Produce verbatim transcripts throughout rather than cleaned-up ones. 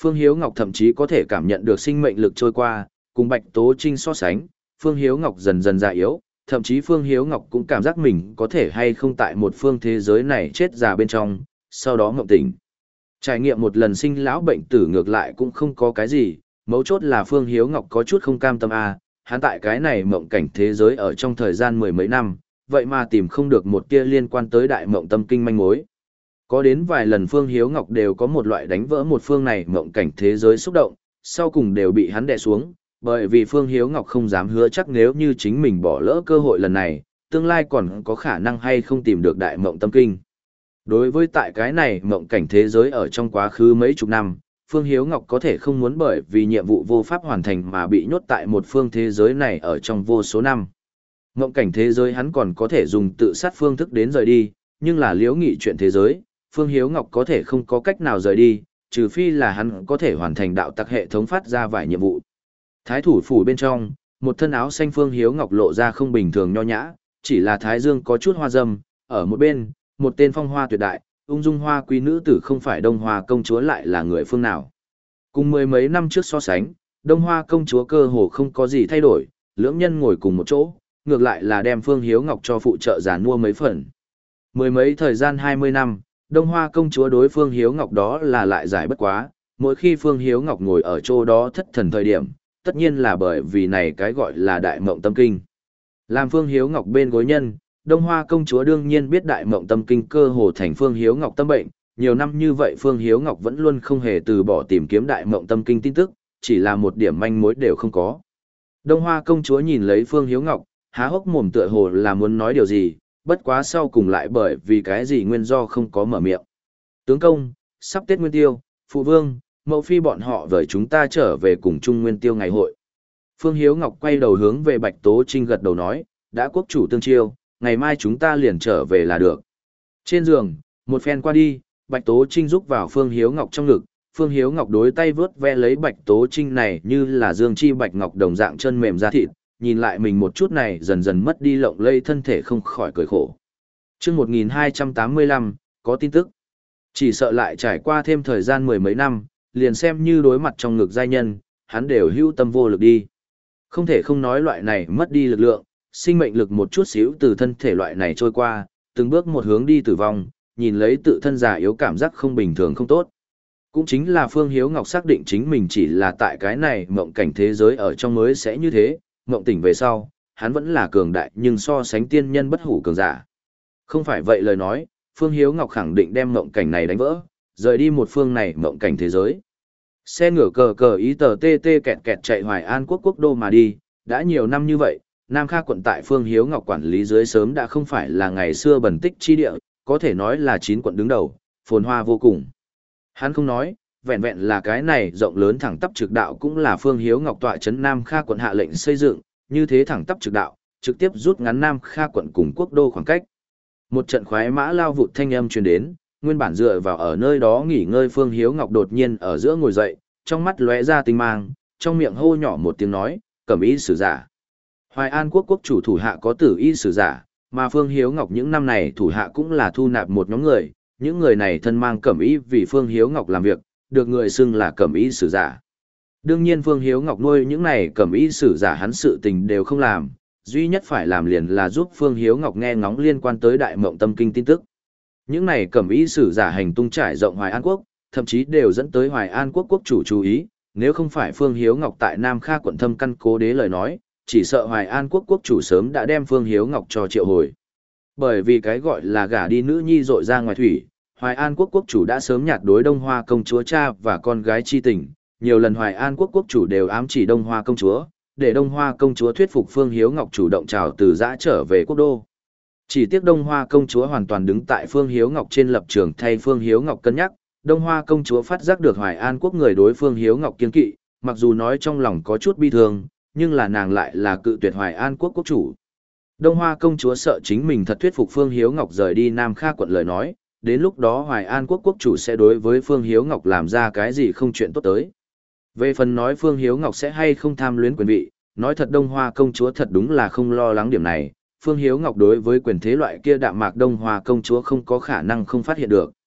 Phương Hiếu Ngọc thậm chí có thể cảm nhận được sinh mệnh lực trôi qua, cùng Bạch Tố Trinh so sánh, Phương Hiếu Ngọc dần dần già yếu, thậm chí Phương Hiếu Ngọc cũng cảm giác mình có thể hay không tại một phương thế giới này chết già bên trong, sau đó ngộng tỉnh. Trải nghiệm một lần sinh lão bệnh tử ngược lại cũng không có cái gì, mấu chốt là Phương Hiếu Ngọc có chút không cam tâm a, hắn tại cái này mộng cảnh thế giới ở trong thời gian mười mấy năm, vậy mà tìm không được một tia liên quan tới đại mộng tâm kinh manh mối. Có đến vài lần Phương Hiếu Ngọc đều có một loại đánh vỡ một phương này mộng cảnh thế giới xúc động, sau cùng đều bị hắn đè xuống, bởi vì Phương Hiếu Ngọc không dám hứa chắc nếu như chính mình bỏ lỡ cơ hội lần này, tương lai còn có khả năng hay không tìm được đại mộng tâm kinh. Đối với tại cái này mộng cảnh thế giới ở trong quá khứ mấy chục năm, Phương Hiếu Ngọc có thể không muốn bởi vì nhiệm vụ vô pháp hoàn thành mà bị nhốt tại một phương thế giới này ở trong vô số năm. Mộng cảnh thế giới hắn còn có thể dùng tự sát phương thức đến rời đi, nhưng là liễu nghị chuyện thế giới, Phương Hiếu Ngọc có thể không có cách nào rời đi, trừ phi là hắn có thể hoàn thành đạo tặc hệ thống phát ra vài nhiệm vụ. Thái thủ phủ bên trong, một thân áo xanh Phương Hiếu Ngọc lộ ra không bình thường nho nhã, chỉ là thái dương có chút hoa râm, ở một bên, một tên phong hoa tuyệt đại, ung dung hoa quý nữ tử không phải Đông Hoa công chúa lại là người phương nào. Cùng mười mấy năm trước so sánh, Đông Hoa công chúa cơ hồ không có gì thay đổi, lưỡng nhân ngồi cùng một chỗ, ngược lại là đem Phương Hiếu Ngọc cho phụ trợ giàn mua mấy phần. Mười mấy thời gian hai mươi năm, Đông Hoa công chúa đối Phương Hiếu Ngọc đó là lại giải bất quá, mỗi khi Phương Hiếu Ngọc ngồi ở chỗ đó thất thần thời điểm, tất nhiên là bởi vì này cái gọi là đại mộng tâm kinh. Làm Phương Hiếu Ngọc bên gối nhân, Đông Hoa công chúa đương nhiên biết đại mộng tâm kinh cơ hồ thành Phương Hiếu Ngọc tâm bệnh, nhiều năm như vậy Phương Hiếu Ngọc vẫn luôn không hề từ bỏ tìm kiếm đại mộng tâm kinh tin tức, chỉ là một điểm manh mối đều không có. Đông Hoa công chúa nhìn lấy Phương Hiếu Ngọc, há hốc mồm tựa hồ là muốn nói điều gì, bất quá sau cùng lại bởi vì cái gì nguyên do không có mở miệng. Tướng công, sắp Tết Nguyên Tiêu, Phụ Vương, Mẫu Phi bọn họ với chúng ta trở về cùng chung Nguyên Tiêu ngày hội. Phương Hiếu Ngọc quay đầu hướng về Bạch Tố Trinh gật đầu nói, đã quốc chủ tương chiêu, ngày mai chúng ta liền trở về là được. Trên giường, một phen qua đi, Bạch Tố Trinh rúc vào Phương Hiếu Ngọc trong ngực, Phương Hiếu Ngọc đối tay vướt ve lấy Bạch Tố Trinh này như là dương chi bạch ngọc đồng dạng chân mềm da thịt, nhìn lại mình một chút này dần dần mất đi lộng lây thân thể không khỏi cười khổ. Chương một nghìn hai trăm tám mươi lăm, có tin tức. Chỉ sợ lại trải qua thêm thời gian mười mấy năm, liền xem như đối mặt trong ngực giai nhân, hắn đều hữu tâm vô lực đi. Không thể không nói loại này mất đi lực lượng, sinh mệnh lực một chút xíu từ thân thể loại này trôi qua, từng bước một hướng đi tử vong, nhìn lấy tự thân già yếu cảm giác không bình thường không tốt. Cũng chính là Phương Hiếu Ngọc xác định chính mình chỉ là tại cái này mộng cảnh thế giới ở trong mới sẽ như thế, mộng tỉnh về sau, hắn vẫn là cường đại nhưng so sánh tiên nhân bất hủ cường giả. Không phải vậy lời nói, Phương Hiếu Ngọc khẳng định đem mộng cảnh này đánh vỡ, rời đi một phương này mộng cảnh thế giới. Xe ngựa cờ cờ ý tờ tê tê kẹt kẹt chạy Hoài An quốc quốc đô mà đi, đã nhiều năm như vậy, Nam Kha quận tại Phương Hiếu Ngọc quản lý dưới sớm đã không phải là ngày xưa bẩn tích chi địa, có thể nói là chín quận đứng đầu, phồn hoa vô cùng. Hắn không nói, vẹn vẹn là cái này rộng lớn thẳng tắp trực đạo cũng là Phương Hiếu Ngọc tọa trấn Nam Kha quận hạ lệnh xây dựng, như thế thẳng tắp trực đạo, trực tiếp rút ngắn Nam Kha quận cùng quốc đô khoảng cách. Một trận khoái mã lao vụt thanh âm truyền đến, nguyên bản dựa vào ở nơi đó nghỉ ngơi Phương Hiếu Ngọc đột nhiên ở giữa ngồi dậy, trong mắt lóe ra tinh mang, trong miệng hô nhỏ một tiếng nói, cẩm y sử giả. Hoài An quốc quốc chủ thủ hạ có tử y sử giả, mà Phương Hiếu Ngọc những năm này thủ hạ cũng là thu nạp một nhóm người, những người này thân mang cẩm y vì Phương Hiếu Ngọc làm việc, được người xưng là cẩm y sử giả. Đương nhiên Phương Hiếu Ngọc nuôi những này cẩm y sử giả hắn sự tình đều không làm, duy nhất phải làm liền là giúp Phương Hiếu Ngọc nghe ngóng liên quan tới đại mộng tâm kinh tin tức. Những này cẩm y sử giả hành tung trải rộng Hoài An quốc, thậm chí đều dẫn tới Hoài An quốc quốc chủ chú ý, nếu không phải Phương Hiếu Ngọc tại Nam Kha quận thâm căn cố đế lời nói, chỉ sợ Hoài An quốc quốc chủ sớm đã đem Phương Hiếu Ngọc cho triệu hồi. Bởi vì cái gọi là gả đi nữ nhi dội ra ngoài thủy, Hoài An quốc quốc chủ đã sớm nhạt đối Đông Hoa công chúa cha và con gái chi tình, nhiều lần Hoài An quốc quốc chủ đều ám chỉ Đông Hoa công chúa, để Đông Hoa công chúa thuyết phục Phương Hiếu Ngọc chủ động trào từ giã trở về quốc đô. Chỉ tiếc Đông Hoa công chúa hoàn toàn đứng tại Phương Hiếu Ngọc trên lập trường thay Phương Hiếu Ngọc cân nhắc, Đông Hoa công chúa phát giác được Hoài An quốc người đối Phương Hiếu Ngọc kiên kỵ, mặc dù nói trong lòng có chút bi thương, nhưng là nàng lại là cự tuyệt Hoài An quốc quốc chủ. Đông Hoa công chúa sợ chính mình thật thuyết phục Phương Hiếu Ngọc rời đi Nam Kha quận lời nói, đến lúc đó Hoài An quốc quốc chủ sẽ đối với Phương Hiếu Ngọc làm ra cái gì không chuyện tốt tới. Về phần nói Phương Hiếu Ngọc sẽ hay không tham luyến quyền vị, nói thật Đông Hoa công chúa thật đúng là không lo lắng điểm này, Phương Hiếu Ngọc đối với quyền thế loại kia đạm mạc Đông Hoa công chúa không có khả năng không phát hiện được.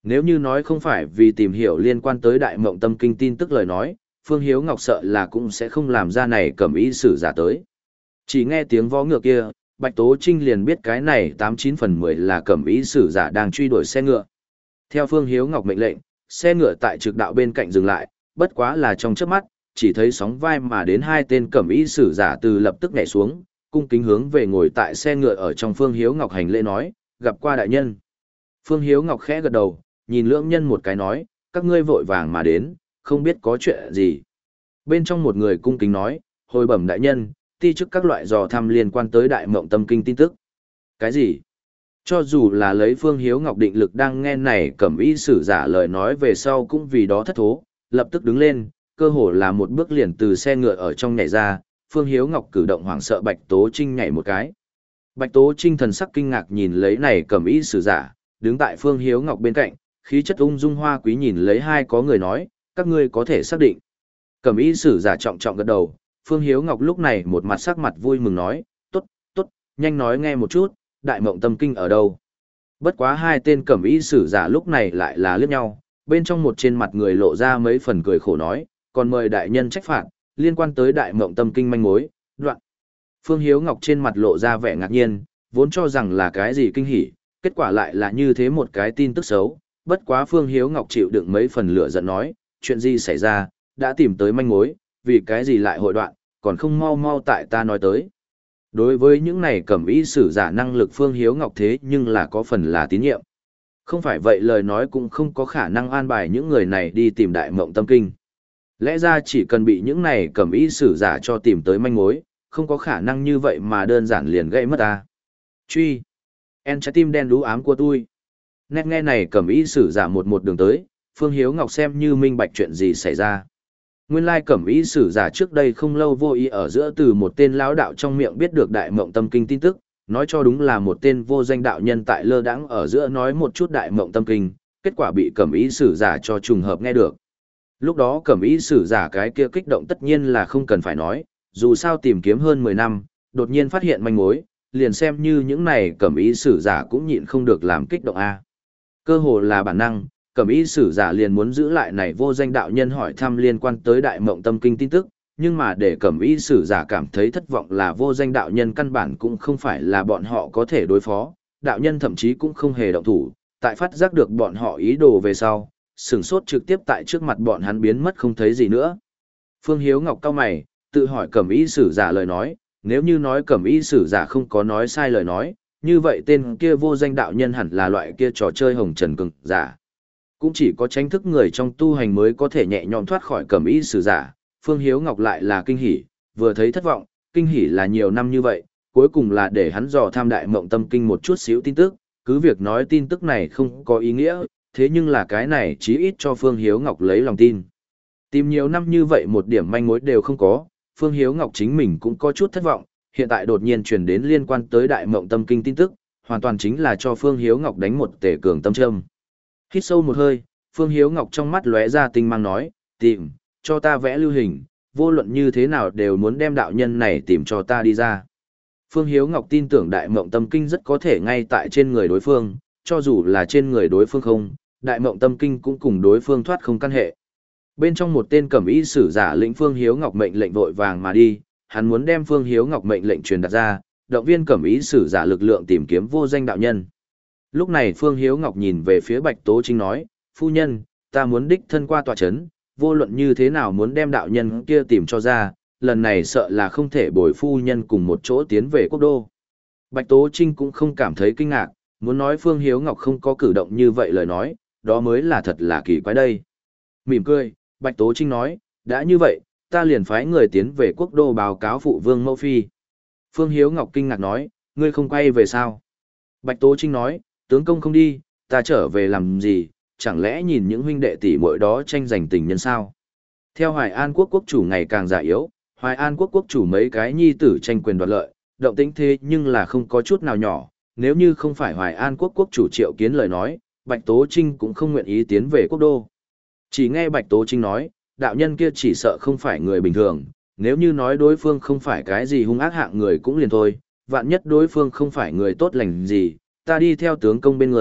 Nếu như nói không phải vì tìm hiểu liên quan tới Đại Mộng Tâm Kinh tin tức lời nói, Phương Hiếu Ngọc sợ là cũng sẽ không làm ra này cẩm y sử giả tới. Chỉ nghe tiếng vó ngựa kia, Bạch Tố Trinh liền biết cái này tám chín phần mười là cẩm y sử giả đang truy đuổi xe ngựa. Theo Phương Hiếu Ngọc mệnh lệnh, xe ngựa tại trực đạo bên cạnh dừng lại, bất quá là trong chớp mắt, chỉ thấy sóng vai mà đến hai tên cẩm y sử giả từ lập tức nhảy xuống, cung kính hướng về ngồi tại xe ngựa ở trong Phương Hiếu Ngọc hành lễ nói, gặp qua đại nhân. Phương Hiếu Ngọc khẽ gật đầu, nhìn lưỡng nhân một cái nói, các ngươi vội vàng mà đến, không biết có chuyện gì. Bên trong một người cung kính nói, hồi bẩm đại nhân, ti chức các loại dò thăm liên quan tới Đại Mộng Tâm Kinh tin tức. Cái gì? Cho dù là lấy Phương Hiếu Ngọc định lực đang nghe này cẩm y sử giả lời nói về sau cũng vì đó thất thố, lập tức đứng lên, cơ hồ là một bước liền từ xe ngựa ở trong nhảy ra, Phương Hiếu Ngọc cử động hoảng sợ Bạch Tố Trinh nhảy một cái. Bạch Tố Trinh thần sắc kinh ngạc nhìn lấy này cẩm y sử giả, đứng tại Phương Hiếu Ngọc bên cạnh, khí chất ung dung hoa quý nhìn lấy hai có người nói, các ngươi có thể xác định. Cẩm y sử giả trọng trọng gật đầu, Phương Hiếu Ngọc lúc này một mặt sắc mặt vui mừng nói, tốt, tốt, nhanh nói nghe một chút, Đại Mộng Tâm Kinh ở đâu. Bất quá hai tên cẩm y sử giả lúc này lại là liếc nhau, bên trong một trên mặt người lộ ra mấy phần cười khổ nói, còn mời đại nhân trách phạt, liên quan tới Đại Mộng Tâm Kinh manh mối, đoạn. Phương Hiếu Ngọc trên mặt lộ ra vẻ ngạc nhiên, vốn cho rằng là cái gì kinh hỉ, kết quả lại là như thế một cái tin tức xấu, bất quá Phương Hiếu Ngọc chịu đựng mấy phần lửa giận nói, chuyện gì xảy ra, đã tìm tới manh mối, vì cái gì lại hội đoạn, còn không mau mau tại ta nói tới. Đối với những này cẩm y sử giả năng lực Phương Hiếu Ngọc thế nhưng là có phần là tín nhiệm. Không phải vậy lời nói cũng không có khả năng an bài những người này đi tìm Đại Mộng Tâm Kinh. Lẽ ra chỉ cần bị những này cẩm y sử giả cho tìm tới manh mối, không có khả năng như vậy mà đơn giản liền gây mất ta. Truy. En trái tim đen đú ám của tôi. Nét nghe này cẩm y sử giả một một đường tới, Phương Hiếu Ngọc xem như minh bạch chuyện gì xảy ra. Nguyên lai cẩm y sử giả trước đây không lâu vô ý ở giữa từ một tên lão đạo trong miệng biết được Đại Mộng Tâm Kinh tin tức, nói cho đúng là một tên vô danh đạo nhân tại lơ đãng ở giữa nói một chút Đại Mộng Tâm Kinh, kết quả bị cẩm y sử giả cho trùng hợp nghe được. Lúc đó cẩm y sử giả cái kia kích động tất nhiên là không cần phải nói, dù sao tìm kiếm hơn mười năm, đột nhiên phát hiện manh mối, liền xem như những này cẩm y sử giả cũng nhịn không được làm kích động a. Cơ hồ là bản năng, cẩm y sử giả liền muốn giữ lại này vô danh đạo nhân hỏi thăm liên quan tới Đại Mộng Tâm Kinh tin tức, nhưng mà để cẩm y sử giả cảm thấy thất vọng là vô danh đạo nhân căn bản cũng không phải là bọn họ có thể đối phó, đạo nhân thậm chí cũng không hề động thủ, tại phát giác được bọn họ ý đồ về sau, sửng sốt trực tiếp tại trước mặt bọn hắn biến mất không thấy gì nữa. Phương Hiếu Ngọc cau mày, tự hỏi cẩm y sử giả lời nói, nếu như nói cẩm y sử giả không có nói sai lời nói, như vậy tên kia vô danh đạo nhân hẳn là loại kia trò chơi hồng trần cường giả. Cũng chỉ có tránh thức người trong tu hành mới có thể nhẹ nhõm thoát khỏi cẩm y sử giả, Phương Hiếu Ngọc lại là kinh hỉ, vừa thấy thất vọng, kinh hỉ là nhiều năm như vậy, cuối cùng là để hắn dò tham Đại Mộng Tâm Kinh một chút xíu tin tức, cứ việc nói tin tức này không có ý nghĩa, thế nhưng là cái này chí ít cho Phương Hiếu Ngọc lấy lòng tin. Tìm nhiều năm như vậy một điểm manh mối đều không có, Phương Hiếu Ngọc chính mình cũng có chút thất vọng, hiện tại đột nhiên truyền đến liên quan tới Đại Mộng Tâm Kinh tin tức, hoàn toàn chính là cho Phương Hiếu Ngọc đánh một tể cường tâm châm. Hít sâu một hơi, Phương Hiếu Ngọc trong mắt lóe ra tinh mang nói, tìm, cho ta vẽ lưu hình, vô luận như thế nào đều muốn đem đạo nhân này tìm cho ta đi ra. Phương Hiếu Ngọc tin tưởng Đại Mộng Tâm Kinh rất có thể ngay tại trên người đối phương, cho dù là trên người đối phương không, Đại Mộng Tâm Kinh cũng cùng đối phương thoát không căn hệ. Bên trong một tên cẩm y sử giả lĩnh Phương Hiếu Ngọc mệnh lệnh vội vàng mà đi, hắn muốn đem Phương Hiếu Ngọc mệnh lệnh truyền đạt ra, động viên cẩm y sử giả lực lượng tìm kiếm vô danh đạo nhân. Lúc này Phương Hiếu Ngọc nhìn về phía Bạch Tố Trinh nói, phu nhân, ta muốn đích thân qua tòa chấn, vô luận như thế nào muốn đem đạo nhân kia tìm cho ra, lần này sợ là không thể bồi phu nhân cùng một chỗ tiến về quốc đô. Bạch Tố Trinh cũng không cảm thấy kinh ngạc, muốn nói Phương Hiếu Ngọc không có cử động như vậy lời nói, đó mới là thật là kỳ quái đây. Mỉm cười, Bạch Tố Trinh nói, đã như vậy, ta liền phái người tiến về quốc đô báo cáo phụ vương mẫu phi. Phương Hiếu Ngọc kinh ngạc nói, ngươi không quay về sao? Bạch Tố Trinh nói, tướng công không đi, ta trở về làm gì, chẳng lẽ nhìn những huynh đệ tỷ muội đó tranh giành tình nhân sao? Theo Hoài An quốc quốc chủ ngày càng già yếu, Hoài An quốc quốc chủ mấy cái nhi tử tranh quyền đoạt lợi, động tĩnh thế nhưng là không có chút nào nhỏ, nếu như không phải Hoài An quốc quốc chủ Triệu Kiến lời nói, Bạch Tố Trinh cũng không nguyện ý tiến về quốc đô. Chỉ nghe Bạch Tố Trinh nói, đạo nhân kia chỉ sợ không phải người bình thường, nếu như nói đối phương không phải cái gì hung ác hạng người cũng liền thôi, vạn nhất đối phương không phải người tốt lành gì, ta đi theo tướng công bên người,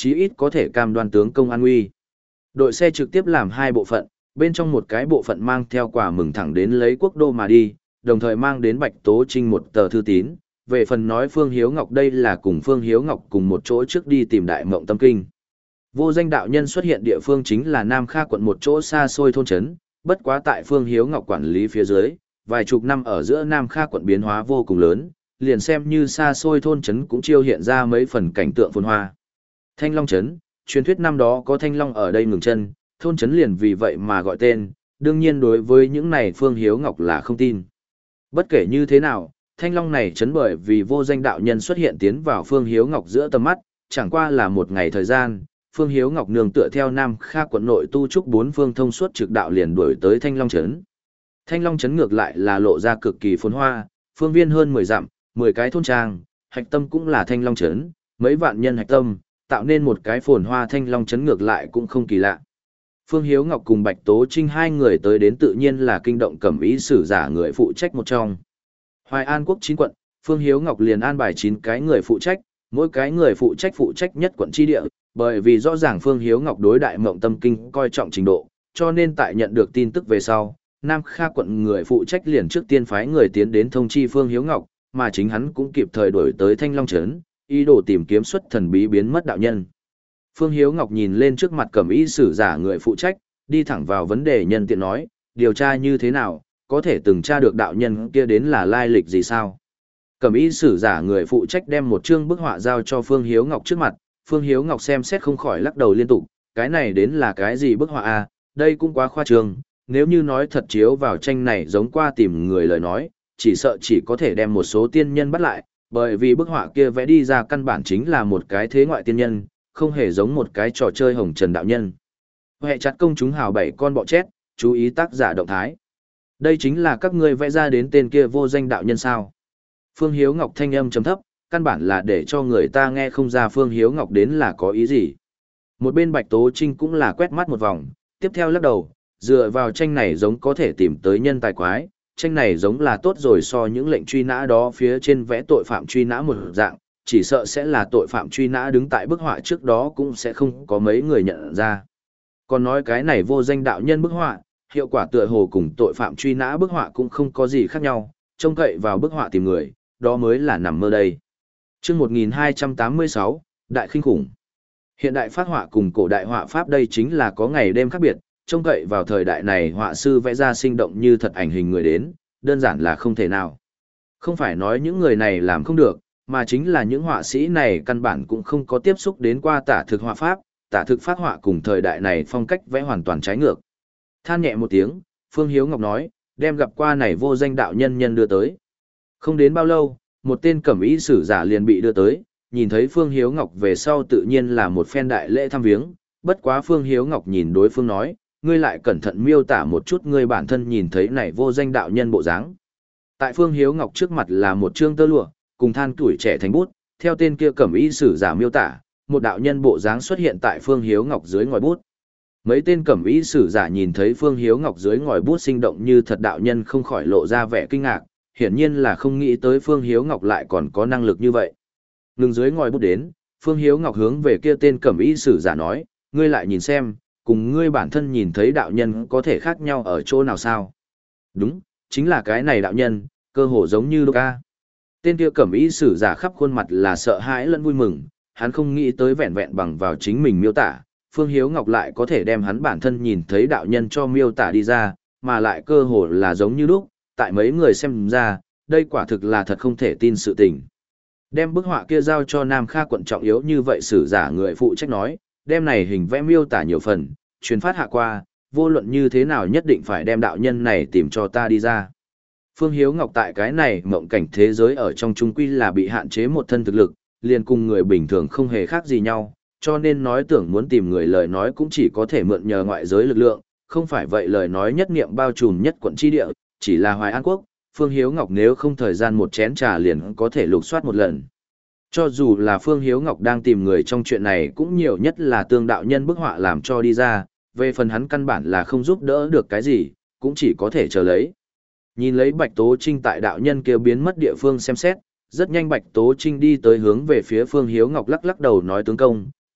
chí ít có thể cam đoan tướng công an nguy. Đội xe trực tiếp làm hai bộ phận, bên trong một cái bộ phận mang theo quà mừng thẳng đến lấy quốc đô mà đi, đồng thời mang đến Bạch Tố Trinh một tờ thư tín. Về phần nói Phương Hiếu Ngọc đây là cùng Phương Hiếu Ngọc cùng một chỗ trước đi tìm Đại Mộng Tâm Kinh. Vô danh đạo nhân xuất hiện địa phương chính là Nam Kha quận một chỗ xa xôi thôn trấn, bất quá tại Phương Hiếu Ngọc quản lý phía dưới, vài chục năm ở giữa Nam Kha quận biến hóa vô cùng lớn, liền xem như xa xôi thôn trấn cũng chiêu hiện ra mấy phần cảnh tượng phồn hoa. Thanh Long trấn, truyền thuyết năm đó có thanh long ở đây ngừng chân, thôn trấn liền vì vậy mà gọi tên, đương nhiên đối với những này Phương Hiếu Ngọc là không tin. Bất kể như thế nào, thanh long này trấn bởi vì vô danh đạo nhân xuất hiện tiến vào Phương Hiếu Ngọc giữa tầm mắt, chẳng qua là một ngày thời gian, Phương Hiếu Ngọc nương tựa theo Nam Kha quận nội tu trúc bốn phương thông suốt trực đạo liền đuổi tới Thanh Long trấn. Thanh Long trấn ngược lại là lộ ra cực kỳ phồn hoa, phương viên hơn mười dặm, mười cái thôn trang, hạch tâm cũng là Thanh Long trấn, mấy vạn nhân hạch tâm, tạo nên một cái phồn hoa Thanh Long trấn ngược lại cũng không kỳ lạ. Phương Hiếu Ngọc cùng Bạch Tố Trinh hai người tới đến tự nhiên là kinh động cẩm ý sử giả người phụ trách một trong. Hoài An quốc chín quận, Phương Hiếu Ngọc liền an bài chín cái người phụ trách, mỗi cái người phụ trách phụ trách nhất quận chi địa, bởi vì rõ ràng Phương Hiếu Ngọc đối Đại Mộng Tâm Kinh coi trọng trình độ, cho nên tại nhận được tin tức về sau, Nam Kha quận người phụ trách liền trước tiên phái người tiến đến thông chi Phương Hiếu Ngọc, mà chính hắn cũng kịp thời đổi tới Thanh Long trấn, ý đồ tìm kiếm xuất thần bí biến mất đạo nhân. Phương Hiếu Ngọc nhìn lên trước mặt cẩm y sử giả người phụ trách, đi thẳng vào vấn đề nhân tiện nói, điều tra như thế nào, có thể từng tra được đạo nhân kia đến là lai lịch gì sao? Cẩm y sử giả người phụ trách đem một chương bức họa giao cho Phương Hiếu Ngọc trước mặt, Phương Hiếu Ngọc xem xét không khỏi lắc đầu liên tục, cái này đến là cái gì bức họa à, đây cũng quá khoa trương, nếu như nói thật chiếu vào tranh này giống qua tìm người lời nói, chỉ sợ chỉ có thể đem một số tiên nhân bắt lại, bởi vì bức họa kia vẽ đi ra căn bản chính là một cái thế ngoại tiên nhân, không hề giống một cái trò chơi hồng trần đạo nhân. Hệ chặt công chúng hào bảy con bọ chết, chú ý tác giả động thái. Đây chính là các ngươi vẽ ra đến tên kia vô danh đạo nhân sao? Phương Hiếu Ngọc thanh âm trầm thấp, căn bản là để cho người ta nghe không ra Phương Hiếu Ngọc đến là có ý gì. Một bên Bạch Tố Trinh cũng là quét mắt một vòng, tiếp theo lắc đầu, dựa vào tranh này giống có thể tìm tới nhân tài quái, tranh này giống là tốt rồi so những lệnh truy nã đó phía trên vẽ tội phạm truy nã một dạng, chỉ sợ sẽ là tội phạm truy nã đứng tại bức họa trước đó cũng sẽ không có mấy người nhận ra. Còn nói cái này vô danh đạo nhân bức họa, hiệu quả tựa hồ cùng tội phạm truy nã bức họa cũng không có gì khác nhau, trông cậy vào bức họa tìm người, đó mới là nằm mơ đây. Chương một nghìn hai trăm tám mươi sáu, Đại Khinh Khủng. Hiện đại phát họa cùng cổ đại họa pháp đây chính là có ngày đêm khác biệt, trông cậy vào thời đại này họa sư vẽ ra sinh động như thật ảnh hình người đến, đơn giản là không thể nào. Không phải nói những người này làm không được, mà chính là những họa sĩ này căn bản cũng không có tiếp xúc đến qua tả thực họa pháp, tả thực phát họa cùng thời đại này phong cách vẽ hoàn toàn trái ngược. Than nhẹ một tiếng, Phương Hiếu Ngọc nói, đem gặp qua này vô danh đạo nhân nhân đưa tới. Không đến bao lâu, một tên cẩm y sử giả liền bị đưa tới, nhìn thấy Phương Hiếu Ngọc về sau tự nhiên là một phen đại lễ thăm viếng, bất quá Phương Hiếu Ngọc nhìn đối phương nói, ngươi lại cẩn thận miêu tả một chút ngươi bản thân nhìn thấy này vô danh đạo nhân bộ dáng. Tại Phương Hiếu Ngọc trước mặt là một trương tơ lụa, cùng than tuổi trẻ thành bút, theo tên kia cẩm y sử giả miêu tả, một đạo nhân bộ dáng xuất hiện tại Phương Hiếu Ngọc dưới ngòi bút. Mấy tên cẩm y sử giả nhìn thấy Phương Hiếu Ngọc dưới ngòi bút sinh động như thật đạo nhân không khỏi lộ ra vẻ kinh ngạc, hiển nhiên là không nghĩ tới Phương Hiếu Ngọc lại còn có năng lực như vậy. Ngừng dưới ngòi bút đến, Phương Hiếu Ngọc hướng về kia tên cẩm y sử giả nói, ngươi lại nhìn xem, cùng ngươi bản thân nhìn thấy đạo nhân có thể khác nhau ở chỗ nào sao? Đúng, chính là cái này đạo nhân, cơ hồ giống như Luca. Tên kia cẩm y sử giả khắp khuôn mặt là sợ hãi lẫn vui mừng, hắn không nghĩ tới vẹn vẹn bằng vào chính mình miêu tả, Phương Hiếu Ngọc lại có thể đem hắn bản thân nhìn thấy đạo nhân cho miêu tả đi ra, mà lại cơ hồ là giống như lúc, tại mấy người xem ra, đây quả thực là thật không thể tin sự tình. Đem bức họa kia giao cho Nam Kha quận trọng yếu như vậy sử giả người phụ trách nói, đem này hình vẽ miêu tả nhiều phần, truyền phát hạ qua, vô luận như thế nào nhất định phải đem đạo nhân này tìm cho ta đi ra. Phương Hiếu Ngọc tại cái này mộng cảnh thế giới ở trong trung quy là bị hạn chế một thân thực lực, liền cùng người bình thường không hề khác gì nhau, cho nên nói tưởng muốn tìm người lời nói cũng chỉ có thể mượn nhờ ngoại giới lực lượng, không phải vậy lời nói nhất niệm bao trùm nhất quận chi địa, chỉ là Hoài An Quốc, Phương Hiếu Ngọc nếu không thời gian một chén trà liền có thể lục soát một lần. Cho dù là Phương Hiếu Ngọc đang tìm người trong chuyện này cũng nhiều nhất là tương đạo nhân bức họa làm cho đi ra, về phần hắn căn bản là không giúp đỡ được cái gì, cũng chỉ có thể chờ lấy. Nhìn lấy Bạch Tố Trinh tại đạo nhân kia biến mất địa phương xem xét, rất nhanh Bạch Tố Trinh đi tới hướng về phía Phương Hiếu Ngọc lắc lắc đầu nói tướng công,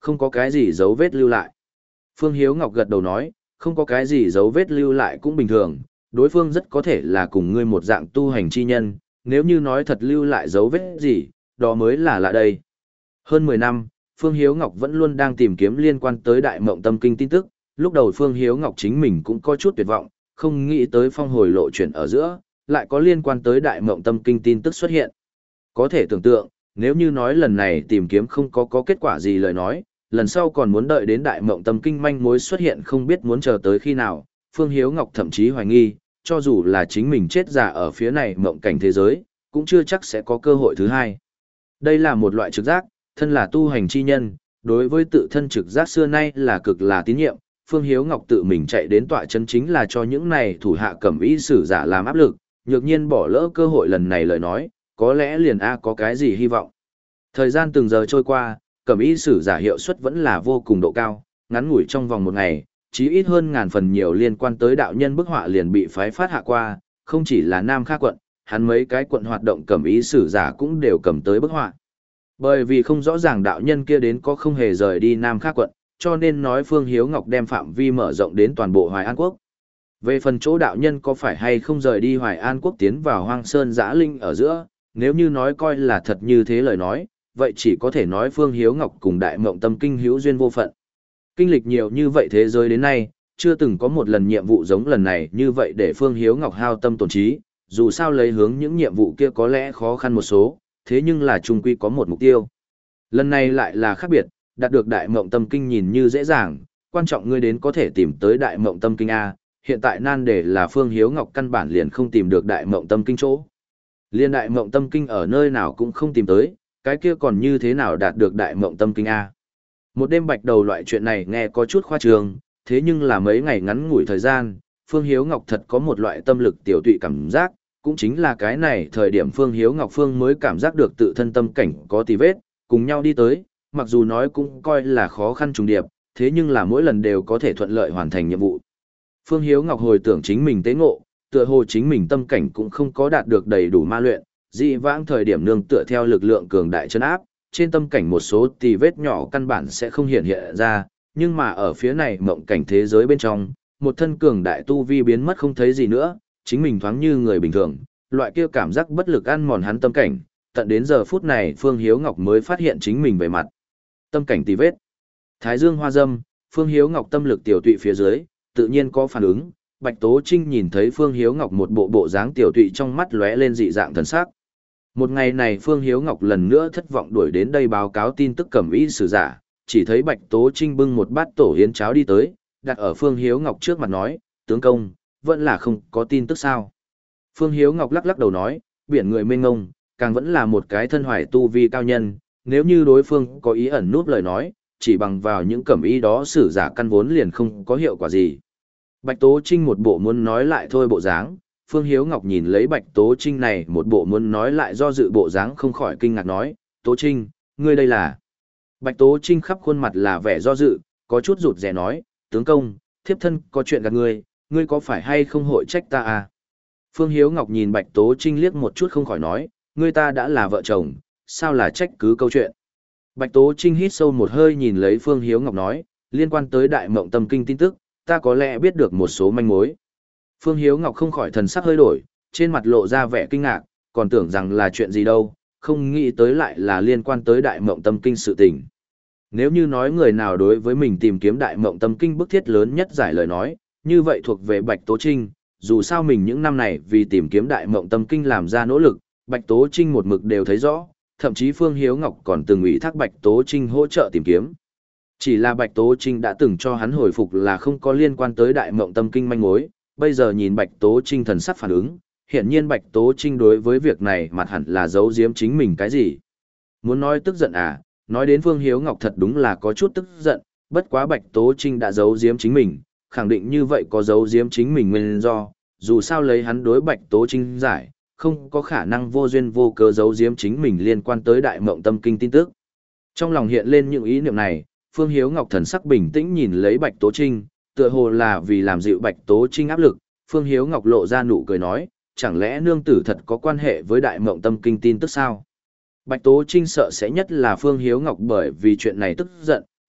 không có cái gì dấu vết lưu lại. Phương Hiếu Ngọc gật đầu nói, không có cái gì dấu vết lưu lại cũng bình thường, đối phương rất có thể là cùng ngươi một dạng tu hành chi nhân, nếu như nói thật lưu lại dấu vết gì, đó mới là lạ đây. Hơn mười năm, Phương Hiếu Ngọc vẫn luôn đang tìm kiếm liên quan tới Đại Mộng Tâm Kinh tin tức, lúc đầu Phương Hiếu Ngọc chính mình cũng có chút tuyệt vọng, không nghĩ tới phong hồi lộ chuyển ở giữa, lại có liên quan tới Đại Mộng Tâm Kinh tin tức xuất hiện. Có thể tưởng tượng, nếu như nói lần này tìm kiếm không có có kết quả gì lời nói, lần sau còn muốn đợi đến Đại Mộng Tâm Kinh manh mối xuất hiện không biết muốn chờ tới khi nào, Phương Hiếu Ngọc thậm chí hoài nghi, cho dù là chính mình chết giả ở phía này mộng cảnh thế giới, cũng chưa chắc sẽ có cơ hội thứ hai. Đây là một loại trực giác, thân là tu hành chi nhân, đối với tự thân trực giác xưa nay là cực là tín nhiệm, Phương Hiếu Ngọc tự mình chạy đến tọa chân chính là cho những này thủ hạ cẩm y sử giả làm áp lực, nhược nhiên bỏ lỡ cơ hội lần này lời nói, có lẽ liền A có cái gì hy vọng. Thời gian từng giờ trôi qua, cẩm y sử giả hiệu suất vẫn là vô cùng độ cao, ngắn ngủi trong vòng một ngày, chí ít hơn ngàn phần nhiều liên quan tới đạo nhân bức họa liền bị phái phát hạ qua, không chỉ là Nam Kha quận, hắn mấy cái quận hoạt động cẩm y sử giả cũng đều cầm tới bức họa. Bởi vì không rõ ràng đạo nhân kia đến có không hề rời đi Nam Kha quận, cho nên nói Phương Hiếu Ngọc đem phạm vi mở rộng đến toàn bộ Hoài An quốc. Về phần chỗ đạo nhân có phải hay không rời đi Hoài An quốc tiến vào Hoang Sơn Giã Linh ở giữa, nếu như nói coi là thật như thế lời nói, vậy chỉ có thể nói Phương Hiếu Ngọc cùng Đại Mộng Tâm Kinh hữu duyên vô phận. Kinh lịch nhiều như vậy thế giới đến nay, chưa từng có một lần nhiệm vụ giống lần này như vậy để Phương Hiếu Ngọc hao tâm tổn trí, dù sao lấy hướng những nhiệm vụ kia có lẽ khó khăn một số, thế nhưng là chung quy có một mục tiêu. Lần này lại là khác biệt, đạt được Đại Mộng Tâm Kinh nhìn như dễ dàng, quan trọng ngươi đến có thể tìm tới Đại Mộng Tâm Kinh A, hiện tại nan đề là Phương Hiếu Ngọc căn bản liền không tìm được Đại Mộng Tâm Kinh chỗ. Liên Đại Mộng Tâm Kinh ở nơi nào cũng không tìm tới, cái kia còn như thế nào đạt được Đại Mộng Tâm Kinh A. Một đêm bạch đầu loại chuyện này nghe có chút khoa trương, thế nhưng là mấy ngày ngắn ngủi thời gian, Phương Hiếu Ngọc thật có một loại tâm lực tiểu tụy cảm giác, cũng chính là cái này thời điểm Phương Hiếu Ngọc Phương mới cảm giác được tự thân tâm cảnh có tì vết, cùng nhau đi tới, mặc dù nói cũng coi là khó khăn trùng điệp, thế nhưng là mỗi lần đều có thể thuận lợi hoàn thành nhiệm vụ. Phương Hiếu Ngọc hồi tưởng chính mình tế ngộ, tựa hồ chính mình tâm cảnh cũng không có đạt được đầy đủ ma luyện, dị vãng thời điểm nương tựa theo lực lượng cường đại chân áp, trên tâm cảnh một số tì vết nhỏ căn bản sẽ không hiện hiện ra, nhưng mà ở phía này mộng cảnh thế giới bên trong, một thân cường đại tu vi biến mất không thấy gì nữa, chính mình thoáng như người bình thường, loại kia cảm giác bất lực ăn mòn hắn tâm cảnh, tận đến giờ phút này Phương Hiếu Ngọc mới phát hiện chính mình về mặt. Tâm cảnh tì vết. Thái dương hoa dâm, Phương Hiếu Ngọc tâm lực tiểu tụy phía dưới, tự nhiên có phản ứng, Bạch Tố Trinh nhìn thấy Phương Hiếu Ngọc một bộ bộ dáng tiểu tụy trong mắt lóe lên dị dạng thần sắc. Một ngày này Phương Hiếu Ngọc lần nữa thất vọng đuổi đến đây báo cáo tin tức cẩm y sử giả, chỉ thấy Bạch Tố Trinh bưng một bát tổ yến cháo đi tới, đặt ở Phương Hiếu Ngọc trước mặt nói, tướng công, vẫn là không có tin tức sao. Phương Hiếu Ngọc lắc lắc đầu nói, biển người mênh ngông, càng vẫn là một cái thân hoài tu vi cao nhân, nếu như đối phương có ý ẩn núp lời nói, chỉ bằng vào những cẩm y đó sử giả căn vốn liền không có hiệu quả gì. Bạch Tố Trinh một bộ muốn nói lại thôi bộ dáng, Phương Hiếu Ngọc nhìn lấy Bạch Tố Trinh này một bộ muốn nói lại do dự bộ dáng không khỏi kinh ngạc nói, Tố Trinh, ngươi đây là... Bạch Tố Trinh khắp khuôn mặt là vẻ do dự, có chút rụt rè nói, tướng công, thiếp thân có chuyện gặp ngươi, ngươi có phải hay không hội trách ta à? Phương Hiếu Ngọc nhìn Bạch Tố Trinh liếc một chút không khỏi nói, ngươi ta đã là vợ chồng, sao là trách cứ câu chuyện. Bạch Tố Trinh hít sâu một hơi nhìn lấy Phương Hiếu Ngọc nói, liên quan tới Đại Mộng Tâm Kinh tin tức, ta có lẽ biết được một số manh mối. Phương Hiếu Ngọc không khỏi thần sắc hơi đổi, trên mặt lộ ra vẻ kinh ngạc, còn tưởng rằng là chuyện gì đâu, không nghĩ tới lại là liên quan tới Đại Mộng Tâm Kinh sự tình. Nếu như nói người nào đối với mình tìm kiếm Đại Mộng Tâm Kinh bức thiết lớn nhất giải lời nói, như vậy thuộc về Bạch Tố Trinh, dù sao mình những năm này vì tìm kiếm Đại Mộng Tâm Kinh làm ra nỗ lực, Bạch Tố Trinh một mực đều thấy rõ, thậm chí Phương Hiếu Ngọc còn từng ủy thác Bạch Tố Trinh hỗ trợ tìm kiếm. Chỉ là Bạch Tố Trinh đã từng cho hắn hồi phục là không có liên quan tới Đại Mộng Tâm Kinh manh mối, bây giờ nhìn Bạch Tố Trinh thần sắc phản ứng, hiện nhiên Bạch Tố Trinh đối với việc này mặt hẳn là giấu giếm chính mình cái gì. Muốn nói tức giận à, nói đến Phương Hiếu Ngọc thật đúng là có chút tức giận, bất quá Bạch Tố Trinh đã giấu giếm chính mình, khẳng định như vậy có giấu giếm chính mình nguyên do, dù sao lấy hắn đối Bạch Tố Trinh giải, không có khả năng vô duyên vô cớ giấu giếm chính mình liên quan tới Đại Mộng Tâm Kinh tin tức. Trong lòng hiện lên những ý niệm này, Phương Hiếu Ngọc thần sắc bình tĩnh nhìn lấy Bạch Tố Trinh, tựa hồ là vì làm dịu Bạch Tố Trinh áp lực, Phương Hiếu Ngọc lộ ra nụ cười nói, chẳng lẽ nương tử thật có quan hệ với Đại Mộng Tâm Kinh tin tức sao? Bạch Tố Trinh sợ sẽ nhất là Phương Hiếu Ngọc bởi vì chuyện này tức giận,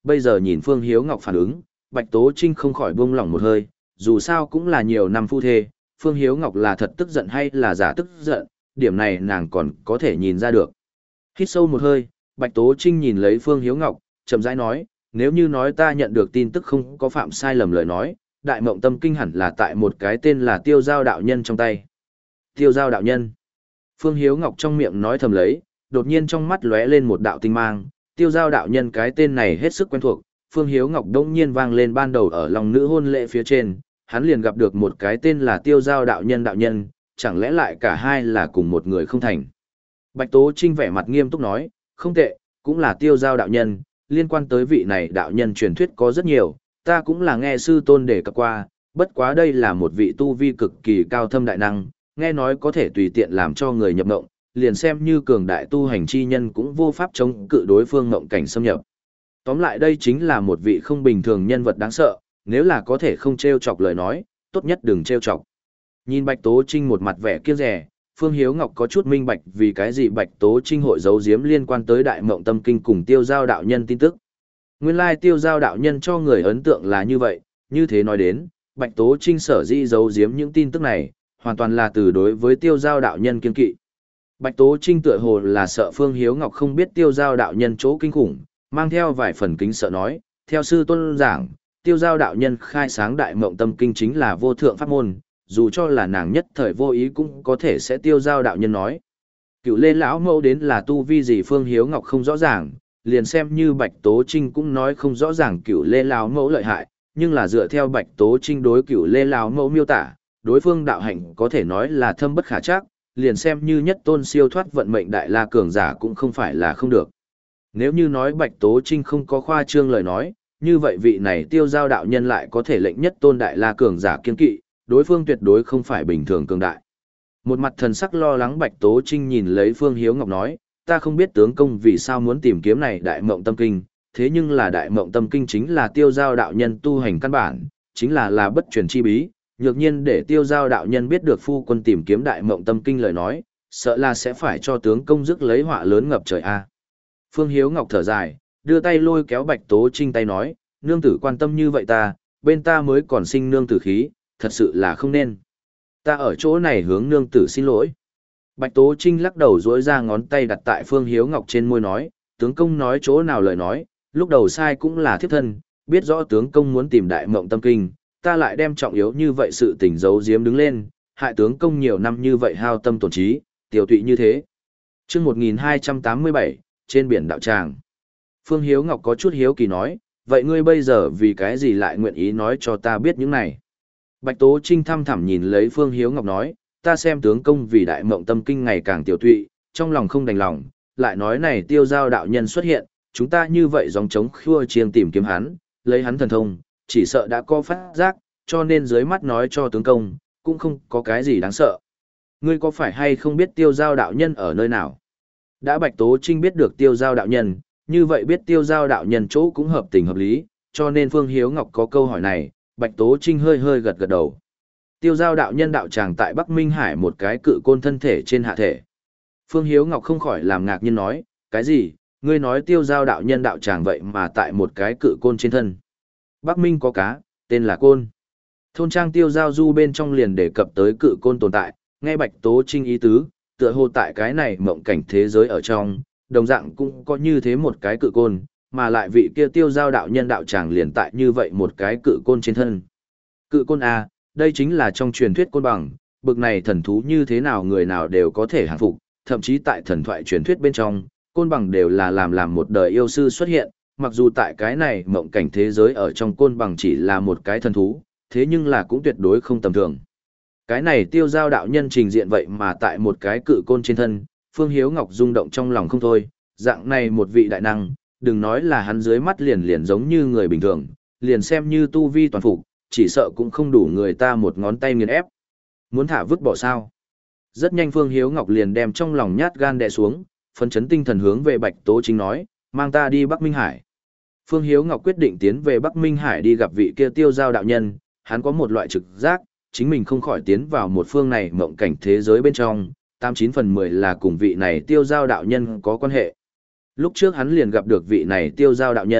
Bây giờ nhìn Phương Hiếu Ngọc phản ứng, Bạch Tố Trinh không khỏi buông lỏng một hơi, dù sao cũng là nhiều năm phu thê, Phương Hiếu Ngọc là thật tức giận hay là giả tức giận, điểm này nàng còn có thể nhìn ra được. Hít sâu một hơi, Bạch Tố Trinh nhìn lấy Phương Hiếu Ngọc, chậm rãi nói, nếu như nói ta nhận được tin tức không có phạm sai lầm lời nói, Đại Mộng Tâm Kinh hẳn là tại một cái tên là Tiêu Giao đạo nhân trong tay. Tiêu Giao đạo nhân. Phương Hiếu Ngọc trong miệng nói thầm lấy, đột nhiên trong mắt lóe lên một đạo tinh mang, Tiêu Giao đạo nhân cái tên này hết sức quen thuộc, Phương Hiếu Ngọc đông nhiên vang lên ban đầu ở lòng nữ hôn lễ phía trên, hắn liền gặp được một cái tên là Tiêu Giao đạo nhân đạo nhân, chẳng lẽ lại cả hai là cùng một người không thành. Bạch Tố Trinh vẻ mặt nghiêm túc nói, không tệ, cũng là Tiêu Giao đạo nhân, liên quan tới vị này đạo nhân truyền thuyết có rất nhiều, ta cũng là nghe sư tôn đề cập qua, bất quá đây là một vị tu vi cực kỳ cao thâm đại năng, nghe nói có thể tùy tiện làm cho người nhập mộng, liền xem như cường đại tu hành chi nhân cũng vô pháp chống cự đối phương mộng cảnh xâm nhập. Tóm lại đây chính là một vị không bình thường nhân vật đáng sợ, nếu là có thể không trêu chọc lời nói, tốt nhất đừng trêu chọc. Nhìn Bạch Tố Trinh một mặt vẻ kiêng dè, Phương Hiếu Ngọc có chút minh bạch vì cái gì Bạch Tố Trinh hội giấu giếm liên quan tới Đại Mộng Tâm Kinh cùng Tiêu Giao đạo nhân tin tức. Nguyên lai Tiêu Giao đạo nhân cho người ấn tượng là như vậy, như thế nói đến, Bạch Tố Trinh sở dĩ giấu giếm những tin tức này, hoàn toàn là từ đối với Tiêu Giao đạo nhân kiên kỵ. Bạch Tố Trinh tựa hồ là sợ Phương Hiếu Ngọc không biết Tiêu Giao đạo nhân chỗ kinh khủng, mang theo vài phần kính sợ nói, theo sư tôn giảng, Tiêu Giao đạo nhân khai sáng Đại Mộng Tâm Kinh chính là vô thượng pháp môn, dù cho là nàng nhất thời vô ý cũng có thể sẽ Tiêu Giao đạo nhân nói. Cựu Lê lão mẫu đến là tu vi gì Phương Hiếu Ngọc không rõ ràng, liền xem như Bạch Tố Trinh cũng nói không rõ ràng Cựu Lê lão mẫu lợi hại, nhưng là dựa theo Bạch Tố Trinh đối Cựu Lê lão mẫu miêu tả, đối phương đạo hạnh có thể nói là thâm bất khả trắc, liền xem như nhất tôn siêu thoát vận mệnh đại la cường giả cũng không phải là không được. Nếu như nói Bạch Tố Trinh không có khoa trương lời nói, như vậy vị này Tiêu Giao đạo nhân lại có thể lệnh nhất tôn đại la cường giả kiên kỵ, đối phương tuyệt đối không phải bình thường cường đại. Một mặt thần sắc lo lắng Bạch Tố Trinh nhìn lấy Phương Hiếu Ngọc nói, ta không biết tướng công vì sao muốn tìm kiếm này Đại Mộng Tâm Kinh, thế nhưng là Đại Mộng Tâm Kinh chính là Tiêu Giao đạo nhân tu hành căn bản, chính là là bất truyền chi bí, nhược nhiên để Tiêu Giao đạo nhân biết được phu quân tìm kiếm Đại Mộng Tâm Kinh lời nói, sợ là sẽ phải cho tướng công rước lấy họa lớn ngập trời a. Phương Hiếu Ngọc thở dài, đưa tay lôi kéo Bạch Tố Trinh tay nói, nương tử quan tâm như vậy ta, bên ta mới còn sinh nương tử khí, thật sự là không nên. Ta ở chỗ này hướng nương tử xin lỗi. Bạch Tố Trinh lắc đầu duỗi ra ngón tay đặt tại Phương Hiếu Ngọc trên môi nói, tướng công nói chỗ nào lời nói, lúc đầu sai cũng là thiếp thân, biết rõ tướng công muốn tìm Đại Mộng Tâm Kinh, ta lại đem trọng yếu như vậy sự tình giấu giếm đứng lên, hại tướng công nhiều năm như vậy hao tâm tổn trí, tiểu tụy như thế. Chương một nghìn hai trăm tám mươi bảy, trên biển đạo tràng. Phương Hiếu Ngọc có chút hiếu kỳ nói, vậy ngươi bây giờ vì cái gì lại nguyện ý nói cho ta biết những này? Bạch Tố Trinh thăm thẳm nhìn lấy Phương Hiếu Ngọc nói, ta xem tướng công vì Đại Mộng Tâm Kinh ngày càng tiểu tụy, trong lòng không đành lòng, lại nói này Tiêu Giao đạo nhân xuất hiện, chúng ta như vậy dòng chống khua chiêng tìm kiếm hắn, lấy hắn thần thông, chỉ sợ đã có phát giác, cho nên dưới mắt nói cho tướng công, cũng không có cái gì đáng sợ. Ngươi có phải hay không biết Tiêu Giao đạo nhân ở nơi nào? Đã Bạch Tố Trinh biết được Tiêu Giao đạo nhân, như vậy biết Tiêu Giao đạo nhân chỗ cũng hợp tình hợp lý, cho nên Phương Hiếu Ngọc có câu hỏi này, Bạch Tố Trinh hơi hơi gật gật đầu. Tiêu Giao đạo nhân đạo tràng tại Bắc Minh Hải một cái cự côn thân thể trên hạ thể. Phương Hiếu Ngọc không khỏi làm ngạc nhiên nói, cái gì, ngươi nói Tiêu Giao đạo nhân đạo tràng vậy mà tại một cái cự côn trên thân. Bắc Minh có cá, tên là côn. Thôn trang Tiêu Giao du bên trong liền đề cập tới cự côn tồn tại, nghe Bạch Tố Trinh ý tứ, tựa hồ tại cái này mộng cảnh thế giới ở trong, đồng dạng cũng có như thế một cái cự côn, mà lại vị kia Tiêu Giao đạo nhân đạo tràng liền tại như vậy một cái cự côn trên thân. Cự côn A, đây chính là trong truyền thuyết côn bằng, bực này thần thú như thế nào người nào đều có thể hàng phục, thậm chí tại thần thoại truyền thuyết bên trong, côn bằng đều là làm làm một đời yêu sư xuất hiện, mặc dù tại cái này mộng cảnh thế giới ở trong côn bằng chỉ là một cái thần thú, thế nhưng là cũng tuyệt đối không tầm thường. Cái này Tiêu Giao đạo nhân trình diện vậy mà tại một cái cự côn trên thân, Phương Hiếu Ngọc rung động trong lòng không thôi, dạng này một vị đại năng, đừng nói là hắn dưới mắt liền liền giống như người bình thường, liền xem như tu vi toàn phục, chỉ sợ cũng không đủ người ta một ngón tay nghiền ép. Muốn thả vứt bỏ sao? Rất nhanh Phương Hiếu Ngọc liền đem trong lòng nhát gan đè xuống, phấn chấn tinh thần hướng về Bạch Tố Trinh nói, mang ta đi Bắc Minh Hải. Phương Hiếu Ngọc quyết định tiến về Bắc Minh Hải đi gặp vị kia Tiêu Giao đạo nhân, hắn có một loại trực giác, chính mình không khỏi tiến vào một phương này mộng cảnh thế giới bên trong, tám chín phần mười là cùng vị này Tiêu Giao đạo nhân có quan hệ. Lúc trước hắn liền gặp được vị này Tiêu Giao đạo nhân,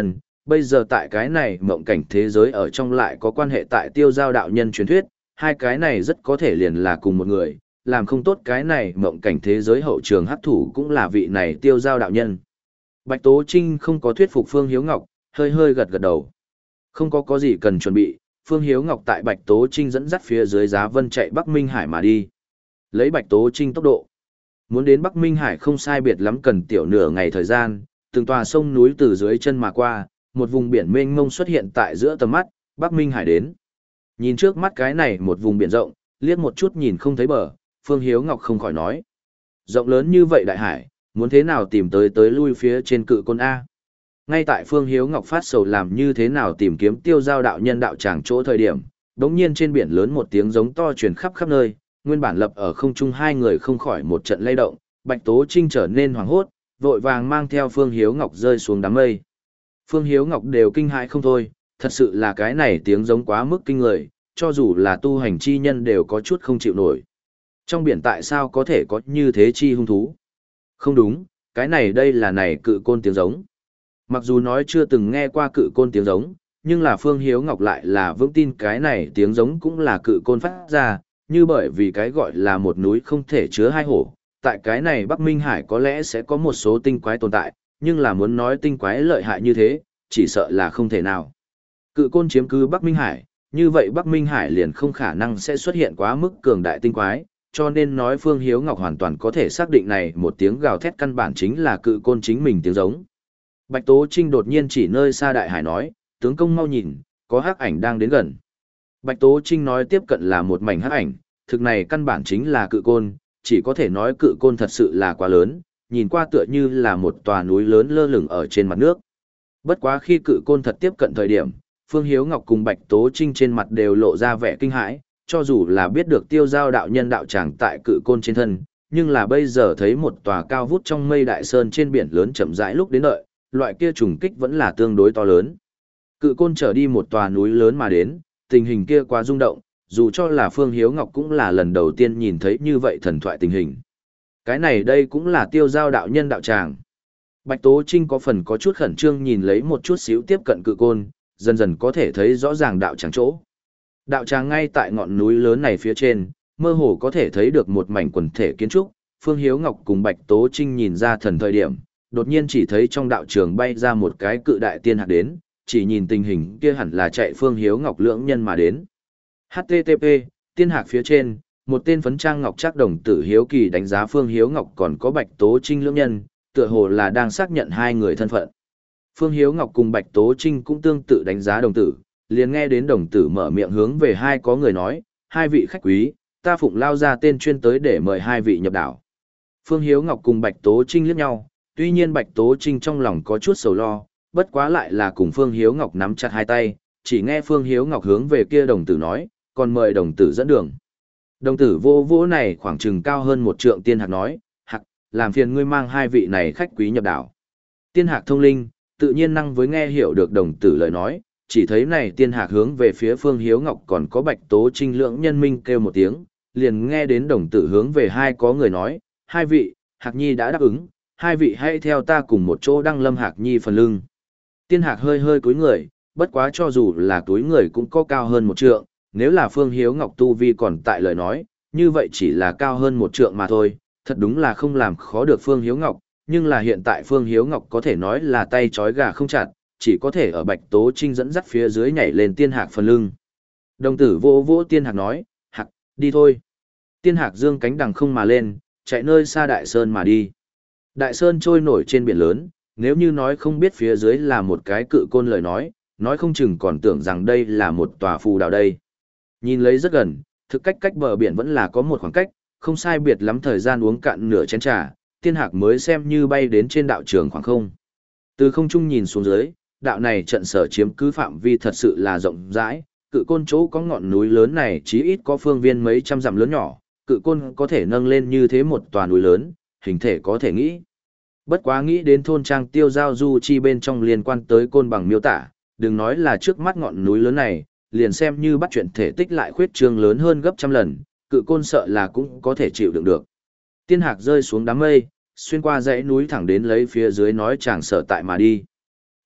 Bây giờ tại cái này mộng cảnh thế giới ở trong lại có quan hệ tại tiêu giao đạo nhân truyền thuyết, hai cái này rất có thể liền là cùng một người, làm không tốt cái này mộng cảnh thế giới hậu trường hắc thủ cũng là vị này tiêu giao đạo nhân. Bạch Tố Trinh không có thuyết phục Phương Hiếu Ngọc, hơi hơi gật gật đầu. Không có có gì cần chuẩn bị, Phương Hiếu Ngọc tại Bạch Tố Trinh dẫn dắt phía dưới Giá Vân chạy Bắc Minh Hải mà đi. Lấy Bạch Tố Trinh tốc độ, muốn đến Bắc Minh Hải không sai biệt lắm cần tiểu nửa ngày thời gian, từng tòa sông núi từ dưới chân mà qua, một vùng biển mênh mông xuất hiện tại giữa tầm mắt, Bắc Minh Hải đến. Nhìn trước mắt cái này một vùng biển rộng, liếc một chút nhìn không thấy bờ, Phương Hiếu Ngọc không khỏi nói. Rộng lớn như vậy đại hải, muốn thế nào tìm tới tới lui phía trên cự côn A. Ngay tại Phương Hiếu Ngọc phát sầu làm như thế nào tìm kiếm tiêu giao đạo nhân đạo tràng chỗ thời điểm, đống nhiên trên biển lớn một tiếng giống to truyền khắp khắp nơi, nguyên bản lập ở không trung hai người không khỏi một trận lay động, Bạch Tố Trinh trở nên hoảng hốt, vội vàng mang theo Phương Hiếu Ngọc rơi xuống đám mây. Phương Hiếu Ngọc đều kinh hãi không thôi, thật sự là cái này tiếng giống quá mức kinh người, cho dù là tu hành chi nhân đều có chút không chịu nổi. Trong biển tại sao có thể có như thế chi hung thú? Không đúng, cái này đây là này cự côn tiếng giống. Mặc dù nói chưa từng nghe qua cự côn tiếng giống, nhưng là Phương Hiếu Ngọc lại là vững tin cái này tiếng giống cũng là cự côn phát ra, như bởi vì cái gọi là một núi không thể chứa hai hổ. Tại cái này Bắc Minh Hải có lẽ sẽ có một số tinh quái tồn tại, nhưng là muốn nói tinh quái lợi hại như thế, chỉ sợ là không thể nào. Cự côn chiếm cứ Bắc Minh Hải, như vậy Bắc Minh Hải liền không khả năng sẽ xuất hiện quá mức cường đại tinh quái, cho nên nói Phương Hiếu Ngọc hoàn toàn có thể xác định này một tiếng gào thét căn bản chính là cự côn chính mình tiếng giống. Bạch Tố Trinh đột nhiên chỉ nơi xa đại hải nói, tướng công mau nhìn, có hắc ảnh đang đến gần. Bạch Tố Trinh nói tiếp cận là một mảnh hắc ảnh, thực này căn bản chính là cự côn, chỉ có thể nói cự côn thật sự là quá lớn, nhìn qua tựa như là một tòa núi lớn lơ lửng ở trên mặt nước. Bất quá khi cự côn thật tiếp cận thời điểm, Phương Hiếu Ngọc cùng Bạch Tố Trinh trên mặt đều lộ ra vẻ kinh hãi, cho dù là biết được tiêu giao đạo nhân đạo tràng tại cự côn trên thân, nhưng là bây giờ thấy một tòa cao vút trong mây đại sơn trên biển lớn chậm rãi lúc đến đợi, loại kia trùng kích vẫn là tương đối to lớn. Cự côn trở đi một tòa núi lớn mà đến, tình hình kia quá rung động, dù cho là Phương Hiếu Ngọc cũng là lần đầu tiên nhìn thấy như vậy thần thoại tình hình. Cái này đây cũng là tiêu giao đạo nhân đạo tràng. Bạch Tố Trinh có phần có chút khẩn trương nhìn lấy một chút xíu tiếp cận cự côn, dần dần có thể thấy rõ ràng đạo tràng chỗ. Đạo tràng ngay tại ngọn núi lớn này phía trên, mơ hồ có thể thấy được một mảnh quần thể kiến trúc. Phương Hiếu Ngọc cùng Bạch Tố Trinh nhìn ra thần thời điểm, đột nhiên chỉ thấy trong đạo trường bay ra một cái cự đại tiên hạc đến, chỉ nhìn tình hình kia hẳn là chạy Phương Hiếu Ngọc lưỡng nhân mà đến. hát tê tê pê, tiên hạc phía trên, một tên phấn trang ngọc trác đồng tử hiếu kỳ đánh giá Phương Hiếu Ngọc còn có Bạch Tố Trinh lưỡng nhân, tựa hồ là đang xác nhận hai người thân phận. Phương Hiếu Ngọc cùng Bạch Tố Trinh cũng tương tự đánh giá đồng tử, liền nghe đến đồng tử mở miệng hướng về hai có người nói, hai vị khách quý, ta phụng lao ra tên chuyên tới để mời hai vị nhập đảo. Phương Hiếu Ngọc cùng Bạch Tố Trinh liếc nhau, tuy nhiên Bạch Tố Trinh trong lòng có chút sầu lo, bất quá lại là cùng Phương Hiếu Ngọc nắm chặt hai tay, chỉ nghe Phương Hiếu Ngọc hướng về kia đồng tử nói, còn mời đồng tử dẫn đường. Đồng tử vô vô này khoảng chừng cao hơn một trượng tiên hạc nói, hạc, làm phiền ngươi mang hai vị này khách quý nhập đảo. Tiên hạc thông linh, tự nhiên năng với nghe hiểu được đồng tử lời nói, chỉ thấy này tiên hạc hướng về phía Phương Hiếu Ngọc còn có Bạch Tố Trinh lượng nhân minh kêu một tiếng, liền nghe đến đồng tử hướng về hai có người nói, hai vị, Hạc Nhi đã đáp ứng, hai vị hãy theo ta cùng một chỗ đăng lâm Hạc Nhi phần lưng. Tiên hạc hơi hơi cúi người, bất quá cho dù là túi người cũng có cao hơn một trượng, nếu là Phương Hiếu Ngọc tu vi còn tại lời nói, như vậy chỉ là cao hơn một trượng mà thôi, thật đúng là không làm khó được Phương Hiếu Ngọc, nhưng là hiện tại Phương Hiếu Ngọc có thể nói là tay trói gà không chặt, chỉ có thể ở Bạch Tố Trinh dẫn dắt phía dưới nhảy lên tiên hạc phần lưng. Đồng tử vô vô tiên hạc nói, hạc, đi thôi. Tiên hạc dương cánh đằng không mà lên, chạy nơi xa đại sơn mà đi. Đại sơn trôi nổi trên biển lớn, nếu như nói không biết phía dưới là một cái cự côn lời nói, nói không chừng còn tưởng rằng đây là một tòa phù đảo đây. Nhìn lấy rất gần, thực cách cách bờ biển vẫn là có một khoảng cách, không sai biệt lắm thời gian uống cạn nửa chén trà, tiên hạc mới xem như bay đến trên đạo trường khoảng không. Từ không trung nhìn xuống dưới, đạo này trận sở chiếm cứ phạm vi thật sự là rộng rãi, cự côn chỗ có ngọn núi lớn này chí ít có phương viên mấy trăm dặm lớn nhỏ, cự côn có thể nâng lên như thế một tòa núi lớn, hình thể có thể nghĩ. Bất quá nghĩ đến thôn trang tiêu giao du chi bên trong liên quan tới côn bằng miêu tả, đừng nói là trước mắt ngọn núi lớn này, liền xem như bắt chuyện thể tích lại khuyết trương lớn hơn gấp trăm lần, cự côn sợ là cũng có thể chịu đựng được. Tiên hạc rơi xuống đám mây, xuyên qua dãy núi thẳng đến lấy phía dưới nói chàng sở tại mà đi.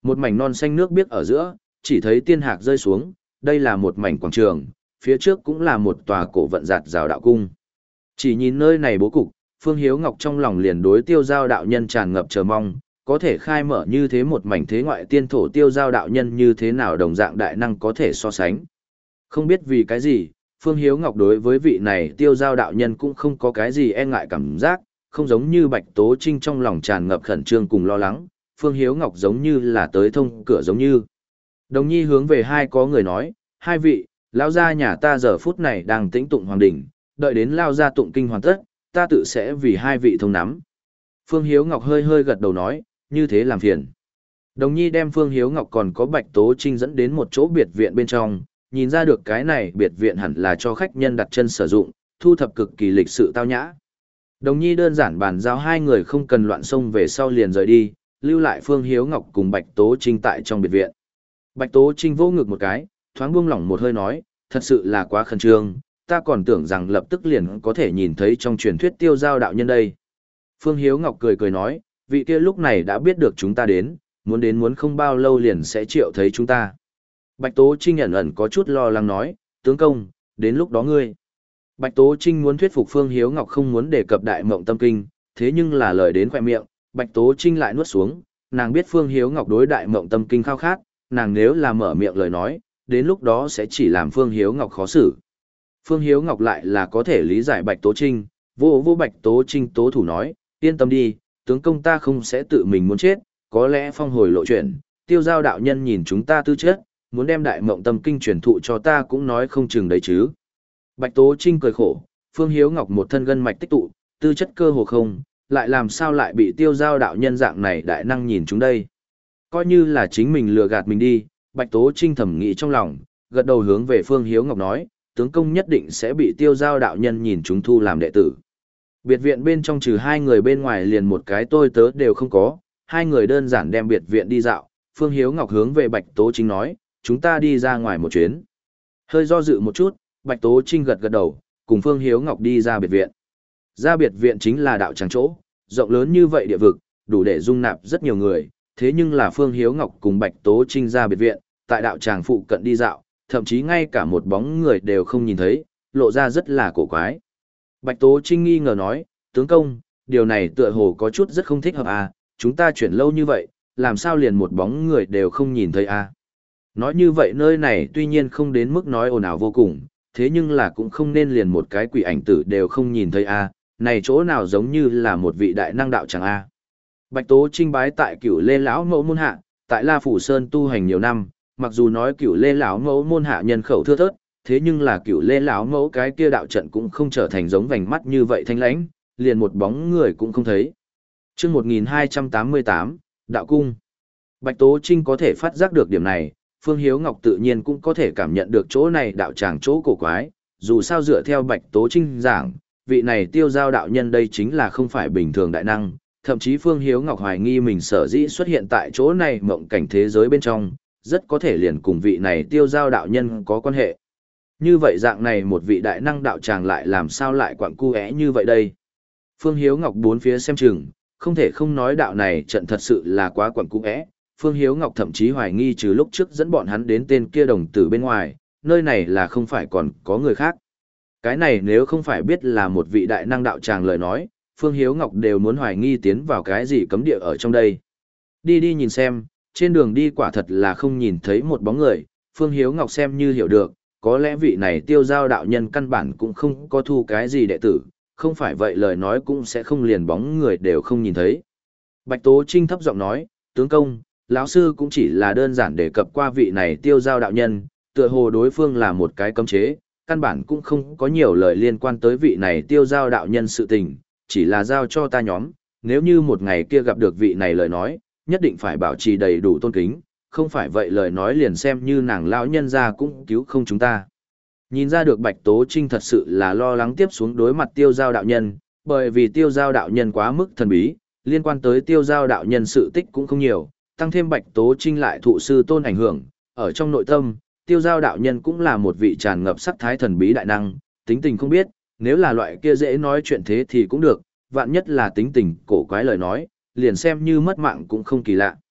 Một mảnh non xanh nước biếc ở giữa, chỉ thấy tiên hạc rơi xuống, đây là một mảnh quảng trường, phía trước cũng là một tòa cổ vận giạt rào đạo cung. Chỉ nhìn nơi này bố cục, Phương Hiếu Ngọc trong lòng liền đối tiêu giao đạo nhân tràn ngập chờ mong, có thể khai mở như thế một mảnh thế ngoại tiên thổ tiêu giao đạo nhân như thế nào đồng dạng đại năng có thể so sánh. Không biết vì cái gì, Phương Hiếu Ngọc đối với vị này tiêu giao đạo nhân cũng không có cái gì e ngại cảm giác, không giống như Bạch Tố Trinh trong lòng tràn ngập khẩn trương cùng lo lắng, Phương Hiếu Ngọc giống như là tới thông cửa giống như. Đồng nhi hướng về hai có người nói, hai vị, lão gia nhà ta giờ phút này đang tĩnh tụng hoàng đỉnh, đợi đến lao gia tụng kinh hoàn tất, ta tự sẽ vì hai vị thông nắm. Phương Hiếu Ngọc hơi hơi gật đầu nói, như thế làm phiền. Đồng nhi đem Phương Hiếu Ngọc còn có Bạch Tố Trinh dẫn đến một chỗ biệt viện bên trong, nhìn ra được cái này biệt viện hẳn là cho khách nhân đặt chân sử dụng, thu thập cực kỳ lịch sự tao nhã. Đồng nhi đơn giản bàn giao hai người không cần loạn xông về sau liền rời đi, lưu lại Phương Hiếu Ngọc cùng Bạch Tố Trinh tại trong biệt viện. Bạch Tố Trinh vô ngực một cái, thoáng buông lỏng một hơi nói, thật sự là quá khẩn trương, ta còn tưởng rằng lập tức liền có thể nhìn thấy trong truyền thuyết tiêu giao đạo nhân đây. Phương Hiếu Ngọc cười cười nói, vị kia lúc này đã biết được chúng ta đến, muốn đến muốn không bao lâu liền sẽ triệu thấy chúng ta. Bạch Tố Trinh ẩn ẩn có chút lo lắng nói, tướng công, đến lúc đó ngươi. Bạch Tố Trinh muốn thuyết phục Phương Hiếu Ngọc không muốn đề cập đại mộng tâm kinh, thế nhưng là lời đến khoe miệng, Bạch Tố Trinh lại nuốt xuống, nàng biết Phương Hiếu Ngọc đối đại mộng tâm kinh khao khát, nàng nếu là mở miệng lời nói, đến lúc đó sẽ chỉ làm Phương Hiếu Ngọc khó xử. Phương Hiếu Ngọc lại là có thể lý giải Bạch Tố Trinh, vô vô Bạch Tố Trinh tố thủ nói, yên tâm đi, tướng công ta không sẽ tự mình muốn chết, có lẽ phong hồi lộ chuyện, tiêu giao đạo nhân nhìn chúng ta tư chất, muốn đem đại mộng tâm kinh truyền thụ cho ta cũng nói không chừng đấy chứ. Bạch Tố Trinh cười khổ, Phương Hiếu Ngọc một thân gân mạch tích tụ, tư chất cơ hồ không, lại làm sao lại bị tiêu giao đạo nhân dạng này đại năng nhìn chúng đây. Coi như là chính mình lừa gạt mình đi, Bạch Tố Trinh thầm nghĩ trong lòng, gật đầu hướng về Phương Hiếu Ngọc nói, tướng công nhất định sẽ bị tiêu giao đạo nhân nhìn chúng thu làm đệ tử. Biệt viện bên trong trừ hai người bên ngoài liền một cái tôi tớ đều không có, hai người đơn giản đem biệt viện đi dạo, Phương Hiếu Ngọc hướng về Bạch Tố Trinh nói, chúng ta đi ra ngoài một chuyến. Hơi do dự một chút, Bạch Tố Trinh gật gật đầu, cùng Phương Hiếu Ngọc đi ra biệt viện. Ra biệt viện chính là đạo tràng chỗ, rộng lớn như vậy địa vực, đủ để dung nạp rất nhiều người, thế nhưng là Phương Hiếu Ngọc cùng Bạch Tố Trinh ra biệt viện, tại đạo tràng phụ cận đi dạo, thậm chí ngay cả một bóng người đều không nhìn thấy, lộ ra rất là cổ quái. Bạch Tố Trinh nghi ngờ nói, tướng công, điều này tựa hồ có chút rất không thích hợp à, chúng ta chuyển lâu như vậy, làm sao liền một bóng người đều không nhìn thấy à. Nói như vậy nơi này tuy nhiên không đến mức nói ồn ào vô cùng, thế nhưng là cũng không nên liền một cái quỷ ảnh tử đều không nhìn thấy à, này chỗ nào giống như là một vị đại năng đạo chẳng à. Bạch Tố Trinh bái tại Cửu Lê lão mẫu môn hạ, tại La Phủ Sơn tu hành nhiều năm, mặc dù nói Cửu Lê lão mẫu môn hạ nhân khẩu thưa thớt, thế nhưng là Cửu Lê lão mẫu cái kia đạo trận cũng không trở thành giống vành mắt như vậy thanh lãnh, liền một bóng người cũng không thấy. Chương một nghìn hai trăm tám mươi tám, Đạo cung. Bạch Tố Trinh có thể phát giác được điểm này, Phương Hiếu Ngọc tự nhiên cũng có thể cảm nhận được chỗ này đạo tràng chỗ cổ quái, dù sao dựa theo Bạch Tố Trinh giảng, vị này tiêu giao đạo nhân đây chính là không phải bình thường đại năng, thậm chí Phương Hiếu Ngọc hoài nghi mình sở dĩ xuất hiện tại chỗ này mộng cảnh thế giới bên trong, rất có thể liền cùng vị này tiêu giao đạo nhân có quan hệ. Như vậy dạng này một vị đại năng đạo tràng lại làm sao lại quặng cu é như vậy đây? Phương Hiếu Ngọc bốn phía xem chừng, không thể không nói đạo này trận thật sự là quá quặng cu é. Phương Hiếu Ngọc thậm chí hoài nghi trừ lúc trước dẫn bọn hắn đến tên kia đồng tử bên ngoài, nơi này là không phải còn có người khác. Cái này nếu không phải biết là một vị đại năng đạo tràng lời nói, Phương Hiếu Ngọc đều muốn hoài nghi tiến vào cái gì cấm địa ở trong đây. Đi đi nhìn xem, trên đường đi quả thật là không nhìn thấy một bóng người, Phương Hiếu Ngọc xem như hiểu được, có lẽ vị này tiêu giao đạo nhân căn bản cũng không có thu cái gì đệ tử, không phải vậy lời nói cũng sẽ không liền bóng người đều không nhìn thấy. Bạch Tố Trinh thấp giọng nói, tướng công, lão sư cũng chỉ là đơn giản đề cập qua vị này tiêu giao đạo nhân, tựa hồ đối phương là một cái cấm chế, căn bản cũng không có nhiều lời liên quan tới vị này tiêu giao đạo nhân sự tình, chỉ là giao cho ta nhóm, nếu như một ngày kia gặp được vị này lời nói, nhất định phải bảo trì đầy đủ tôn kính, không phải vậy lời nói liền xem như nàng lão nhân ra cũng cứu không chúng ta. Nhìn ra được Bạch Tố Trinh thật sự là lo lắng tiếp xuống đối mặt tiêu giao đạo nhân, bởi vì tiêu giao đạo nhân quá mức thần bí, liên quan tới tiêu giao đạo nhân sự tích cũng không nhiều, tăng thêm Bạch Tố Trinh lại thụ sư tôn ảnh hưởng, ở trong nội tâm, tiêu giao đạo nhân cũng là một vị tràn ngập sắc thái thần bí đại năng, tính tình không biết, nếu là loại kia dễ nói chuyện thế thì cũng được, vạn nhất là tính tình cổ quái lời nói, liền xem như mất mạng cũng không kỳ lạ.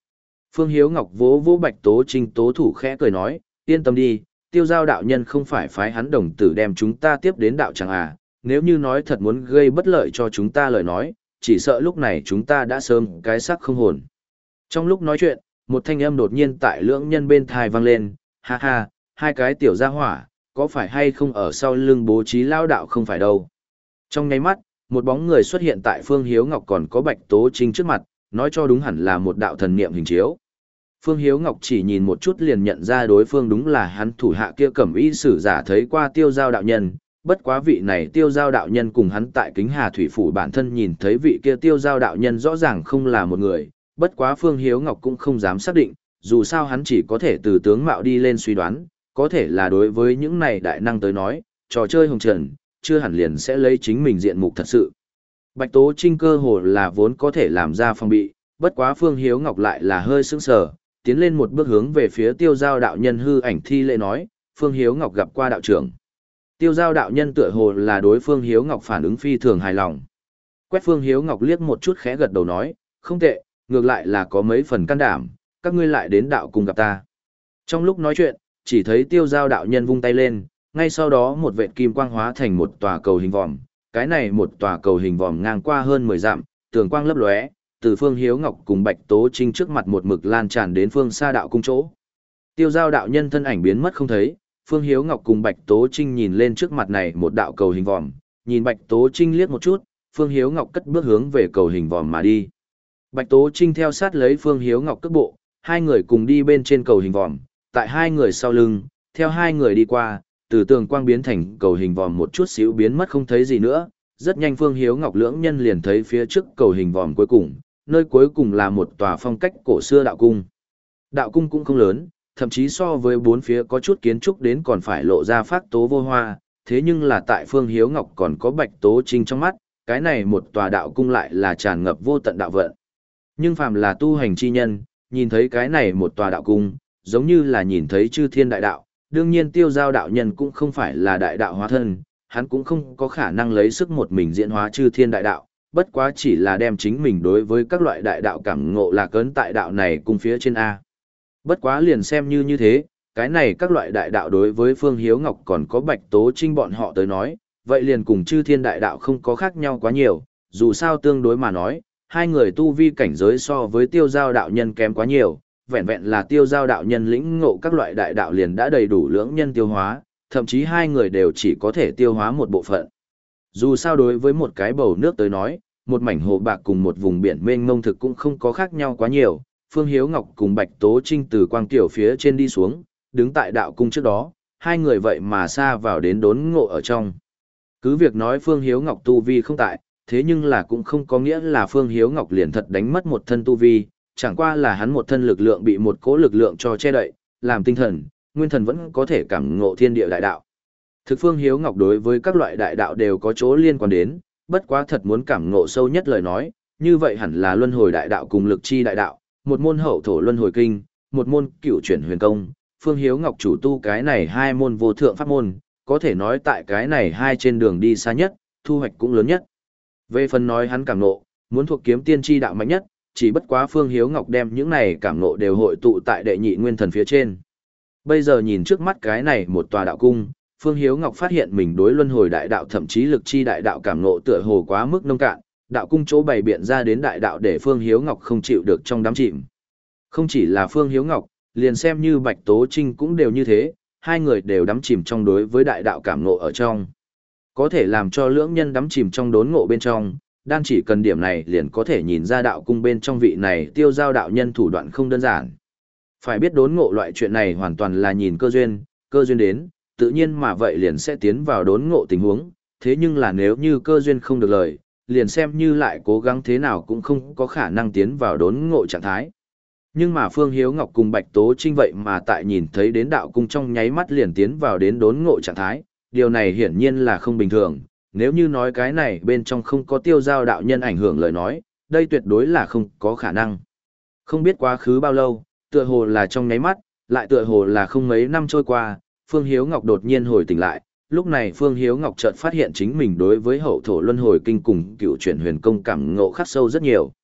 Phương Hiếu Ngọc vỗ vỗ Bạch Tố Trinh tố thủ khẽ cười nói, yên tâm đi, tiêu giao đạo nhân không phải phái hắn đồng tử đem chúng ta tiếp đến đạo tràng à, nếu như nói thật muốn gây bất lợi cho chúng ta lời nói, chỉ sợ lúc này chúng ta đã sớm cái xác không hồn. Trong lúc nói chuyện, một thanh âm đột nhiên tại lưỡng nhân bên thai vang lên, ha ha, hai cái tiểu gia hỏa, có phải hay không ở sau lưng bố trí lao đạo không phải đâu. Trong nháy mắt, một bóng người xuất hiện tại Phương Hiếu Ngọc còn có Bạch Tố Trinh trước mặt, nói cho đúng hẳn là một đạo thần niệm hình chiếu. Phương Hiếu Ngọc chỉ nhìn một chút liền nhận ra đối phương đúng là hắn thủ hạ kia cẩm y sử giả thấy qua tiêu giao đạo nhân, bất quá vị này tiêu giao đạo nhân cùng hắn tại Kính Hà Thủy Phủ bản thân nhìn thấy vị kia tiêu giao đạo nhân rõ ràng không là một người, bất quá Phương Hiếu Ngọc cũng không dám xác định, dù sao hắn chỉ có thể từ tướng mạo đi lên suy đoán, có thể là đối với những này đại năng tới nói, trò chơi hồng trần, chưa hẳn liền sẽ lấy chính mình diện mục thật sự. Bạch Tố Trinh cơ hồ là vốn có thể làm ra phòng bị, bất quá Phương Hiếu Ngọc lại là hơi sững sờ, tiến lên một bước hướng về phía tiêu giao đạo nhân hư ảnh thi lễ nói, Phương Hiếu Ngọc gặp qua đạo trưởng. Tiêu giao đạo nhân tựa hồ là đối Phương Hiếu Ngọc phản ứng phi thường hài lòng. Quét Phương Hiếu Ngọc liếc một chút khẽ gật đầu nói, không tệ, ngược lại là có mấy phần can đảm, các ngươi lại đến đạo cùng gặp ta. Trong lúc nói chuyện, chỉ thấy tiêu giao đạo nhân vung tay lên, ngay sau đó một vệt kim quang hóa thành một tòa cầu hình vòm, cái này một tòa cầu hình vòm ngang qua hơn mười dặm, tường quang lấp lóe, từ Phương Hiếu Ngọc cùng Bạch Tố Trinh trước mặt một mực lan tràn đến phương xa đạo cung chỗ. Tiêu giao đạo nhân thân ảnh biến mất không thấy, Phương Hiếu Ngọc cùng Bạch Tố Trinh nhìn lên trước mặt này một đạo cầu hình vòm, nhìn Bạch Tố Trinh liếc một chút, Phương Hiếu Ngọc cất bước hướng về cầu hình vòm mà đi. Bạch Tố Trinh theo sát lấy Phương Hiếu Ngọc cất bộ, hai người cùng đi bên trên cầu hình vòm, tại hai người sau lưng, theo hai người đi qua, từ tường quang biến thành cầu hình vòm một chút xíu biến mất không thấy gì nữa, rất nhanh Phương Hiếu Ngọc lưỡng nhân liền thấy phía trước cầu hình vòm cuối cùng, nơi cuối cùng là một tòa phong cách cổ xưa đạo cung. Đạo cung cũng không lớn, thậm chí so với bốn phía có chút kiến trúc đến còn phải lộ ra phác tố vô hoa, thế nhưng là tại Phương Hiếu Ngọc còn có Bạch Tố Trinh trong mắt, cái này một tòa đạo cung lại là tràn ngập vô tận đạo vận. Nhưng phàm là tu hành chi nhân, nhìn thấy cái này một tòa đạo cung, giống như là nhìn thấy chư thiên đại đạo, đương nhiên tiêu giao đạo nhân cũng không phải là đại đạo hóa thân, hắn cũng không có khả năng lấy sức một mình diễn hóa chư thiên đại đạo, bất quá chỉ là đem chính mình đối với các loại đại đạo cảm ngộ là cấn tại đạo này cùng phía trên A. Bất quá liền xem như như thế, cái này các loại đại đạo đối với Phương Hiếu Ngọc còn có Bạch Tố Trinh bọn họ tới nói, vậy liền cùng chư thiên đại đạo không có khác nhau quá nhiều, dù sao tương đối mà nói, hai người tu vi cảnh giới so với tiêu giao đạo nhân kém quá nhiều, vẹn vẹn là tiêu giao đạo nhân lĩnh ngộ các loại đại đạo liền đã đầy đủ lưỡng nhân tiêu hóa, thậm chí hai người đều chỉ có thể tiêu hóa một bộ phận. Dù sao đối với một cái bầu nước tới nói, một mảnh hồ bạc cùng một vùng biển mênh mông thực cũng không có khác nhau quá nhiều. Phương Hiếu Ngọc cùng Bạch Tố Trinh từ quang tiểu phía trên đi xuống, đứng tại đạo cung trước đó, hai người vậy mà xa vào đến đốn ngộ ở trong. Cứ việc nói Phương Hiếu Ngọc tu vi không tại, thế nhưng là cũng không có nghĩa là Phương Hiếu Ngọc liền thật đánh mất một thân tu vi, chẳng qua là hắn một thân lực lượng bị một cỗ lực lượng cho che đậy, làm tinh thần, nguyên thần vẫn có thể cảm ngộ thiên địa đại đạo. Thực Phương Hiếu Ngọc đối với các loại đại đạo đều có chỗ liên quan đến, bất quá thật muốn cảm ngộ sâu nhất lời nói, như vậy hẳn là luân hồi đại đạo cùng lực chi đại đạo, một môn hậu thổ luân hồi kinh, một môn cửu chuyển huyền công. Phương Hiếu Ngọc chủ tu cái này hai môn vô thượng pháp môn, có thể nói tại cái này hai trên đường đi xa nhất, thu hoạch cũng lớn nhất. Về phần nói hắn cảm ngộ, muốn thuộc kiếm tiên chi đạo mạnh nhất, chỉ bất quá Phương Hiếu Ngọc đem những này cảm ngộ đều hội tụ tại đệ nhị nguyên thần phía trên. Bây giờ nhìn trước mắt cái này một tòa đạo cung, Phương Hiếu Ngọc phát hiện mình đối luân hồi đại đạo thậm chí lực chi đại đạo cảm ngộ tựa hồ quá mức nông cạn, đạo cung chỗ bày biện ra đến đại đạo để Phương Hiếu Ngọc không chịu được trong đám chìm. Không chỉ là Phương Hiếu Ngọc, liền xem như Bạch Tố Trinh cũng đều như thế, hai người đều đắm chìm trong đối với đại đạo cảm ngộ ở trong. Có thể làm cho lưỡng nhân đắm chìm trong đốn ngộ bên trong, đan chỉ cần điểm này liền có thể nhìn ra đạo cung bên trong vị này tiêu giao đạo nhân thủ đoạn không đơn giản. Phải biết đốn ngộ loại chuyện này hoàn toàn là nhìn cơ duyên, cơ duyên đến, tự nhiên mà vậy liền sẽ tiến vào đốn ngộ tình huống, thế nhưng là nếu như cơ duyên không được lời, liền xem như lại cố gắng thế nào cũng không có khả năng tiến vào đốn ngộ trạng thái. Nhưng mà Phương Hiếu Ngọc cùng Bạch Tố Trinh vậy mà tại nhìn thấy đến đạo cung trong nháy mắt liền tiến vào đến đốn ngộ trạng thái, điều này hiển nhiên là không bình thường, nếu như nói cái này bên trong không có tiêu giao đạo nhân ảnh hưởng lời nói, đây tuyệt đối là không có khả năng. Không biết quá khứ bao lâu, tựa hồ là trong nháy mắt, lại tựa hồ là không mấy năm trôi qua, Phương Hiếu Ngọc đột nhiên hồi tỉnh lại, lúc này Phương Hiếu Ngọc chợt phát hiện chính mình đối với hậu thổ luân hồi kinh cùng cựu chuyển huyền công cảm ngộ khắc sâu rất nhiều.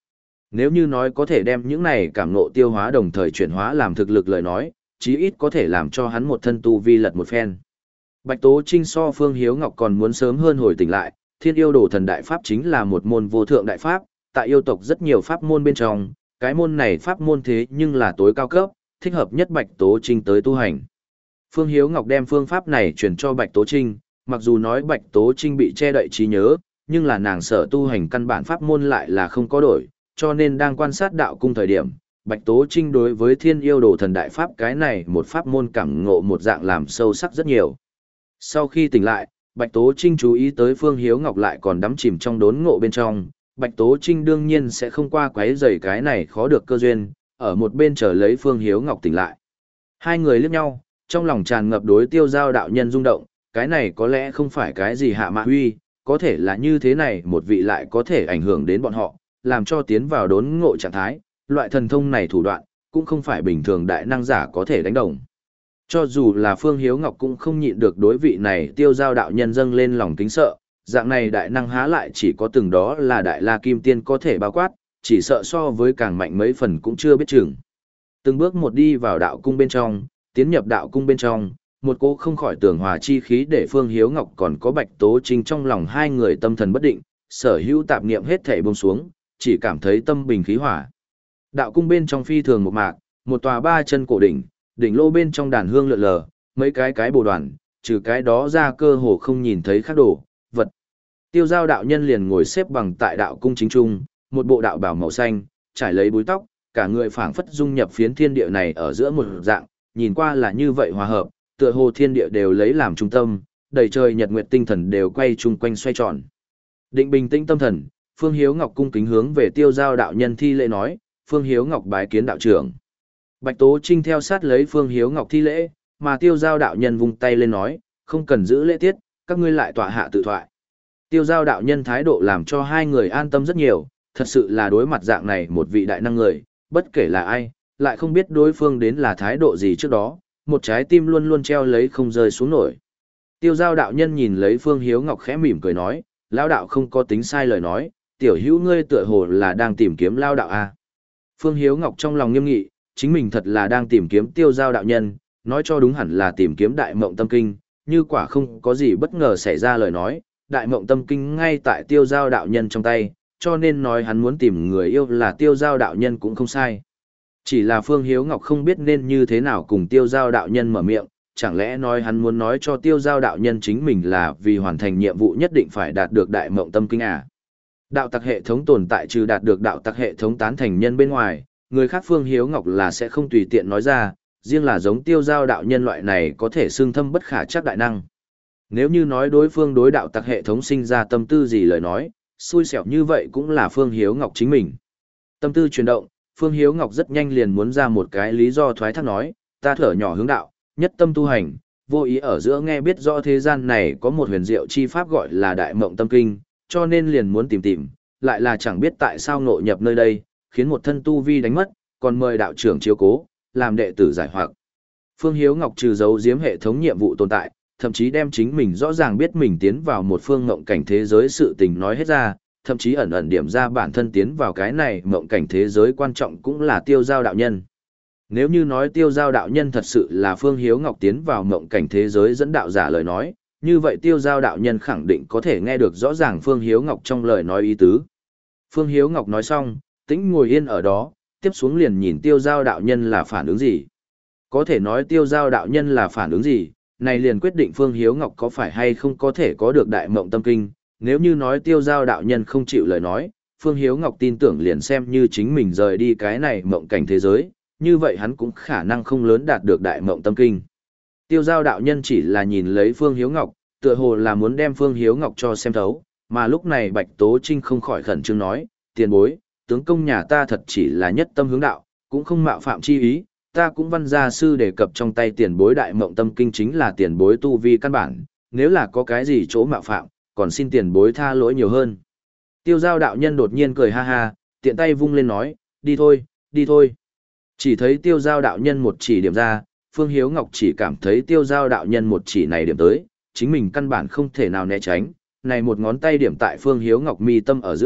Nếu như nói có thể đem những này cảm ngộ tiêu hóa đồng thời chuyển hóa làm thực lực lời nói, chí ít có thể làm cho hắn một thân tu vi lật một phen. Bạch Tố Trinh so Phương Hiếu Ngọc còn muốn sớm hơn hồi tỉnh lại, Thiên Yêu Đồ Thần Đại Pháp chính là một môn vô thượng đại pháp, tại yêu tộc rất nhiều pháp môn bên trong, cái môn này pháp môn thế nhưng là tối cao cấp, thích hợp nhất Bạch Tố Trinh tới tu hành. Phương Hiếu Ngọc đem phương pháp này truyền cho Bạch Tố Trinh, mặc dù nói Bạch Tố Trinh bị che đậy trí nhớ, nhưng là nàng sở tu hành căn bản pháp môn lại là không có đổi, cho nên đang quan sát đạo cung thời điểm, Bạch Tố Trinh đối với Thiên Yêu Đồ Thần Đại Pháp cái này một pháp môn cảm ngộ một dạng làm sâu sắc rất nhiều. Sau khi tỉnh lại, Bạch Tố Trinh chú ý tới Phương Hiếu Ngọc lại còn đắm chìm trong đốn ngộ bên trong, Bạch Tố Trinh đương nhiên sẽ không qua quấy rầy cái này khó được cơ duyên, ở một bên chờ lấy Phương Hiếu Ngọc tỉnh lại. Hai người liếc nhau, trong lòng tràn ngập đối Tiêu Giao đạo nhân rung động, cái này có lẽ không phải cái gì hạ mạ huy, có thể là như thế này một vị lại có thể ảnh hưởng đến bọn họ, làm cho tiến vào đốn ngộ trạng thái, loại thần thông này thủ đoạn, cũng không phải bình thường đại năng giả có thể đánh đồng. Cho dù là Phương Hiếu Ngọc cũng không nhịn được đối vị này Tiêu Giao đạo nhân dâng lên lòng kính sợ, dạng này đại năng há lại chỉ có từng đó là đại la kim tiên có thể bao quát, chỉ sợ so với càng mạnh mấy phần cũng chưa biết chừng. Từng bước một đi vào đạo cung bên trong, tiến nhập đạo cung bên trong, một cô không khỏi tưởng hòa chi khí để Phương Hiếu Ngọc còn có Bạch Tố Trinh trong lòng hai người tâm thần bất định, sở hữu tạp niệm hết thảy buông xuống, chỉ cảm thấy tâm bình khí hỏa. Đạo cung bên trong phi thường một mạc, một tòa ba chân cổ đỉnh, đỉnh lô bên trong đàn hương lượn lờ, mấy cái cái bồ đoàn, trừ cái đó ra cơ hồ không nhìn thấy khác đồ, vật. Tiêu Giao đạo nhân liền ngồi xếp bằng tại đạo cung chính trung, một bộ đạo bào màu xanh, trải lấy búi tóc, cả người phảng phất dung nhập phiến thiên địa này ở giữa một dạng, nhìn qua là như vậy hòa hợp, tựa hồ thiên địa đều lấy làm trung tâm, đầy trời nhật nguyệt tinh thần đều quay chung quanh xoay tròn. Định bình tĩnh tâm thần, Phương Hiếu Ngọc cung kính hướng về Tiêu Giao đạo nhân thi lễ nói, Phương Hiếu Ngọc bái kiến đạo trưởng. Bạch Tố Trinh theo sát lấy Phương Hiếu Ngọc thi lễ, mà Tiêu Giao đạo nhân vung tay lên nói, không cần giữ lễ tiết, các ngươi lại tọa hạ tự thoại. Tiêu Giao đạo nhân thái độ làm cho hai người an tâm rất nhiều, thật sự là đối mặt dạng này một vị đại năng người, bất kể là ai, lại không biết đối phương đến là thái độ gì trước đó, một trái tim luôn luôn treo lấy không rơi xuống nổi. Tiêu Giao đạo nhân nhìn lấy Phương Hiếu Ngọc khẽ mỉm cười nói, lão đạo không có tính sai lời nói, tiểu hữu ngươi tựa hồ là đang tìm kiếm lao đạo a. Phương Hiếu Ngọc trong lòng nghiêm nghị, chính mình thật là đang tìm kiếm Tiêu Giao đạo nhân, nói cho đúng hẳn là tìm kiếm Đại Mộng Tâm Kinh, như quả không có gì bất ngờ xảy ra lời nói, Đại Mộng Tâm Kinh ngay tại Tiêu Giao đạo nhân trong tay, cho nên nói hắn muốn tìm người yêu là Tiêu Giao đạo nhân cũng không sai. Chỉ là Phương Hiếu Ngọc không biết nên như thế nào cùng Tiêu Giao đạo nhân mở miệng, chẳng lẽ nói hắn muốn nói cho Tiêu Giao đạo nhân chính mình là vì hoàn thành nhiệm vụ nhất định phải đạt được Đại Mộng Tâm Kinh à. Đạo tặc hệ thống tồn tại trừ đạt được đạo tặc hệ thống tán thành nhân bên ngoài, người khác Phương Hiếu Ngọc là sẽ không tùy tiện nói ra, riêng là giống Tiêu Giao đạo nhân loại này có thể xương thâm bất khả chắc đại năng. Nếu như nói đối phương đối đạo tặc hệ thống sinh ra tâm tư gì lời nói, xui xẻo như vậy cũng là Phương Hiếu Ngọc chính mình. Tâm tư chuyển động, Phương Hiếu Ngọc rất nhanh liền muốn ra một cái lý do thoái thác nói, ta thở nhỏ hướng đạo, nhất tâm tu hành, vô ý ở giữa nghe biết rõ thế gian này có một huyền diệu chi pháp gọi là Đại Mộng Tâm Kinh, cho nên liền muốn tìm tìm, lại là chẳng biết tại sao ngộ nhập nơi đây, khiến một thân tu vi đánh mất, còn mời đạo trưởng chiếu cố, làm đệ tử giải hoặc. Phương Hiếu Ngọc trừ giấu giếm hệ thống nhiệm vụ tồn tại, thậm chí đem chính mình rõ ràng biết mình tiến vào một phương ngộng cảnh thế giới sự tình nói hết ra, thậm chí ẩn ẩn điểm ra bản thân tiến vào cái này ngộng cảnh thế giới quan trọng cũng là Tiêu Giao đạo nhân. Nếu như nói Tiêu Giao đạo nhân thật sự là Phương Hiếu Ngọc tiến vào ngộng cảnh thế giới dẫn đạo giả lời nói, như vậy Tiêu Giao đạo nhân khẳng định có thể nghe được rõ ràng Phương Hiếu Ngọc trong lời nói ý tứ. Phương Hiếu Ngọc nói xong, tĩnh ngồi yên ở đó, tiếp xuống liền nhìn Tiêu Giao đạo nhân là phản ứng gì. Có thể nói Tiêu Giao đạo nhân là phản ứng gì, này liền quyết định Phương Hiếu Ngọc có phải hay không có thể có được Đại Mộng Tâm Kinh. Nếu như nói Tiêu Giao đạo nhân không chịu lời nói, Phương Hiếu Ngọc tin tưởng liền xem như chính mình rời đi cái này mộng cảnh thế giới, như vậy hắn cũng khả năng không lớn đạt được Đại Mộng Tâm Kinh. Tiêu Giao đạo nhân chỉ là nhìn lấy Phương Hiếu Ngọc, tựa hồ là muốn đem Phương Hiếu Ngọc cho xem thấu, mà lúc này Bạch Tố Trinh không khỏi khẩn trương nói, tiền bối, tướng công nhà ta thật chỉ là nhất tâm hướng đạo, cũng không mạo phạm chi ý, ta cũng văn gia sư đề cập trong tay tiền bối Đại Mộng Tâm Kinh chính là tiền bối tu vi căn bản, nếu là có cái gì chỗ mạo phạm, còn xin tiền bối tha lỗi nhiều hơn. Tiêu Giao đạo nhân đột nhiên cười ha ha, tiện tay vung lên nói, đi thôi, đi thôi. Chỉ thấy Tiêu Giao đạo nhân một chỉ điểm ra, Phương Hiếu Ngọc chỉ cảm thấy Tiêu Giao đạo nhân một chỉ này điểm tới, chính mình căn bản không thể nào né tránh, này một ngón tay điểm tại Phương Hiếu Ngọc mi tâm ở giữa,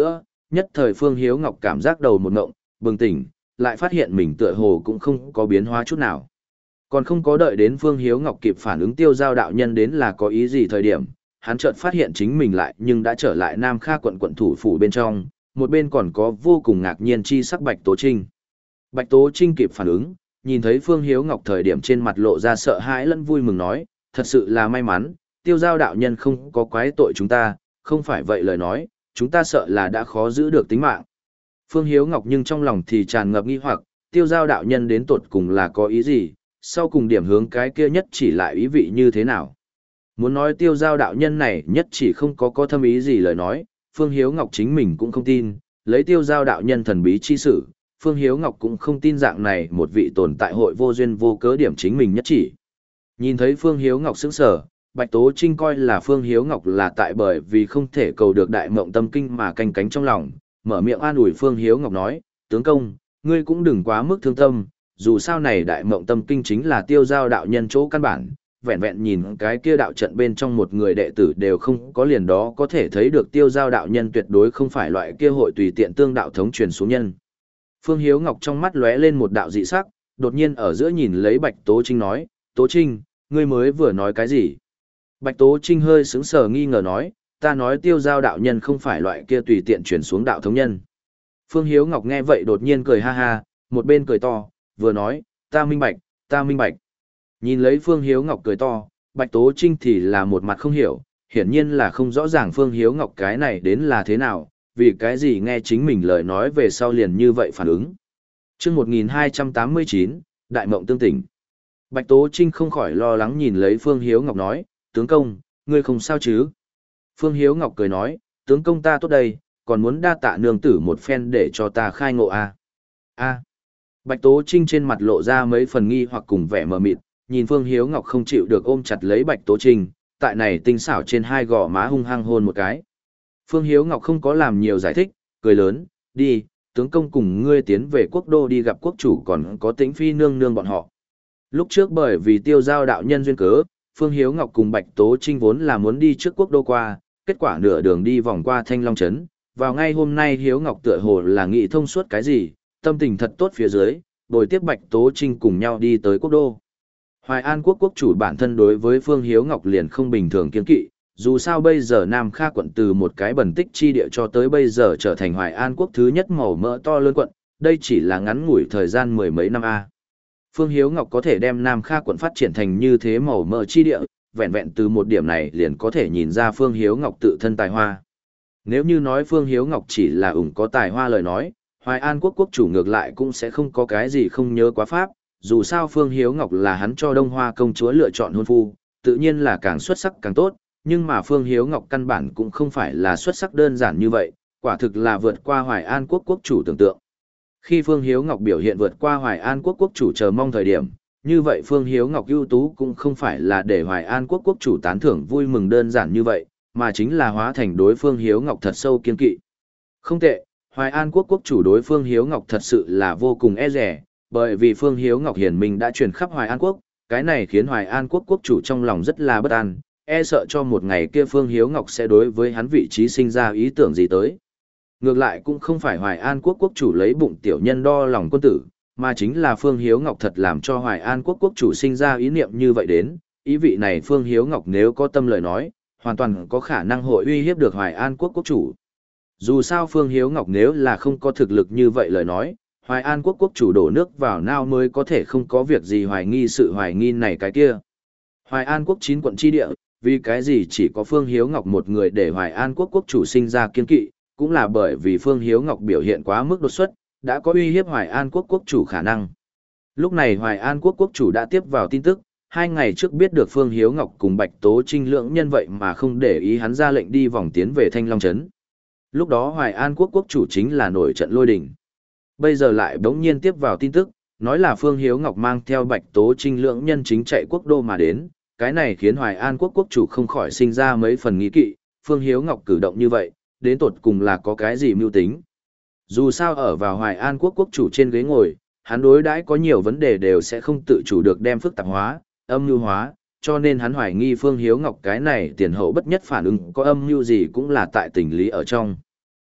nhất thời Phương Hiếu Ngọc cảm giác đầu một ngộng, bừng tỉnh, lại phát hiện mình tựa hồ cũng không có biến hóa chút nào. Còn không có đợi đến Phương Hiếu Ngọc kịp phản ứng Tiêu Giao đạo nhân đến là có ý gì thời điểm, hắn chợt phát hiện chính mình lại nhưng đã trở lại Nam Kha quận quận thủ phủ bên trong, một bên còn có vô cùng ngạc nhiên chi sắc Bạch Tố Trinh. Bạch Tố Trinh kịp phản ứng, nhìn thấy Phương Hiếu Ngọc thời điểm trên mặt lộ ra sợ hãi lẫn vui mừng nói, thật sự là may mắn, Tiêu Giao đạo nhân không có quái tội chúng ta, không phải vậy lời nói, chúng ta sợ là đã khó giữ được tính mạng. Phương Hiếu Ngọc nhưng trong lòng thì tràn ngập nghi hoặc, Tiêu Giao đạo nhân đến tột cùng là có ý gì, sau cùng điểm hướng cái kia nhất chỉ lại ý vị như thế nào. Muốn nói Tiêu Giao đạo nhân này nhất chỉ không có có thâm ý gì lời nói, Phương Hiếu Ngọc chính mình cũng không tin, lấy Tiêu Giao đạo nhân thần bí chi sử, Phương Hiếu Ngọc cũng không tin dạng này một vị tồn tại hội vô duyên vô cớ điểm chính mình nhất chỉ. Nhìn thấy Phương Hiếu Ngọc sững sờ, Bạch Tố Trinh coi là Phương Hiếu Ngọc là tại bởi vì không thể cầu được đại mộng tâm kinh mà canh cánh trong lòng, mở miệng an ủi Phương Hiếu Ngọc nói, tướng công, ngươi cũng đừng quá mức thương tâm, dù sao này đại mộng tâm kinh chính là Tiêu Giao đạo nhân chỗ căn bản, vẹn vẹn nhìn cái kia đạo trận bên trong một người đệ tử đều không có liền đó có thể thấy được Tiêu Giao đạo nhân tuyệt đối không phải loại kia hội tùy tiện tương đạo thống truyền xuống nhân. Phương Hiếu Ngọc trong mắt lóe lên một đạo dị sắc, đột nhiên ở giữa nhìn lấy Bạch Tố Trinh nói, Tố Trinh, ngươi mới vừa nói cái gì? Bạch Tố Trinh hơi sững sờ nghi ngờ nói, ta nói Tiêu Giao đạo nhân không phải loại kia tùy tiện truyền xuống đạo thống nhân. Phương Hiếu Ngọc nghe vậy đột nhiên cười ha ha, một bên cười to, vừa nói, ta minh bạch, ta minh bạch. Nhìn lấy Phương Hiếu Ngọc cười to, Bạch Tố Trinh thì là một mặt không hiểu, hiển nhiên là không rõ ràng Phương Hiếu Ngọc cái này đến là thế nào, vì cái gì nghe chính mình lời nói về sau liền như vậy phản ứng. Trước một nghìn hai trăm tám mươi chín, Đại Mộng Tương Tỉnh. Bạch Tố Trinh không khỏi lo lắng nhìn lấy Phương Hiếu Ngọc nói, tướng công, ngươi không sao chứ? Phương Hiếu Ngọc cười nói, tướng công ta tốt đây, còn muốn đa tạ nương tử một phen để cho ta khai ngộ à? A. Bạch Tố Trinh trên mặt lộ ra mấy phần nghi hoặc cùng vẻ mờ mịt, nhìn Phương Hiếu Ngọc không chịu được ôm chặt lấy Bạch Tố Trinh, tại này tinh xảo trên hai gò má hung hăng hôn một cái. Phương Hiếu Ngọc không có làm nhiều giải thích, cười lớn, đi, tướng công cùng ngươi tiến về quốc đô đi gặp quốc chủ còn có Tĩnh Phi nương nương bọn họ. Lúc trước bởi vì Tiêu Giao đạo nhân duyên cớ, Phương Hiếu Ngọc cùng Bạch Tố Trinh vốn là muốn đi trước quốc đô qua, kết quả nửa đường đi vòng qua Thanh Long Trấn, vào ngay hôm nay Hiếu Ngọc tựa hồ là nghĩ thông suốt cái gì, tâm tình thật tốt phía dưới, bồi tiếp Bạch Tố Trinh cùng nhau đi tới quốc đô. Hoài An quốc quốc chủ bản thân đối với Phương Hiếu Ngọc liền không bình thường kiên kỵ, dù sao bây giờ Nam Kha quận từ một cái bẩn tích chi địa cho tới bây giờ trở thành Hoài An quốc thứ nhất màu mỡ to lớn quận, đây chỉ là ngắn ngủi thời gian mười mấy năm a. Phương Hiếu Ngọc có thể đem Nam Kha quận phát triển thành như thế màu mỡ chi địa, vẹn vẹn từ một điểm này liền có thể nhìn ra Phương Hiếu Ngọc tự thân tài hoa. Nếu như nói Phương Hiếu Ngọc chỉ là ủng có tài hoa lời nói, Hoài An quốc quốc chủ ngược lại cũng sẽ không có cái gì không nhớ quá pháp, dù sao Phương Hiếu Ngọc là hắn cho Đông Hoa công chúa lựa chọn hôn phu, tự nhiên là càng xuất sắc càng tốt, nhưng mà Phương Hiếu Ngọc căn bản cũng không phải là xuất sắc đơn giản như vậy, quả thực là vượt qua Hoài An quốc quốc chủ tưởng tượng. Khi Phương Hiếu Ngọc biểu hiện vượt qua Hoài An quốc quốc chủ chờ mong thời điểm, như vậy Phương Hiếu Ngọc ưu tú cũng không phải là để Hoài An quốc quốc chủ tán thưởng vui mừng đơn giản như vậy, mà chính là hóa thành đối Phương Hiếu Ngọc thật sâu kiên kỵ. Không tệ, Hoài An quốc quốc chủ đối Phương Hiếu Ngọc thật sự là vô cùng e dè, bởi vì Phương Hiếu Ngọc hiển mình đã truyền khắp Hoài An quốc, cái này khiến Hoài An quốc quốc chủ trong lòng rất là bất an, e sợ cho một ngày kia Phương Hiếu Ngọc sẽ đối với hắn vị trí sinh ra ý tưởng gì tới. Ngược lại cũng không phải Hoài An quốc quốc chủ lấy bụng tiểu nhân đo lòng quân tử, mà chính là Phương Hiếu Ngọc thật làm cho Hoài An quốc quốc chủ sinh ra ý niệm như vậy đến, ý vị này Phương Hiếu Ngọc nếu có tâm lời nói, hoàn toàn có khả năng hội uy hiếp được Hoài An quốc quốc chủ. Dù sao Phương Hiếu Ngọc nếu là không có thực lực như vậy lời nói, Hoài An quốc quốc chủ đổ nước vào nao mới có thể không có việc gì hoài nghi sự hoài nghi này cái kia. Hoài An quốc chín quận chi địa, vì cái gì chỉ có Phương Hiếu Ngọc một người để Hoài An quốc quốc chủ sinh ra kiên kỵ, cũng là bởi vì Phương Hiếu Ngọc biểu hiện quá mức đột xuất, đã có uy hiếp Hoài An quốc quốc chủ khả năng. Lúc này Hoài An quốc quốc chủ đã tiếp vào tin tức, hai ngày trước biết được Phương Hiếu Ngọc cùng Bạch Tố Trinh lưỡng nhân vậy mà không để ý hắn ra lệnh đi vòng tiến về Thanh Long Trấn. Lúc đó Hoài An quốc quốc chủ chính là nổi trận lôi đình. Bây giờ lại bỗng nhiên tiếp vào tin tức, nói là Phương Hiếu Ngọc mang theo Bạch Tố Trinh lưỡng nhân chính chạy quốc đô mà đến, cái này khiến Hoài An quốc quốc chủ không khỏi sinh ra mấy phần nghi kỵ, Phương Hiếu Ngọc cử động như vậy, đến tột cùng là có cái gì mưu tính. Dù sao ở vào Hoài An quốc quốc chủ trên ghế ngồi, hắn đối đãi có nhiều vấn đề đều sẽ không tự chủ được đem phức tạp hóa, âm mưu hóa, cho nên hắn hoài nghi Phương Hiếu Ngọc cái này tiền hậu bất nhất phản ứng có âm mưu gì cũng là tại tình lý ở trong.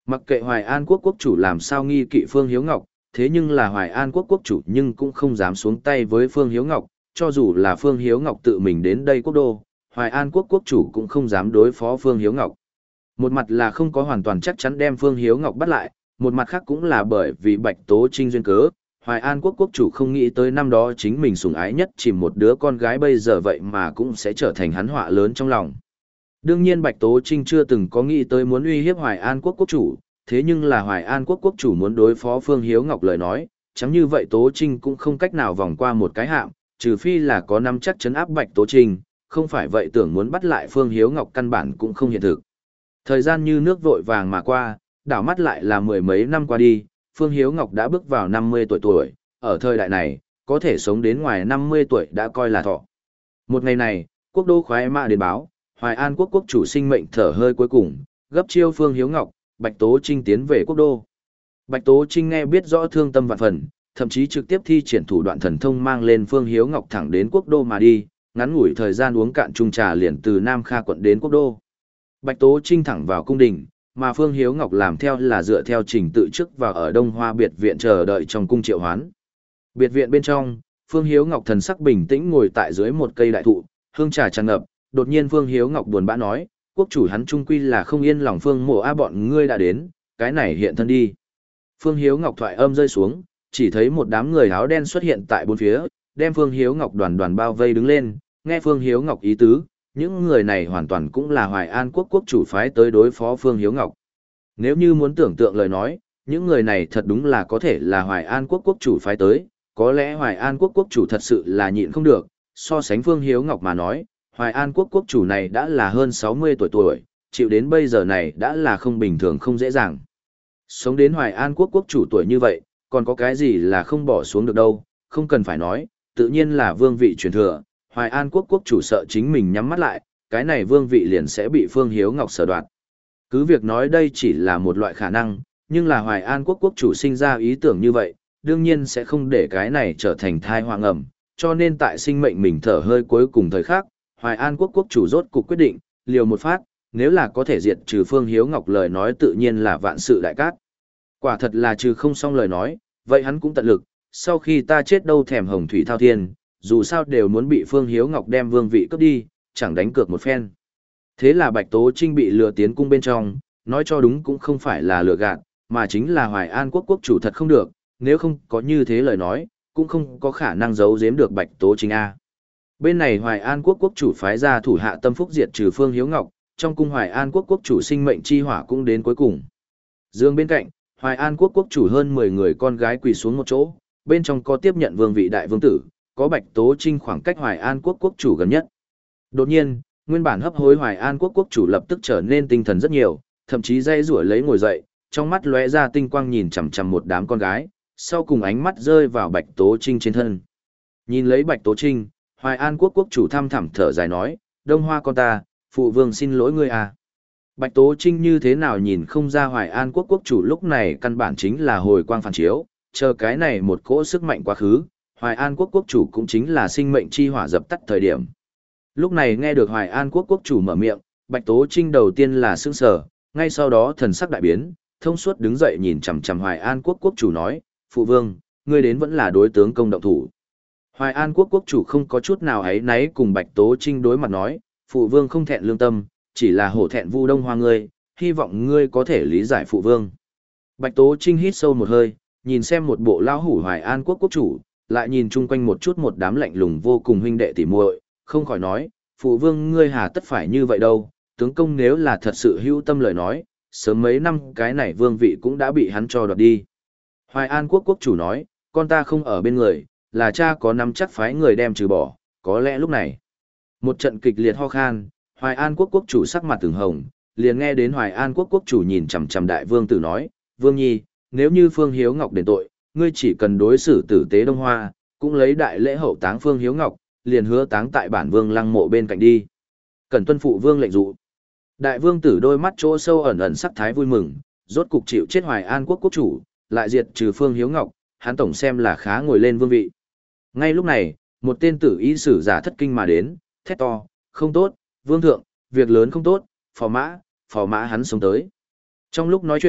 Mặc kệ Hoài An quốc quốc chủ làm sao nghi kỵ Phương Hiếu Ngọc, thế nhưng là Hoài An quốc quốc chủ nhưng cũng không dám xuống tay với Phương Hiếu Ngọc, cho dù là Phương Hiếu Ngọc tự mình đến đây quốc đô, Hoài An quốc quốc chủ cũng không dám đối phó Phương Hiếu Ngọc. Một mặt là không có hoàn toàn chắc chắn đem Phương Hiếu Ngọc bắt lại, một mặt khác cũng là bởi vì Bạch Tố Trinh duyên cớ, Hoài An quốc quốc chủ không nghĩ tới năm đó chính mình sủng ái nhất chỉ một đứa con gái bây giờ vậy mà cũng sẽ trở thành hắn họa lớn trong lòng. Đương nhiên Bạch Tố Trinh chưa từng có nghĩ tới muốn uy hiếp Hoài An quốc quốc chủ, thế nhưng là Hoài An quốc quốc chủ muốn đối phó Phương Hiếu Ngọc lời nói, chẳng như vậy Tố Trinh cũng không cách nào vòng qua một cái hạm, trừ phi là có nắm chắc chấn áp Bạch Tố Trinh, không phải vậy tưởng muốn bắt lại Phương Hiếu Ngọc căn bản cũng không hiện thực. Thời gian như nước vội vàng mà qua, đảo mắt lại là mười mấy năm qua đi, Phương Hiếu Ngọc đã bước vào năm mươi tuổi tuổi, ở thời đại này, có thể sống đến ngoài năm mươi tuổi đã coi là thọ. Một ngày này, quốc đô khoái mã đến báo, Hoài An quốc quốc chủ sinh mệnh thở hơi cuối cùng, gấp chiêu Phương Hiếu Ngọc, Bạch Tố Trinh tiến về quốc đô. Bạch Tố Trinh nghe biết rõ thương tâm vạn phần, thậm chí trực tiếp thi triển thủ đoạn thần thông mang lên Phương Hiếu Ngọc thẳng đến quốc đô mà đi, ngắn ngủi thời gian uống cạn chung trà liền từ Nam Kha quận đến quốc đô. Bạch Tố Trinh thẳng vào cung đình, mà Phương Hiếu Ngọc làm theo là dựa theo trình tự trước vào ở Đông Hoa biệt viện chờ đợi trong cung triệu hoán. Biệt viện bên trong, Phương Hiếu Ngọc thần sắc bình tĩnh ngồi tại dưới một cây đại thụ, hương trà tràn ngập, đột nhiên Phương Hiếu Ngọc buồn bã nói, quốc chủ hắn trung quy là không yên lòng Phương Mộ A bọn ngươi đã đến, cái này hiện thân đi. Phương Hiếu Ngọc thoại âm rơi xuống, chỉ thấy một đám người áo đen xuất hiện tại bốn phía, đem Phương Hiếu Ngọc đoàn đoàn bao vây đứng lên, nghe Phương Hiếu Ngọc ý tứ, những người này hoàn toàn cũng là Hoài An quốc quốc chủ phái tới đối phó Phương Hiếu Ngọc. Nếu như muốn tưởng tượng lời nói, những người này thật đúng là có thể là Hoài An quốc quốc chủ phái tới, có lẽ Hoài An quốc quốc chủ thật sự là nhịn không được, so sánh Phương Hiếu Ngọc mà nói, Hoài An quốc quốc chủ này đã là hơn sáu mươi tuổi tuổi, chịu đến bây giờ này đã là không bình thường không dễ dàng. Sống đến Hoài An quốc quốc chủ tuổi như vậy, còn có cái gì là không bỏ xuống được đâu, không cần phải nói, tự nhiên là vương vị truyền thừa, Hoài An quốc quốc chủ sợ chính mình nhắm mắt lại, cái này vương vị liền sẽ bị Phương Hiếu Ngọc sở đoạt. Cứ việc nói đây chỉ là một loại khả năng, nhưng là Hoài An quốc quốc chủ sinh ra ý tưởng như vậy, đương nhiên sẽ không để cái này trở thành thai hoang ẩm, cho nên tại sinh mệnh mình thở hơi cuối cùng thời khắc, Hoài An quốc quốc chủ rốt cục quyết định, liều một phát, nếu là có thể diệt trừ Phương Hiếu Ngọc lời nói tự nhiên là vạn sự đại cát. Quả thật là trừ không xong lời nói, vậy hắn cũng tận lực, sau khi ta chết đâu thèm hồng thủy thao thiên, dù sao đều muốn bị Phương Hiếu Ngọc đem vương vị cướp đi, chẳng đánh cược một phen. Thế là Bạch Tố Trinh bị lừa tiến cung bên trong, nói cho đúng cũng không phải là lừa gạt, mà chính là Hoài An quốc quốc chủ thật không được, nếu không có như thế lời nói, cũng không có khả năng giấu giếm được Bạch Tố Trinh A. Bên này Hoài An quốc quốc chủ phái ra thủ hạ tâm phúc diệt trừ Phương Hiếu Ngọc, trong cung Hoài An quốc quốc chủ sinh mệnh chi hỏa cũng đến cuối cùng. Dương bên cạnh, Hoài An quốc quốc chủ hơn mười người con gái quỳ xuống một chỗ, bên trong có tiếp nhận vương vị đại vương tử, có Bạch Tố Trinh khoảng cách Hoài An quốc quốc chủ gần nhất. Đột nhiên, nguyên bản hấp hối Hoài An quốc quốc chủ lập tức trở nên tinh thần rất nhiều, thậm chí dây rủa lấy ngồi dậy, trong mắt lóe ra tinh quang nhìn chằm chằm một đám con gái, sau cùng ánh mắt rơi vào Bạch Tố Trinh trên thân. Nhìn lấy Bạch Tố Trinh, Hoài An quốc quốc chủ thăm thẳm thở dài nói, Đông Hoa con ta, phụ vương xin lỗi ngươi à. Bạch Tố Trinh như thế nào nhìn không ra Hoài An quốc quốc chủ lúc này căn bản chính là hồi quang phản chiếu, chờ cái này một cỗ sức mạnh quá khứ, Hoài An quốc quốc chủ cũng chính là sinh mệnh chi hỏa dập tắt thời điểm. Lúc này nghe được Hoài An quốc quốc chủ mở miệng, Bạch Tố Trinh đầu tiên là sững sờ, ngay sau đó thần sắc đại biến, thông suốt đứng dậy nhìn chằm chằm Hoài An quốc quốc chủ nói, phụ vương, ngươi đến vẫn là đối tướng công động thủ. Hoài An quốc quốc chủ không có chút nào ấy náy cùng Bạch Tố Trinh đối mặt nói, phụ vương không thẹn lương tâm, chỉ là hổ thẹn Vu Đông Hoa ngươi, hy vọng ngươi có thể lý giải phụ vương. Bạch Tố Trinh hít sâu một hơi, nhìn xem một bộ lão hủ Hoài An quốc quốc chủ, lại nhìn chung quanh một chút một đám lạnh lùng vô cùng huynh đệ tỉ muội, không khỏi nói, phụ vương ngươi hà tất phải như vậy đâu, tướng công nếu là thật sự hữu tâm lời nói, sớm mấy năm cái này vương vị cũng đã bị hắn cho đoạt đi. Hoài An quốc quốc chủ nói, con ta không ở bên người, là cha có nắm chắc phái người đem trừ bỏ, có lẽ lúc này. Một trận kịch liệt ho khan, Hoài An quốc quốc chủ sắc mặt từng hồng, liền nghe đến Hoài An quốc quốc chủ nhìn chằm chằm đại vương tử nói, vương nhi, nếu như Phương Hiếu Ngọc đền tội, ngươi chỉ cần đối xử tử tế Đông Hoa, cũng lấy đại lễ hậu táng Phương Hiếu Ngọc, liền hứa táng tại bản vương lăng mộ bên cạnh đi. Cần tuân phụ vương lệnh dụ. Đại vương tử đôi mắt chỗ sâu ẩn ẩn sắc thái vui mừng, rốt cục chịu chết Hoài An quốc quốc chủ, lại diệt trừ Phương Hiếu Ngọc, hắn tổng xem là khá ngồi lên vương vị. Ngay lúc này, một tên tử y sử giả thất kinh mà đến, thét to, không tốt, vương thượng, việc lớn không tốt, phò mã, phò mã hắn sống tới. Trong lúc nói chuyện,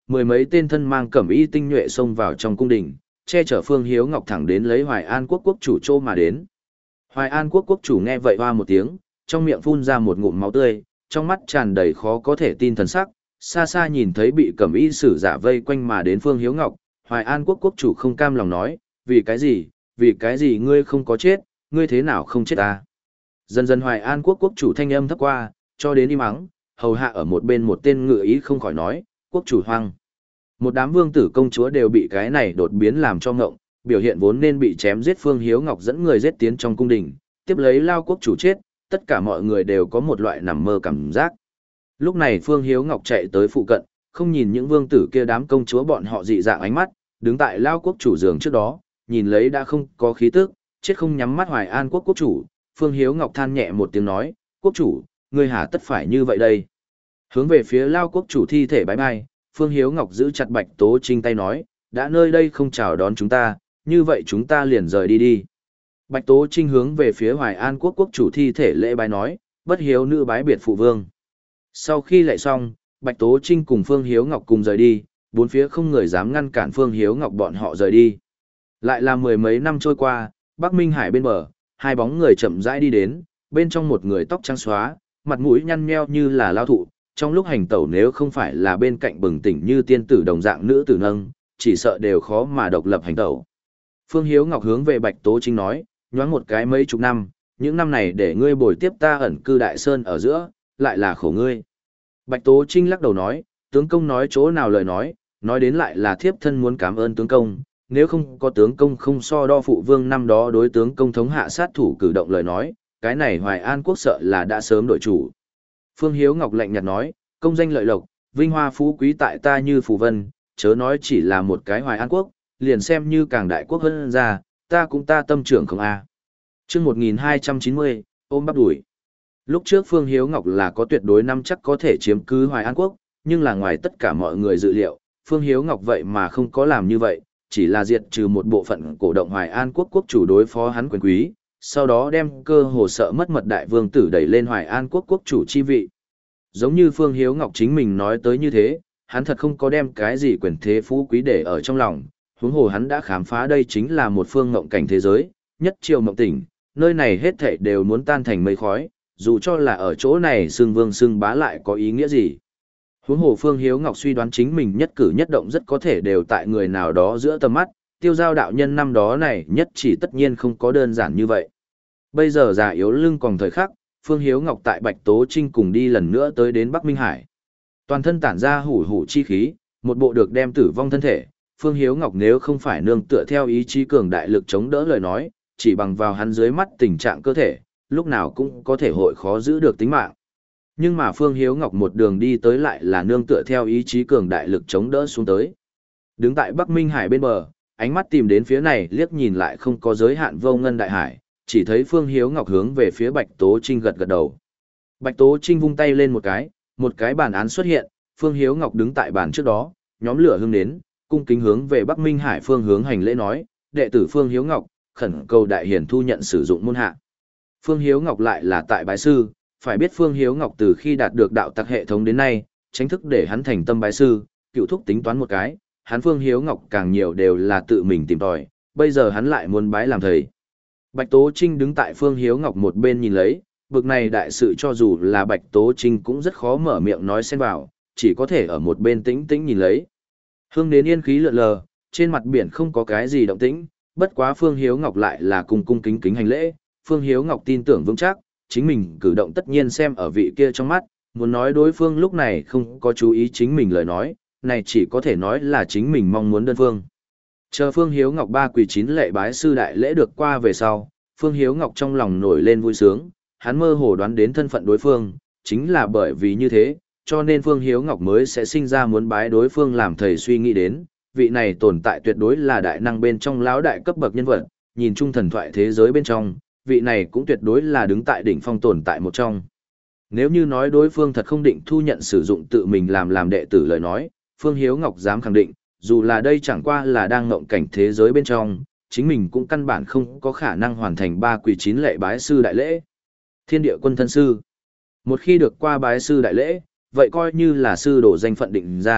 mười mấy tên thân mang cẩm y tinh nhuệ xông vào trong cung đình, che chở Phương Hiếu Ngọc thẳng đến lấy Hoài An quốc quốc chủ Châu mà đến. Hoài An quốc quốc chủ nghe vậy hoa một tiếng, trong miệng phun ra một ngụm máu tươi, trong mắt tràn đầy khó có thể tin thần sắc, xa xa nhìn thấy bị cẩm y sử giả vây quanh mà đến Phương Hiếu Ngọc, Hoài An quốc quốc chủ không cam lòng nói, vì cái gì, vì cái gì ngươi không có chết, ngươi thế nào không chết ta. Dần dần Hoài An quốc quốc chủ thanh âm thấp qua, cho đến im ắng, hầu hạ ở một bên một tên ngự ý không khỏi nói, quốc chủ hoang. Một đám vương tử công chúa đều bị cái này đột biến làm cho ngộng, biểu hiện vốn nên bị chém giết Phương Hiếu Ngọc dẫn người giết tiến trong cung đình, tiếp lấy lao quốc chủ chết, tất cả mọi người đều có một loại nằm mơ cảm giác. Lúc này Phương Hiếu Ngọc chạy tới phụ cận, không nhìn những vương tử kia đám công chúa bọn họ dị dạng ánh mắt, đứng tại lao quốc chủ giường trước đó, nhìn lấy đã không có khí tức, chết không nhắm mắt Hoài An quốc quốc chủ, Phương Hiếu Ngọc than nhẹ một tiếng nói, quốc chủ, ngươi hà tất phải như vậy đây. Hướng về phía lao quốc chủ thi thể bái bai, Phương Hiếu Ngọc giữ chặt Bạch Tố Trinh tay nói, đã nơi đây không chào đón chúng ta, như vậy chúng ta liền rời đi đi. Bạch Tố Trinh hướng về phía Hoài An quốc quốc chủ thi thể lễ bái nói, bất hiếu nữ bái biệt phụ vương. Sau khi lạy xong, Bạch Tố Trinh cùng Phương Hiếu Ngọc cùng rời đi, bốn phía không người dám ngăn cản Phương Hiếu Ngọc bọn họ rời đi. Lại là mười mấy năm trôi qua, Bắc Minh Hải bên bờ, hai bóng người chậm rãi đi đến, bên trong một người tóc trắng xóa, mặt mũi nhăn nheo như là lao thụ, trong lúc hành tẩu nếu không phải là bên cạnh bừng tỉnh như tiên tử đồng dạng nữ tử nâng, chỉ sợ đều khó mà độc lập hành tẩu. Phương Hiếu Ngọc hướng về Bạch Tố Trinh nói, nhoáng một cái mấy chục năm, những năm này để ngươi bồi tiếp ta ẩn cư Đại Sơn ở giữa, lại là khổ ngươi. Bạch Tố Trinh lắc đầu nói, tướng công nói chỗ nào lời nói, nói đến lại là thiếp thân muốn cảm ơn tướng công, nếu không có tướng công không so đo phụ vương năm đó đối tướng công thống hạ sát thủ cử động lời nói, cái này Hoài An quốc sợ là đã sớm đổi chủ. Phương Hiếu Ngọc lạnh nhạt nói, công danh lợi lộc, vinh hoa phú quý tại ta như phù vân, chớ nói chỉ là một cái Hoài An quốc, liền xem như càng đại quốc hơn ra, ta cũng ta tâm trưởng không a. Chương một nghìn hai trăm chín mươi, ôm bắp đuổi. Lúc trước Phương Hiếu Ngọc là có tuyệt đối năm chắc có thể chiếm cứ Hoài An quốc, nhưng là ngoài tất cả mọi người dự liệu, Phương Hiếu Ngọc vậy mà không có làm như vậy, chỉ là diệt trừ một bộ phận cổ động Hoài An quốc quốc chủ đối phó hắn quyền quý, sau đó đem cơ hồ sợ mất mật đại vương tử đẩy lên Hoài An quốc quốc chủ chi vị. Giống như Phương Hiếu Ngọc chính mình nói tới như thế, hắn thật không có đem cái gì quyền thế phú quý để ở trong lòng, huống hồ hắn đã khám phá đây chính là một phương ngộng cảnh thế giới, nhất triều mộng tỉnh, nơi này hết thảy đều muốn tan thành mây khói, dù cho là ở chỗ này xưng vương xưng bá lại có ý nghĩa gì. Huống hồ Phương Hiếu Ngọc suy đoán chính mình nhất cử nhất động rất có thể đều tại người nào đó giữa tầm mắt, tiêu giao đạo nhân năm đó này nhất chỉ tất nhiên không có đơn giản như vậy. Bây giờ già yếu lưng còn thời khắc, Phương Hiếu Ngọc tại Bạch Tố Trinh cùng đi lần nữa tới đến Bắc Minh Hải. Toàn thân tản ra hủ hủ chi khí, một bộ được đem tử vong thân thể, Phương Hiếu Ngọc nếu không phải nương tựa theo ý chí cường đại lực chống đỡ lời nói, chỉ bằng vào hắn dưới mắt tình trạng cơ thể, lúc nào cũng có thể hội khó giữ được tính mạng. Nhưng mà Phương Hiếu Ngọc một đường đi tới lại là nương tựa theo ý chí cường đại lực chống đỡ xuống tới. Đứng tại Bắc Minh Hải bên bờ, ánh mắt tìm đến phía này liếc nhìn lại không có giới hạn vô ngân đại hải, chỉ thấy Phương Hiếu Ngọc hướng về phía Bạch Tố Trinh gật gật đầu. Bạch Tố Trinh vung tay lên một cái, một cái bàn án xuất hiện, Phương Hiếu Ngọc đứng tại bàn trước đó, nhóm lửa hương đến, cung kính hướng về Bắc Minh Hải phương hướng hành lễ nói, đệ tử Phương Hiếu Ngọc, khẩn cầu đại hiển thu nhận sử dụng môn hạ. Phương Hiếu Ngọc lại là tại bái sư, phải biết Phương Hiếu Ngọc từ khi đạt được đạo tặc hệ thống đến nay, chính thức để hắn thành tâm bái sư, cựu thúc tính toán một cái, hắn Phương Hiếu Ngọc càng nhiều đều là tự mình tìm tòi, bây giờ hắn lại muốn bái làm thầy. Bạch Tố Trinh đứng tại Phương Hiếu Ngọc một bên nhìn lấy, bực này đại sự cho dù là Bạch Tố Trinh cũng rất khó mở miệng nói xen vào, chỉ có thể ở một bên tĩnh tĩnh nhìn lấy. Hương đến yên khí lượn lờ, trên mặt biển không có cái gì động tĩnh, bất quá Phương Hiếu Ngọc lại là cung cung kính kính hành lễ, Phương Hiếu Ngọc tin tưởng vững chắc, chính mình cử động tất nhiên xem ở vị kia trong mắt, muốn nói đối phương lúc này không có chú ý chính mình lời nói, này chỉ có thể nói là chính mình mong muốn đơn phương. Chờ Phương Hiếu Ngọc ba quỳ chín lệ bái sư đại lễ được qua về sau, Phương Hiếu Ngọc trong lòng nổi lên vui sướng, hắn mơ hồ đoán đến thân phận đối phương, chính là bởi vì như thế, cho nên Phương Hiếu Ngọc mới sẽ sinh ra muốn bái đối phương làm thầy suy nghĩ đến, vị này tồn tại tuyệt đối là đại năng bên trong lão đại cấp bậc nhân vật, nhìn chung thần thoại thế giới bên trong, vị này cũng tuyệt đối là đứng tại đỉnh phong tồn tại một trong. Nếu như nói đối phương thật không định thu nhận sử dụng tự mình làm làm đệ tử lời nói, Phương Hiếu Ngọc dám khẳng định, dù là đây chẳng qua là đang ngộng cảnh thế giới bên trong, chính mình cũng căn bản không có khả năng hoàn thành ba quỳ chín lệ bái sư đại lễ. Thiên địa quân thân sư. Một khi được qua bái sư đại lễ, vậy coi như là sư đổ danh phận định ra,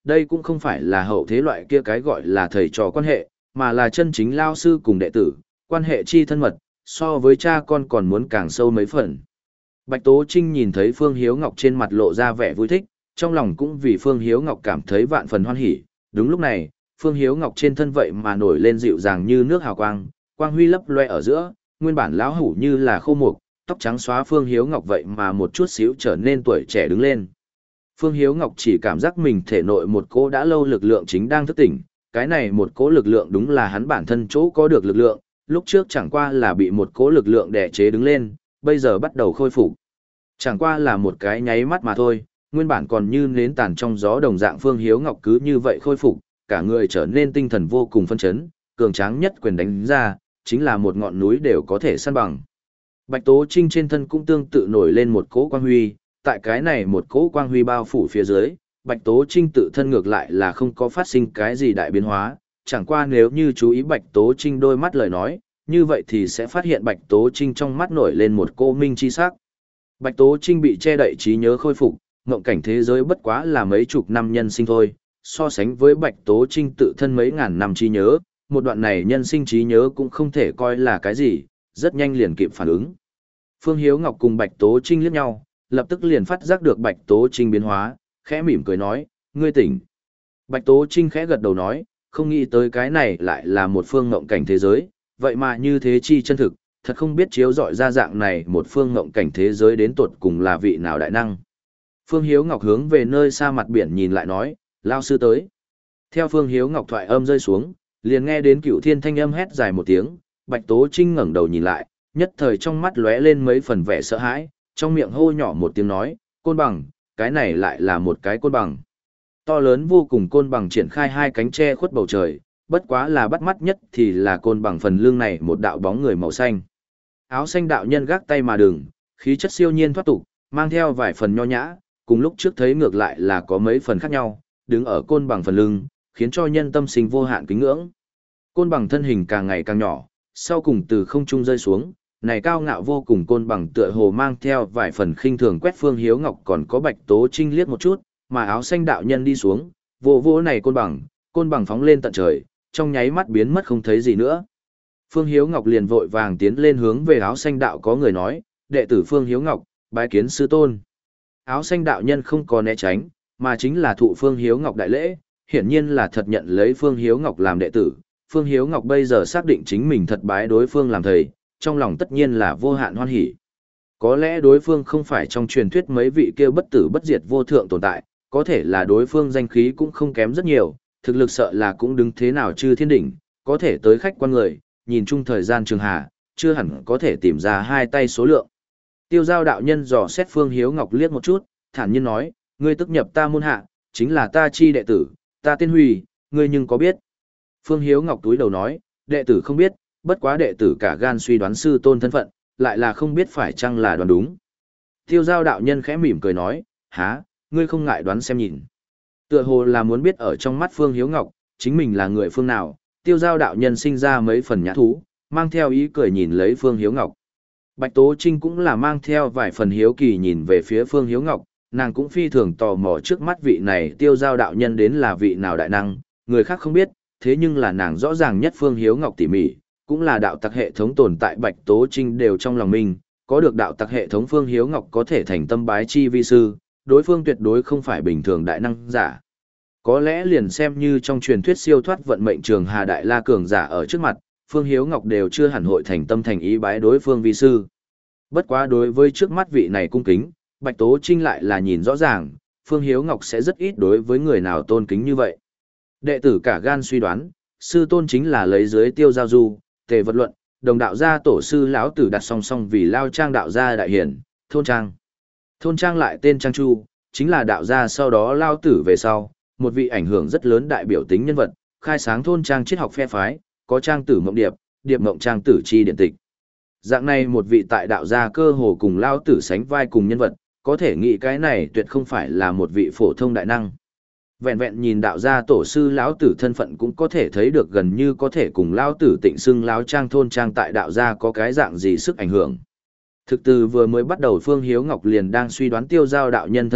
đây cũng không phải là hậu thế loại kia cái gọi là thầy trò quan hệ, mà là chân chính lao sư cùng đệ tử, quan hệ chi thân mật, so với cha con còn muốn càng sâu mấy phần. Bạch Tố Trinh nhìn thấy Phương Hiếu Ngọc trên mặt lộ ra vẻ vui thích, trong lòng cũng vì Phương Hiếu Ngọc cảm thấy vạn phần hoan hỉ. Đúng lúc này, Phương Hiếu Ngọc trên thân vậy mà nổi lên dịu dàng như nước hào quang, quang huy lấp loe ở giữa, nguyên bản lão hủ như là khô mục, tóc trắng xóa Phương Hiếu Ngọc vậy mà một chút xíu trở nên tuổi trẻ đứng lên. Phương Hiếu Ngọc chỉ cảm giác mình thể nội một cỗ đã lâu lực lượng chính đang thức tỉnh, cái này một cỗ lực lượng đúng là hắn bản thân chỗ có được lực lượng, lúc trước chẳng qua là bị một cỗ lực lượng đè chế đứng lên, bây giờ bắt đầu khôi phục. Chẳng qua là một cái nháy mắt mà thôi, nguyên bản còn như nến tàn trong gió đồng dạng Phương Hiếu Ngọc cứ như vậy khôi phục, cả người trở nên tinh thần vô cùng phân chấn, cường tráng nhất quyền đánh ra, chính là một ngọn núi đều có thể săn bằng. Bạch Tố Trinh trên thân cũng tương tự nổi lên một cỗ quang huy, tại cái này một cỗ quang huy bao phủ phía dưới, Bạch Tố Trinh tự thân ngược lại là không có phát sinh cái gì đại biến hóa, chẳng qua nếu như chú ý Bạch Tố Trinh đôi mắt lời nói, như vậy thì sẽ phát hiện Bạch Tố Trinh trong mắt nổi lên một cô minh chi sắc. Bạch Tố Trinh bị che đậy trí nhớ khôi phục, ngộng cảnh thế giới bất quá là mấy chục năm nhân sinh thôi, so sánh với Bạch Tố Trinh tự thân mấy ngàn năm trí nhớ, một đoạn này nhân sinh trí nhớ cũng không thể coi là cái gì, rất nhanh liền kịp phản ứng. Phương Hiếu Ngọc cùng Bạch Tố Trinh liếc nhau, lập tức liền phát giác được Bạch Tố Trinh biến hóa, khẽ mỉm cười nói, ngươi tỉnh. Bạch Tố Trinh khẽ gật đầu nói, không nghĩ tới cái này lại là một phương ngộng cảnh thế giới, vậy mà như thế chi chân thực, thật không biết chiếu dọi ra dạng này một phương ngộng cảnh thế giới đến tột cùng là vị nào đại năng. Phương Hiếu Ngọc hướng về nơi xa mặt biển nhìn lại nói, lao sư tới. Theo Phương Hiếu Ngọc thoại âm rơi xuống, liền nghe đến Cửu Thiên thanh âm hét dài một tiếng, Bạch Tố Trinh ngẩng đầu nhìn lại, nhất thời trong mắt lóe lên mấy phần vẻ sợ hãi, trong miệng hô nhỏ một tiếng nói, côn bằng, cái này lại là một cái côn bằng. To lớn vô cùng côn bằng triển khai hai cánh che khuất bầu trời, bất quá là bắt mắt nhất thì là côn bằng phần lưng này một đạo bóng người màu xanh. Áo xanh đạo nhân gác tay mà đường, khí chất siêu nhiên thoát tục, mang theo vài phần nho nhã, cùng lúc trước thấy ngược lại là có mấy phần khác nhau, đứng ở côn bằng phần lưng, khiến cho nhân tâm sinh vô hạn kính ngưỡng. Côn bằng thân hình càng ngày càng nhỏ, sau cùng từ không trung rơi xuống, này cao ngạo vô cùng côn bằng tựa hồ mang theo vài phần khinh thường quét Phương Hiếu Ngọc còn có Bạch Tố Trinh liếc một chút, mà áo xanh đạo nhân đi xuống, vô vô này côn bằng, côn bằng phóng lên tận trời, trong nháy mắt biến mất không thấy gì nữa. Phương Hiếu Ngọc liền vội vàng tiến lên hướng về áo xanh đạo có người nói, đệ tử Phương Hiếu Ngọc, bái kiến sư tôn. Áo xanh đạo nhân không có né tránh, mà chính là thụ Phương Hiếu Ngọc đại lễ, hiển nhiên là thật nhận lấy Phương Hiếu Ngọc làm đệ tử. Phương Hiếu Ngọc bây giờ xác định chính mình thật bái đối phương làm thầy, trong lòng tất nhiên là vô hạn hoan hỉ. Có lẽ đối phương không phải trong truyền thuyết mấy vị kia bất tử bất diệt vô thượng tồn tại, có thể là đối phương danh khí cũng không kém rất nhiều, thực lực sợ là cũng đứng thế nào chư thiên đỉnh, có thể tới khách quan người, nhìn chung thời gian trường hà, chưa hẳn có thể tìm ra hai tay số lượng. Tiêu giao đạo nhân dò xét Phương Hiếu Ngọc liếc một chút, thản nhiên nói, ngươi tức nhập ta môn hạ, chính là ta chi đệ tử, ta tên Huy, ngươi nhưng có biết. Phương Hiếu Ngọc túi đầu nói, đệ tử không biết, bất quá đệ tử cả gan suy đoán sư tôn thân phận, lại là không biết phải chăng là đoán đúng. Tiêu giao đạo nhân khẽ mỉm cười nói, há, ngươi không ngại đoán xem nhìn. Tựa hồ là muốn biết ở trong mắt Phương Hiếu Ngọc, chính mình là người phương nào, tiêu giao đạo nhân sinh ra mấy phần nhã thú, mang theo ý cười nhìn lấy Phương Hiếu Ngọc. Bạch Tố Trinh cũng là mang theo vài phần hiếu kỳ nhìn về phía Phương Hiếu Ngọc, nàng cũng phi thường tò mò trước mắt vị này tiêu giao đạo nhân đến là vị nào đại năng, người khác không biết, thế nhưng là nàng rõ ràng nhất Phương Hiếu Ngọc tỉ mỉ, cũng là đạo tặc hệ thống tồn tại Bạch Tố Trinh đều trong lòng mình, có được đạo tặc hệ thống Phương Hiếu Ngọc có thể thành tâm bái chi vi sư, đối phương tuyệt đối không phải bình thường đại năng giả. Có lẽ liền xem như trong truyền thuyết siêu thoát vận mệnh trường Hà Đại La cường giả ở trước mặt, Phương Hiếu Ngọc đều chưa hẳn hội thành tâm thành ý bái đối phương vi sư. Bất quá đối với trước mắt vị này cung kính, Bạch Tố Trinh lại là nhìn rõ ràng, Phương Hiếu Ngọc sẽ rất ít đối với người nào tôn kính như vậy. Đệ tử cả gan suy đoán, sư tôn chính là lấy dưới tiêu giao du, tề vật luận, đồng đạo gia tổ sư lão tử đặt song song vì lao trang đạo gia đại hiển, thôn trang. Thôn trang lại tên Trang Chu, chính là đạo gia sau đó lao tử về sau, một vị ảnh hưởng rất lớn đại biểu tính nhân vật, khai sáng thôn trang triết học phe phái, có trang tử mộng điệp, điệp mộng trang tử chi điện tịch. Dạng này một vị tại đạo gia cơ hồ cùng lao tử sánh vai cùng nhân vật, có thể nghĩ cái này tuyệt không phải là một vị phổ thông đại năng. Vẹn vẹn nhìn đạo gia tổ sư lão tử thân phận cũng có thể thấy được gần như có thể cùng lão tử tịnh xưng lão trang thôn trang tại đạo gia có cái dạng gì sức ảnh hưởng. Thực từ vừa mới bắt đầu Phương Hiếu Ngọc liền đang suy đoán tiêu giao đạo nhân thân phận,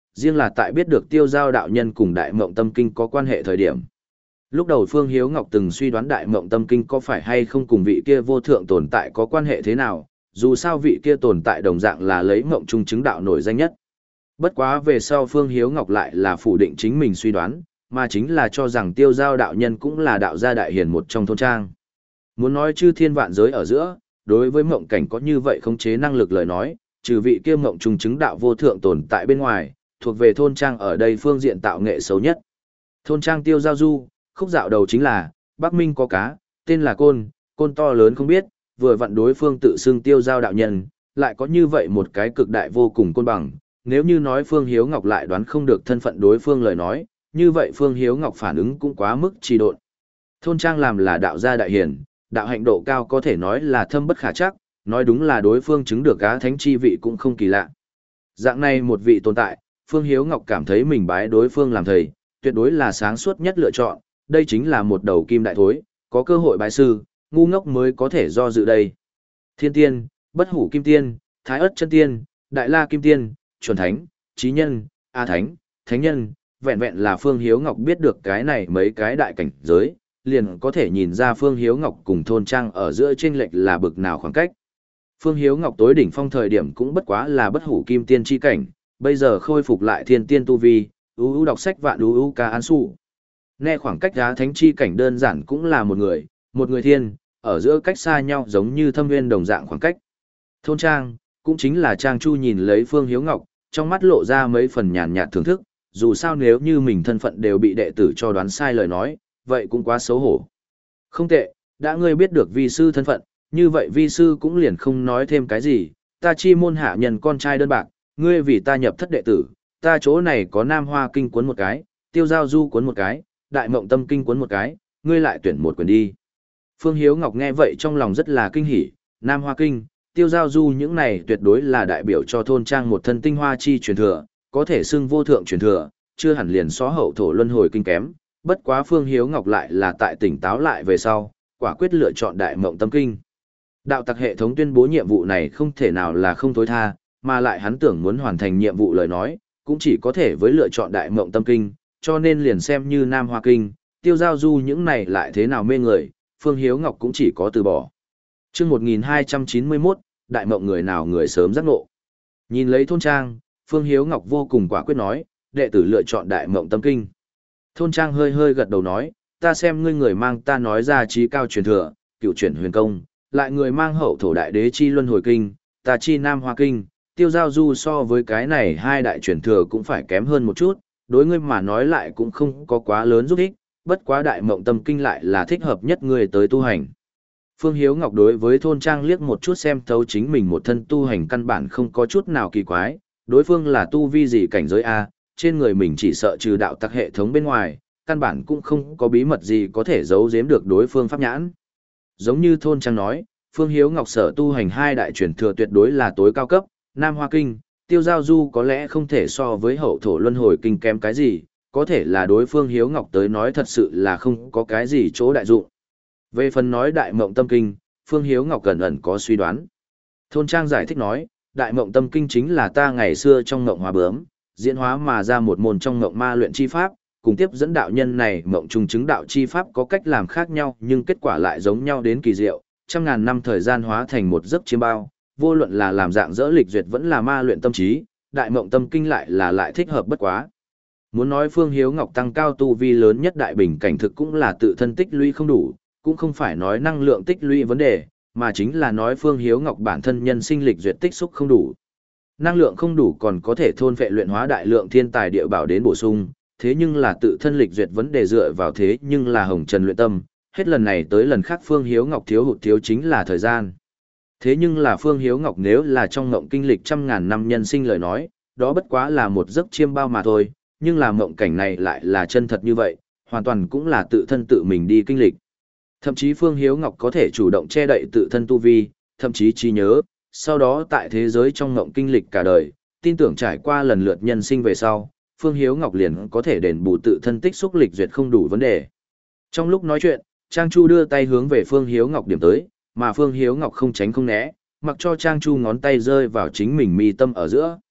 riêng là tại biết được tiêu giao đạo nhân cùng đại mộng tâm kinh có quan hệ thời điểm. Lúc đầu Phương Hiếu Ngọc từng suy đoán đại mộng tâm kinh có phải hay không cùng vị kia vô thượng tồn tại có quan hệ thế nào, dù sao vị kia tồn tại đồng dạng là lấy mộng trung chứng đạo nổi danh nhất. Bất quá về sau Phương Hiếu Ngọc lại là phủ định chính mình suy đoán, mà chính là cho rằng tiêu giao đạo nhân cũng là đạo gia đại hiền một trong thôn trang. Muốn nói chư thiên vạn giới ở giữa, đối với mộng cảnh có như vậy khống chế năng lực lời nói, trừ vị kia mộng trung chứng đạo vô thượng tồn tại bên ngoài, thuộc về thôn trang ở đây phương diện tạo nghệ xấu nhất. Thôn trang tiêu giao du, khúc dạo đầu chính là, Bắc Minh có cá, tên là Côn, Côn to lớn không biết, vừa vặn đối phương tự xưng tiêu giao đạo nhân, lại có như vậy một cái cực đại vô cùng côn bằng. Nếu như nói Phương Hiếu Ngọc lại đoán không được thân phận đối phương lời nói, như vậy Phương Hiếu Ngọc phản ứng cũng quá mức trì độn. Thôn trang làm là đạo gia đại hiển, đạo hạnh độ cao có thể nói là thâm bất khả chắc, nói đúng là đối phương chứng được cá thánh chi vị cũng không kỳ lạ. Dạng này một vị tồn tại, Phương Hiếu Ngọc cảm thấy mình bái đối phương làm thầy, tuyệt đối là sáng suốt nhất lựa chọn, đây chính là một đầu kim đại thối, có cơ hội bái sư, ngu ngốc mới có thể do dự đây. Thiên tiên, bất hủ kim tiên, thái ất chân tiên, đại la kim tiên, chuẩn thánh, trí nhân, a thánh, thánh nhân, vẹn vẹn là Phương Hiếu Ngọc biết được cái này mấy cái đại cảnh giới, liền có thể nhìn ra Phương Hiếu Ngọc cùng thôn trang ở giữa chênh lệch là bực nào khoảng cách. Phương Hiếu Ngọc tối đỉnh phong thời điểm cũng bất quá là bất hủ kim tiên chi cảnh, bây giờ khôi phục lại thiên tiên tu vi, ú ú đọc sách vạn ú ú ca an su. Nghe khoảng cách giá thánh chi cảnh đơn giản cũng là một người, một người thiên, ở giữa cách xa nhau giống như thâm nguyên đồng dạng khoảng cách. Thôn trang, cũng chính là Trang Chu nhìn lấy Phương Hiếu Ngọc, trong mắt lộ ra mấy phần nhàn nhạt thưởng thức, dù sao nếu như mình thân phận đều bị đệ tử cho đoán sai lời nói, vậy cũng quá xấu hổ. Không tệ, đã ngươi biết được vi sư thân phận, như vậy vi sư cũng liền không nói thêm cái gì, ta chi môn hạ nhân con trai đơn bạc, ngươi vì ta nhập thất đệ tử, ta chỗ này có Nam Hoa Kinh cuốn một cái, Tiêu Giao Du cuốn một cái, Đại Mộng Tâm Kinh cuốn một cái, ngươi lại tuyển một quyển đi. Phương Hiếu Ngọc nghe vậy trong lòng rất là kinh hỉ, Nam Hoa Kinh, Tiêu Giao Du những này tuyệt đối là đại biểu cho thôn trang một thân tinh hoa chi truyền thừa, có thể xưng vô thượng truyền thừa, chưa hẳn liền xóa hậu thổ luân hồi kinh kém, bất quá Phương Hiếu Ngọc lại là tại tỉnh táo lại về sau, quả quyết lựa chọn Đại Mộng Tâm Kinh. Đạo tặc hệ thống tuyên bố nhiệm vụ này không thể nào là không tối tha, mà lại hắn tưởng muốn hoàn thành nhiệm vụ lời nói, cũng chỉ có thể với lựa chọn Đại Mộng Tâm Kinh, cho nên liền xem như Nam Hoa Kinh, Tiêu Giao Du những này lại thế nào mê người, Phương Hiếu Ngọc cũng chỉ có từ bỏ. Chương một nghìn hai trăm chín mươi mốt, Đại Mộng người nào người sớm giác ngộ. Nhìn lấy thôn trang, Phương Hiếu Ngọc vô cùng quả quyết nói, đệ tử lựa chọn Đại Mộng Tâm Kinh. Thôn trang hơi hơi gật đầu nói, ta xem ngươi người mang ta nói ra trí cao truyền thừa, cựu chuyển huyền công, lại người mang hậu thổ đại đế chi luân hồi kinh, ta chi Nam Hoa Kinh, Tiêu Giao Du so với cái này hai đại truyền thừa cũng phải kém hơn một chút, đối ngươi mà nói lại cũng không có quá lớn giúp ích, bất quá Đại Mộng Tâm Kinh lại là thích hợp nhất ngươi tới tu hành. Phương Hiếu Ngọc đối với thôn trang liếc một chút xem thấu chính mình một thân tu hành căn bản không có chút nào kỳ quái, đối phương là tu vi gì cảnh giới A, trên người mình chỉ sợ trừ đạo tặc hệ thống bên ngoài, căn bản cũng không có bí mật gì có thể giấu giếm được đối phương pháp nhãn. Giống như thôn trang nói, Phương Hiếu Ngọc sở tu hành hai đại truyền thừa tuyệt đối là tối cao cấp, Nam Hoa Kinh, Tiêu Giao Du có lẽ không thể so với hậu thổ luân hồi kinh kém cái gì, có thể là đối phương Hiếu Ngọc tới nói thật sự là không có cái gì chỗ đại dụng. Về phần nói Đại Mộng Tâm Kinh, Phương Hiếu Ngọc cẩn ẩn có suy đoán. Thôn trang giải thích nói, Đại Mộng Tâm Kinh chính là ta ngày xưa trong ngộng hóa bướm, diễn hóa mà ra một môn trong ngộng ma luyện chi pháp, cùng tiếp dẫn đạo nhân này mộng trùng chứng đạo chi pháp có cách làm khác nhau nhưng kết quả lại giống nhau đến kỳ diệu, trăm ngàn năm thời gian hóa thành một giấc chiêm bao, vô luận là làm dạng dỡ lịch duyệt vẫn là ma luyện tâm trí, Đại Mộng Tâm Kinh lại là lại thích hợp bất quá. Muốn nói Phương Hiếu Ngọc tăng cao tu vi lớn nhất đại bình cảnh thực cũng là tự thân tích lũy không đủ, cũng không phải nói năng lượng tích lũy vấn đề, mà chính là nói Phương Hiếu Ngọc bản thân nhân sinh lịch duyệt tích xúc không đủ. Năng lượng không đủ còn có thể thôn phệ luyện hóa đại lượng thiên tài địa bảo đến bổ sung, thế nhưng là tự thân lịch duyệt vấn đề dựa vào thế nhưng là hồng trần luyện tâm, hết lần này tới lần khác Phương Hiếu Ngọc thiếu hụt thiếu chính là thời gian. Thế nhưng là Phương Hiếu Ngọc nếu là trong ngộng kinh lịch trăm ngàn năm nhân sinh lời nói, đó bất quá là một giấc chiêm bao mà thôi, nhưng là ngộng cảnh này lại là chân thật như vậy, hoàn toàn cũng là tự thân tự mình đi kinh lịch. Thậm chí Phương Hiếu Ngọc có thể chủ động che đậy tự thân tu vi, thậm chí trí nhớ, sau đó tại thế giới trong ngộng kinh lịch cả đời, tin tưởng trải qua lần lượt nhân sinh về sau, Phương Hiếu Ngọc liền có thể đền bù tự thân tích xúc lịch duyệt không đủ vấn đề. Trong lúc nói chuyện, Trang Chu đưa tay hướng về Phương Hiếu Ngọc điểm tới, mà Phương Hiếu Ngọc không tránh không né, mặc cho Trang Chu ngón tay rơi vào chính mình mi tâm ở giữa.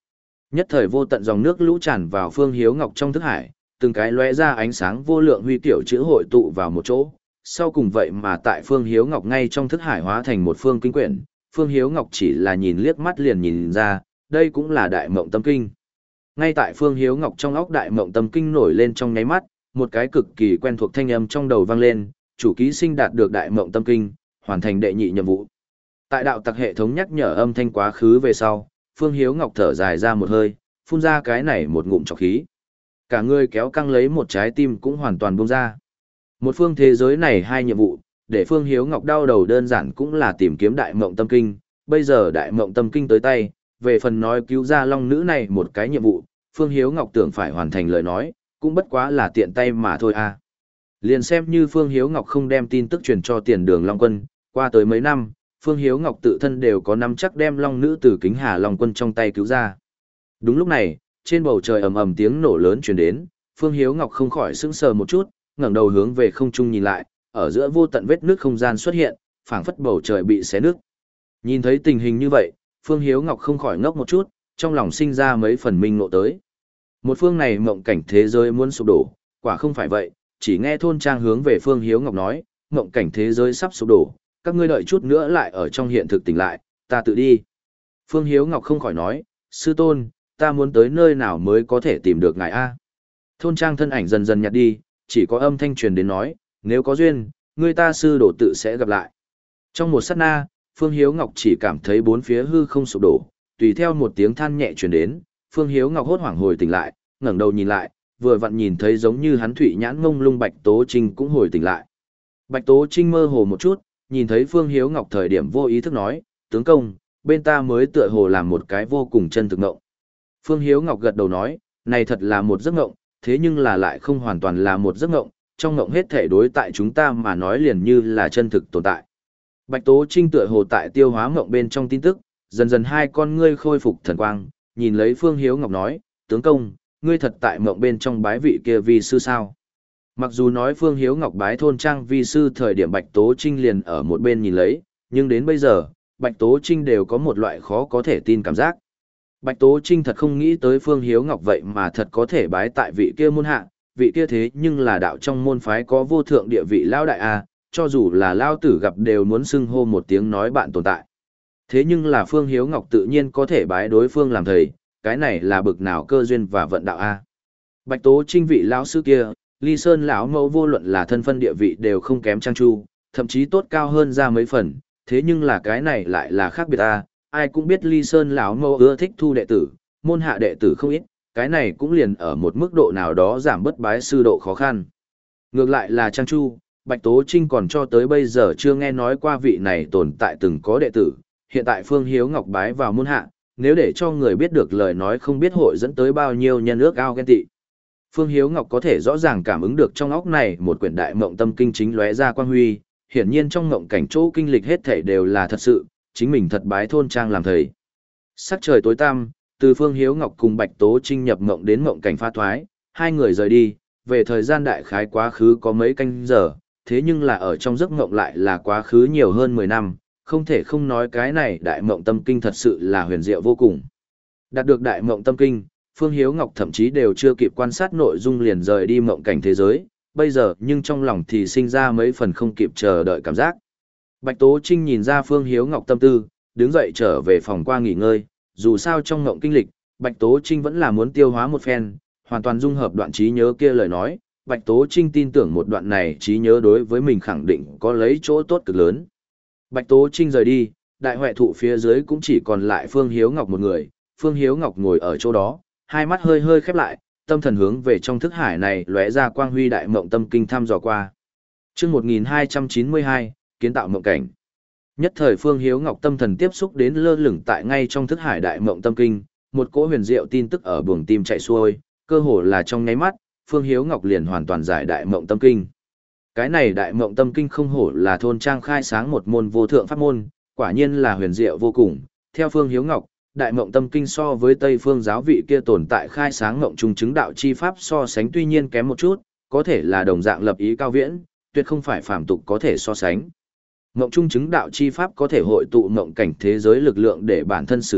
Nhất thời vô tận dòng nước lũ tràn vào Phương Hiếu Ngọc trong thức hải, từng cái lóe ra ánh sáng vô lượng huy tiểu chữ hội tụ vào một chỗ. Sau cùng vậy mà tại Phương Hiếu Ngọc ngay trong thức hải hóa thành một phương kinh quyển, Phương Hiếu Ngọc chỉ là nhìn liếc mắt liền nhìn ra, đây cũng là Đại Mộng Tâm Kinh. Ngay tại Phương Hiếu Ngọc trong óc Đại Mộng Tâm Kinh nổi lên trong nháy mắt, một cái cực kỳ quen thuộc thanh âm trong đầu vang lên, chủ ký sinh đạt được Đại Mộng Tâm Kinh, hoàn thành đệ nhị nhiệm vụ. Tại đạo tặc hệ thống nhắc nhở âm thanh quá khứ về sau, Phương Hiếu Ngọc thở dài ra một hơi, phun ra cái này một ngụm trọc khí. Cả người kéo căng lấy một trái tim cũng hoàn toàn buông ra. Một phương thế giới này hai nhiệm vụ, để Phương Hiếu Ngọc đau đầu đơn giản cũng là tìm kiếm Đại Mộng Tâm Kinh, bây giờ Đại Mộng Tâm Kinh tới tay, về phần nói cứu ra long nữ này một cái nhiệm vụ, Phương Hiếu Ngọc tưởng phải hoàn thành lời nói, cũng bất quá là tiện tay mà thôi à. Liền xem như Phương Hiếu Ngọc không đem tin tức truyền cho Tiền Đường Long Quân, qua tới mấy năm, Phương Hiếu Ngọc tự thân đều có nắm chắc đem long nữ từ Kính Hà Long Quân trong tay cứu ra. Đúng lúc này, trên bầu trời ầm ầm tiếng nổ lớn truyền đến, Phương Hiếu Ngọc không khỏi sững sờ một chút, ngẩng đầu hướng về không trung nhìn lại, ở giữa vô tận vết nước không gian xuất hiện, phảng phất bầu trời bị xé nứt. Nhìn thấy tình hình như vậy, Phương Hiếu Ngọc không khỏi ngốc một chút, trong lòng sinh ra mấy phần minh ngộ tới. Một phương này mộng cảnh thế giới muốn sụp đổ, quả không phải vậy, chỉ nghe thôn trang hướng về Phương Hiếu Ngọc nói, mộng cảnh thế giới sắp sụp đổ, các ngươi đợi chút nữa lại ở trong hiện thực tỉnh lại, ta tự đi. Phương Hiếu Ngọc không khỏi nói, sư tôn, ta muốn tới nơi nào mới có thể tìm được ngài A. Thôn trang thân ảnh dần dần nhạt đi, chỉ có âm thanh truyền đến nói, nếu có duyên, người ta sư đổ tự sẽ gặp lại. Trong một sát na, Phương Hiếu Ngọc chỉ cảm thấy bốn phía hư không sụp đổ, tùy theo một tiếng than nhẹ truyền đến, Phương Hiếu Ngọc hốt hoảng hồi tỉnh lại, ngẩng đầu nhìn lại, vừa vặn nhìn thấy giống như hắn thủy nhãn ngông lung Bạch Tố Trinh cũng hồi tỉnh lại. Bạch Tố Trinh mơ hồ một chút, nhìn thấy Phương Hiếu Ngọc thời điểm vô ý thức nói, tướng công, bên ta mới tựa hồ làm một cái vô cùng chân thực ngộng. Phương Hiếu Ngọc gật đầu nói, này thật là một giấc ngộng, thế nhưng là lại không hoàn toàn là một giấc ngộng, trong ngộng hết thể đối tại chúng ta mà nói liền như là chân thực tồn tại. Bạch Tố Trinh tựa hồ tại tiêu hóa ngộng bên trong tin tức, dần dần hai con ngươi khôi phục thần quang, nhìn lấy Phương Hiếu Ngọc nói, tướng công, ngươi thật tại ngộng bên trong bái vị kia vi sư sao? Mặc dù nói Phương Hiếu Ngọc bái thôn trang vi sư thời điểm Bạch Tố Trinh liền ở một bên nhìn lấy, nhưng đến bây giờ, Bạch Tố Trinh đều có một loại khó có thể tin cảm giác. Bạch Tố Trinh thật không nghĩ tới Phương Hiếu Ngọc vậy mà thật có thể bái tại vị kia môn hạ, vị kia thế nhưng là đạo trong môn phái có vô thượng địa vị lao đại a, cho dù là lao tử gặp đều muốn xưng hô một tiếng nói bạn tồn tại. Thế nhưng là Phương Hiếu Ngọc tự nhiên có thể bái đối phương làm thầy, cái này là bực nào cơ duyên và vận đạo a. Bạch Tố Trinh vị lão sư kia, Ly Sơn lão mẫu vô luận là thân phân địa vị đều không kém Trang Chu, thậm chí tốt cao hơn ra mấy phần, thế nhưng là cái này lại là khác biệt a, ai cũng biết Ly Sơn lão mẫu ưa thích thu đệ tử, môn hạ đệ tử không ít, cái này cũng liền ở một mức độ nào đó giảm bớt bái sư độ khó khăn. Ngược lại là Trang Chu, Bạch Tố Trinh còn cho tới bây giờ chưa nghe nói qua vị này tồn tại từng có đệ tử, hiện tại Phương Hiếu Ngọc bái vào môn hạ, nếu để cho người biết được lời nói không biết hội dẫn tới bao nhiêu nhân ước ao ghen tị. Phương Hiếu Ngọc có thể rõ ràng cảm ứng được trong óc này một quyển đại mộng tâm kinh chính lóe ra quang huy, hiển nhiên trong mộng cảnh chỗ kinh lịch hết thảy đều là thật sự, chính mình thật bái thôn trang làm thầy. Sắc trời tối tăm, từ Phương Hiếu Ngọc cùng Bạch Tố Trinh nhập mộng đến mộng cảnh pha thoái, hai người rời đi, về thời gian đại khái quá khứ có mấy canh giờ, thế nhưng là ở trong giấc mộng lại là quá khứ nhiều hơn mười năm, không thể không nói cái này đại mộng tâm kinh thật sự là huyền diệu vô cùng. Đạt được đại mộng tâm kinh, Phương Hiếu Ngọc thậm chí đều chưa kịp quan sát nội dung liền rời đi mộng cảnh thế giới, bây giờ nhưng trong lòng thì sinh ra mấy phần không kịp chờ đợi cảm giác. Bạch Tố Trinh nhìn ra Phương Hiếu Ngọc tâm tư, đứng dậy trở về phòng qua nghỉ ngơi, dù sao trong mộng kinh lịch, Bạch Tố Trinh vẫn là muốn tiêu hóa một phen, hoàn toàn dung hợp đoạn trí nhớ kia lời nói, Bạch Tố Trinh tin tưởng một đoạn này trí nhớ đối với mình khẳng định có lấy chỗ tốt cực lớn. Bạch Tố Trinh rời đi, đại huệ thụ phía dưới cũng chỉ còn lại Phương Hiếu Ngọc một người, Phương Hiếu Ngọc ngồi ở chỗ đó, hai mắt hơi hơi khép lại, tâm thần hướng về trong thức hải này lóe ra quang huy đại mộng tâm kinh thăm dò qua. Chương một nghìn hai trăm chín mươi hai, kiến tạo mộng cảnh. Nhất thời Phương Hiếu Ngọc tâm thần tiếp xúc đến lơ lửng tại ngay trong thức hải đại mộng tâm kinh, một cỗ huyền diệu tin tức ở buồng tim chạy xuôi, cơ hồ là trong nháy mắt, Phương Hiếu Ngọc liền hoàn toàn giải đại mộng tâm kinh. Cái này đại mộng tâm kinh không hổ là thôn trang khai sáng một môn vô thượng pháp môn, quả nhiên là huyền diệu vô cùng. Theo Phương Hiếu Ngọc, đại mộng tâm kinh so với Tây phương giáo vị kia tồn tại khai sáng mộng trung chứng đạo chi pháp so sánh tuy nhiên kém một chút, có thể là đồng dạng lập ý cao viễn, tuyệt không phải phàm tục có thể so sánh. Mộng trung chứng đạo chi pháp có thể hội tụ mộng cảnh thế giới lực lượng để bản thân sử dụng,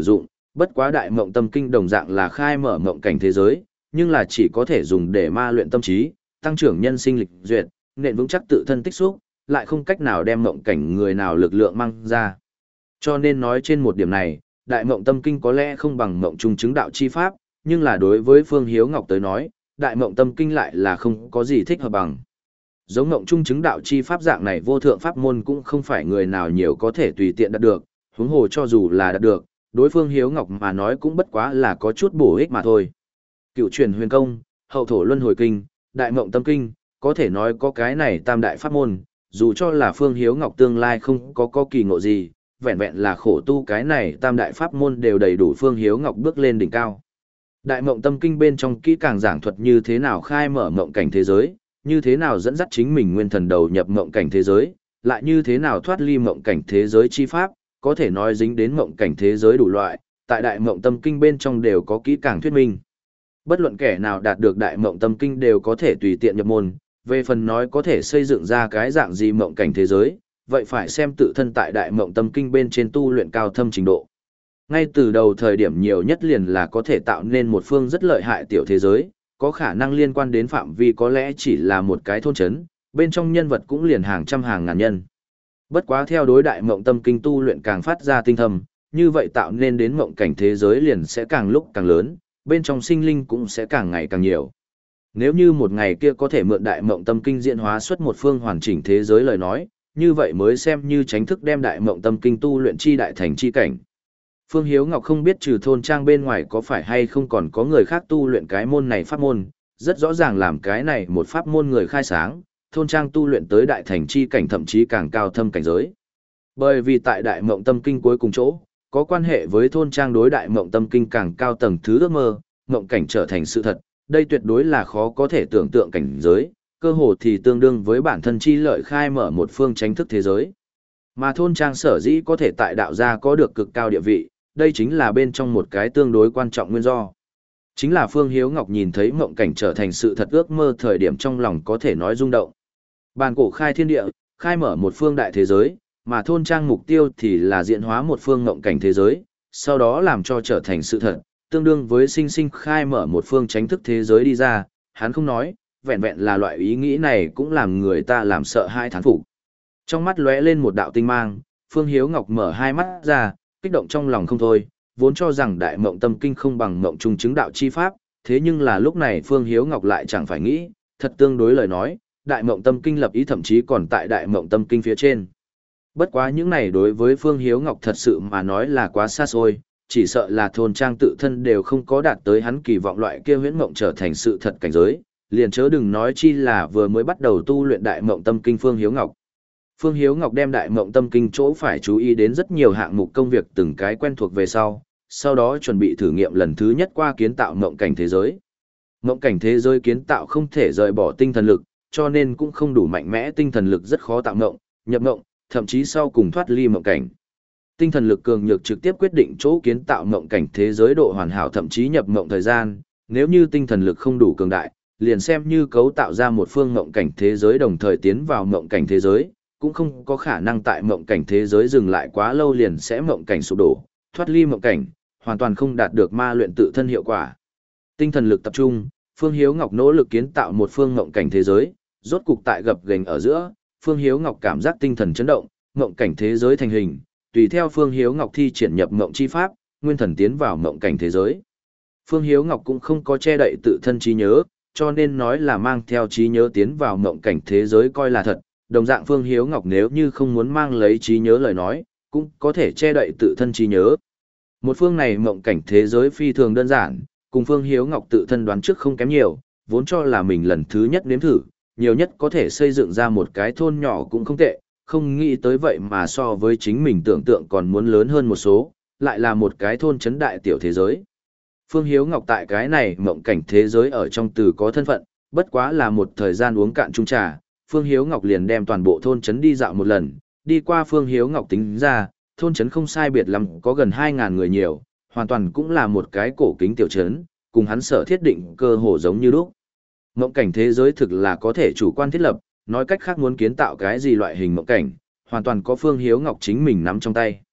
bất quá đại mộng tâm kinh đồng dạng là khai mở mộng cảnh thế giới, nhưng là chỉ có thể dùng để ma luyện tâm trí, tăng trưởng nhân sinh lịch duyệt, nền vững chắc tự thân tích xúc, lại không cách nào đem mộng cảnh người nào lực lượng mang ra. Cho nên nói trên một điểm này, đại mộng tâm kinh có lẽ không bằng mộng trung chứng đạo chi pháp, nhưng là đối với Phương Hiếu Ngọc tới nói, đại mộng tâm kinh lại là không có gì thích hợp bằng. Giống mộng trung chứng đạo chi pháp dạng này vô thượng pháp môn cũng không phải người nào nhiều có thể tùy tiện đạt được, huống hồ cho dù là đạt được, đối phương Hiếu Ngọc mà nói cũng bất quá là có chút bổ ích mà thôi. Cựu truyền huyền công, hậu thổ luân hồi kinh, đại mộng tâm kinh, có thể nói có cái này tam đại pháp môn, dù cho là Phương Hiếu Ngọc tương lai không có có kỳ ngộ gì, vẹn vẹn là khổ tu cái này tam đại pháp môn đều đầy đủ Phương Hiếu Ngọc bước lên đỉnh cao. Đại mộng tâm kinh bên trong kỹ càng giảng thuật như thế nào khai mở mộng cảnh thế giới, như thế nào dẫn dắt chính mình nguyên thần đầu nhập mộng cảnh thế giới, lại như thế nào thoát ly mộng cảnh thế giới chi pháp, có thể nói dính đến mộng cảnh thế giới đủ loại, tại đại mộng tâm kinh bên trong đều có kỹ càng thuyết minh. Bất luận kẻ nào đạt được đại mộng tâm kinh đều có thể tùy tiện nhập môn, về phần nói có thể xây dựng ra cái dạng gì mộng cảnh thế giới, vậy phải xem tự thân tại đại mộng tâm kinh bên trên tu luyện cao thâm trình độ. Ngay từ đầu thời điểm nhiều nhất liền là có thể tạo nên một phương rất lợi hại tiểu thế giới, có khả năng liên quan đến phạm vi có lẽ chỉ là một cái thôn trấn, bên trong nhân vật cũng liền hàng trăm hàng ngàn nhân. Bất quá theo đối đại mộng tâm kinh tu luyện càng phát ra tinh thâm, như vậy tạo nên đến mộng cảnh thế giới liền sẽ càng lúc càng lớn, bên trong sinh linh cũng sẽ càng ngày càng nhiều. Nếu như một ngày kia có thể mượn đại mộng tâm kinh diễn hóa xuất một phương hoàn chỉnh thế giới lời nói, như vậy mới xem như chính thức đem đại mộng tâm kinh tu luyện chi đại thành chi cảnh. Phương Hiếu Ngọc không biết trừ thôn trang bên ngoài có phải hay không còn có người khác tu luyện cái môn này pháp môn, rất rõ ràng làm cái này một pháp môn người khai sáng, thôn trang tu luyện tới đại thành chi cảnh thậm chí càng cao thâm cảnh giới. Bởi vì tại đại mộng tâm kinh cuối cùng chỗ, có quan hệ với thôn trang đối đại mộng tâm kinh càng cao tầng thứ ước mơ, mộng cảnh trở thành sự thật, đây tuyệt đối là khó có thể tưởng tượng cảnh giới, cơ hồ thì tương đương với bản thân chi lợi khai mở một phương tránh thức thế giới. Mà thôn trang sở dĩ có thể tại đạo gia có được cực cao địa vị, đây chính là bên trong một cái tương đối quan trọng nguyên do. Chính là Phương Hiếu Ngọc nhìn thấy mộng cảnh trở thành sự thật ước mơ thời điểm trong lòng có thể nói rung động. Bàn cổ khai thiên địa, khai mở một phương đại thế giới, mà thôn trang mục tiêu thì là diễn hóa một phương mộng cảnh thế giới, sau đó làm cho trở thành sự thật, tương đương với sinh sinh khai mở một phương tránh thức thế giới đi ra, hắn không nói, vẹn vẹn là loại ý nghĩ này cũng làm người ta làm sợ hai thán phục. Trong mắt lóe lên một đạo tinh mang, Phương Hiếu Ngọc mở hai mắt ra, kích động trong lòng không thôi, vốn cho rằng đại mộng tâm kinh không bằng mộng trung chứng đạo chi pháp, thế nhưng là lúc này Phương Hiếu Ngọc lại chẳng phải nghĩ, thật tương đối lời nói, đại mộng tâm kinh lập ý thậm chí còn tại đại mộng tâm kinh phía trên. Bất quá những này đối với Phương Hiếu Ngọc thật sự mà nói là quá xa xôi, chỉ sợ là thôn trang tự thân đều không có đạt tới hắn kỳ vọng loại kia huyễn mộng trở thành sự thật cảnh giới, liền chớ đừng nói chi là vừa mới bắt đầu tu luyện đại mộng tâm kinh Phương Hiếu Ngọc. Phương Hiếu Ngọc đem đại mộng tâm kinh chỗ phải chú ý đến rất nhiều hạng mục công việc từng cái quen thuộc về sau, sau đó chuẩn bị thử nghiệm lần thứ nhất qua kiến tạo mộng cảnh thế giới. Mộng cảnh thế giới kiến tạo không thể rời bỏ tinh thần lực, cho nên cũng không đủ mạnh mẽ, tinh thần lực rất khó tạo mộng, nhập mộng, thậm chí sau cùng thoát ly mộng cảnh. Tinh thần lực cường nhược trực tiếp quyết định chỗ kiến tạo mộng cảnh thế giới độ hoàn hảo thậm chí nhập mộng thời gian, nếu như tinh thần lực không đủ cường đại, liền xem như cấu tạo ra một phương mộng cảnh thế giới đồng thời tiến vào mộng cảnh thế giới, cũng không có khả năng tại mộng cảnh thế giới dừng lại quá lâu liền sẽ mộng cảnh sụp đổ, thoát ly mộng cảnh, hoàn toàn không đạt được ma luyện tự thân hiệu quả. Tinh thần lực tập trung, Phương Hiếu Ngọc nỗ lực kiến tạo một phương mộng cảnh thế giới, rốt cục tại gập ghềnh ở giữa, Phương Hiếu Ngọc cảm giác tinh thần chấn động, mộng cảnh thế giới thành hình, tùy theo Phương Hiếu Ngọc thi triển nhập mộng chi pháp, nguyên thần tiến vào mộng cảnh thế giới. Phương Hiếu Ngọc cũng không có che đậy tự thân trí nhớ, cho nên nói là mang theo trí nhớ tiến vào mộng cảnh thế giới coi là thật. Đồng dạng Phương Hiếu Ngọc nếu như không muốn mang lấy trí nhớ lời nói, cũng có thể che đậy tự thân trí nhớ. Một phương này mộng cảnh thế giới phi thường đơn giản, cùng Phương Hiếu Ngọc tự thân đoán trước không kém nhiều, vốn cho là mình lần thứ nhất nếm thử, nhiều nhất có thể xây dựng ra một cái thôn nhỏ cũng không tệ, không nghĩ tới vậy mà so với chính mình tưởng tượng còn muốn lớn hơn một số, lại là một cái thôn trấn đại tiểu thế giới. Phương Hiếu Ngọc tại cái này mộng cảnh thế giới ở trong từ có thân phận, bất quá là một thời gian uống cạn chung trà, Phương Hiếu Ngọc liền đem toàn bộ thôn trấn đi dạo một lần, đi qua Phương Hiếu Ngọc tính ra, thôn trấn không sai biệt lắm có gần hai ngàn người nhiều, hoàn toàn cũng là một cái cổ kính tiểu trấn, cùng hắn sở thiết định cơ hồ giống như lúc. Mộng cảnh thế giới thực là có thể chủ quan thiết lập, nói cách khác muốn kiến tạo cái gì loại hình mộng cảnh, hoàn toàn có Phương Hiếu Ngọc chính mình nắm trong tay.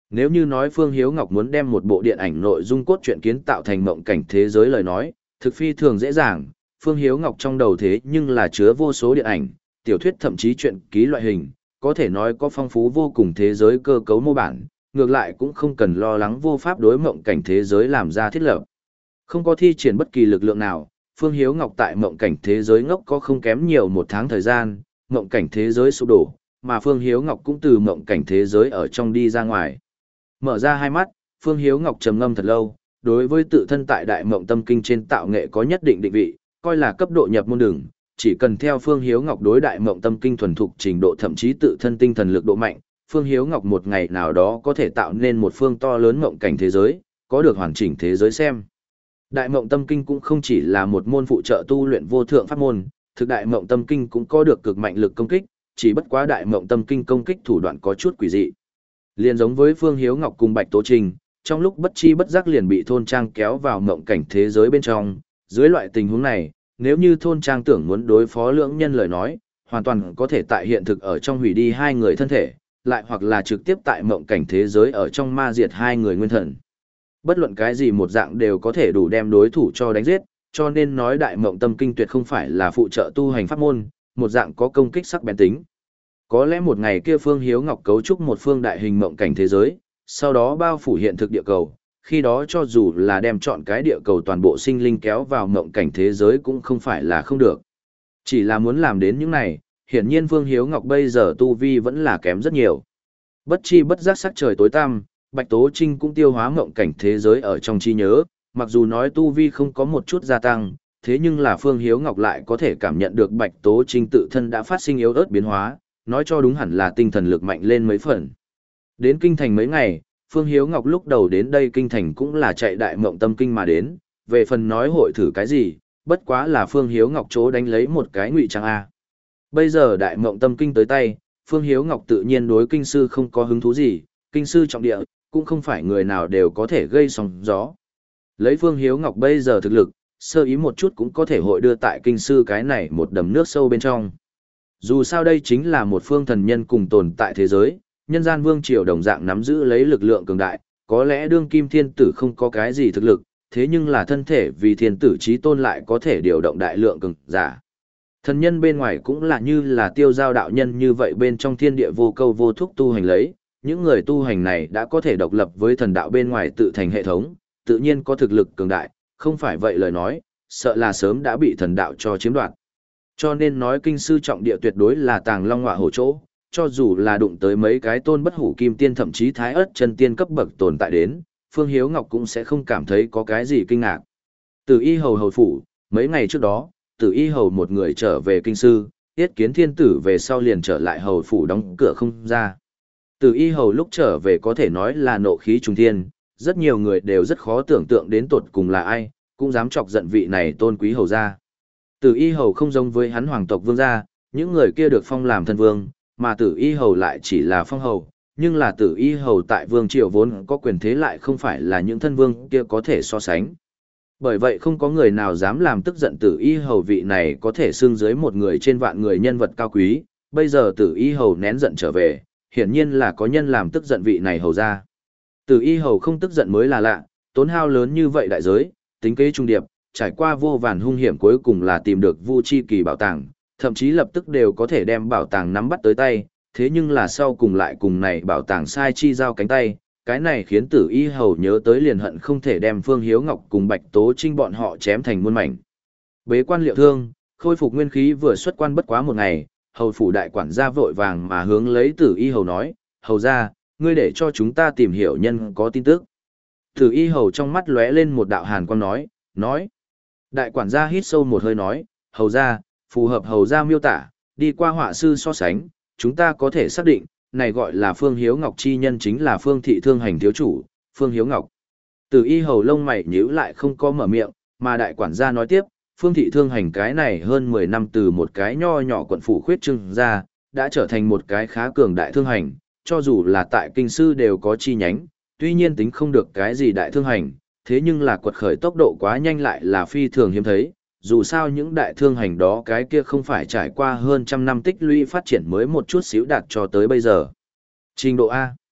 Nếu như nói Phương Hiếu Ngọc muốn đem một bộ điện ảnh nội dung cốt truyện kiến tạo thành mộng cảnh thế giới lời nói, thực phi thường dễ dàng, Phương Hiếu Ngọc trong đầu thế nhưng là chứa vô số điện ảnh, tiểu thuyết thậm chí truyện ký loại hình, có thể nói có phong phú vô cùng thế giới cơ cấu mô bản, ngược lại cũng không cần lo lắng vô pháp đối mộng cảnh thế giới làm ra thiết lập. Không có thi triển bất kỳ lực lượng nào, Phương Hiếu Ngọc tại mộng cảnh thế giới ngốc có không kém nhiều một tháng thời gian, mộng cảnh thế giới sụp đổ, mà Phương Hiếu Ngọc cũng từ mộng cảnh thế giới ở trong đi ra ngoài. Mở ra hai mắt, Phương Hiếu Ngọc trầm ngâm thật lâu, đối với tự thân tại đại mộng tâm kinh trên tạo nghệ có nhất định định vị, coi là cấp độ nhập môn đường, chỉ cần theo Phương Hiếu Ngọc đối đại mộng tâm kinh thuần thục trình độ thậm chí tự thân tinh thần lực độ mạnh, Phương Hiếu Ngọc một ngày nào đó có thể tạo nên một phương to lớn mộng cảnh thế giới, có được hoàn chỉnh thế giới xem. Đại mộng tâm kinh cũng không chỉ là một môn phụ trợ tu luyện vô thượng pháp môn, thực đại mộng tâm kinh cũng có được cực mạnh lực công kích, chỉ bất quá đại mộng tâm kinh công kích thủ đoạn có chút quỷ dị. Liền giống với Phương Hiếu Ngọc cùng Bạch Tố Trình, trong lúc bất chi bất giác liền bị thôn trang kéo vào mộng cảnh thế giới bên trong, dưới loại tình huống này, nếu như thôn trang tưởng muốn đối phó lưỡng nhân lời nói, hoàn toàn có thể tại hiện thực ở trong hủy đi hai người thân thể, lại hoặc là trực tiếp tại mộng cảnh thế giới ở trong ma diệt hai người nguyên thần. Bất luận cái gì một dạng đều có thể đủ đem đối thủ cho đánh giết, cho nên nói đại mộng tâm kinh tuyệt không phải là phụ trợ tu hành pháp môn, một dạng có công kích sắc bén tính. Có lẽ một ngày kia Phương Hiếu Ngọc cấu trúc một phương đại hình mộng cảnh thế giới, sau đó bao phủ hiện thực địa cầu, khi đó cho dù là đem chọn cái địa cầu toàn bộ sinh linh kéo vào mộng cảnh thế giới cũng không phải là không được. Chỉ là muốn làm đến những này, hiển nhiên Phương Hiếu Ngọc bây giờ tu vi vẫn là kém rất nhiều. Bất chi bất giác sắc trời tối tăm, Bạch Tố Trinh cũng tiêu hóa mộng cảnh thế giới ở trong trí nhớ, mặc dù nói tu vi không có một chút gia tăng, thế nhưng là Phương Hiếu Ngọc lại có thể cảm nhận được Bạch Tố Trinh tự thân đã phát sinh yếu ớt biến hóa, nói cho đúng hẳn là tinh thần lực mạnh lên mấy phần. Đến kinh thành mấy ngày, Phương Hiếu Ngọc lúc đầu đến đây kinh thành cũng là chạy đại mộng tâm kinh mà đến, về phần nói hội thử cái gì, bất quá là Phương Hiếu Ngọc chỗ đánh lấy một cái ngụy trang A. Bây giờ đại mộng tâm kinh tới tay, Phương Hiếu Ngọc tự nhiên đối kinh sư không có hứng thú gì, kinh sư trọng địa, cũng không phải người nào đều có thể gây sóng gió. Lấy Phương Hiếu Ngọc bây giờ thực lực, sơ ý một chút cũng có thể hội đưa tại kinh sư cái này một đầm nước sâu bên trong. Dù sao đây chính là một phương thần nhân cùng tồn tại thế giới, nhân gian vương triều đồng dạng nắm giữ lấy lực lượng cường đại, có lẽ đương kim thiên tử không có cái gì thực lực, thế nhưng là thân thể vì thiên tử chí tôn lại có thể điều động đại lượng cường giả. Thần nhân bên ngoài cũng là như là tiêu giao đạo nhân như vậy bên trong thiên địa vô câu vô thúc tu hành lấy, những người tu hành này đã có thể độc lập với thần đạo bên ngoài tự thành hệ thống, tự nhiên có thực lực cường đại, không phải vậy lời nói, sợ là sớm đã bị thần đạo cho chiếm đoạt. Cho nên nói kinh sư trọng địa tuyệt đối là tàng long ngọa hổ chỗ, cho dù là đụng tới mấy cái tôn bất hủ kim tiên thậm chí thái ớt chân tiên cấp bậc tồn tại đến, Phương Hiếu Ngọc cũng sẽ không cảm thấy có cái gì kinh ngạc. Từ y hầu hầu phủ, mấy ngày trước đó, từ y hầu một người trở về kinh sư, yết kiến thiên tử về sau liền trở lại hầu phủ đóng cửa không ra. Từ y hầu lúc trở về có thể nói là nộ khí trùng thiên, rất nhiều người đều rất khó tưởng tượng đến tột cùng là ai, cũng dám chọc giận vị này tôn quý hầu gia. Từ y hầu không giống với hắn hoàng tộc vương gia, những người kia được phong làm thân vương, mà tử y hầu lại chỉ là phong hầu, nhưng là tử y hầu tại vương triều vốn có quyền thế lại không phải là những thân vương kia có thể so sánh. Bởi vậy không có người nào dám làm tức giận tử y hầu vị này có thể xưng dưới một người trên vạn người nhân vật cao quý, bây giờ tử y hầu nén giận trở về, hiển nhiên là có nhân làm tức giận vị này hầu ra. Tử y hầu không tức giận mới là lạ, tốn hao lớn như vậy đại giới, tính kế trung điệp, trải qua vô vàn hung hiểm cuối cùng là tìm được Vu Chi Kỳ bảo tàng, thậm chí lập tức đều có thể đem bảo tàng nắm bắt tới tay, thế nhưng là sau cùng lại cùng này bảo tàng sai chi giao cánh tay, cái này khiến tử y hầu nhớ tới liền hận không thể đem Phương Hiếu Ngọc cùng Bạch Tố Trinh bọn họ chém thành muôn mảnh. Bế quan liệu thương, khôi phục nguyên khí vừa xuất quan bất quá một ngày, hầu phủ đại quản gia vội vàng mà hướng lấy tử y hầu nói, hầu ra, ngươi để cho chúng ta tìm hiểu nhân có tin tức. Tử y hầu trong mắt lóe lên một đạo hàn quang nói, nói. Đại quản gia hít sâu một hơi nói, hầu ra, phù hợp hầu ra miêu tả, đi qua họa sư so sánh, chúng ta có thể xác định, này gọi là Phương Hiếu Ngọc chi nhân chính là Phương Thị Thương Hành thiếu chủ, Phương Hiếu Ngọc. Từ y hầu lông mày nhíu lại không có mở miệng, mà đại quản gia nói tiếp, Phương Thị Thương Hành cái này hơn mười năm từ một cái nho nhỏ quận phủ khuyết trưng ra, đã trở thành một cái khá cường đại thương hành, cho dù là tại kinh sư đều có chi nhánh, tuy nhiên tính không được cái gì đại thương hành, thế nhưng là quật khởi tốc độ quá nhanh lại là phi thường hiếm thấy, dù sao những đại thương hành đó cái kia không phải trải qua hơn trăm năm tích lũy phát triển mới một chút xíu đạt cho tới bây giờ. Trình độ A.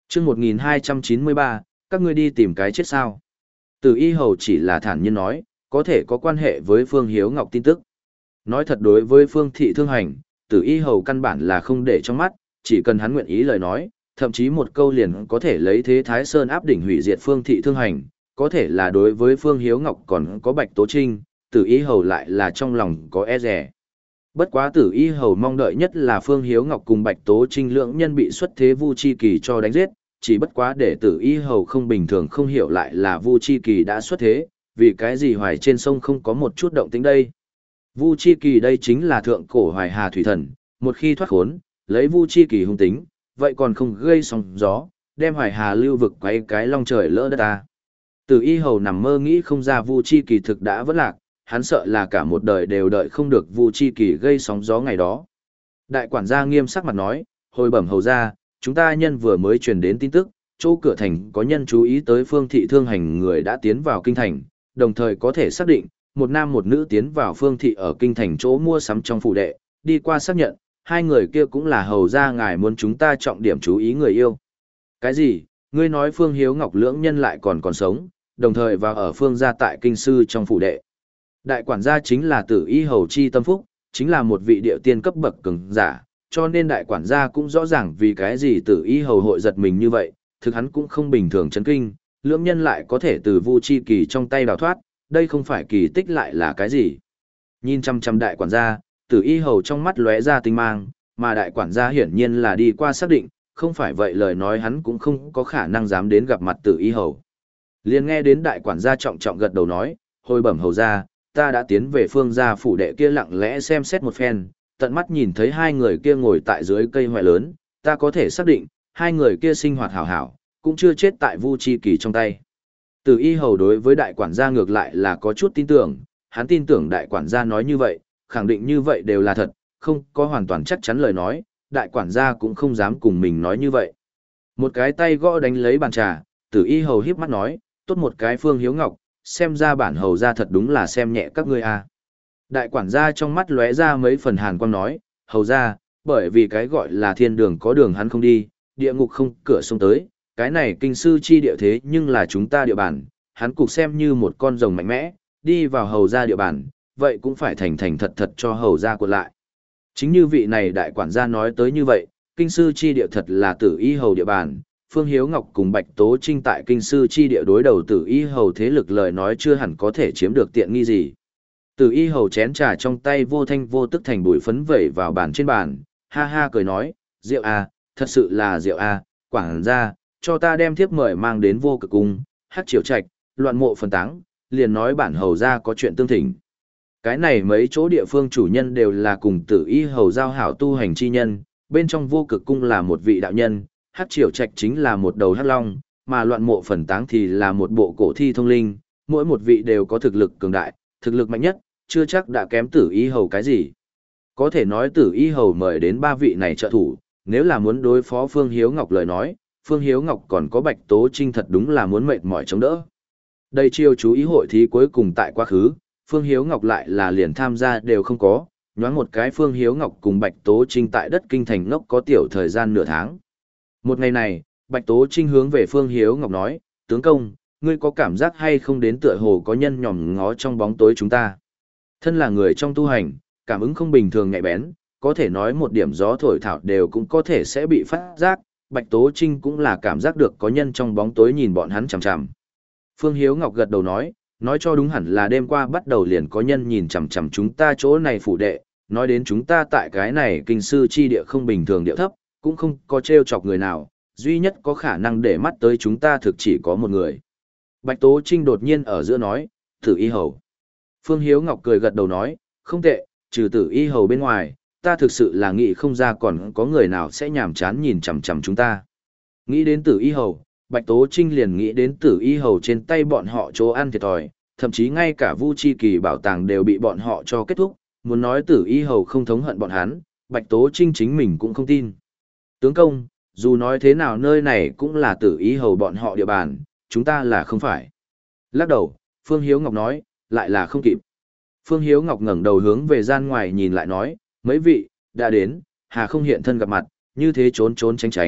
Chương một nghìn hai trăm chín mươi ba, các ngươi đi tìm cái chết sao? Từ Y Hầu chỉ là thản nhiên nói, có thể có quan hệ với Phương Hiếu Ngọc tin tức. Nói thật đối với Phương Thị Thương Hành, Từ Y Hầu căn bản là không để trong mắt, chỉ cần hắn nguyện ý lời nói, thậm chí một câu liền có thể lấy thế Thái Sơn áp đỉnh hủy diệt Phương Thị Thương Hành, có thể là đối với Phương Hiếu Ngọc còn có Bạch Tố Trinh, Từ Y Hầu lại là trong lòng có e dè. Bất quá Tử Y Hầu mong đợi nhất là Phương Hiếu Ngọc cùng Bạch Tố Trinh lưỡng nhân bị xuất thế Vu Chi Kỳ cho đánh giết, chỉ bất quá để Tử Y Hầu không bình thường không hiểu lại là Vu Chi Kỳ đã xuất thế, vì cái gì Hoài trên sông không có một chút động tĩnh đây. Vu Chi Kỳ đây chính là thượng cổ Hoài Hà thủy thần, một khi thoát khốn, lấy Vu Chi Kỳ hung tính, vậy còn không gây sóng gió, đem Hoài Hà lưu vực quay cái long trời lỡ đất ta. Tử Y Hầu nằm mơ nghĩ không ra Vu Chi Kỳ thực đã vỡ lạc, hắn sợ là cả một đời đều đợi không được Vu Chi Kỳ gây sóng gió ngày đó. Đại quản gia nghiêm sắc mặt nói, hồi bẩm hầu ra, chúng ta nhân vừa mới truyền đến tin tức, chỗ cửa thành có nhân chú ý tới Phương Thị Thương Hành người đã tiến vào kinh thành, đồng thời có thể xác định, một nam một nữ tiến vào Phương Thị ở kinh thành chỗ mua sắm trong phủ đệ, đi qua xác nhận, hai người kia cũng là hầu ra ngài muốn chúng ta trọng điểm chú ý người yêu. Cái gì, ngươi nói Phương Hiếu Ngọc lưỡng nhân lại còn còn sống, đồng thời vào ở Phương gia tại kinh sư trong phủ đệ. Đại quản gia chính là Tử Y Hầu chi tâm phúc, chính là một vị địa tiên cấp bậc cường giả, cho nên đại quản gia cũng rõ ràng vì cái gì Tử Y Hầu hội giật mình như vậy, thực hắn cũng không bình thường chấn kinh, lưỡng nhân lại có thể từ Vu Chi Kỳ trong tay đào thoát, đây không phải kỳ tích lại là cái gì. Nhìn chăm chăm đại quản gia, Tử Y Hầu trong mắt lóe ra tinh mang, mà đại quản gia hiển nhiên là đi qua xác định, không phải vậy lời nói hắn cũng không có khả năng dám đến gặp mặt Tử Y Hầu. Liền nghe đến đại quản gia trọng trọng gật đầu nói, hồi bẩm hầu gia, ta đã tiến về Phương gia phủ đệ kia lặng lẽ xem xét một phen, tận mắt nhìn thấy hai người kia ngồi tại dưới cây hoại lớn, ta có thể xác định, hai người kia sinh hoạt hảo hảo, cũng chưa chết tại Vu Chi Kỳ trong tay. Từ Y Hầu đối với đại quản gia ngược lại là có chút tin tưởng, hắn tin tưởng đại quản gia nói như vậy, khẳng định như vậy đều là thật, không có hoàn toàn chắc chắn lời nói, đại quản gia cũng không dám cùng mình nói như vậy. Một cái tay gõ đánh lấy bàn trà, Từ Y Hầu híp mắt nói, tốt một cái Phương Hiếu Ngọc, xem ra bản hầu gia thật đúng là xem nhẹ các ngươi a. Đại quản gia trong mắt lóe ra mấy phần hàn quang nói, hầu gia, bởi vì cái gọi là thiên đường có đường hắn không đi, địa ngục không cửa sông tới, cái này kinh sư chi địa thế nhưng là chúng ta địa bàn, hắn cục xem như một con rồng mạnh mẽ, đi vào hầu gia địa bàn, vậy cũng phải thành thành thật thật cho hầu gia cuộn lại. Chính như vị này đại quản gia nói tới như vậy, kinh sư chi địa thật là Tử Y Hầu địa bàn, Phương Hiếu Ngọc cùng Bạch Tố Trinh tại kinh sư chi địa đối đầu Tử Y Hầu thế lực lời nói chưa hẳn có thể chiếm được tiện nghi gì. Tử Y Hầu chén trà trong tay vô thanh vô tức thành bụi phấn vẩy vào bàn trên bàn, ha ha cười nói, rượu à, thật sự là rượu à, quảng gia, cho ta đem thiếp mời mang đến vô cực cung, hát triều trạch, loạn mộ phần táng, liền nói bản hầu gia có chuyện tương thỉnh. Cái này mấy chỗ địa phương chủ nhân đều là cùng Tử Y Hầu giao hảo tu hành chi nhân, bên trong vô cực cung là một vị đạo nhân, hát triều trạch chính là một đầu hắc long, mà loạn mộ phần táng thì là một bộ cổ thi thông linh, mỗi một vị đều có thực lực cường đại, thực lực mạnh nhất, chưa chắc đã kém Tử Y Hầu cái gì. Có thể nói Tử Y Hầu mời đến ba vị này trợ thủ, nếu là muốn đối phó Phương Hiếu Ngọc lời nói, Phương Hiếu Ngọc còn có Bạch Tố Trinh thật đúng là muốn mệt mỏi chống đỡ. Đây chiêu chú ý hội thí cuối cùng tại quá khứ, Phương Hiếu Ngọc lại là liền tham gia đều không có, nhoáng một cái Phương Hiếu Ngọc cùng Bạch Tố Trinh tại đất kinh thành ngốc có tiểu thời gian nửa tháng. Một ngày này, Bạch Tố Trinh hướng về Phương Hiếu Ngọc nói, tướng công, ngươi có cảm giác hay không đến tựa hồ có nhân nhòm ngó trong bóng tối chúng ta. Thân là người trong tu hành, cảm ứng không bình thường nhạy bén, có thể nói một điểm gió thổi thảo đều cũng có thể sẽ bị phát giác, Bạch Tố Trinh cũng là cảm giác được có nhân trong bóng tối nhìn bọn hắn chằm chằm. Phương Hiếu Ngọc gật đầu nói, nói cho đúng hẳn là đêm qua bắt đầu liền có nhân nhìn chằm chằm chúng ta chỗ này phủ đệ, nói đến chúng ta tại cái này kinh sư chi địa không bình thường địa thấp, cũng không có trêu chọc người nào, duy nhất có khả năng để mắt tới chúng ta thực chỉ có một người. Bạch Tố Trinh đột nhiên ở giữa nói, Tử Y Hầu. Phương Hiếu Ngọc cười gật đầu nói, không tệ, trừ Tử Y Hầu bên ngoài, ta thực sự là nghĩ không ra còn có người nào sẽ nhàm chán nhìn chằm chằm chúng ta. Nghĩ đến Tử Y Hầu, Bạch Tố Trinh liền nghĩ đến Tử Y Hầu trên tay bọn họ chỗ ăn thiệt thòi, thậm chí ngay cả Vu Chi Kỳ bảo tàng đều bị bọn họ cho kết thúc, muốn nói Tử Y Hầu không thống hận bọn hắn, Bạch Tố Trinh chính mình cũng không tin. Tướng công, dù nói thế nào nơi này cũng là Tử Y Hầu bọn họ địa bàn, chúng ta là không phải. Lắc đầu, Phương Hiếu Ngọc nói, lại là không kịp. Phương Hiếu Ngọc ngẩng đầu hướng về gian ngoài nhìn lại nói, mấy vị, đã đến, hà không hiện thân gặp mặt, như thế trốn trốn tránh tránh,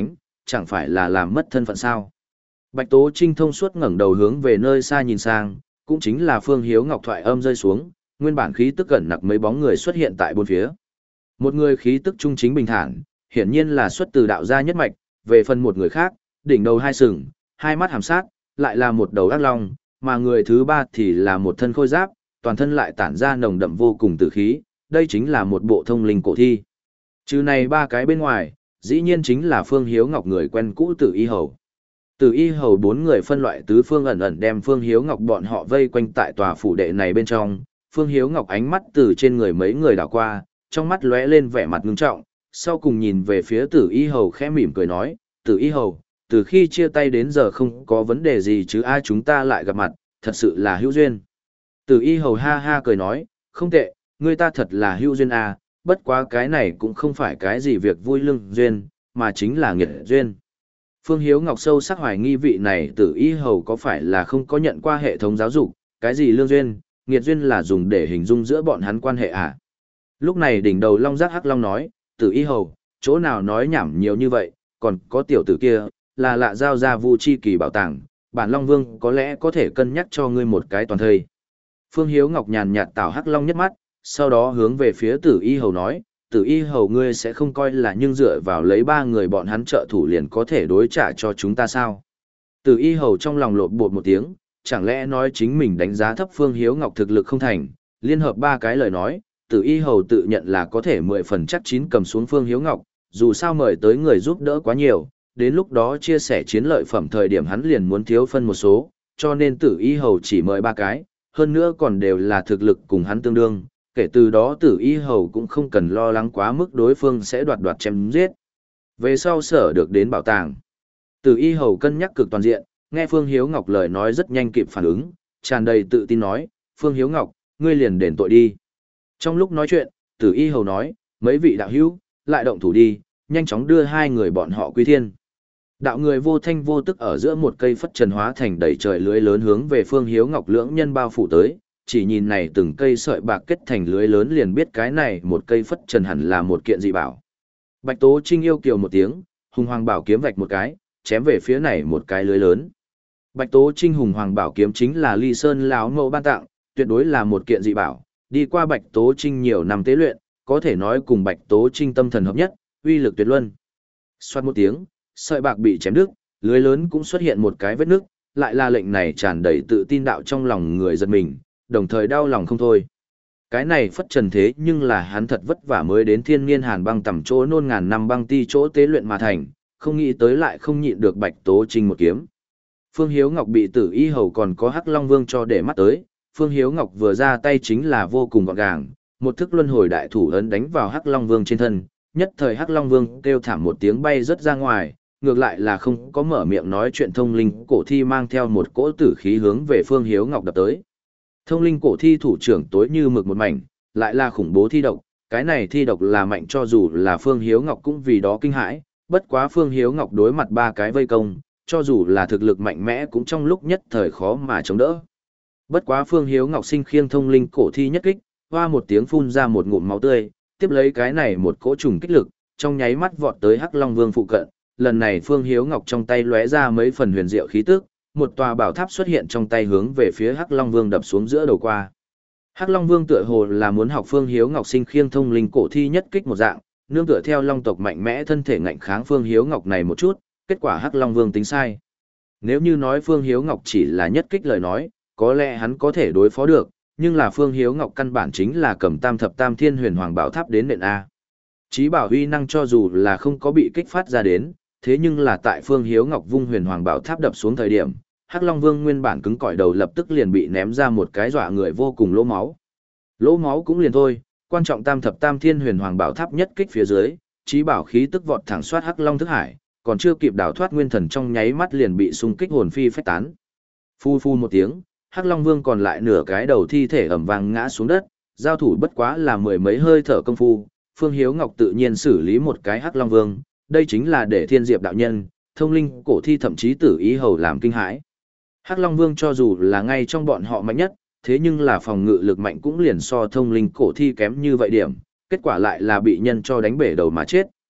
chẳng phải là làm mất thân phận sao. Bạch Tố Trinh thông suốt ngẩng đầu hướng về nơi xa nhìn sang, cũng chính là Phương Hiếu Ngọc thoại âm rơi xuống, nguyên bản khí tức gần nặc mấy bóng người xuất hiện tại bốn phía. Một người khí tức trung chính bình thản, hiển nhiên là xuất từ đạo gia nhất mạch, về phần một người khác, đỉnh đầu hai sừng, hai mắt hàm sát, lại là một đầu ác long, mà người thứ ba thì là một thân khôi giáp, toàn thân lại tản ra nồng đậm vô cùng tử khí, đây chính là một bộ thông linh cổ thi. Trừ này ba cái bên ngoài, dĩ nhiên chính là Phương Hiếu Ngọc người quen cũ Tử Y Hầu. Tử Y Hầu bốn người phân loại tứ phương ẩn ẩn đem Phương Hiếu Ngọc bọn họ vây quanh tại tòa phủ đệ này bên trong, Phương Hiếu Ngọc ánh mắt từ trên người mấy người đảo qua, trong mắt lóe lên vẻ mặt ngưng trọng, sau cùng nhìn về phía Tử Y Hầu khẽ mỉm cười nói, Tử Y Hầu, từ khi chia tay đến giờ không có vấn đề gì chứ ai chúng ta lại gặp mặt, thật sự là hữu duyên. Tử Y Hầu ha ha cười nói, không tệ, người ta thật là hữu duyên à, bất quá cái này cũng không phải cái gì việc vui lương duyên, mà chính là nghiệt duyên. Phương Hiếu Ngọc sâu sắc hoài nghi vị này Tử Y Hầu có phải là không có nhận qua hệ thống giáo dục, cái gì lương duyên, nghiệt duyên là dùng để hình dung giữa bọn hắn quan hệ à. Lúc này đỉnh đầu Long Giác Hắc Long nói, Tử Y Hầu, chỗ nào nói nhảm nhiều như vậy, còn có tiểu tử kia, là lạ giao ra Vu Chi Kỳ bảo tàng, bản Long Vương có lẽ có thể cân nhắc cho ngươi một cái toàn thây. Phương Hiếu Ngọc nhàn nhạt tảo Hắc Long nhất mắt, sau đó hướng về phía Tử Y Hầu nói, Tử Y Hầu ngươi sẽ không coi là nhưng dựa vào lấy ba người bọn hắn trợ thủ liền có thể đối trả cho chúng ta sao. Tử Y Hầu trong lòng lộn bột một tiếng, chẳng lẽ nói chính mình đánh giá thấp Phương Hiếu Ngọc thực lực không thành, liên hợp ba cái lời nói, Tử Y Hầu tự nhận là có thể mười phần chắc chín cầm xuống Phương Hiếu Ngọc, dù sao mời tới người giúp đỡ quá nhiều, đến lúc đó chia sẻ chiến lợi phẩm thời điểm hắn liền muốn thiếu phân một số, cho nên Tử Y Hầu chỉ mời ba cái, hơn nữa còn đều là thực lực cùng hắn tương đương, kể từ đó Tử Y Hầu cũng không cần lo lắng quá mức đối phương sẽ đoạt đoạt chém giết. Về sau sở được đến bảo tàng. Tử Y Hầu cân nhắc cực toàn diện, nghe Phương Hiếu Ngọc lời nói rất nhanh kịp phản ứng, tràn đầy tự tin nói, Phương Hiếu Ngọc, ngươi liền đền tội đi. Trong lúc nói chuyện, Tử Y Hầu nói, mấy vị đạo hữu, lại động thủ đi, nhanh chóng đưa hai người bọn họ quy thiên. Đạo người vô thanh vô tức ở giữa một cây phất trần hóa thành đầy trời lưới lớn hướng về Phương Hiếu Ngọc lưỡng nhân bao phủ tới, chỉ nhìn này từng cây sợi bạc kết thành lưới lớn liền biết cái này một cây phất trần hẳn là một kiện dị bảo. Bạch Tố Trinh yêu kiều một tiếng, hùng hoàng bảo kiếm vạch một cái, chém về phía này một cái lưới lớn. Bạch Tố Trinh hùng hoàng bảo kiếm chính là Ly Sơn lão mẫu ban tặng, tuyệt đối là một kiện dị bảo, đi qua Bạch Tố Trinh nhiều năm tế luyện, có thể nói cùng Bạch Tố Trinh tâm thần hợp nhất, uy lực tuyệt luân. Xoát một tiếng, sợi bạc bị chém đứt, lưới lớn cũng xuất hiện một cái vết nứt, lại là lệnh này tràn đầy tự tin đạo trong lòng người giật mình, đồng thời đau lòng không thôi. Cái này phất trần thế nhưng là hắn thật vất vả mới đến thiên niên hàn băng tầm chỗ nôn ngàn năm băng ti chỗ tế luyện mà thành, không nghĩ tới lại không nhịn được Bạch Tố Trinh một kiếm. Phương Hiếu Ngọc bị Tử Y Hầu còn có Hắc Long Vương cho để mắt tới, Phương Hiếu Ngọc vừa ra tay chính là vô cùng gọn gàng, một thức luân hồi đại thủ ấn đánh vào Hắc Long Vương trên thân, nhất thời Hắc Long Vương kêu thảm một tiếng bay rất ra ngoài, ngược lại là không có mở miệng nói chuyện thông linh cổ thi mang theo một cỗ tử khí hướng về Phương Hiếu Ngọc đập tới. Thông linh cổ thi thủ trưởng tối như mực một mảnh, lại là khủng bố thi độc, cái này thi độc là mạnh cho dù là Phương Hiếu Ngọc cũng vì đó kinh hãi, bất quá Phương Hiếu Ngọc đối mặt ba cái vây công, cho dù là thực lực mạnh mẽ cũng trong lúc nhất thời khó mà chống đỡ. Bất quá Phương Hiếu Ngọc sinh khiêng thông linh cổ thi nhất kích, hoa một tiếng phun ra một ngụm máu tươi, tiếp lấy cái này một cỗ trùng kích lực, trong nháy mắt vọt tới Hắc Long Vương phụ cận. Lần này Phương Hiếu Ngọc trong tay lóe ra mấy phần huyền diệu khí tức, một tòa bảo tháp xuất hiện trong tay hướng về phía Hắc Long Vương đập xuống giữa đầu qua. Hắc Long Vương tựa hồ là muốn học Phương Hiếu Ngọc sinh khiêng thông linh cổ thi nhất kích một dạng, nương tựa theo long tộc mạnh mẽ thân thể ngạnh kháng Phương Hiếu Ngọc này một chút, kết quả Hắc Long Vương tính sai. Nếu như nói Phương Hiếu Ngọc chỉ là nhất kích lời nói, có lẽ hắn có thể đối phó được, nhưng là Phương Hiếu Ngọc căn bản chính là cầm tam thập tam thiên huyền hoàng bảo tháp đến nện A. Chí bảo huy năng cho dù là không có bị kích phát ra đến, thế nhưng là tại Phương Hiếu Ngọc vung huyền hoàng bảo tháp đập xuống thời điểm, Hắc Long Vương nguyên bản cứng cỏi đầu lập tức liền bị ném ra một cái dọa người vô cùng lỗ máu. Lỗ máu cũng liền thôi, quan trọng tam thập tam thiên huyền hoàng bảo tháp nhất kích phía dưới, chí bảo khí tức vọt thẳng soát Hắc Long thức hải, còn chưa kịp đào thoát nguyên thần trong nháy mắt liền bị xung kích hồn phi phách tán. Phu phu một tiếng, Hắc Long Vương còn lại nửa cái đầu thi thể ầm vang ngã xuống đất, giao thủ bất quá là mười mấy hơi thở công phu, Phương Hiếu Ngọc tự nhiên xử lý một cái Hắc Long Vương, đây chính là để Thiên Diệp đạo nhân, thông linh cổ thi thậm chí Tử Y Hầu làm kinh hãi. Hắc Long Vương cho dù là ngay trong bọn họ mạnh nhất, thế nhưng là phòng ngự lực mạnh cũng liền so thông linh cổ thi kém như vậy điểm, kết quả lại là bị nhân cho đánh bể đầu mà chết,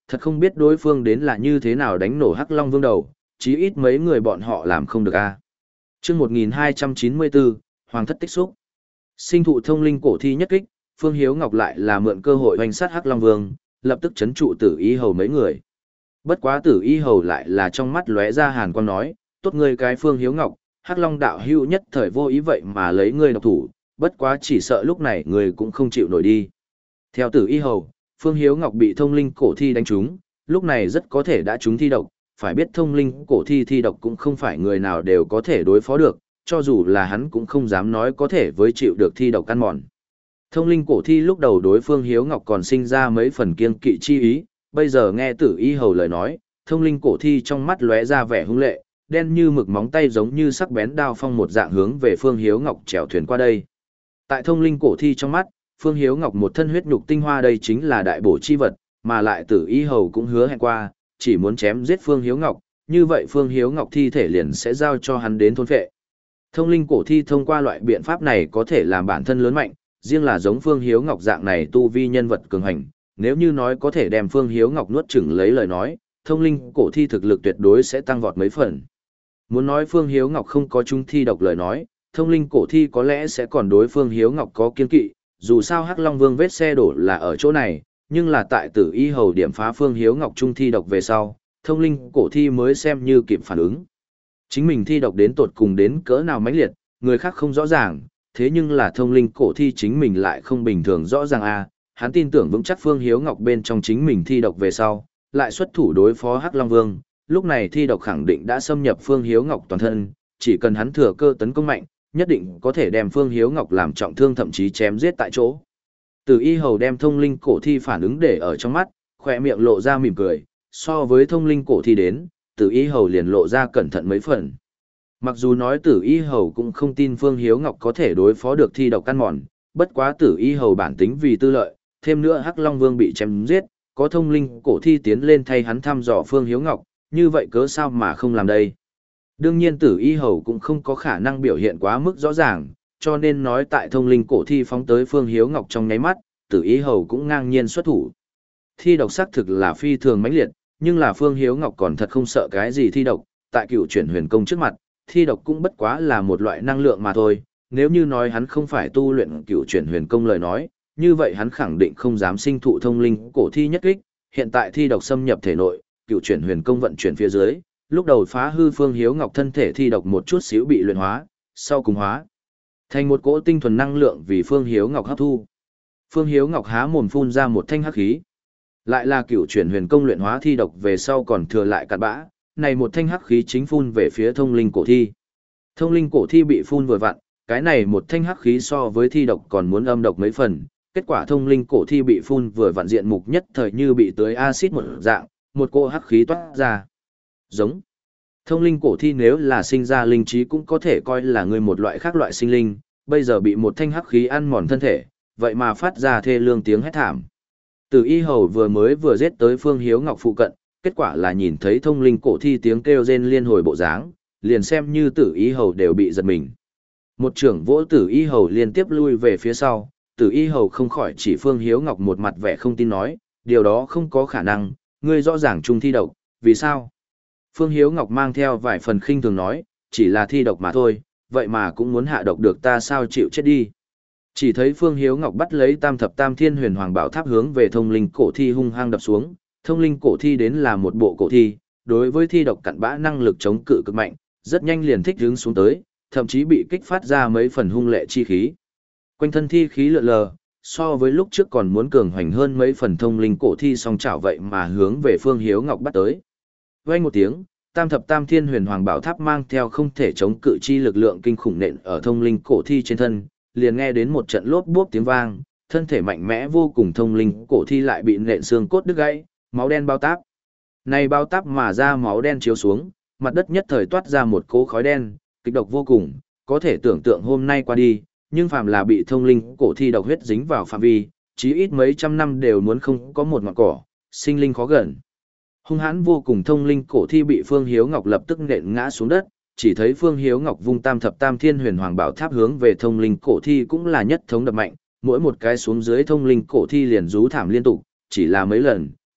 Thật không biết đối phương đến là như thế nào đánh nổ Hắc Long Vương đầu, chí ít mấy người bọn họ làm không được a. Chương một nghìn hai trăm chín mươi bốn, Hoàng thất tích xúc. Sinh thụ thông linh cổ thi nhất kích, Phương Hiếu Ngọc lại là mượn cơ hội hoành sát Hắc Long Vương, lập tức chấn trụ Tử Y Hầu mấy người. Bất quá Tử Y Hầu lại là trong mắt lóe ra hàn quang nói, tốt ngươi cái Phương Hiếu Ngọc, Hắc Long đạo hữu nhất thời vô ý vậy mà lấy ngươi độc thủ, bất quá chỉ sợ lúc này ngươi cũng không chịu nổi đi. Theo Tử Y Hầu, Phương Hiếu Ngọc bị thông linh cổ thi đánh trúng, lúc này rất có thể đã trúng thi độc, phải biết thông linh cổ thi thi độc cũng không phải người nào đều có thể đối phó được, cho dù là hắn cũng không dám nói có thể với chịu được thi độc ăn mòn. Thông linh cổ thi lúc đầu đối Phương Hiếu Ngọc còn sinh ra mấy phần kiêng kỵ chi ý, bây giờ nghe Tử Y Hầu lời nói, thông linh cổ thi trong mắt lóe ra vẻ hung lệ, đen như mực móng tay giống như sắc bén đao phong một dạng hướng về Phương Hiếu Ngọc chèo thuyền qua đây. Tại thông linh cổ thi trong mắt, Phương Hiếu Ngọc một thân huyết nhục tinh hoa đây chính là đại bổ chi vật, mà lại Tử Y Hầu cũng hứa hẹn qua, chỉ muốn chém giết Phương Hiếu Ngọc, như vậy Phương Hiếu Ngọc thi thể liền sẽ giao cho hắn đến thôn phệ. Thông linh cổ thi thông qua loại biện pháp này có thể làm bản thân lớn mạnh, riêng là giống Phương Hiếu Ngọc dạng này tu vi nhân vật cường hành, nếu như nói có thể đem Phương Hiếu Ngọc nuốt chửng lấy lời nói, thông linh cổ thi thực lực tuyệt đối sẽ tăng vọt mấy phần. Muốn nói Phương Hiếu Ngọc không có trung thi độc lời nói, thông linh cổ thi có lẽ sẽ còn đối Phương Hiếu Ngọc có kiên kỵ, dù sao Hắc Long Vương vết xe đổ là ở chỗ này, nhưng là tại Tử Y Hầu điểm phá Phương Hiếu Ngọc trung thi độc về sau, thông linh cổ thi mới xem như kịp phản ứng. Chính mình thi độc đến tột cùng đến cỡ nào mãnh liệt, người khác không rõ ràng, thế nhưng là thông linh cổ thi chính mình lại không bình thường rõ ràng a, hắn tin tưởng vững chắc Phương Hiếu Ngọc bên trong chính mình thi độc về sau, lại xuất thủ đối phó Hắc Long Vương, lúc này thi độc khẳng định đã xâm nhập Phương Hiếu Ngọc toàn thân, chỉ cần hắn thừa cơ tấn công mạnh, nhất định có thể đem Phương Hiếu Ngọc làm trọng thương thậm chí chém giết tại chỗ. Tử Y Hầu đem thông linh cổ thi phản ứng để ở trong mắt, khỏe miệng lộ ra mỉm cười, so với thông linh cổ thi đến, Tử Y Hầu liền lộ ra cẩn thận mấy phần. Mặc dù nói Tử Y Hầu cũng không tin Phương Hiếu Ngọc có thể đối phó được thi độc căn mòn, bất quá Tử Y Hầu bản tính vì tư lợi, thêm nữa Hắc Long Vương bị chém giết, có thông linh cổ thi tiến lên thay hắn thăm dò Phương Hiếu Ngọc, như vậy cớ sao mà không làm đây. Đương nhiên Tử Y Hầu cũng không có khả năng biểu hiện quá mức rõ ràng, cho nên nói tại thông linh cổ thi phóng tới Phương Hiếu Ngọc trong nháy mắt, Tử Y Hầu cũng ngang nhiên xuất thủ. Thi độc xác thực là phi thường mãnh liệt, nhưng là Phương Hiếu Ngọc còn thật không sợ cái gì thi độc, tại Cựu Chuyển Huyền Công trước mặt, thi độc cũng bất quá là một loại năng lượng mà thôi, nếu như nói hắn không phải tu luyện Cựu Chuyển Huyền Công lời nói, như vậy hắn khẳng định không dám sinh thụ thông linh cổ thi nhất kích, hiện tại thi độc xâm nhập thể nội, Cựu Chuyển Huyền Công vận chuyển phía dưới, lúc đầu phá hư Phương Hiếu Ngọc thân thể thi độc một chút xíu bị luyện hóa, sau cùng hóa thành một cỗ tinh thuần năng lượng vì Phương Hiếu Ngọc hấp thu. Phương Hiếu Ngọc há mồm phun ra một thanh hắc khí. Lại là Cựu Chuyển Huyền Công luyện hóa thi độc về sau còn thừa lại cặn bã, này một thanh hắc khí chính phun về phía thông linh cổ thi. Thông linh cổ thi bị phun vừa vặn, cái này một thanh hắc khí so với thi độc còn muốn âm độc mấy phần, kết quả thông linh cổ thi bị phun vừa vặn diện mục nhất thời như bị tưới axit một dạng, một cỗ hắc khí toát ra. Giống. Thông linh cổ thi nếu là sinh ra linh trí cũng có thể coi là người một loại khác loại sinh linh, bây giờ bị một thanh hắc khí ăn mòn thân thể, vậy mà phát ra thê lương tiếng hét thảm. Tử Y Hầu vừa mới vừa giết tới Phương Hiếu Ngọc phụ cận, kết quả là nhìn thấy thông linh cổ thi tiếng kêu rên liên hồi bộ dáng, liền xem như Tử Y Hầu đều bị giật mình. Một trưởng vỗ Tử Y Hầu liên tiếp lui về phía sau, Tử Y Hầu không khỏi chỉ Phương Hiếu Ngọc một mặt vẻ không tin nói, điều đó không có khả năng, ngươi rõ ràng trung thi độc, vì sao? Phương Hiếu Ngọc mang theo vài phần khinh thường nói, chỉ là thi độc mà thôi, vậy mà cũng muốn hạ độc được ta sao chịu chết đi. Chỉ thấy Phương Hiếu Ngọc bắt lấy tam thập tam thiên huyền hoàng bảo tháp hướng về thông linh cổ thi hung hăng đập xuống, thông linh cổ thi đến là một bộ cổ thi, đối với thi độc cặn bã năng lực chống cự cực mạnh, rất nhanh liền thích hướng xuống tới, thậm chí bị kích phát ra mấy phần hung lệ chi khí. Quanh thân thi khí lượn lờ, so với lúc trước còn muốn cường hoành hơn mấy phần thông linh cổ thi song chảo vậy mà hướng về Phương Hiếu Ngọc bắt tới. Vang một tiếng, tam thập tam thiên huyền hoàng bảo tháp mang theo không thể chống cự chi lực lượng kinh khủng nện ở thông linh cổ thi trên thân, liền nghe đến một trận lốp bốp tiếng vang, thân thể mạnh mẽ vô cùng thông linh cổ thi lại bị nện xương cốt đứt gãy, máu đen bao táp. Này bao táp mà ra máu đen chiếu xuống, mặt đất nhất thời toát ra một cỗ khói đen, kịch độc vô cùng, có thể tưởng tượng hôm nay qua đi, nhưng phàm là bị thông linh cổ thi độc huyết dính vào phạm vi, chí ít mấy trăm năm đều muốn không có một ngọn cỏ, sinh linh khó gần. Hung hãn vô cùng thông linh cổ thi bị Phương Hiếu Ngọc lập tức nện ngã xuống đất, chỉ thấy Phương Hiếu Ngọc vung tam thập tam thiên huyền hoàng bảo tháp hướng về thông linh cổ thi cũng là nhất thống đập mạnh, mỗi một cái xuống dưới thông linh cổ thi liền rú thảm liên tục, chỉ là mấy lần,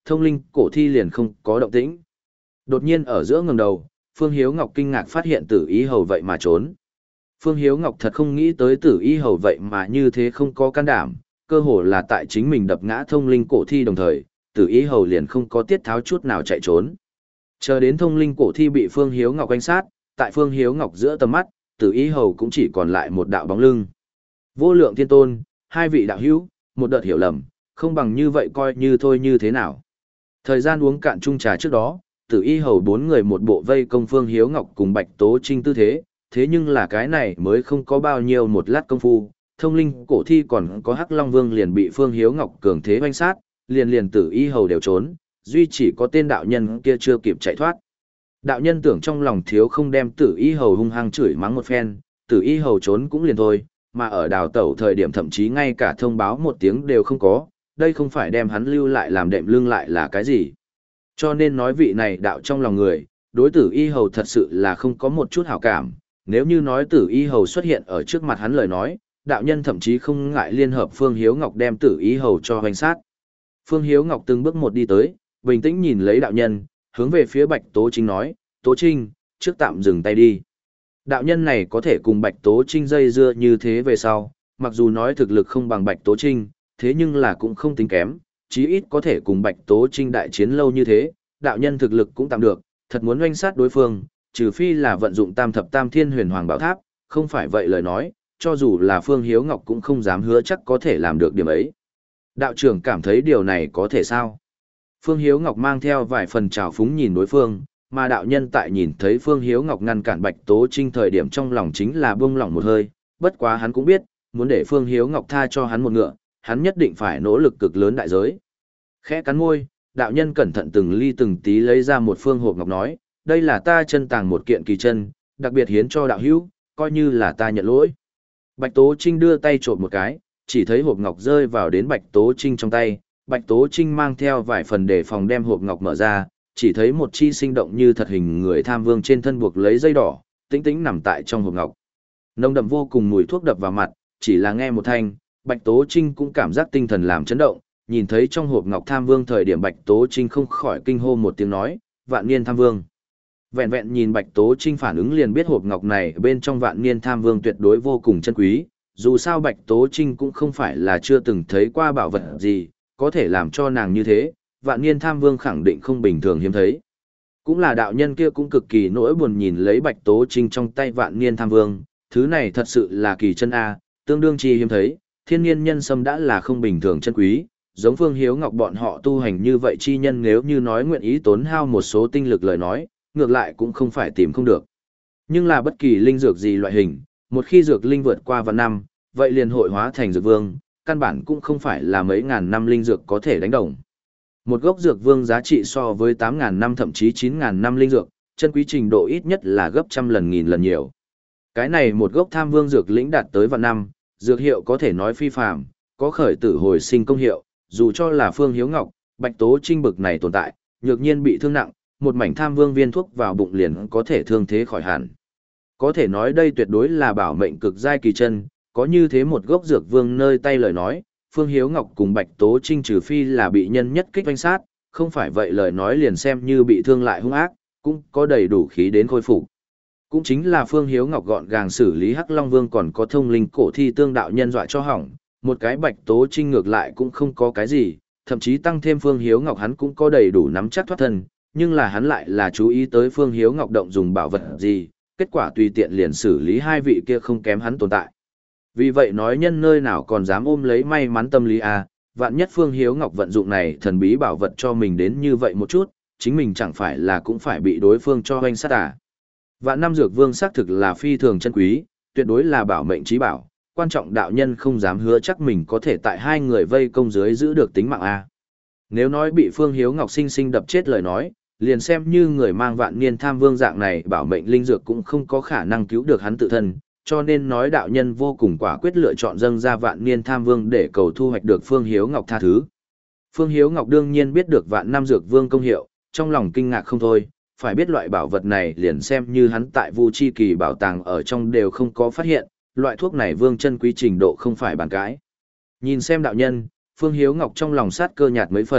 thông linh cổ thi liền không có động tĩnh. Đột nhiên ở giữa ngẩng đầu, Phương Hiếu Ngọc kinh ngạc phát hiện Tử Y Hầu vậy mà trốn. Phương Hiếu Ngọc thật không nghĩ tới Tử Y Hầu vậy mà như thế không có can đảm, cơ hồ là tại chính mình đập ngã thông linh cổ thi đồng thời, Tử Y Hầu liền không có tiết tháo chút nào chạy trốn. Chờ đến thông linh cổ thi bị Phương Hiếu Ngọc quanh sát, tại Phương Hiếu Ngọc giữa tầm mắt, Tử Y Hầu cũng chỉ còn lại một đạo bóng lưng. Vô Lượng Thiên Tôn, hai vị đạo hữu, một đợt hiểu lầm, không bằng như vậy coi như thôi như thế nào. Thời gian uống cạn chung trà trước đó, Tử Y Hầu bốn người một bộ vây công Phương Hiếu Ngọc cùng Bạch Tố Trinh tư thế, thế nhưng là cái này mới không có bao nhiêu một lát công phu, thông linh cổ thi còn có Hắc Long Vương liền bị Phương Hiếu Ngọc cường thế oanh sát, liền liền Tử Y Hầu đều trốn, duy chỉ có tên đạo nhân kia chưa kịp chạy thoát. Đạo nhân tưởng trong lòng thiếu không đem Tử Y Hầu hung hăng chửi mắng một phen, Tử Y Hầu trốn cũng liền thôi, mà ở đào tẩu thời điểm thậm chí ngay cả thông báo một tiếng đều không có, đây không phải đem hắn lưu lại làm đệm lưng lại là cái gì. Cho nên nói vị này đạo trong lòng người, đối Tử Y Hầu thật sự là không có một chút hảo cảm, nếu như nói Tử Y Hầu xuất hiện ở trước mặt hắn lời nói, đạo nhân thậm chí không ngại liên hợp Phương Hiếu Ngọc đem Tử Y Hầu cho hoành sát. Phương Hiếu Ngọc từng bước một đi tới, bình tĩnh nhìn lấy đạo nhân, hướng về phía Bạch Tố Trinh nói, Tố Trinh, trước tạm dừng tay đi. Đạo nhân này có thể cùng Bạch Tố Trinh dây dưa như thế về sau, mặc dù nói thực lực không bằng Bạch Tố Trinh, thế nhưng là cũng không tính kém, chí ít có thể cùng Bạch Tố Trinh đại chiến lâu như thế, đạo nhân thực lực cũng tạm được, thật muốn oanh sát đối phương, trừ phi là vận dụng Tam Thập Tam Thiên Huyền Hoàng Bảo Tháp, không phải vậy lời nói, cho dù là Phương Hiếu Ngọc cũng không dám hứa chắc có thể làm được điểm ấy. Đạo trưởng cảm thấy điều này có thể sao? Phương Hiếu Ngọc mang theo vài phần trào phúng nhìn đối phương, mà đạo nhân tại nhìn thấy Phương Hiếu Ngọc ngăn cản Bạch Tố Trinh thời điểm trong lòng chính là buông lỏng một hơi, bất quá hắn cũng biết, muốn để Phương Hiếu Ngọc tha cho hắn một ngựa, hắn nhất định phải nỗ lực cực lớn đại giới. Khẽ cắn môi, đạo nhân cẩn thận từng ly từng tí lấy ra một phương hộp ngọc nói, đây là ta chân tàng một kiện kỳ chân, đặc biệt hiến cho đạo hữu, coi như là ta nhận lỗi. Bạch Tố Trinh đưa tay trộm một cái, chỉ thấy hộp ngọc rơi vào đến Bạch Tố Trinh trong tay, Bạch Tố Trinh mang theo vài phần đề phòng đem hộp ngọc mở ra, chỉ thấy một chi sinh động như thật hình người tham vương trên thân buộc lấy dây đỏ, tĩnh tĩnh nằm tại trong hộp ngọc. Nồng đậm vô cùng mùi thuốc đập vào mặt, chỉ là nghe một thanh, Bạch Tố Trinh cũng cảm giác tinh thần làm chấn động, nhìn thấy trong hộp ngọc tham vương thời điểm Bạch Tố Trinh không khỏi kinh hô một tiếng nói, vạn niên tham vương. Vẹn vẹn nhìn Bạch Tố Trinh phản ứng liền biết hộp ngọc này bên trong vạn niên tham vương tuyệt đối vô cùng chân quý, dù sao Bạch Tố Trinh cũng không phải là chưa từng thấy qua bảo vật gì, có thể làm cho nàng như thế, vạn niên tham vương khẳng định không bình thường hiếm thấy. Cũng là đạo nhân kia cũng cực kỳ nỗi buồn nhìn lấy Bạch Tố Trinh trong tay vạn niên tham vương, thứ này thật sự là kỳ chân A, tương đương chi hiếm thấy, thiên niên nhân sâm đã là không bình thường chân quý, giống Phương Hiếu Ngọc bọn họ tu hành như vậy chi nhân nếu như nói nguyện ý tốn hao một số tinh lực lời nói, ngược lại cũng không phải tìm không được. Nhưng là bất kỳ linh dược gì loại hình, một khi dược linh vượt qua vạn năm, vậy liền hội hóa thành dược vương, căn bản cũng không phải là mấy ngàn năm linh dược có thể đánh đồng. Một gốc dược vương giá trị so với tám ngàn năm thậm chí chín ngàn năm linh dược, chân quý trình độ ít nhất là gấp trăm lần nghìn lần nhiều. Cái này một gốc tham vương dược lĩnh đạt tới vạn năm, dược hiệu có thể nói phi phàm, có khởi tử hồi sinh công hiệu, dù cho là Phương Hiếu Ngọc, Bạch Tố Trinh bực này tồn tại, nhược nhiên bị thương nặng, một mảnh tham vương viên thuốc vào bụng liền có thể thương thế khỏi hẳn. Có thể nói đây tuyệt đối là bảo mệnh cực giai kỳ chân, có như thế một gốc dược vương nơi tay lời nói, Phương Hiếu Ngọc cùng Bạch Tố Trinh trừ phi là bị nhân nhất kích oanh sát, không phải vậy lời nói liền xem như bị thương lại hung ác, cũng có đầy đủ khí đến khôi phục. Cũng chính là Phương Hiếu Ngọc gọn gàng xử lý Hắc Long Vương còn có thông linh cổ thi tương đạo nhân dọa cho hỏng, một cái Bạch Tố Trinh ngược lại cũng không có cái gì, thậm chí tăng thêm Phương Hiếu Ngọc hắn cũng có đầy đủ nắm chắc thoát thân, nhưng là hắn lại là chú ý tới Phương Hiếu Ngọc động dùng bảo vật gì, kết quả tùy tiện liền xử lý hai vị kia không kém hắn tồn tại. Vì vậy nói nhân nơi nào còn dám ôm lấy may mắn tâm lý à, vạn nhất Phương Hiếu Ngọc vận dụng này thần bí bảo vật cho mình đến như vậy một chút, chính mình chẳng phải là cũng phải bị đối phương cho hoanh sát à. Vạn năm dược vương xác thực là phi thường chân quý, tuyệt đối là bảo mệnh trí bảo, quan trọng đạo nhân không dám hứa chắc mình có thể tại hai người vây công dưới giữ được tính mạng à. Nếu nói bị Phương Hiếu Ngọc sinh sinh đập chết lời nói, liền xem như người mang vạn niên tham vương dạng này bảo mệnh linh dược cũng không có khả năng cứu được hắn tự thân, cho nên nói đạo nhân vô cùng quả quyết lựa chọn dâng ra vạn niên tham vương để cầu thu hoạch được Phương Hiếu Ngọc tha thứ. Phương Hiếu Ngọc đương nhiên biết được vạn năm dược vương công hiệu, trong lòng kinh ngạc không thôi, phải biết loại bảo vật này liền xem như hắn tại Vu Chi Kỳ bảo tàng ở trong đều không có phát hiện, loại thuốc này vương chân quý trình độ không phải bàn cãi. Nhìn xem đạo nhân, Phương Hiếu Ngọc trong lòng sát cơ nhạt mấy phần,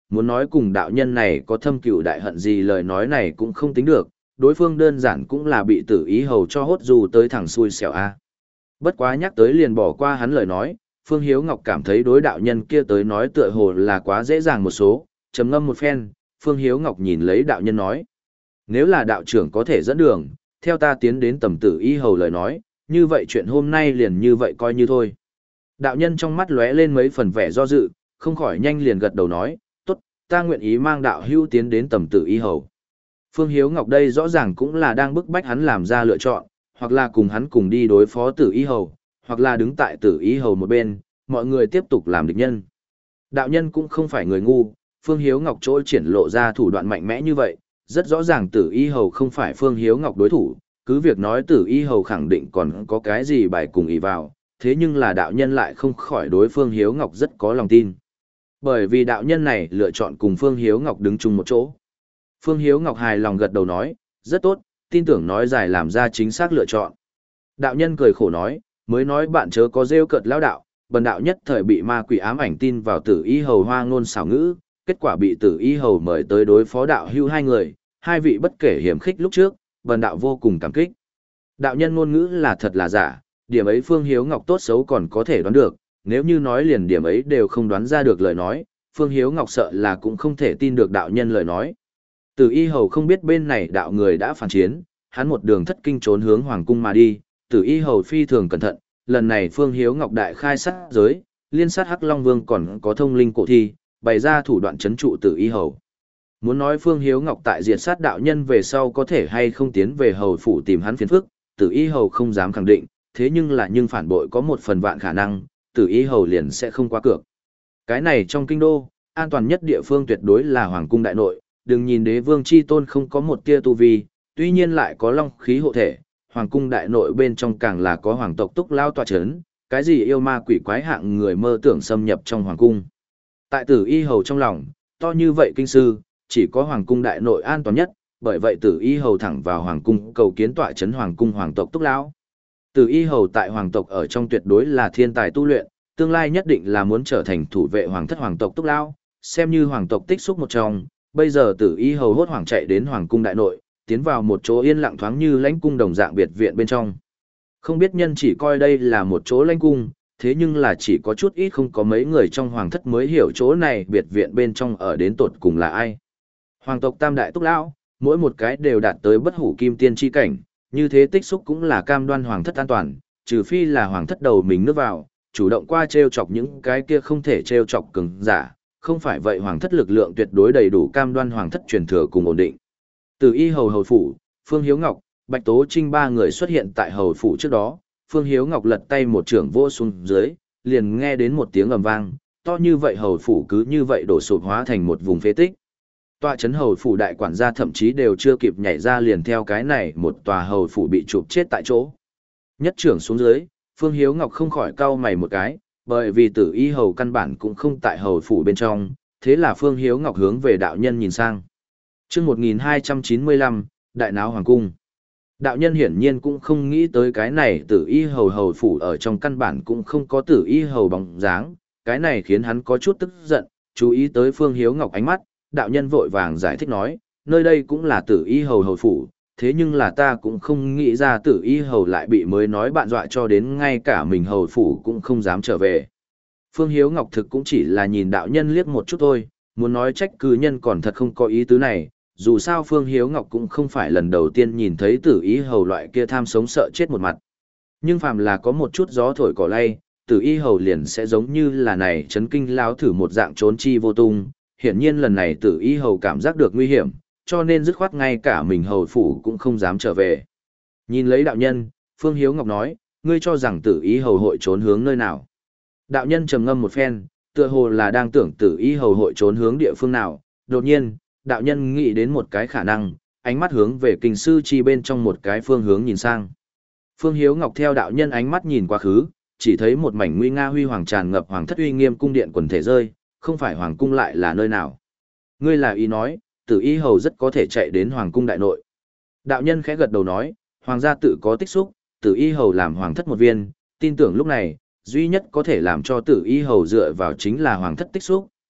muốn nói cùng đạo nhân này có thâm cừu đại hận gì lời nói này cũng không tính được, đối phương đơn giản cũng là bị tử ý hầu cho hốt dù tới thẳng xui xẻo a. Bất quá nhắc tới liền bỏ qua hắn lời nói, Phương Hiếu Ngọc cảm thấy đối đạo nhân kia tới nói tựa hồ là quá dễ dàng một số, trầm ngâm một phen, Phương Hiếu Ngọc nhìn lấy đạo nhân nói. Nếu là đạo trưởng có thể dẫn đường, theo ta tiến đến tầm tử y hầu lời nói, như vậy chuyện hôm nay liền như vậy coi như thôi. Đạo nhân trong mắt lóe lên mấy phần vẻ do dự, không khỏi nhanh liền gật đầu nói, tốt, ta nguyện ý mang đạo hưu tiến đến tầm tử y hầu. Phương Hiếu Ngọc đây rõ ràng cũng là đang bức bách hắn làm ra lựa chọn, hoặc là cùng hắn cùng đi đối phó tử y hầu, hoặc là đứng tại tử y hầu một bên, mọi người tiếp tục làm địch nhân. Đạo nhân cũng không phải người ngu, Phương Hiếu Ngọc chỗ triển lộ ra thủ đoạn mạnh mẽ như vậy, rất rõ ràng tử y hầu không phải Phương Hiếu Ngọc đối thủ, cứ việc nói tử y hầu khẳng định còn có cái gì bài cùng ý vào, thế nhưng là đạo nhân lại không khỏi đối Phương Hiếu Ngọc rất có lòng tin. Bởi vì đạo nhân này lựa chọn cùng Phương Hiếu Ngọc đứng chung một chỗ. Phương Hiếu Ngọc hài lòng gật đầu nói, rất tốt, tin tưởng nói giải làm ra chính xác lựa chọn. Đạo nhân cười khổ nói, mới nói bạn chớ có rêu cợt lão đạo, bần đạo nhất thời bị ma quỷ ám ảnh tin vào tử y hầu hoa ngôn xảo ngữ, kết quả bị tử y hầu mời tới đối phó đạo hưu hai người, hai vị bất kể hiểm khích lúc trước, bần đạo vô cùng cảm kích. Đạo nhân ngôn ngữ là thật là giả, điểm ấy Phương Hiếu Ngọc tốt xấu còn có thể đoán được, nếu như nói liền điểm ấy đều không đoán ra được lời nói, Phương Hiếu Ngọc sợ là cũng không thể tin được đạo nhân lời nói. Tử y hầu không biết bên này đạo người đã phản chiến, hắn một đường thất kinh trốn hướng hoàng cung mà đi, tử y hầu phi thường cẩn thận, lần này Phương Hiếu Ngọc đại khai sát giới, liên sát Hắc Long Vương còn có thông linh cổ thi, bày ra thủ đoạn chấn trụ tử y hầu. Muốn nói Phương Hiếu Ngọc tại diệt sát đạo nhân về sau có thể hay không tiến về hầu phủ tìm hắn phiền phức, tử y hầu không dám khẳng định, thế nhưng là nhưng phản bội có một phần vạn khả năng, tử y hầu liền sẽ không qua cược. Cái này trong kinh đô, an toàn nhất địa phương tuyệt đối là hoàng cung đại nội, đừng nhìn đế vương chi tôn không có một tia tu vi, tuy nhiên lại có long khí hộ thể, hoàng cung đại nội bên trong càng là có hoàng tộc túc lao tọa chấn, cái gì yêu ma quỷ quái hạng người mơ tưởng xâm nhập trong hoàng cung. Tại tử y hầu trong lòng, to như vậy kinh sư, chỉ có hoàng cung đại nội an toàn nhất, bởi vậy tử y hầu thẳng vào hoàng cung cầu kiến tọa chấn hoàng cung hoàng tộc túc lão. Tử y hầu tại hoàng tộc ở trong tuyệt đối là thiên tài tu luyện, tương lai nhất định là muốn trở thành thủ vệ hoàng thất hoàng tộc túc lão, xem như hoàng tộc tích xúc một trong. Bây giờ tử y hầu hốt hoảng chạy đến hoàng cung đại nội, tiến vào một chỗ yên lặng thoáng như lãnh cung đồng dạng biệt viện bên trong. Không biết nhân chỉ coi đây là một chỗ lãnh cung, thế nhưng là chỉ có chút ít không có mấy người trong hoàng thất mới hiểu chỗ này biệt viện bên trong ở đến tột cùng là ai. Hoàng tộc tam đại túc lão, mỗi một cái đều đạt tới bất hủ kim tiên chi cảnh, như thế tích xúc cũng là cam đoan hoàng thất an toàn, trừ phi là hoàng thất đầu mình nước vào, chủ động qua treo chọc những cái kia không thể treo chọc cường giả, không phải vậy hoàng thất lực lượng tuyệt đối đầy đủ cam đoan hoàng thất truyền thừa cùng ổn định. Từ y hầu hầu phủ, Phương Hiếu Ngọc, Bạch Tố Trinh ba người xuất hiện tại hầu phủ trước đó, Phương Hiếu Ngọc lật tay một trưởng vô xuống dưới, liền nghe đến một tiếng ầm vang, to như vậy hầu phủ cứ như vậy đổ sụp hóa thành một vùng phế tích. Tòa chấn hầu phủ đại quản gia thậm chí đều chưa kịp nhảy ra liền theo cái này một tòa hầu phủ bị chụp chết tại chỗ. Nhất trưởng xuống dưới, Phương Hiếu Ngọc không khỏi cau mày một cái, bởi vì tử y hầu căn bản cũng không tại hầu phủ bên trong, thế là Phương Hiếu Ngọc hướng về đạo nhân nhìn sang. Chương một nghìn hai trăm chín mươi lăm, Đại náo hoàng cung. Đạo nhân hiển nhiên cũng không nghĩ tới cái này tử y hầu hầu phủ ở trong căn bản cũng không có tử y hầu bóng dáng, cái này khiến hắn có chút tức giận, chú ý tới Phương Hiếu Ngọc ánh mắt, đạo nhân vội vàng giải thích nói, nơi đây cũng là tử y hầu hầu phủ, thế nhưng là ta cũng không nghĩ ra tử y hầu lại bị mới nói bạn dọa cho đến ngay cả mình hầu phủ cũng không dám trở về. Phương Hiếu Ngọc thực cũng chỉ là nhìn đạo nhân liếc một chút thôi, muốn nói trách cứ nhân còn thật không có ý tứ này, dù sao Phương Hiếu Ngọc cũng không phải lần đầu tiên nhìn thấy tử y hầu loại kia tham sống sợ chết một mặt. Nhưng phàm là có một chút gió thổi cỏ lay, tử y hầu liền sẽ giống như là này chấn kinh lao thử một dạng trốn chi vô tung, hiển nhiên lần này tử y hầu cảm giác được nguy hiểm, cho nên dứt khoát ngay cả mình hầu phủ cũng không dám trở về. Nhìn lấy đạo nhân, Phương Hiếu Ngọc nói, ngươi cho rằng tử y hầu hội trốn hướng nơi nào. Đạo nhân trầm ngâm một phen, tựa hồ là đang tưởng tử y hầu hội trốn hướng địa phương nào, đột nhiên, đạo nhân nghĩ đến một cái khả năng, ánh mắt hướng về kinh sư chi bên trong một cái phương hướng nhìn sang. Phương Hiếu Ngọc theo đạo nhân ánh mắt nhìn quá khứ, chỉ thấy một mảnh nguy nga huy hoàng tràn ngập hoàng thất uy nghiêm cung điện quần thể rơi, không phải hoàng cung lại là nơi nào. Ngươi là ý nói, tử y hầu rất có thể chạy đến hoàng cung đại nội. Đạo nhân khẽ gật đầu nói, hoàng gia tự có tích xúc, tử y hầu làm hoàng thất một viên, tin tưởng lúc này, duy nhất có thể làm cho tử y hầu dựa vào chính là hoàng thất tích xúc,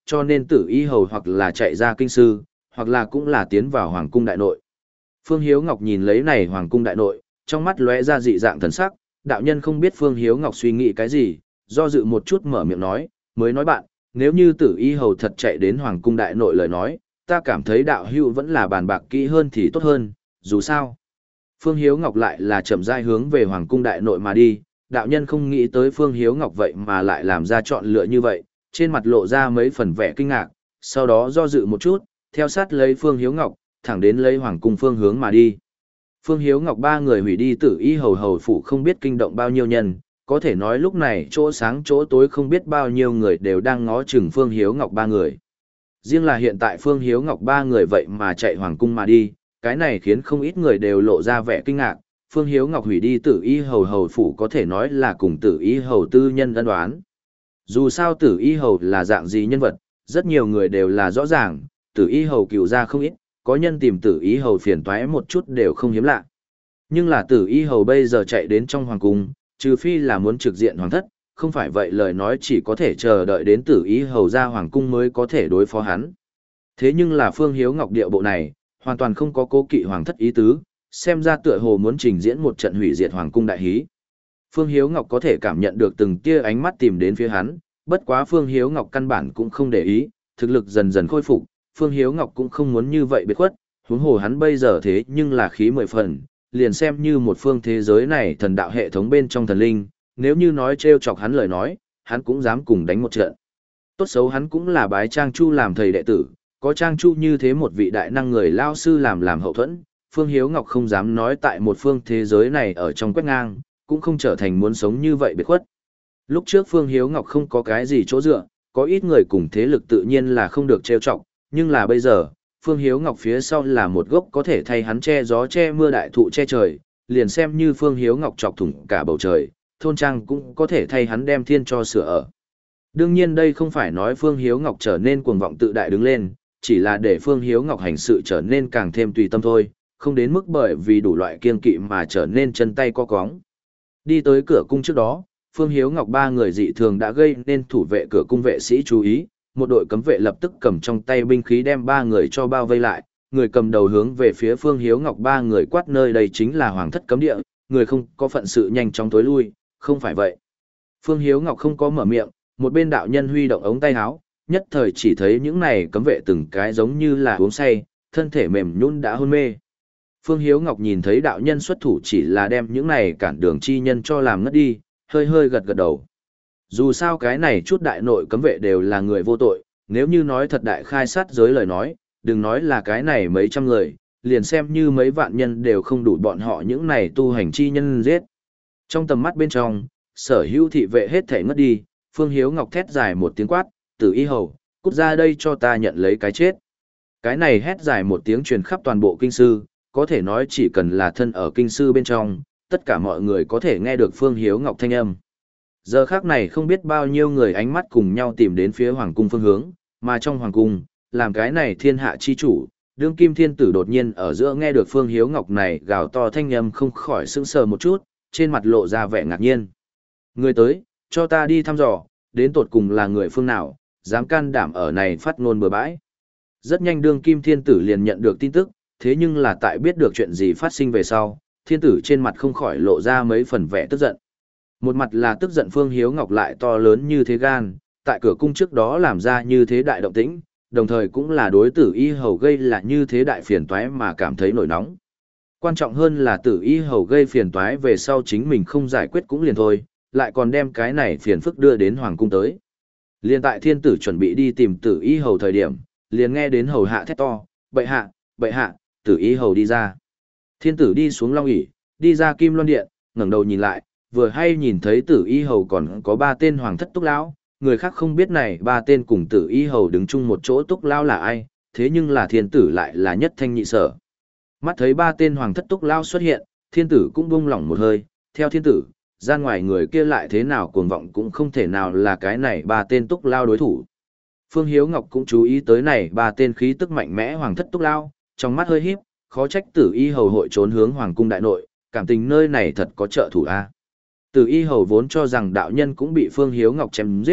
cho nên Tử Y hầu hoặc là chạy ra kinh sư, hoặc là cũng là tiến vào hoàng cung đại nội. Phương Hiếu Ngọc nhìn lấy này hoàng cung đại nội, trong mắt lóe ra dị dạng thần sắc, đạo nhân không biết Phương Hiếu Ngọc suy nghĩ cái gì, do dự một chút mở miệng nói, mới nói bạn, nếu như Tử Y hầu thật chạy đến hoàng cung đại nội lời nói, ta cảm thấy đạo hữu vẫn là bàn bạc kỹ hơn thì tốt hơn, dù sao. Phương Hiếu Ngọc lại là chậm rãi hướng về hoàng cung đại nội mà đi, đạo nhân không nghĩ tới Phương Hiếu Ngọc vậy mà lại làm ra chọn lựa như vậy, trên mặt lộ ra mấy phần vẻ kinh ngạc, sau đó do dự một chút, theo sát lấy Phương Hiếu Ngọc, thẳng đến lấy hoàng cung phương hướng mà đi. Phương Hiếu Ngọc ba người hủy đi Tử Y hầu hầu phủ không biết kinh động bao nhiêu nhân, có thể nói lúc này chỗ sáng chỗ tối không biết bao nhiêu người đều đang ngó chừng Phương Hiếu Ngọc ba người. Riêng là hiện tại Phương Hiếu Ngọc ba người vậy mà chạy hoàng cung mà đi, cái này khiến không ít người đều lộ ra vẻ kinh ngạc. Phương Hiếu Ngọc hủy đi Tử Y hầu hầu phủ có thể nói là cùng Tử Y hầu tư nhân ân oán. Dù sao Tử Y hầu là dạng gì nhân vật, rất nhiều người đều là rõ ràng, Tử Y hầu cựu ra không ít, có nhân tìm Tử Y hầu phiền toái một chút đều không hiếm lạ. Nhưng là Tử Y hầu bây giờ chạy đến trong hoàng cung, trừ phi là muốn trực diện hoàng thất, không phải vậy lời nói chỉ có thể chờ đợi đến Tử Y hầu ra hoàng cung mới có thể đối phó hắn. Thế nhưng là Phương Hiếu Ngọc điệu bộ này, hoàn toàn không có cố kỵ hoàng thất ý tứ, xem ra tựa hồ muốn trình diễn một trận hủy diệt hoàng cung đại hí. Phương Hiếu Ngọc có thể cảm nhận được từng tia ánh mắt tìm đến phía hắn, bất quá Phương Hiếu Ngọc căn bản cũng không để ý, thực lực dần dần khôi phục, Phương Hiếu Ngọc cũng không muốn như vậy biệt khuất, huống hồ hắn bây giờ thế nhưng là khí mười phần, liền xem như một phương thế giới này thần đạo hệ thống bên trong thần linh, nếu như nói trêu chọc hắn lời nói, hắn cũng dám cùng đánh một trận. Tốt xấu hắn cũng là bái Trang Chu làm thầy đệ tử, có Trang Chu như thế một vị đại năng người lao sư làm làm hậu thuẫn, Phương Hiếu Ngọc không dám nói tại một phương thế giới này ở trong quét ngang, cũng không trở thành muốn sống như vậy biệt khuất. Lúc trước Phương Hiếu Ngọc không có cái gì chỗ dựa, có ít người cùng thế lực tự nhiên là không được trêu chọc, nhưng là bây giờ, Phương Hiếu Ngọc phía sau là một gốc có thể thay hắn che gió che mưa đại thụ che trời, liền xem như Phương Hiếu Ngọc chọc thủng cả bầu trời, thôn trang cũng có thể thay hắn đem thiên cho sửa ở. Đương nhiên đây không phải nói Phương Hiếu Ngọc trở nên cuồng vọng tự đại đứng lên, chỉ là để Phương Hiếu Ngọc hành sự trở nên càng thêm tùy tâm thôi, không đến mức bởi vì đủ loại kiên kỵ mà trở nên chân tay co cóng. Đi tới cửa cung trước đó, Phương Hiếu Ngọc ba người dị thường đã gây nên thủ vệ cửa cung vệ sĩ chú ý, một đội cấm vệ lập tức cầm trong tay binh khí đem ba người cho bao vây lại, người cầm đầu hướng về phía Phương Hiếu Ngọc ba người quát nơi đây chính là hoàng thất cấm địa, người không có phận sự nhanh chóng tối lui, không phải vậy. Phương Hiếu Ngọc không có mở miệng, một bên đạo nhân huy động ống tay áo, nhất thời chỉ thấy những này cấm vệ từng cái giống như là uống say, thân thể mềm nhũn đã hôn mê. Phương Hiếu Ngọc nhìn thấy đạo nhân xuất thủ chỉ là đem những này cản đường chi nhân cho làm ngất đi, hơi hơi gật gật đầu. Dù sao cái này chút đại nội cấm vệ đều là người vô tội, nếu như nói thật đại khai sát giới lời nói, đừng nói là cái này mấy trăm người, liền xem như mấy vạn nhân đều không đủ bọn họ những này tu hành chi nhân giết. Trong tầm mắt bên trong, sở hữu thị vệ hết thể ngất đi, Phương Hiếu Ngọc thét dài một tiếng quát, Tử Y hầu, cút ra đây cho ta nhận lấy cái chết. Cái này hét dài một tiếng truyền khắp toàn bộ kinh sư, có thể nói chỉ cần là thân ở kinh sư bên trong, tất cả mọi người có thể nghe được Phương Hiếu Ngọc thanh âm. Giờ khác này không biết bao nhiêu người ánh mắt cùng nhau tìm đến phía hoàng cung phương hướng, mà trong hoàng cung, làm cái này thiên hạ chi chủ, đương kim thiên tử đột nhiên ở giữa nghe được Phương Hiếu Ngọc này gào to thanh âm không khỏi sững sờ một chút, trên mặt lộ ra vẻ ngạc nhiên. Người tới, cho ta đi thăm dò, đến tột cùng là người phương nào, dám can đảm ở này phát ngôn bừa bãi. Rất nhanh đương kim thiên tử liền nhận được tin tức, thế nhưng là tại biết được chuyện gì phát sinh về sau, thiên tử trên mặt không khỏi lộ ra mấy phần vẻ tức giận. Một mặt là tức giận Phương Hiếu Ngọc lại to lớn như thế gan, tại cửa cung trước đó làm ra như thế đại động tĩnh, đồng thời cũng là đối Tử Y hầu gây là như thế đại phiền toái mà cảm thấy nổi nóng. Quan trọng hơn là Tử Y hầu gây phiền toái về sau chính mình không giải quyết cũng liền thôi, lại còn đem cái này phiền phức đưa đến hoàng cung tới. Liên tại thiên tử chuẩn bị đi tìm Tử Y hầu thời điểm, liền nghe đến hầu hạ thét to, bệ hạ, bệ hạ, Tử Y hầu đi ra. Thiên tử đi xuống long ỷ, đi ra Kim Loan điện, ngẩng đầu nhìn lại, vừa hay nhìn thấy Tử Y hầu còn có ba tên hoàng thất túc lão, người khác không biết này ba tên cùng Tử Y hầu đứng chung một chỗ túc lão là ai, thế nhưng là thiên tử lại là nhất thanh nhị sở. Mắt thấy ba tên hoàng thất túc lão xuất hiện, thiên tử cũng buông lỏng một hơi, theo thiên tử, ra ngoài người kia lại thế nào cuồng vọng cũng không thể nào là cái này ba tên túc lão đối thủ. Phương Hiếu Ngọc cũng chú ý tới này ba tên khí tức mạnh mẽ hoàng thất túc lão, trong mắt hơi híp, khó trách Tử Y hầu hội trốn hướng hoàng cung đại nội, cảm tình nơi này thật có trợ thủ a. Tử Y hầu vốn cho rằng đạo nhân cũng bị Phương Hiếu Ngọc chém giết,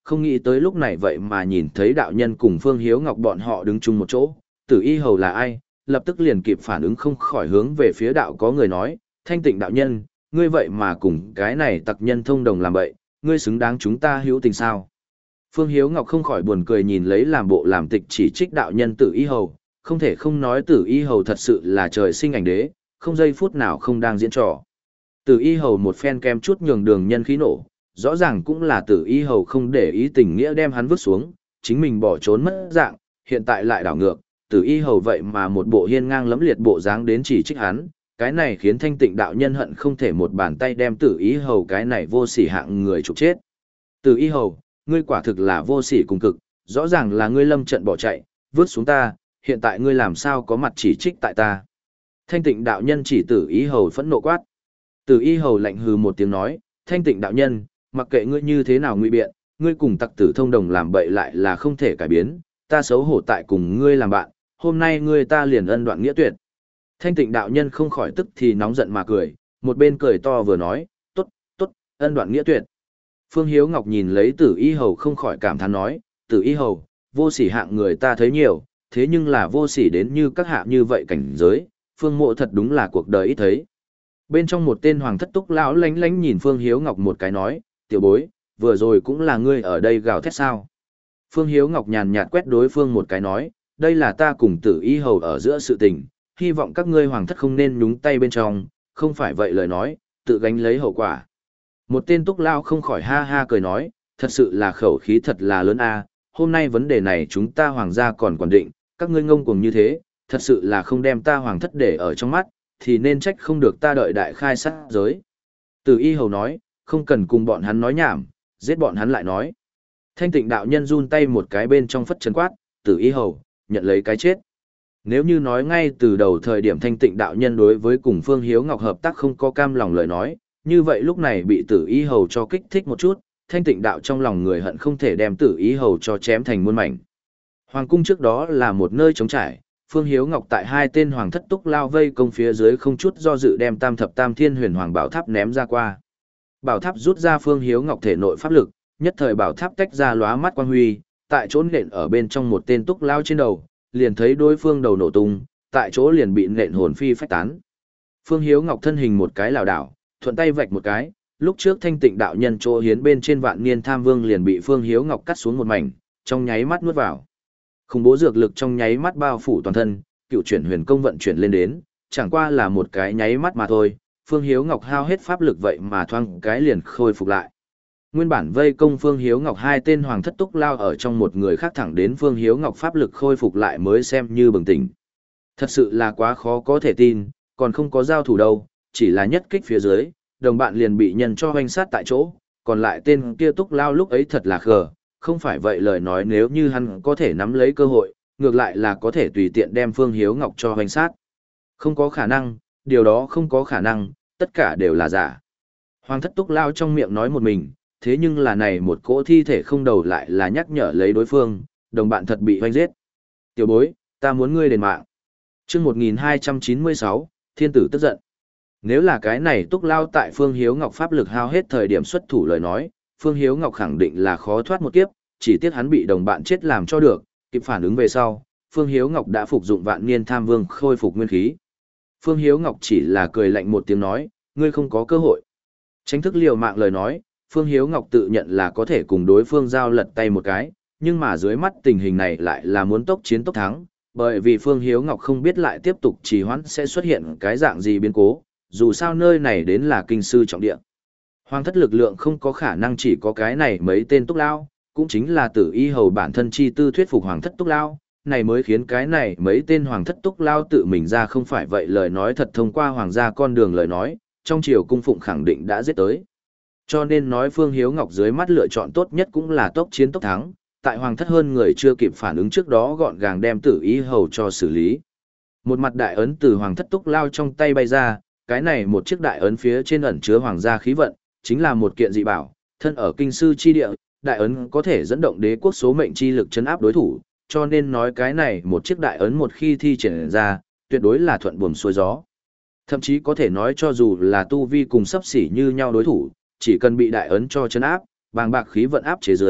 không nghĩ tới lúc này vậy mà nhìn thấy đạo nhân cùng Phương Hiếu Ngọc bọn họ đứng chung một chỗ, Tử Y Hầu là ai, lập tức liền kịp phản ứng không khỏi hướng về phía đạo có người nói, Thanh Tịnh đạo nhân, ngươi vậy mà cùng cái này tặc nhân thông đồng làm bậy, ngươi xứng đáng chúng ta hữu tình sao? Phương Hiếu Ngọc không khỏi buồn cười nhìn lấy làm bộ làm tịch chỉ trích đạo nhân Tử Y Hầu, không thể không nói Tử Y Hầu thật sự là trời sinh ảnh đế, không giây phút nào không đang diễn trò. Tử Y Hầu một phen kem chút nhường đường nhân khí nổ, rõ ràng cũng là Tử Y Hầu không để ý tình nghĩa đem hắn vứt xuống, chính mình bỏ trốn mất dạng, hiện tại lại đảo ngược, Tử Y Hầu vậy mà một bộ hiên ngang lẫm liệt bộ dáng đến chỉ trích hắn, cái này khiến Thanh Tịnh đạo nhân hận không thể một bàn tay đem Tử Y Hầu cái này vô sỉ hạng người trục chết. Tử Y Hầu, ngươi quả thực là vô sỉ cùng cực, rõ ràng là ngươi lâm trận bỏ chạy, vứt xuống ta, hiện tại ngươi làm sao có mặt chỉ trích tại ta. Thanh Tịnh đạo nhân chỉ Tử Y Hầu phẫn nộ quát. Tử Y Hầu lạnh hừ một tiếng nói, Thanh Tịnh đạo nhân, mặc kệ ngươi như thế nào ngụy biện, ngươi cùng tặc tử thông đồng làm bậy lại là không thể cải biến, ta xấu hổ tại cùng ngươi làm bạn, hôm nay ngươi ta liền ân đoạn nghĩa tuyệt. Thanh Tịnh đạo nhân không khỏi tức thì nóng giận mà cười, một bên cười to vừa nói, tốt, tốt, ân đoạn nghĩa tuyệt. Phương Hiếu Ngọc nhìn lấy Tử Y Hầu không khỏi cảm thán nói, Tử Y Hầu, vô sỉ hạng người ta thấy nhiều, thế nhưng là vô sỉ đến như các hạ như vậy cảnh giới, Phương Mộ thật đúng là cuộc đời ít thấy. Bên trong một tên hoàng thất túc lão lánh lánh nhìn Phương Hiếu Ngọc một cái nói, tiểu bối, vừa rồi cũng là ngươi ở đây gào thét sao. Phương Hiếu Ngọc nhàn nhạt quét đối phương một cái nói, đây là ta cùng Tử Y Hầu ở giữa sự tình, hy vọng các ngươi hoàng thất không nên nhúng tay bên trong, không phải vậy lời nói, tự gánh lấy hậu quả. Một tên túc lao không khỏi ha ha cười nói, thật sự là khẩu khí thật là lớn a. Hôm nay vấn đề này chúng ta hoàng gia còn quản định, các ngươi ngông cuồng như thế, thật sự là không đem ta hoàng thất để ở trong mắt, thì nên trách không được ta đợi đại khai sát giới. Tử Y Hầu nói, không cần cùng bọn hắn nói nhảm, giết bọn hắn lại nói. Thanh Tịnh đạo nhân run tay một cái bên trong phất trấn quát, Tử Y Hầu, nhận lấy cái chết. Nếu như nói ngay từ đầu thời điểm Thanh Tịnh đạo nhân đối với cùng Phương Hiếu Ngọc hợp tác không có cam lòng lời nói, như vậy lúc này bị Tử Y Hầu cho kích thích một chút, Thanh Tịnh đạo trong lòng người hận không thể đem Tử Y Hầu cho chém thành muôn mảnh. Hoàng cung trước đó là một nơi trống trải, Phương Hiếu Ngọc tại hai tên hoàng thất túc lao vây công phía dưới không chút do dự đem Tam Thập Tam Thiên Huyền Hoàng Bảo Tháp ném ra qua. Bảo tháp rút ra Phương Hiếu Ngọc thể nội pháp lực, nhất thời bảo tháp tách ra lóa mắt quang huy, tại chỗ nện ở bên trong một tên túc lao trên đầu, liền thấy đối phương đầu nổ tung, tại chỗ liền bị nện hồn phi phách tán. Phương Hiếu Ngọc thân hình một cái lảo đảo, thuận tay vạch một cái, lúc trước Thanh Tịnh đạo nhân chỗ hiến bên trên Vạn Niên Tham Vương liền bị Phương Hiếu Ngọc cắt xuống một mảnh, trong nháy mắt nuốt vào. Khủng bố dược lực trong nháy mắt bao phủ toàn thân, cựu chuyển huyền công vận chuyển lên đến, chẳng qua là một cái nháy mắt mà thôi, Phương Hiếu Ngọc hao hết pháp lực vậy mà thoáng cái liền khôi phục lại. Nguyên bản vây công Phương Hiếu Ngọc hai tên hoàng thất túc lao ở trong một người khác thẳng đến Phương Hiếu Ngọc pháp lực khôi phục lại mới xem như bừng tỉnh. Thật sự là quá khó có thể tin, còn không có giao thủ đâu, chỉ là nhất kích phía dưới, đồng bạn liền bị nhân cho hoanh sát tại chỗ, còn lại tên kia túc lao lúc ấy thật là khờ, không phải vậy lời nói nếu như hắn có thể nắm lấy cơ hội, ngược lại là có thể tùy tiện đem Phương Hiếu Ngọc cho hoanh sát. Không có khả năng, điều đó không có khả năng, tất cả đều là giả. Hoàng thất túc lao trong miệng nói một mình, thế nhưng là này một cỗ thi thể không đầu lại là nhắc nhở lấy đối phương, đồng bạn thật bị hoanh giết. Tiểu bối, ta muốn ngươi đền mạng. Chương một nghìn hai trăm chín mươi sáu, Thiên tử tức giận. Nếu là cái này túc lao tại Phương Hiếu Ngọc pháp lực hao hết thời điểm xuất thủ lời nói, Phương Hiếu Ngọc khẳng định là khó thoát một kiếp, chỉ tiếc hắn bị đồng bạn chết làm cho được, kịp phản ứng về sau, Phương Hiếu Ngọc đã phục dụng Vạn Niên Tham Vương khôi phục nguyên khí. Phương Hiếu Ngọc chỉ là cười lạnh một tiếng nói, ngươi không có cơ hội. Tránh thức liều mạng lời nói, Phương Hiếu Ngọc tự nhận là có thể cùng đối phương giao lật tay một cái, nhưng mà dưới mắt tình hình này lại là muốn tốc chiến tốc thắng, bởi vì Phương Hiếu Ngọc không biết lại tiếp tục trì hoãn sẽ xuất hiện cái dạng gì biến cố, dù sao nơi này đến là kinh sư trọng địa. Hoàng thất lực lượng không có khả năng chỉ có cái này mấy tên túc lao, cũng chính là Tử Y Hầu bản thân chi tư thuyết phục hoàng thất túc lao, này mới khiến cái này mấy tên hoàng thất túc lao tự mình ra không phải vậy lời nói thật thông qua hoàng gia con đường lời nói, trong triều cung phụng khẳng định đã giết tới. Cho nên nói Phương Hiếu Ngọc dưới mắt lựa chọn tốt nhất cũng là tốc chiến tốc thắng, tại hoàng thất hơn người chưa kịp phản ứng trước đó gọn gàng đem Tử Y Hầu cho xử lý. Một mặt đại ấn từ hoàng thất túc lao trong tay bay ra, cái này một chiếc đại ấn phía trên ẩn chứa hoàng gia khí vận, chính là một kiện dị bảo, thân ở kinh sư chi địa, đại ấn có thể dẫn động đế quốc số mệnh chi lực chấn áp đối thủ, cho nên nói cái này một chiếc đại ấn một khi thi triển ra, tuyệt đối là thuận buồm xuôi gió. Thậm chí có thể nói cho dù là tu vi cùng sấp xỉ như nhau đối thủ, chỉ cần bị đại ấn cho chấn áp, bàng bạc khí vận áp chế dưới,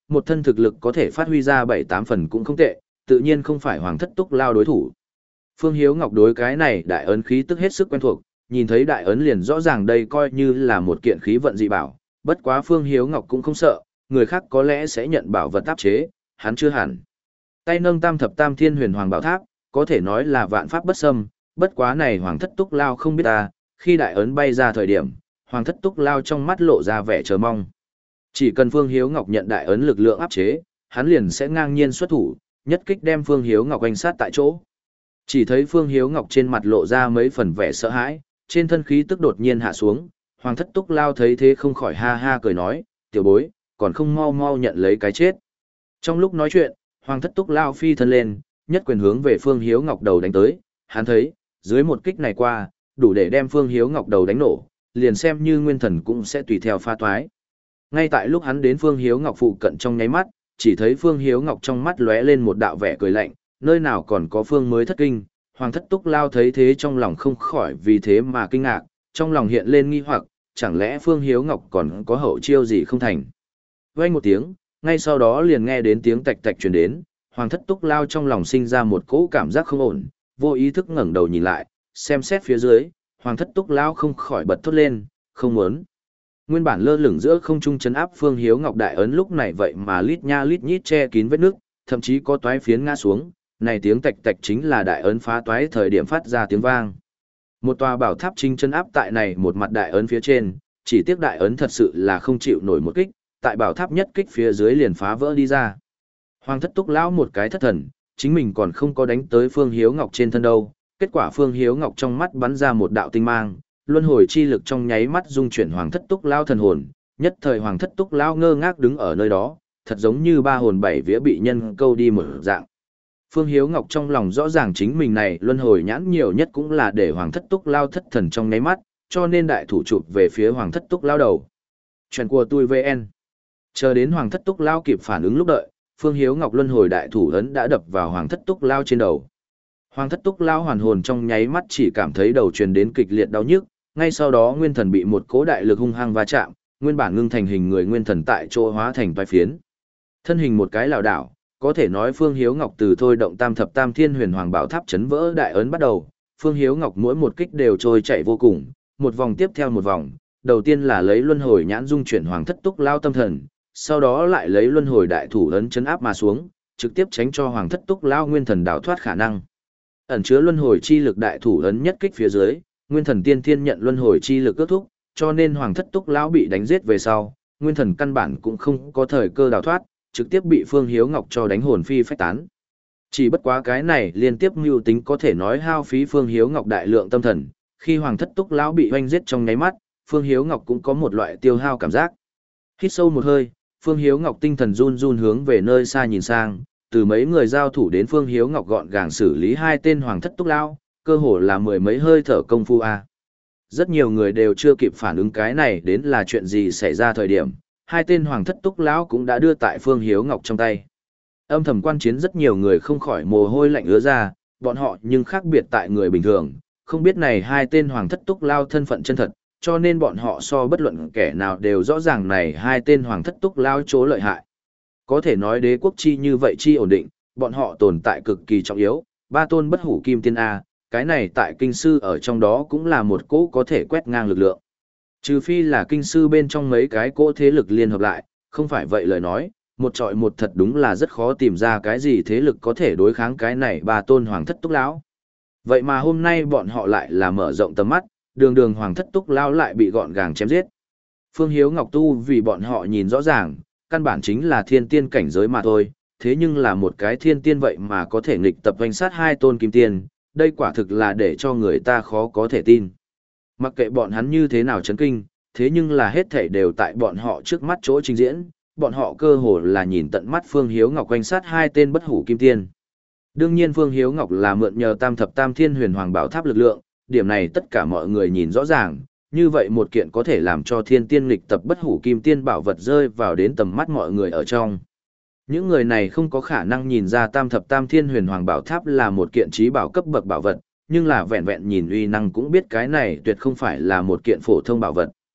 một thân thực lực có thể phát huy ra bảy tám phần cũng không tệ, tự nhiên không phải Hoàng Thất Túc Lao đối thủ. Phương Hiếu Ngọc đối cái này đại ấn khí tức hết sức quen thuộc, nhìn thấy đại ấn liền rõ ràng đây coi như là một kiện khí vận dị bảo, bất quá Phương Hiếu Ngọc cũng không sợ, người khác có lẽ sẽ nhận bảo vật áp chế, hắn chưa hẳn. Tay nâng tam thập tam thiên huyền hoàng bảo tháp, có thể nói là vạn pháp bất xâm, bất quá này Hoàng Thất Túc Lao không biết ta, khi đại ấn bay ra thời điểm, Hoàng Thất Túc Lao trong mắt lộ ra vẻ chờ mong. Chỉ cần Phương Hiếu Ngọc nhận đại ấn lực lượng áp chế, hắn liền sẽ ngang nhiên xuất thủ, nhất kích đem Phương Hiếu Ngọc oanh sát tại chỗ. Chỉ thấy Phương Hiếu Ngọc trên mặt lộ ra mấy phần vẻ sợ hãi, trên thân khí tức đột nhiên hạ xuống, Hoàng Thất Túc Lao thấy thế không khỏi ha ha cười nói, tiểu bối, còn không mau mau nhận lấy cái chết. Trong lúc nói chuyện, Hoàng Thất Túc Lao phi thân lên, nhất quyền hướng về Phương Hiếu Ngọc đầu đánh tới, hắn thấy, dưới một kích này qua, đủ để đem Phương Hiếu Ngọc đầu đánh nổ, liền xem như nguyên thần cũng sẽ tùy theo pha toái. Ngay tại lúc hắn đến Phương Hiếu Ngọc phụ cận trong nháy mắt, chỉ thấy Phương Hiếu Ngọc trong mắt lóe lên một đạo vẻ cười lạnh, nơi nào còn có Phương mới thất kinh, Hoàng Thất Túc Lao thấy thế trong lòng không khỏi vì thế mà kinh ngạc, trong lòng hiện lên nghi hoặc, chẳng lẽ Phương Hiếu Ngọc còn có hậu chiêu gì không thành. Vang một tiếng, ngay sau đó liền nghe đến tiếng tạch tạch truyền đến, Hoàng Thất Túc Lao trong lòng sinh ra một cỗ cảm giác không ổn, vô ý thức ngẩng đầu nhìn lại, xem xét phía dưới, Hoàng Thất Túc Lao không khỏi bật thốt lên, không muốn. Nguyên bản lơ lửng giữa không trung chấn áp Phương Hiếu Ngọc đại ấn lúc này vậy mà lít nha lít nhít che kín vết nước, thậm chí có toái phiến ngã xuống, này tiếng tạch tạch chính là đại ấn phá toái thời điểm phát ra tiếng vang. Một tòa bảo tháp chính chân áp tại này một mặt đại ấn phía trên, chỉ tiếc đại ấn thật sự là không chịu nổi một kích, tại bảo tháp nhất kích phía dưới liền phá vỡ đi ra. Hoàng Thất Túc Lão một cái thất thần, chính mình còn không có đánh tới Phương Hiếu Ngọc trên thân đâu, kết quả Phương Hiếu Ngọc trong mắt bắn ra một đạo tinh mang, luân hồi chi lực trong nháy mắt dung chuyển Hoàng Thất Túc Lão thần hồn, nhất thời Hoàng Thất Túc Lão ngơ ngác đứng ở nơi đó, thật giống như ba hồn bảy vía bị nhân câu đi một dạng. Phương Hiếu Ngọc trong lòng rõ ràng chính mình này luân hồi nhãn nhiều nhất cũng là để Hoàng Thất Túc Lao thất thần trong nháy mắt, cho nên đại thủ chụp về phía Hoàng Thất Túc Lao đầu. Chuyện của tôi vê en. Chờ đến Hoàng Thất Túc Lao kịp phản ứng lúc đợi, Phương Hiếu Ngọc luân hồi đại thủ ấn đã đập vào Hoàng Thất Túc Lao trên đầu. Hoàng Thất Túc Lao hoàn hồn trong nháy mắt chỉ cảm thấy đầu truyền đến kịch liệt đau nhức, ngay sau đó nguyên thần bị một cỗ đại lực hung hăng va chạm, nguyên bản ngưng thành hình người nguyên thần tại chỗ hóa thành toái phiến. Thân hình một cái lảo đảo, có thể nói Phương Hiếu Ngọc từ thôi động tam thập tam thiên huyền hoàng bảo tháp chấn vỡ đại ấn bắt đầu, Phương Hiếu Ngọc mỗi một kích đều trôi chạy vô cùng, một vòng tiếp theo một vòng, đầu tiên là lấy luân hồi nhãn dung chuyển Hoàng Thất Túc Lao tâm thần, sau đó lại lấy luân hồi đại thủ ấn chấn áp mà xuống, trực tiếp tránh cho Hoàng Thất Túc Lao nguyên thần đào thoát khả năng. Ẩn chứa luân hồi chi lực đại thủ ấn nhất kích phía dưới, nguyên thần tiên thiên nhận luân hồi chi lực ước thúc, cho nên Hoàng Thất Túc Lao bị đánh giết về sau, nguyên thần căn bản cũng không có thời cơ đào thoát, trực tiếp bị Phương Hiếu Ngọc cho đánh hồn phi phách tán. Chỉ bất quá cái này liên tiếp mưu tính có thể nói hao phí Phương Hiếu Ngọc đại lượng tâm thần, khi Hoàng Thất Túc Lão bị hoanh giết trong nháy mắt, Phương Hiếu Ngọc cũng có một loại tiêu hao cảm giác. Hít sâu một hơi, Phương Hiếu Ngọc tinh thần run run hướng về nơi xa nhìn sang, từ mấy người giao thủ đến Phương Hiếu Ngọc gọn gàng xử lý hai tên Hoàng Thất Túc Lão, cơ hồ là mười mấy hơi thở công phu a. Rất nhiều người đều chưa kịp phản ứng cái này đến là chuyện gì xảy ra thời điểm, hai tên Hoàng Thất Túc Lão cũng đã đưa tại Phương Hiếu Ngọc trong tay. Âm thầm quan chiến rất nhiều người không khỏi mồ hôi lạnh ứa ra, bọn họ nhưng khác biệt tại người bình thường, không biết này hai tên Hoàng Thất Túc Lão thân phận chân thật, cho nên bọn họ so bất luận kẻ nào đều rõ ràng này hai tên Hoàng Thất Túc Lão chỗ lợi hại. Có thể nói đế quốc chi như vậy chi ổn định, bọn họ tồn tại cực kỳ trọng yếu, ba tôn bất hủ kim tiên A, cái này tại kinh sư ở trong đó cũng là một cỗ có thể quét ngang lực lượng. Trừ phi là kinh sư bên trong mấy cái cỗ thế lực liên hợp lại, không phải vậy lời nói, một trọi một thật đúng là rất khó tìm ra cái gì thế lực có thể đối kháng cái này ba tôn Hoàng Thất Túc Lão. Vậy mà hôm nay bọn họ lại là mở rộng tầm mắt, đường đường Hoàng Thất Túc Lão lại bị gọn gàng chém giết. Phương Hiếu Ngọc tu vì bọn họ nhìn rõ ràng, căn bản chính là thiên tiên cảnh giới mà thôi, thế nhưng là một cái thiên tiên vậy mà có thể nghịch tập hoành sát hai tôn kim tiên, đây quả thực là để cho người ta khó có thể tin. Mặc kệ bọn hắn như thế nào chấn kinh, thế nhưng là hết thảy đều tại bọn họ trước mắt chỗ trình diễn, bọn họ cơ hồ là nhìn tận mắt Phương Hiếu Ngọc quanh sát hai tên bất hủ kim tiên. Đương nhiên Phương Hiếu Ngọc là mượn nhờ tam thập tam thiên huyền hoàng bảo tháp lực lượng, điểm này tất cả mọi người nhìn rõ ràng, như vậy một kiện có thể làm cho thiên tiên nghịch tập bất hủ kim tiên bảo vật rơi vào đến tầm mắt mọi người ở trong. Những người này không có khả năng nhìn ra tam thập tam thiên huyền hoàng bảo tháp là một kiện trí bảo cấp bậc bảo vật, nhưng là vẹn vẹn nhìn uy năng cũng biết cái này tuyệt không phải là một kiện phổ thông bảo vật.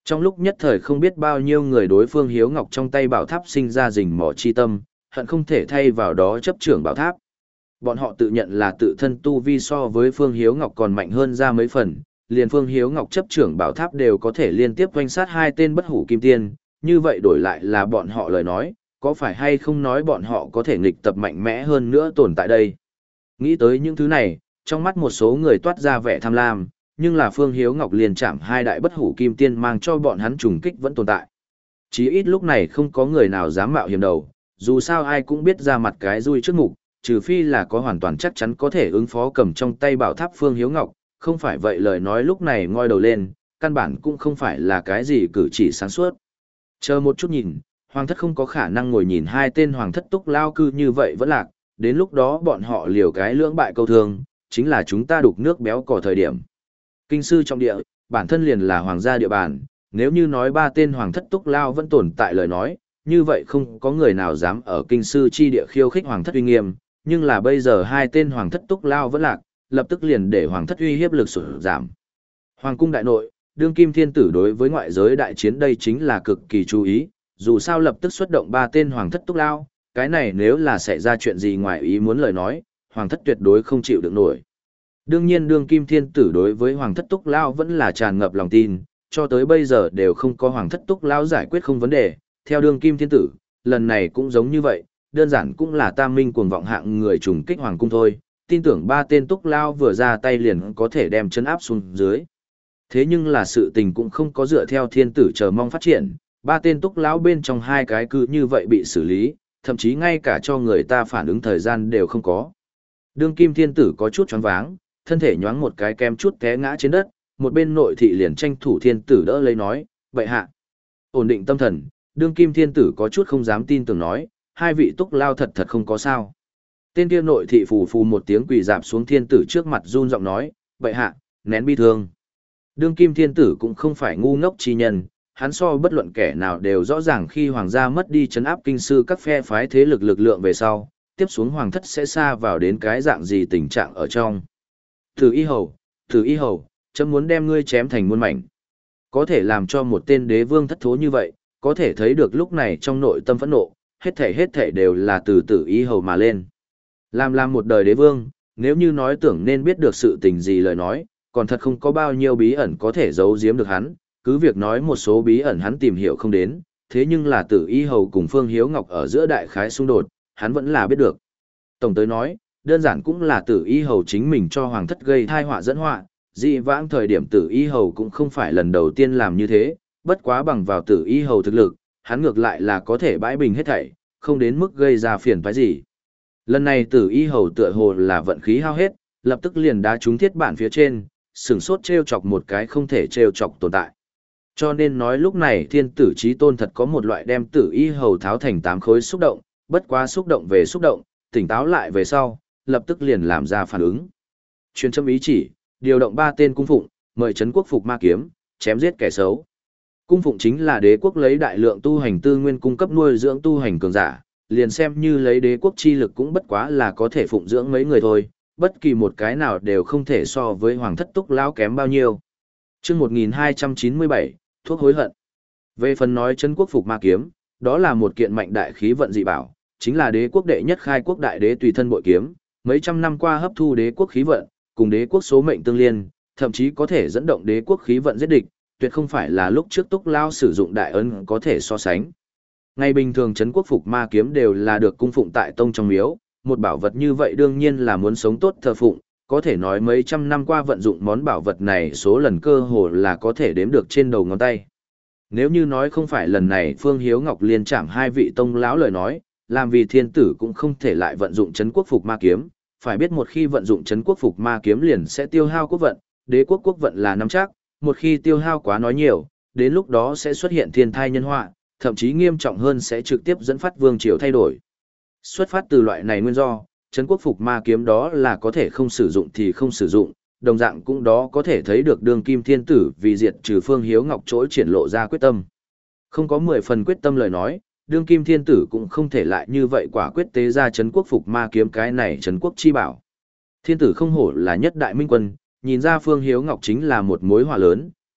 Trong lúc nhất thời không biết bao nhiêu người đối Phương Hiếu Ngọc trong tay bảo tháp sinh ra rình mỏ chi tâm, hận không thể thay vào đó chấp trưởng bảo tháp. Bọn họ tự nhận là tự thân tu vi so với Phương Hiếu Ngọc còn mạnh hơn ra mấy phần, liền Phương Hiếu Ngọc chấp trưởng bảo tháp đều có thể liên tiếp quanh sát hai tên bất hủ kim tiên, như vậy đổi lại là bọn họ lời nói, có phải hay không nói bọn họ có thể nghịch tập mạnh mẽ hơn nữa tồn tại đây. Nghĩ tới những thứ này, trong mắt một số người toát ra vẻ tham lam, nhưng là Phương Hiếu Ngọc liền chạm hai đại bất hủ kim tiên mang cho bọn hắn trùng kích vẫn tồn tại. Chí ít lúc này không có người nào dám mạo hiểm đầu, dù sao ai cũng biết ra mặt cái rui trước mục, trừ phi là có hoàn toàn chắc chắn có thể ứng phó cầm trong tay bảo tháp Phương Hiếu Ngọc, không phải vậy lời nói lúc này ngoi đầu lên, căn bản cũng không phải là cái gì cử chỉ sáng suốt. Chờ một chút nhìn, hoàng thất không có khả năng ngồi nhìn hai tên hoàng thất túc lao cư như vậy vẫn lạc, đến lúc đó bọn họ liều cái lưỡng bại câu thương, chính là chúng ta đục nước béo cò thời điểm. Kinh sư trong địa, bản thân liền là hoàng gia địa bàn, nếu như nói ba tên hoàng thất túc lao vẫn tồn tại lời nói, như vậy không có người nào dám ở kinh sư chi địa khiêu khích hoàng thất uy nghiêm, nhưng là bây giờ hai tên hoàng thất túc lao vẫn lạc, lập tức liền để hoàng thất uy hiếp lực sụt giảm. Hoàng cung đại nội, đương kim thiên tử đối với ngoại giới đại chiến đây chính là cực kỳ chú ý, dù sao lập tức xuất động ba tên hoàng thất túc lao, cái này nếu là xảy ra chuyện gì ngoài ý muốn lời nói, hoàng thất tuyệt đối không chịu được nổi. Đương nhiên đương kim thiên tử đối với hoàng thất túc lao vẫn là tràn ngập lòng tin, cho tới bây giờ đều không có hoàng thất túc lao giải quyết không vấn đề, theo đương kim thiên tử, lần này cũng giống như vậy, đơn giản cũng là tam minh cuồng vọng hạng người trùng kích hoàng cung thôi, tin tưởng ba tên túc lao vừa ra tay liền có thể đem chân áp xuống dưới. Thế nhưng là sự tình cũng không có dựa theo thiên tử chờ mong phát triển, ba tên túc lão bên trong hai cái cứ như vậy bị xử lý, thậm chí ngay cả cho người ta phản ứng thời gian đều không có. Đương kim thiên tử có chút choáng váng, thân thể nhoáng một cái kem chút té ngã trên đất, một bên nội thị liền tranh thủ thiên tử đỡ lấy nói, vậy hạ. Ổn định tâm thần, đương kim thiên tử có chút không dám tin tưởng nói, hai vị túc lao thật thật không có sao. Tên kia nội thị phù phù một tiếng quỳ dạp xuống thiên tử trước mặt run giọng nói, vậy hạ, nén bi thương. Đương kim thiên tử cũng không phải ngu ngốc chi nhân, hắn so bất luận kẻ nào đều rõ ràng khi hoàng gia mất đi chấn áp kinh sư các phe phái thế lực lực lượng về sau, tiếp xuống hoàng thất sẽ xa vào đến cái dạng gì tình trạng ở trong. Thử y hầu, thử y hầu, chấm muốn đem ngươi chém thành muôn mảnh. Có thể làm cho một tên đế vương thất thố như vậy, có thể thấy được lúc này trong nội tâm phẫn nộ, hết thể hết thể đều là từ tử y hầu mà lên. Làm làm một đời đế vương, nếu như nói tưởng nên biết được sự tình gì lời nói, còn thật không có bao nhiêu bí ẩn có thể giấu giếm được hắn, cứ việc nói một số bí ẩn hắn tìm hiểu không đến, thế nhưng là tử y hầu cùng Phương Hiếu Ngọc ở giữa đại khái xung đột, hắn vẫn là biết được. Tổng tới nói, đơn giản cũng là tử y hầu chính mình cho hoàng thất gây thai họa dẫn họa, dị vãng thời điểm tử y hầu cũng không phải lần đầu tiên làm như thế, bất quá bằng vào tử y hầu thực lực, hắn ngược lại là có thể bãi bình hết thảy, không đến mức gây ra phiền phái gì. Lần này tử y hầu tựa hồ là vận khí hao hết, lập tức liền đá trúng thiết bản phía trên, sửng sốt treo chọc một cái không thể treo chọc tồn tại. Cho nên nói lúc này thiên tử chí tôn thật có một loại đem tử y hầu tháo thành tám khối xúc động, bất quá xúc động về xúc động, tỉnh táo lại về sau, lập tức liền làm ra phản ứng. Truyền châm ý chỉ, điều động ba tên cung phụng, mời trấn quốc phục ma kiếm, chém giết kẻ xấu. Cung phụng chính là đế quốc lấy đại lượng tu hành tư nguyên cung cấp nuôi dưỡng tu hành cường giả, liền xem như lấy đế quốc chi lực cũng bất quá là có thể phụng dưỡng mấy người thôi, bất kỳ một cái nào đều không thể so với hoàng thất túc lão kém bao nhiêu. Chương một nghìn hai trăm chín mươi bảy, thuốc hối hận. Về phần nói trấn quốc phục ma kiếm, đó là một kiện mạnh đại khí vận dị bảo, chính là đế quốc đệ nhất khai quốc đại đế tùy thân bội kiếm, mấy trăm năm qua hấp thu đế quốc khí vận, cùng đế quốc số mệnh tương liên, thậm chí có thể dẫn động đế quốc khí vận giết địch, tuyệt không phải là lúc trước túc lao sử dụng đại ân có thể so sánh. Ngày bình thường trấn quốc phục ma kiếm đều là được cung phụng tại tông trong miếu, một bảo vật như vậy đương nhiên là muốn sống tốt thờ phụng, có thể nói mấy trăm năm qua vận dụng món bảo vật này số lần cơ hồ là có thể đếm được trên đầu ngón tay. Nếu như nói không phải lần này Phương Hiếu Ngọc liên chạm hai vị tông lão lời nói, làm vì thiên tử cũng không thể lại vận dụng trấn quốc phục ma kiếm, phải biết một khi vận dụng trấn quốc phục ma kiếm liền sẽ tiêu hao quốc vận, đế quốc quốc vận là nắm chắc, một khi tiêu hao quá nói nhiều, đến lúc đó sẽ xuất hiện thiên thai nhân họa, thậm chí nghiêm trọng hơn sẽ trực tiếp dẫn phát vương triều thay đổi. Xuất phát từ loại này nguyên do, trấn quốc phục ma kiếm đó là có thể không sử dụng thì không sử dụng, đồng dạng cũng đó có thể thấy được đường kim thiên tử vì diệt trừ Phương Hiếu Ngọc trỗi triển lộ ra quyết tâm. Không có mười phần quyết tâm lời nói, đương kim thiên tử cũng không thể lại như vậy quả quyết tế ra trấn quốc phục ma kiếm cái này trấn quốc chi bảo. Thiên tử không hổ là nhất đại minh quân, nhìn ra Phương Hiếu Ngọc chính là một mối họa lớn,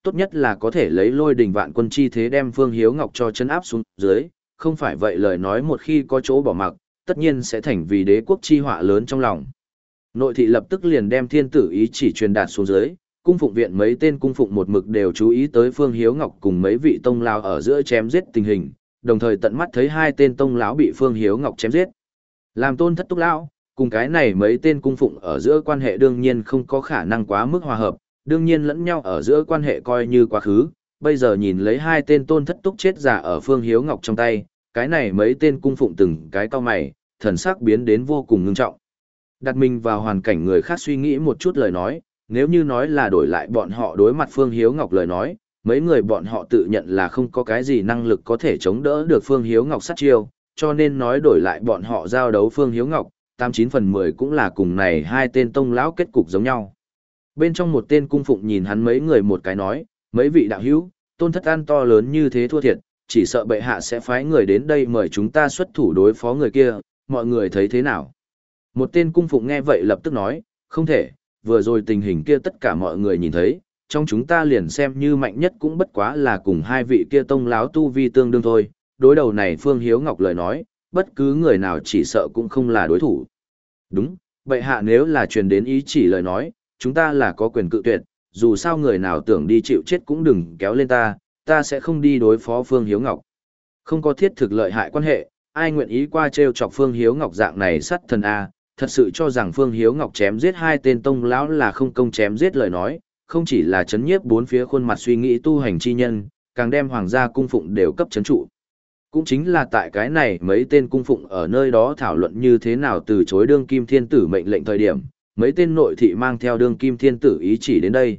tốt nhất là có thể lấy lôi đình vạn quân chi thế đem Phương Hiếu Ngọc cho chân áp xuống dưới, không phải vậy lời nói một khi có chỗ bỏ mặc, tất nhiên sẽ thành vì đế quốc chi họa lớn trong lòng. Nội thị lập tức liền đem thiên tử ý chỉ truyền đạt xuống dưới, cung phụng viện mấy tên cung phụng một mực đều chú ý tới Phương Hiếu Ngọc cùng mấy vị tông lao ở giữa chém giết tình hình, đồng thời tận mắt thấy hai tên tông lão bị Phương Hiếu Ngọc chém giết. Làm tôn thất túc lão, cùng cái này mấy tên cung phụng ở giữa quan hệ đương nhiên không có khả năng quá mức hòa hợp, đương nhiên lẫn nhau ở giữa quan hệ coi như quá khứ, bây giờ nhìn lấy hai tên tôn thất túc chết giả ở Phương Hiếu Ngọc trong tay, cái này mấy tên cung phụng từng cái cao mày, thần sắc biến đến vô cùng ngưng trọng. Đặt mình vào hoàn cảnh người khác suy nghĩ một chút lời nói, nếu như nói là đổi lại bọn họ đối mặt Phương Hiếu Ngọc lời nói, mấy người bọn họ tự nhận là không có cái gì năng lực có thể chống đỡ được Phương Hiếu Ngọc sát chiêu, cho nên nói đổi lại bọn họ giao đấu Phương Hiếu Ngọc, tám chín phần mười cũng là cùng này hai tên tông lão kết cục giống nhau. Bên trong một tên cung phụng nhìn hắn mấy người một cái nói, mấy vị đạo hữu, tôn thất an to lớn như thế thua thiệt, chỉ sợ bệ hạ sẽ phái người đến đây mời chúng ta xuất thủ đối phó người kia, mọi người thấy thế nào? Một tên cung phụng nghe vậy lập tức nói, không thể, vừa rồi tình hình kia tất cả mọi người nhìn thấy, trong chúng ta liền xem như mạnh nhất cũng bất quá là cùng hai vị kia tông láo tu vi tương đương thôi, đối đầu này Phương Hiếu Ngọc lời nói, bất cứ người nào chỉ sợ cũng không là đối thủ. Đúng, bệ hạ nếu là truyền đến ý chỉ lời nói, chúng ta là có quyền cự tuyệt, dù sao người nào tưởng đi chịu chết cũng đừng kéo lên ta, ta sẽ không đi đối phó Phương Hiếu Ngọc. Không có thiết thực lợi hại quan hệ, ai nguyện ý qua trêu chọc Phương Hiếu Ngọc dạng này sắt thần A, thật sự cho rằng Phương Hiếu Ngọc chém giết hai tên tông lão là không công chém giết lời nói, không chỉ là chấn nhiếp bốn phía khuôn mặt suy nghĩ tu hành chi nhân, càng đem hoàng gia cung phụng đều cấp chấn trụ. Cũng chính là tại cái này mấy tên cung phụng ở nơi đó thảo luận như thế nào từ chối đương kim thiên tử mệnh lệnh thời điểm, mấy tên nội thị mang theo đương kim thiên tử ý chỉ đến đây.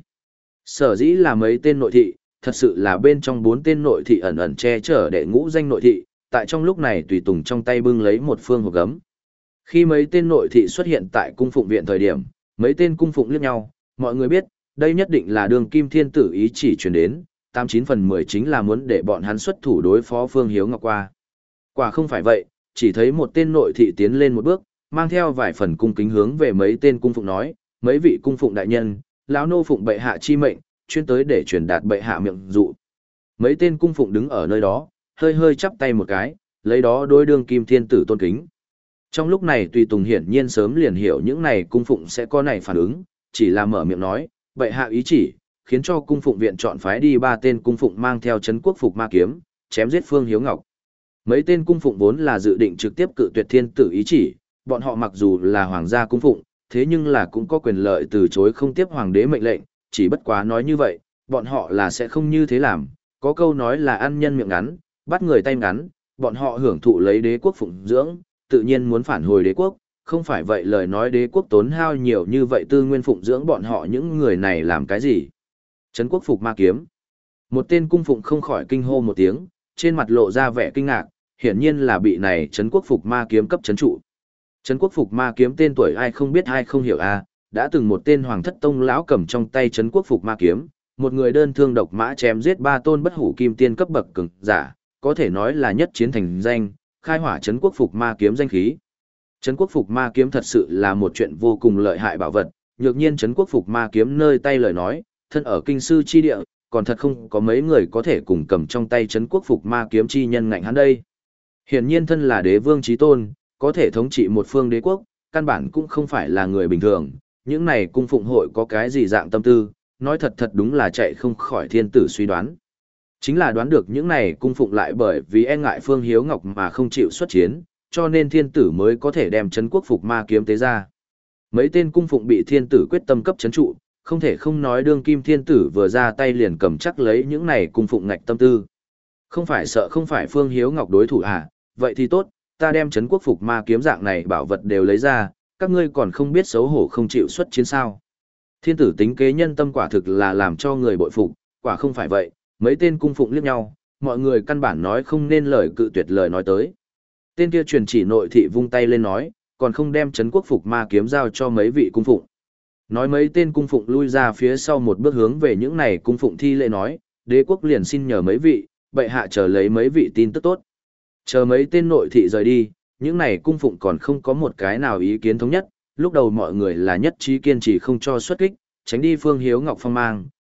Sở dĩ là mấy tên nội thị, thật sự là bên trong bốn tên nội thị ẩn ẩn che chở đệ ngũ danh nội thị, tại trong lúc này tùy tùng trong tay bưng lấy một phương hộp gấm. Khi mấy tên nội thị xuất hiện tại cung phụng viện thời điểm, mấy tên cung phụng liếc nhau, mọi người biết, đây nhất định là đường kim thiên tử ý chỉ truyền đến, tám chín phần mười chính là muốn để bọn hắn xuất thủ đối phó Phương Hiếu Ngọc qua. Quả không phải vậy, chỉ thấy một tên nội thị tiến lên một bước, mang theo vài phần cung kính hướng về mấy tên cung phụng nói, mấy vị cung phụng đại nhân, lão nô phụng bệ hạ chi mệnh, chuyên tới để truyền đạt bệ hạ miệng dụ. Mấy tên cung phụng đứng ở nơi đó, hơi hơi chắp tay một cái, lấy đó đối đương kim thiên tử tôn kính. Trong lúc này tùy tùng hiển nhiên sớm liền hiểu những này cung phụng sẽ có này phản ứng, chỉ là mở miệng nói, bệ hạ ý chỉ, khiến cho cung phụng viện chọn phái đi ba tên cung phụng mang theo chấn quốc phục ma kiếm, chém giết Phương Hiếu Ngọc. Mấy tên cung phụng vốn là dự định trực tiếp cự tuyệt thiên tử ý chỉ, bọn họ mặc dù là hoàng gia cung phụng, thế nhưng là cũng có quyền lợi từ chối không tiếp hoàng đế mệnh lệnh, chỉ bất quá nói như vậy, bọn họ là sẽ không như thế làm, có câu nói là ăn nhân miệng ngắn, bắt người tay ngắn, bọn họ hưởng thụ lấy đế quốc phụng dưỡng, tự nhiên muốn phản hồi đế quốc, không phải vậy lời nói đế quốc tốn hao nhiều như vậy tư nguyên phụng dưỡng bọn họ những người này làm cái gì. Trấn quốc phục ma kiếm. Một tên cung phụng không khỏi kinh hô một tiếng, trên mặt lộ ra vẻ kinh ngạc, hiển nhiên là bị này trấn quốc phục ma kiếm cấp trấn trụ. Trấn quốc phục ma kiếm tên tuổi ai không biết ai không hiểu a, đã từng một tên hoàng thất tông lão cầm trong tay trấn quốc phục ma kiếm, một người đơn thương độc mã chém giết ba tôn bất hủ kim tiên cấp bậc cường giả, có thể nói là nhất chiến thành danh, khai hỏa trấn quốc phục ma kiếm danh khí. Trấn quốc phục ma kiếm thật sự là một chuyện vô cùng lợi hại bảo vật, nhược nhiên trấn quốc phục ma kiếm nơi tay lời nói, thân ở kinh sư chi địa, còn thật không có mấy người có thể cùng cầm trong tay trấn quốc phục ma kiếm chi nhân ngạnh hắn đây. Hiển nhiên thân là đế vương chí tôn, có thể thống trị một phương đế quốc, căn bản cũng không phải là người bình thường, những này cung phụng hội có cái gì dạng tâm tư, nói thật thật đúng là chạy không khỏi thiên tử suy đoán. Chính là đoán được những này cung phụng lại bởi vì e ngại Phương Hiếu Ngọc mà không chịu xuất chiến, cho nên thiên tử mới có thể đem trấn quốc phục ma kiếm tế ra. Mấy tên cung phụng bị thiên tử quyết tâm cấp trấn trụ, không thể không nói đương kim thiên tử vừa ra tay liền cầm chắc lấy những này cung phụng ngạch tâm tư. Không phải sợ không phải Phương Hiếu Ngọc đối thủ à, vậy thì tốt, ta đem trấn quốc phục ma kiếm dạng này bảo vật đều lấy ra, các ngươi còn không biết xấu hổ không chịu xuất chiến sao. Thiên tử tính kế nhân tâm quả thực là làm cho người bội phục, quả không phải vậy, mấy tên cung phụng liếc nhau, mọi người căn bản nói không nên lời cự tuyệt lời nói tới. Tên kia truyền chỉ nội thị vung tay lên nói, còn không đem trấn quốc phục ma kiếm giao cho mấy vị cung phụng. Nói mấy tên cung phụng lui ra phía sau một bước hướng về những này cung phụng thi lễ nói, đế quốc liền xin nhờ mấy vị, bệ hạ chờ lấy mấy vị tin tức tốt. Chờ mấy tên nội thị rời đi, những này cung phụng còn không có một cái nào ý kiến thống nhất, lúc đầu mọi người là nhất trí kiên trì không cho xuất kích, tránh đi Phương Hiếu Ngọc phong mang,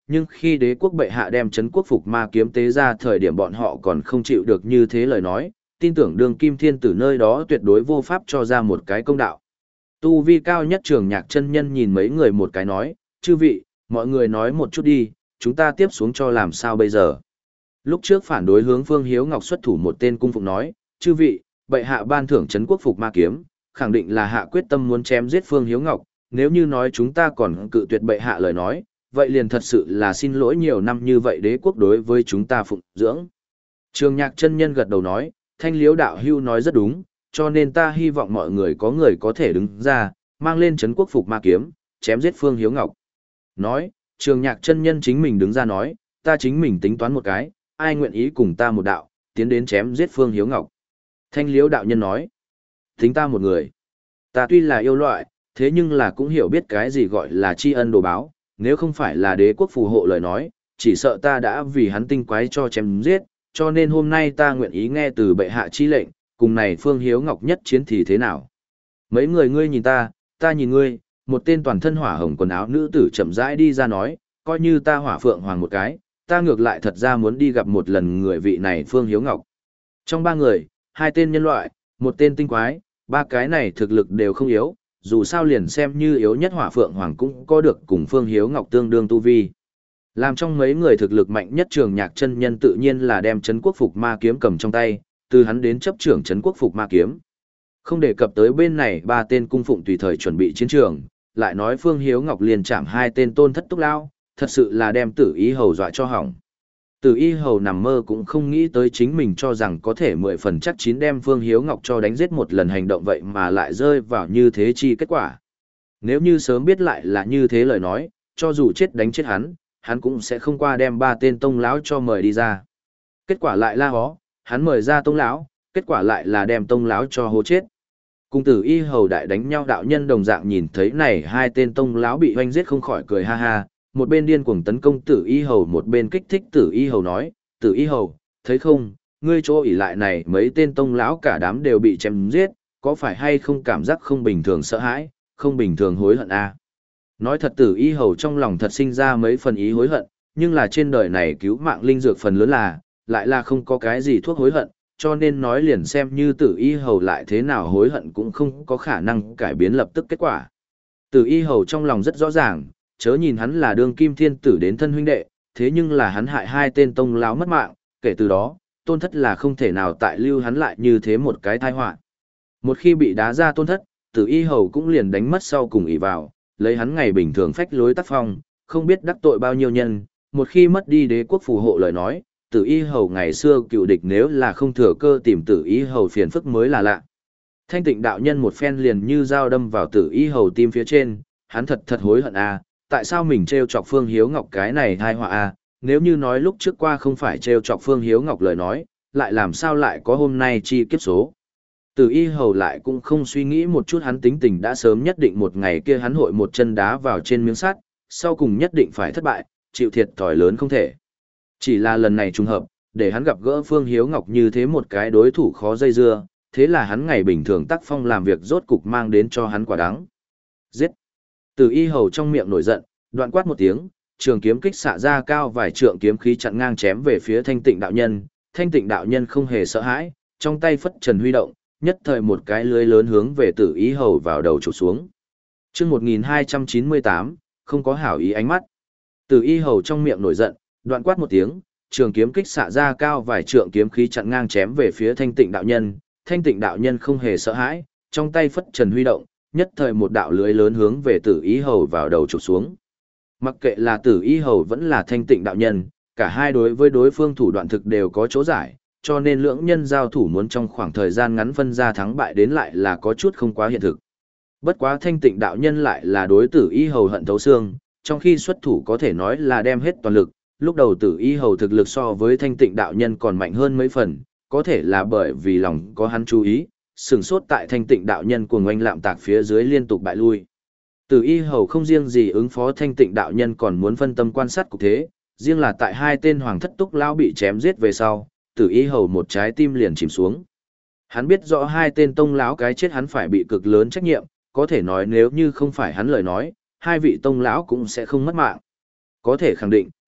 nhưng khi đế quốc bệ hạ đem trấn quốc phục ma kiếm tế ra thời điểm bọn họ còn không chịu được như thế lời nói, tin tưởng đường kim thiên tử nơi đó tuyệt đối vô pháp cho ra một cái công đạo. Tu vi cao nhất Trường Nhạc chân nhân nhìn mấy người một cái nói, chư vị, mọi người nói một chút đi, chúng ta tiếp xuống cho làm sao bây giờ. Lúc trước phản đối hướng Phương Hiếu Ngọc xuất thủ một tên cung phụng nói, chư vị, bệ hạ ban thưởng trấn quốc phục ma kiếm, khẳng định là hạ quyết tâm muốn chém giết Phương Hiếu Ngọc, nếu như nói chúng ta còn cự tuyệt bệ hạ lời nói, vậy liền thật sự là xin lỗi nhiều năm như vậy đế quốc đối với chúng ta phụng dưỡng. Trường Nhạc chân nhân gật đầu nói, Thanh Liếu đạo hưu nói rất đúng, cho nên ta hy vọng mọi người có người có thể đứng ra, mang lên trấn quốc phục ma kiếm, chém giết Phương Hiếu Ngọc. Nói, Trường Nhạc chân nhân chính mình đứng ra nói, ta chính mình tính toán một cái, ai nguyện ý cùng ta một đạo, tiến đến chém giết Phương Hiếu Ngọc. Thanh Liếu đạo nhân nói, tính ta một người. Ta tuy là yêu loại, thế nhưng là cũng hiểu biết cái gì gọi là tri ân đồ báo, nếu không phải là đế quốc phù hộ lời nói, chỉ sợ ta đã vì hắn tinh quái cho chém giết, cho nên hôm nay ta nguyện ý nghe từ bệ hạ chi lệnh, cùng này Phương Hiếu Ngọc nhất chiến thì thế nào. Mấy người ngươi nhìn ta, ta nhìn ngươi, một tên toàn thân hỏa hồng quần áo nữ tử chậm rãi đi ra nói, coi như ta hỏa phượng hoàng một cái, ta ngược lại thật ra muốn đi gặp một lần người vị này Phương Hiếu Ngọc. Trong ba người, hai tên nhân loại, một tên tinh quái, ba cái này thực lực đều không yếu, dù sao liền xem như yếu nhất hỏa phượng hoàng cũng có được cùng Phương Hiếu Ngọc tương đương tu vi. Làm trong mấy người thực lực mạnh nhất Trường Nhạc chân nhân tự nhiên là đem trấn quốc phục ma kiếm cầm trong tay, từ hắn đến chấp trưởng trấn quốc phục ma kiếm. Không đề cập tới bên này ba tên cung phụng tùy thời chuẩn bị chiến trường, lại nói Phương Hiếu Ngọc liền chạm hai tên tôn thất túc lao, thật sự là đem Tử Y Hầu dọa cho hỏng. Tử Y Hầu nằm mơ cũng không nghĩ tới chính mình cho rằng có thể mười phần chắc chín đem Phương Hiếu Ngọc cho đánh giết một lần hành động vậy mà lại rơi vào như thế chi kết quả. Nếu như sớm biết lại là như thế lời nói, cho dù chết đánh chết hắn, hắn cũng sẽ không qua đem ba tên tông lão cho mời đi ra. Kết quả lại la hó, hắn mời ra tông lão, kết quả lại là đem tông lão cho hố chết. Cùng Tử Y Hầu đại đánh nhau đạo nhân đồng dạng nhìn thấy này hai tên tông lão bị hoanh giết không khỏi cười ha ha, một bên điên cuồng tấn công Tử Y Hầu một bên kích thích Tử Y Hầu nói, Tử Y Hầu, thấy không, ngươi chỗ ỷ lại này mấy tên tông lão cả đám đều bị chém giết, có phải hay không cảm giác không bình thường sợ hãi, không bình thường hối hận à? Nói thật Tử Y Hầu trong lòng thật sinh ra mấy phần ý hối hận, nhưng là trên đời này cứu mạng linh dược phần lớn là, lại là không có cái gì thuốc hối hận, cho nên nói liền xem như Tử Y Hầu lại thế nào hối hận cũng không có khả năng cải biến lập tức kết quả. Tử Y Hầu trong lòng rất rõ ràng, chớ nhìn hắn là đương kim thiên tử đến thân huynh đệ, thế nhưng là hắn hại hai tên tông lão mất mạng, kể từ đó, tôn thất là không thể nào tại lưu hắn lại như thế một cái tai họa. Một khi bị đá ra tôn thất, Tử Y Hầu cũng liền đánh mất sau cùng ỷ vào, lấy hắn ngày bình thường phách lối tác phong, không biết đắc tội bao nhiêu nhân, một khi mất đi đế quốc phù hộ lời nói, Tử Y Hầu ngày xưa cựu địch nếu là không thừa cơ tìm Tử Y Hầu phiền phức mới là lạ. Thanh Tịnh đạo nhân một phen liền như dao đâm vào Tử Y Hầu tim phía trên, hắn thật thật hối hận à, tại sao mình trêu chọc Phương Hiếu Ngọc cái này tai họa à, nếu như nói lúc trước qua không phải trêu chọc Phương Hiếu Ngọc lời nói, lại làm sao lại có hôm nay chi kiếp số. Tử Y Hầu lại cũng không suy nghĩ một chút hắn tính tình đã sớm nhất định một ngày kia hắn hội một chân đá vào trên miếng sắt, sau cùng nhất định phải thất bại, chịu thiệt thòi lớn không thể. Chỉ là lần này trùng hợp, để hắn gặp gỡ Phương Hiếu Ngọc như thế một cái đối thủ khó dây dưa, thế là hắn ngày bình thường tác phong làm việc rốt cục mang đến cho hắn quả đắng. Giết! Tử Y Hầu trong miệng nổi giận, đoạn quát một tiếng, trường kiếm kích xạ ra cao vài trượng kiếm khí chặn ngang chém về phía Thanh Tịnh đạo nhân. Thanh Tịnh đạo nhân không hề sợ hãi, trong tay phất trần huy động, nhất thời một cái lưới lớn hướng về Tử Y Hầu vào đầu chụp xuống. Chương một nghìn hai trăm chín mươi tám, không có hảo ý ánh mắt. Tử Y Hầu trong miệng nổi giận, đoạn quát một tiếng, trường kiếm kích xạ ra cao vài trượng kiếm khí chặn ngang chém về phía Thanh Tịnh đạo nhân. Thanh Tịnh đạo nhân không hề sợ hãi, trong tay phất trần huy động, nhất thời một đạo lưới lớn hướng về Tử Y Hầu vào đầu chụp xuống. Mặc kệ là Tử Y Hầu vẫn là Thanh Tịnh đạo nhân, cả hai đối với đối phương thủ đoạn thực đều có chỗ giải, cho nên lưỡng nhân giao thủ muốn trong khoảng thời gian ngắn phân ra thắng bại đến lại là có chút không quá hiện thực. Bất quá Thanh Tịnh đạo nhân lại là đối Tử Y Hầu hận thấu xương, trong khi xuất thủ có thể nói là đem hết toàn lực, lúc đầu Tử Y Hầu thực lực so với Thanh Tịnh đạo nhân còn mạnh hơn mấy phần, có thể là bởi vì lòng có hắn chú ý, sừng sốt tại Thanh Tịnh đạo nhân cuồng oanh lạm tạc phía dưới liên tục bại lui. Tử Y Hầu không riêng gì ứng phó Thanh Tịnh đạo nhân còn muốn phân tâm quan sát cục thế, riêng là tại hai tên hoàng thất túc lão bị chém giết về sau, Tử Y Hầu một trái tim liền chìm xuống. Hắn biết rõ hai tên tông lão cái chết hắn phải bị cực lớn trách nhiệm, có thể nói nếu như không phải hắn lời nói, hai vị tông lão cũng sẽ không mất mạng. Có thể khẳng định,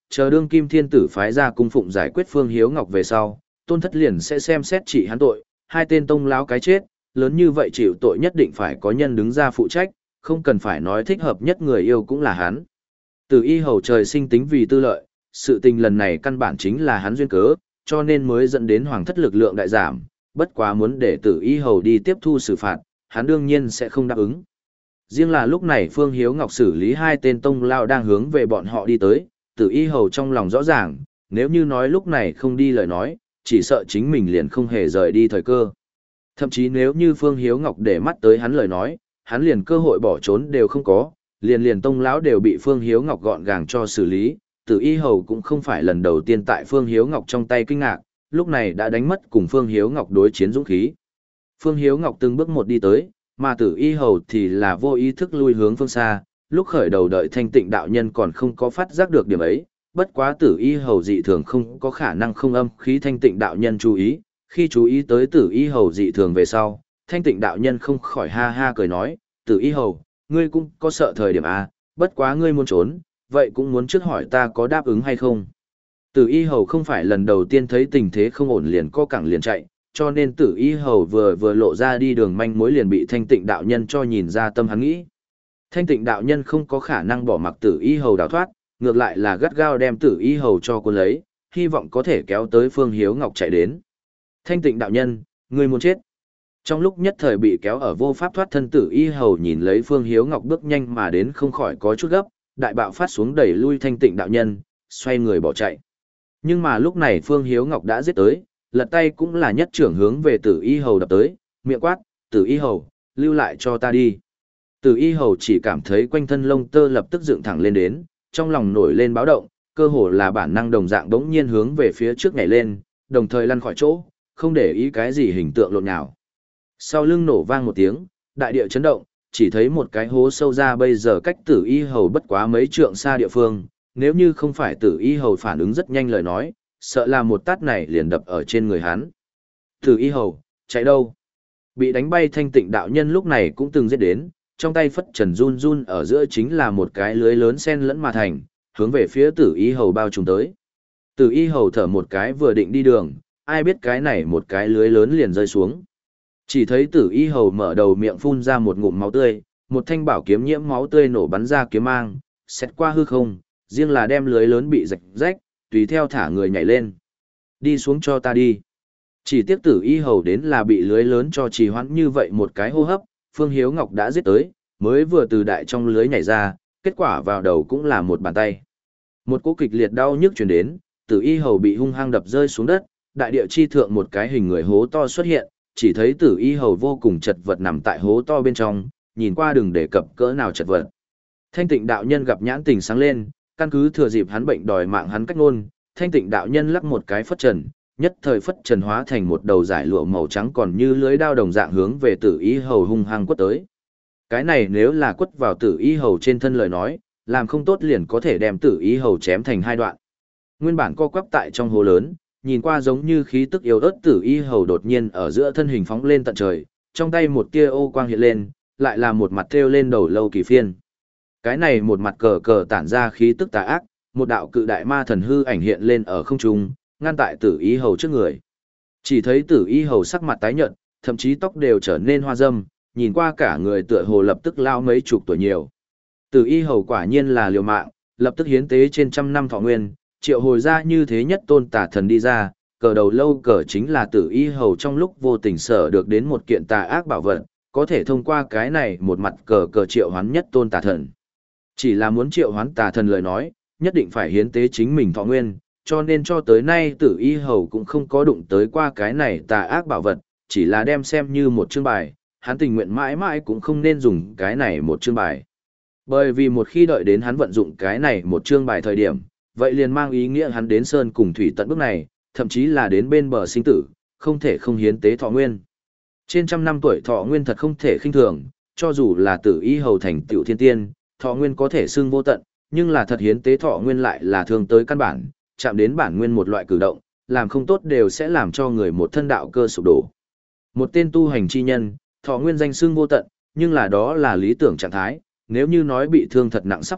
chờ đương kim thiên tử phái ra cung phụng giải quyết Phương Hiếu Ngọc về sau, Tôn Thất liền sẽ xem xét trị hắn tội, hai tên tông lão cái chết, lớn như vậy chịu tội nhất định phải có nhân đứng ra phụ trách, không cần phải nói thích hợp nhất người yêu cũng là hắn. Tử Y Hầu trời sinh tính vì tư lợi, sự tình lần này căn bản chính là hắn duyên cớ, cho nên mới dẫn đến hoàng thất lực lượng đại giảm, bất quá muốn để Tử Y Hầu đi tiếp thu xử phạt, hắn đương nhiên sẽ không đáp ứng. Riêng là lúc này Phương Hiếu Ngọc xử lý hai tên tông lao đang hướng về bọn họ đi tới, Tử Y Hầu trong lòng rõ ràng, nếu như nói lúc này không đi lời nói, chỉ sợ chính mình liền không hề rời đi thời cơ. Thậm chí nếu như Phương Hiếu Ngọc để mắt tới hắn lời nói, hắn liền cơ hội bỏ trốn đều không có, liền liền tông lão đều bị Phương Hiếu Ngọc gọn gàng cho xử lý, Tử Y Hầu cũng không phải lần đầu tiên tại Phương Hiếu Ngọc trong tay kinh ngạc, lúc này đã đánh mất cùng Phương Hiếu Ngọc đối chiến dũng khí. Phương Hiếu Ngọc từng bước một đi tới, mà Tử Y Hầu thì là vô ý thức lui hướng phương xa, lúc khởi đầu đợi Thanh Tịnh đạo nhân còn không có phát giác được điểm ấy, bất quá Tử Y Hầu dị thường không có khả năng không âm khí Thanh Tịnh đạo nhân chú ý, khi chú ý tới Tử Y Hầu dị thường về sau, Thanh Tịnh đạo nhân không khỏi ha ha cười nói, Tử Y Hầu, ngươi cũng có sợ thời điểm à, bất quá ngươi muốn trốn, vậy cũng muốn trước hỏi ta có đáp ứng hay không. Tử Y Hầu không phải lần đầu tiên thấy tình thế không ổn liền co cẳng liền chạy, cho nên Tử Y Hầu vừa vừa lộ ra đi đường manh mối liền bị Thanh Tịnh đạo nhân cho nhìn ra tâm hắn nghĩ. Thanh Tịnh đạo nhân không có khả năng bỏ mặc Tử Y Hầu đào thoát, ngược lại là gắt gao đem Tử Y Hầu cho cuốn lấy, hy vọng có thể kéo tới Phương Hiếu Ngọc chạy đến. Thanh Tịnh đạo nhân, ngươi muốn chết. Trong lúc nhất thời bị kéo ở vô pháp thoát thân Tử Y Hầu nhìn lấy Phương Hiếu Ngọc bước nhanh mà đến không khỏi có chút gấp, đại bạo phát xuống đẩy lui Thanh Tịnh đạo nhân, xoay người bỏ chạy. Nhưng mà lúc này Phương Hiếu Ngọc đã giết tới, lật tay cũng là nhất trưởng hướng về Tử Y Hầu đập tới, miệng quát, Tử Y Hầu, lưu lại cho ta đi. Tử Y Hầu chỉ cảm thấy quanh thân lông tơ lập tức dựng thẳng lên đến, trong lòng nổi lên báo động, cơ hồ là bản năng đồng dạng đống nhiên hướng về phía trước nhảy lên, đồng thời lăn khỏi chỗ, không để ý cái gì hình tượng lộn nào. Sau lưng nổ vang một tiếng, đại địa chấn động, chỉ thấy một cái hố sâu ra bây giờ cách Tử Y Hầu bất quá mấy trượng xa địa phương, nếu như không phải Tử Y Hầu phản ứng rất nhanh lời nói, sợ là một tát này liền đập ở trên người hắn. Tử Y Hầu, chạy đâu? Bị đánh bay Thanh Tịnh đạo nhân lúc này cũng từng giết đến, trong tay phất trần run run ở giữa chính là một cái lưới lớn sen lẫn mà thành, hướng về phía Tử Y Hầu bao trùm tới. Tử Y Hầu thở một cái vừa định đi đường, ai biết cái này một cái lưới lớn liền rơi xuống. Chỉ thấy Tử Y Hầu mở đầu miệng phun ra một ngụm máu tươi, một thanh bảo kiếm nhiễm máu tươi nổ bắn ra kiếm mang, xét qua hư không, riêng là đem lưới lớn bị rạch rách, tùy theo thả người nhảy lên. Đi xuống cho ta đi. Chỉ tiếc Tử Y Hầu đến là bị lưới lớn cho trì hoãn như vậy một cái hô hấp, Phương Hiếu Ngọc đã giết tới, mới vừa từ đại trong lưới nhảy ra, kết quả vào đầu cũng là một bàn tay. Một cú kịch liệt đau nhức truyền đến, Tử Y Hầu bị hung hăng đập rơi xuống đất, đại địa chi thượng một cái hình người hố to xuất hiện, chỉ thấy Tử Y Hầu vô cùng chật vật nằm tại hố to bên trong, nhìn qua đừng đề cập cỡ nào chật vật. Thanh Tịnh đạo nhân gặp nhãn tình sáng lên, căn cứ thừa dịp hắn bệnh đòi mạng hắn cách ngôn, Thanh Tịnh đạo nhân lắc một cái phất trần, nhất thời phất trần hóa thành một đầu giải lụa màu trắng còn như lưới đao đồng dạng hướng về Tử Y Hầu hung hăng quất tới. Cái này nếu là quất vào Tử Y Hầu trên thân lời nói, làm không tốt liền có thể đem Tử Y Hầu chém thành hai đoạn. Nguyên bản co quắp tại trong hố lớn, nhìn qua giống như khí tức yếu ớt Tử Y Hầu đột nhiên ở giữa thân hình phóng lên tận trời, trong tay một tia ô quang hiện lên, lại là một mặt treo lên đầu lâu kỳ phiên. Cái này một mặt cờ cờ tản ra khí tức tà ác, một đạo cự đại ma thần hư ảnh hiện lên ở không trung, ngăn tại Tử Y Hầu trước người. Chỉ thấy Tử Y Hầu sắc mặt tái nhợt, thậm chí tóc đều trở nên hoa râm, nhìn qua cả người tựa hồ lập tức lao mấy chục tuổi nhiều. Tử Y Hầu quả nhiên là liều mạng, lập tức hiến tế trên trăm năm thọ nguyên, triệu hồi ra như thế nhất tôn tà thần đi ra, cờ đầu lâu cờ chính là Tử Y Hầu trong lúc vô tình sở được đến một kiện tà ác bảo vật, có thể thông qua cái này một mặt cờ cờ triệu hoán nhất tôn tà thần. Chỉ là muốn triệu hoán tà thần lời nói, nhất định phải hiến tế chính mình thọ nguyên, cho nên cho tới nay Tử Y Hầu cũng không có đụng tới qua cái này tà ác bảo vật, chỉ là đem xem như một chương bài, hắn tình nguyện mãi mãi cũng không nên dùng cái này một chương bài. Bởi vì một khi đợi đến hắn vận dụng cái này một chương bài thời điểm, vậy liền mang ý nghĩa hắn đến sơn cùng thủy tận bước này, thậm chí là đến bên bờ sinh tử, không thể không hiến tế thọ nguyên. Trên trăm năm tuổi thọ nguyên thật không thể khinh thường, cho dù là Tử Y Hầu thành tiểu thiên tiên, thọ nguyên có thể xưng vô tận, nhưng là thật hiến tế thọ nguyên lại là thương tới căn bản, chạm đến bản nguyên một loại cử động, làm không tốt đều sẽ làm cho người một thân đạo cơ sụp đổ. Một tên tu hành chi nhân, thọ nguyên danh xưng vô tận, nhưng là đó là lý tưởng trạng thái, nếu như nói bị thương thật nặng sắp chết,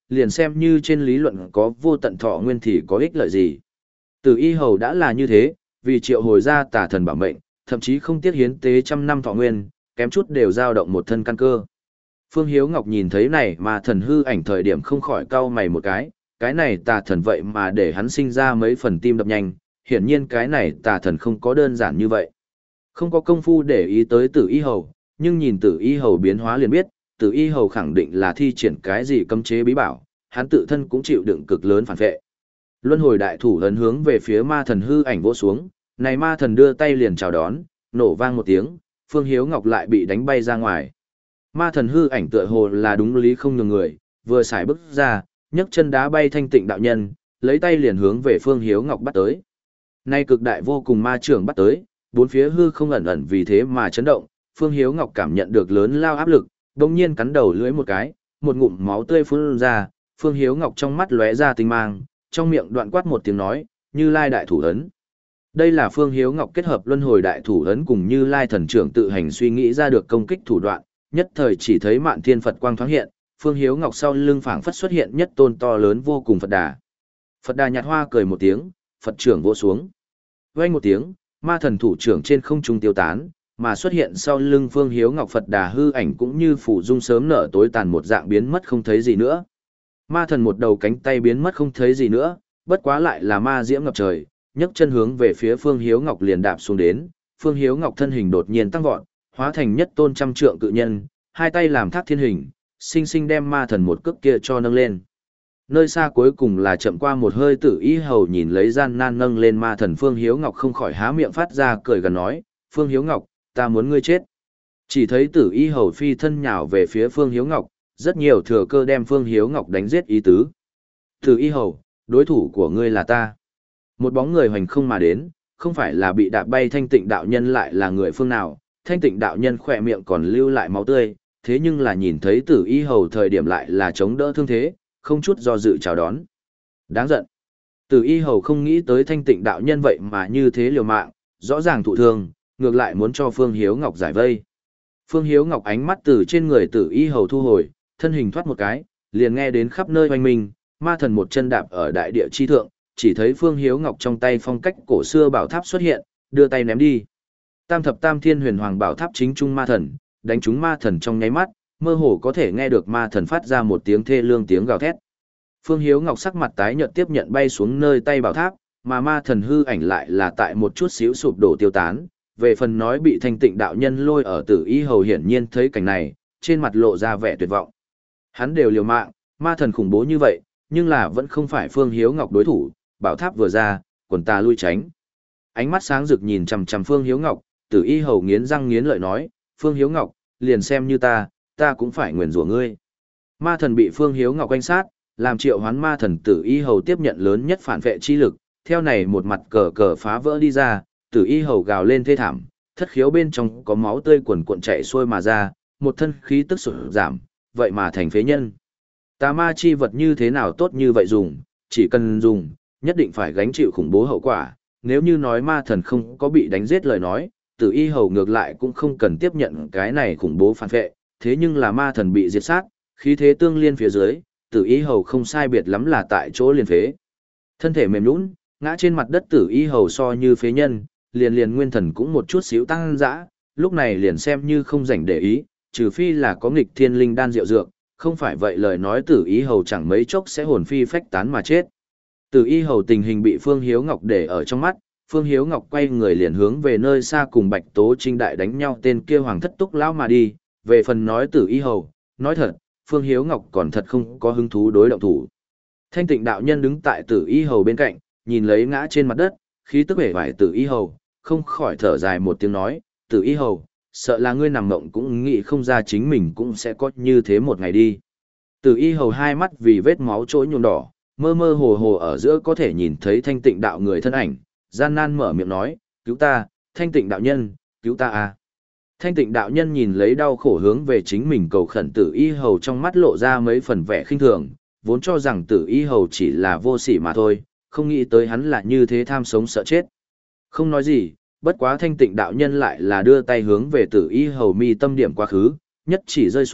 liền xem như trên lý luận có vô tận thọ nguyên thì có ích lợi gì. Tử y hầu đã là như thế, vì triệu hồi ra tà thần bảo mệnh, thậm chí không tiếc hiến tế trăm năm thọ nguyên, kém chút đều dao động một thân căn cơ. Phương Hiếu Ngọc nhìn thấy này mà thần hư ảnh thời điểm không khỏi cau mày một cái, cái này tà thần vậy mà để hắn sinh ra mấy phần tim đập nhanh, hiển nhiên cái này tà thần không có đơn giản như vậy. Không có công phu để ý tới tử y hầu, nhưng nhìn tử y hầu biến hóa liền biết, tử y hầu khẳng định là thi triển cái gì cấm chế bí bảo, hắn tự thân cũng chịu đựng cực lớn phản vệ. Luân hồi đại thủ ấn hướng về phía ma thần hư ảnh vỗ xuống, này ma thần đưa tay liền chào đón, nổ vang một tiếng, Phương Hiếu Ngọc lại bị đánh bay ra ngoài. Ma thần hư ảnh tựa hồ là đúng lý không nhường người, vừa xài bước ra, nhấc chân đá bay thanh tịnh đạo nhân, lấy tay liền hướng về Phương Hiếu Ngọc bắt tới. Nay cực đại vô cùng ma trưởng bắt tới, bốn phía hư không ẩn ẩn vì thế mà chấn động, Phương Hiếu Ngọc cảm nhận được lớn lao áp lực, đồng nhiên cắn đầu lưỡi một cái, một ngụm máu tươi phun ra, Phương Hiếu Ngọc trong mắt lóe ra tinh mang, trong miệng đoạn quát một tiếng nói, Như Lai đại thủ ấn. Đây là Phương Hiếu Ngọc kết hợp luân hồi đại thủ ấn cùng Như Lai thần trưởng tự hành suy nghĩ ra được công kích thủ đoạn, nhất thời chỉ thấy Mạn Thiên Phật quang thoáng hiện, Phương Hiếu Ngọc sau lưng phảng phất xuất hiện nhất tôn to lớn vô cùng Phật Đà. Phật Đà nhạt hoa cười một tiếng, Phật trưởng vỗ xuống. Vang một tiếng, ma thần thủ trưởng trên không trung tiêu tán, mà xuất hiện sau lưng Phương Hiếu Ngọc Phật Đà hư ảnh cũng như phủ dung sớm nở tối tàn một dạng biến mất không thấy gì nữa. Ma thần một đầu cánh tay biến mất không thấy gì nữa, bất quá lại là ma diễm ngập trời, nhấc chân hướng về phía Phương Hiếu Ngọc liền đạp xuống đến, Phương Hiếu Ngọc thân hình đột nhiên tăng vọt, hóa thành nhất tôn trăm trượng cự nhân, hai tay làm thác thiên hình, sinh sinh đem ma thần một cước kia cho nâng lên. Nơi xa cuối cùng là chậm qua một hơi tử y hầu nhìn lấy gian nan nâng lên ma thần Phương Hiếu Ngọc không khỏi há miệng phát ra cười gần nói, Phương Hiếu Ngọc, ta muốn ngươi chết. Chỉ thấy tử y hầu phi thân nhào về phía Phương Hiếu Ngọc, rất nhiều thừa cơ đem Phương Hiếu Ngọc đánh giết ý tứ. Tử y hầu, đối thủ của ngươi là ta. Một bóng người hoành không mà đến, không phải là bị đạp bay thanh tịnh đạo nhân lại là người phương nào, thanh tịnh đạo nhân khỏe miệng còn lưu lại máu tươi, thế nhưng là nhìn thấy tử y hầu thời điểm lại là chống đỡ thương thế, không chút do dự chào đón. Đáng giận. Tử y hầu không nghĩ tới thanh tịnh đạo nhân vậy mà như thế liều mạng, rõ ràng thụ thương, ngược lại muốn cho Phương Hiếu Ngọc giải vây. Phương Hiếu Ngọc ánh mắt từ trên người tử y hầu thu hồi, thân hình thoát một cái, liền nghe đến khắp nơi oanh minh, ma thần một chân đạp ở đại địa chi thượng, chỉ thấy Phương Hiếu Ngọc trong tay phong cách cổ xưa bảo tháp xuất hiện, đưa tay ném đi. Tam thập tam thiên huyền hoàng bảo tháp chính trung ma thần, đánh trúng ma thần trong nháy mắt, mơ hồ có thể nghe được ma thần phát ra một tiếng thê lương tiếng gào thét. Phương Hiếu Ngọc sắc mặt tái nhợt tiếp nhận bay xuống nơi tay bảo tháp, mà ma thần hư ảnh lại là tại một chút xíu sụp đổ tiêu tán. Về phần nói bị thanh tịnh đạo nhân lôi ở tử y hầu hiển nhiên thấy cảnh này, trên mặt lộ ra vẻ tuyệt vọng. Hắn đều liều mạng, ma thần khủng bố như vậy, nhưng là vẫn không phải Phương Hiếu Ngọc đối thủ, bảo tháp vừa ra, quần tà lui tránh. Ánh mắt sáng rực nhìn chằm chằm Phương Hiếu Ngọc, tử y hầu nghiến răng nghiến lợi nói, Phương Hiếu Ngọc, liền xem như ta, ta cũng phải nguyền rủa ngươi. Ma thần bị Phương Hiếu Ngọc quanh sát, làm triệu hoán ma thần tử y hầu tiếp nhận lớn nhất phản vệ chi lực, theo này một mặt cờ cờ phá vỡ đi ra, tử y hầu gào lên thê thảm, thất khiếu bên trong có máu tươi quần cuộn chảy xuôi mà ra, một thân khí tức sụt giảm, vậy mà thành phế nhân. Tà ma chi vật như thế nào tốt như vậy dùng, chỉ cần dùng, nhất định phải gánh chịu khủng bố hậu quả, nếu như nói ma thần không có bị đánh giết lời nói, tử y hầu ngược lại cũng không cần tiếp nhận cái này khủng bố phản vệ, thế nhưng là ma thần bị diệt sát, khí thế tương liên phía dưới, tử y hầu không sai biệt lắm là tại chỗ liền phế. Thân thể mềm nhũn, ngã trên mặt đất tử y hầu so như phế nhân, liền liền nguyên thần cũng một chút xíu tăng dã, lúc này liền xem như không rảnh để ý, trừ phi là có nghịch thiên linh đan rượu dược, không phải vậy lời nói tử y hầu chẳng mấy chốc sẽ hồn phi phách tán mà chết. Tử y hầu tình hình bị Phương Hiếu Ngọc để ở trong mắt, Phương Hiếu Ngọc quay người liền hướng về nơi xa cùng Bạch Tố Trinh đại đánh nhau tên kia hoàng thất túc lão mà đi, về phần nói tử y hầu, nói thật, Phương Hiếu Ngọc còn thật không có hứng thú đối động thủ. Thanh tịnh đạo nhân đứng tại tử y hầu bên cạnh, nhìn lấy ngã trên mặt đất, khí tức vẻ vải tử y hầu, không khỏi thở dài một tiếng nói, tử y hầu, sợ là ngươi nằm mộng cũng nghĩ không ra chính mình cũng sẽ có như thế một ngày đi. Tử y hầu hai mắt vì vết máu trỗi nhuộm đỏ, mơ mơ hồ hồ ở giữa có thể nhìn thấy thanh tịnh đạo người thân ảnh, gian nan mở miệng nói, cứu ta, thanh tịnh đạo nhân, cứu ta à. Thanh tịnh đạo nhân nhìn lấy đau khổ hướng về chính mình cầu khẩn tử y hầu trong mắt lộ ra mấy phần vẻ khinh thường, vốn cho rằng tử y hầu chỉ là vô sỉ mà thôi, không nghĩ tới hắn là như thế tham sống sợ chết. Không nói gì, bất quá thanh tịnh đạo nhân lại là đưa tay hướng về tử y hầu mi tâm điểm quá khứ, nhất chỉ rơi xuống,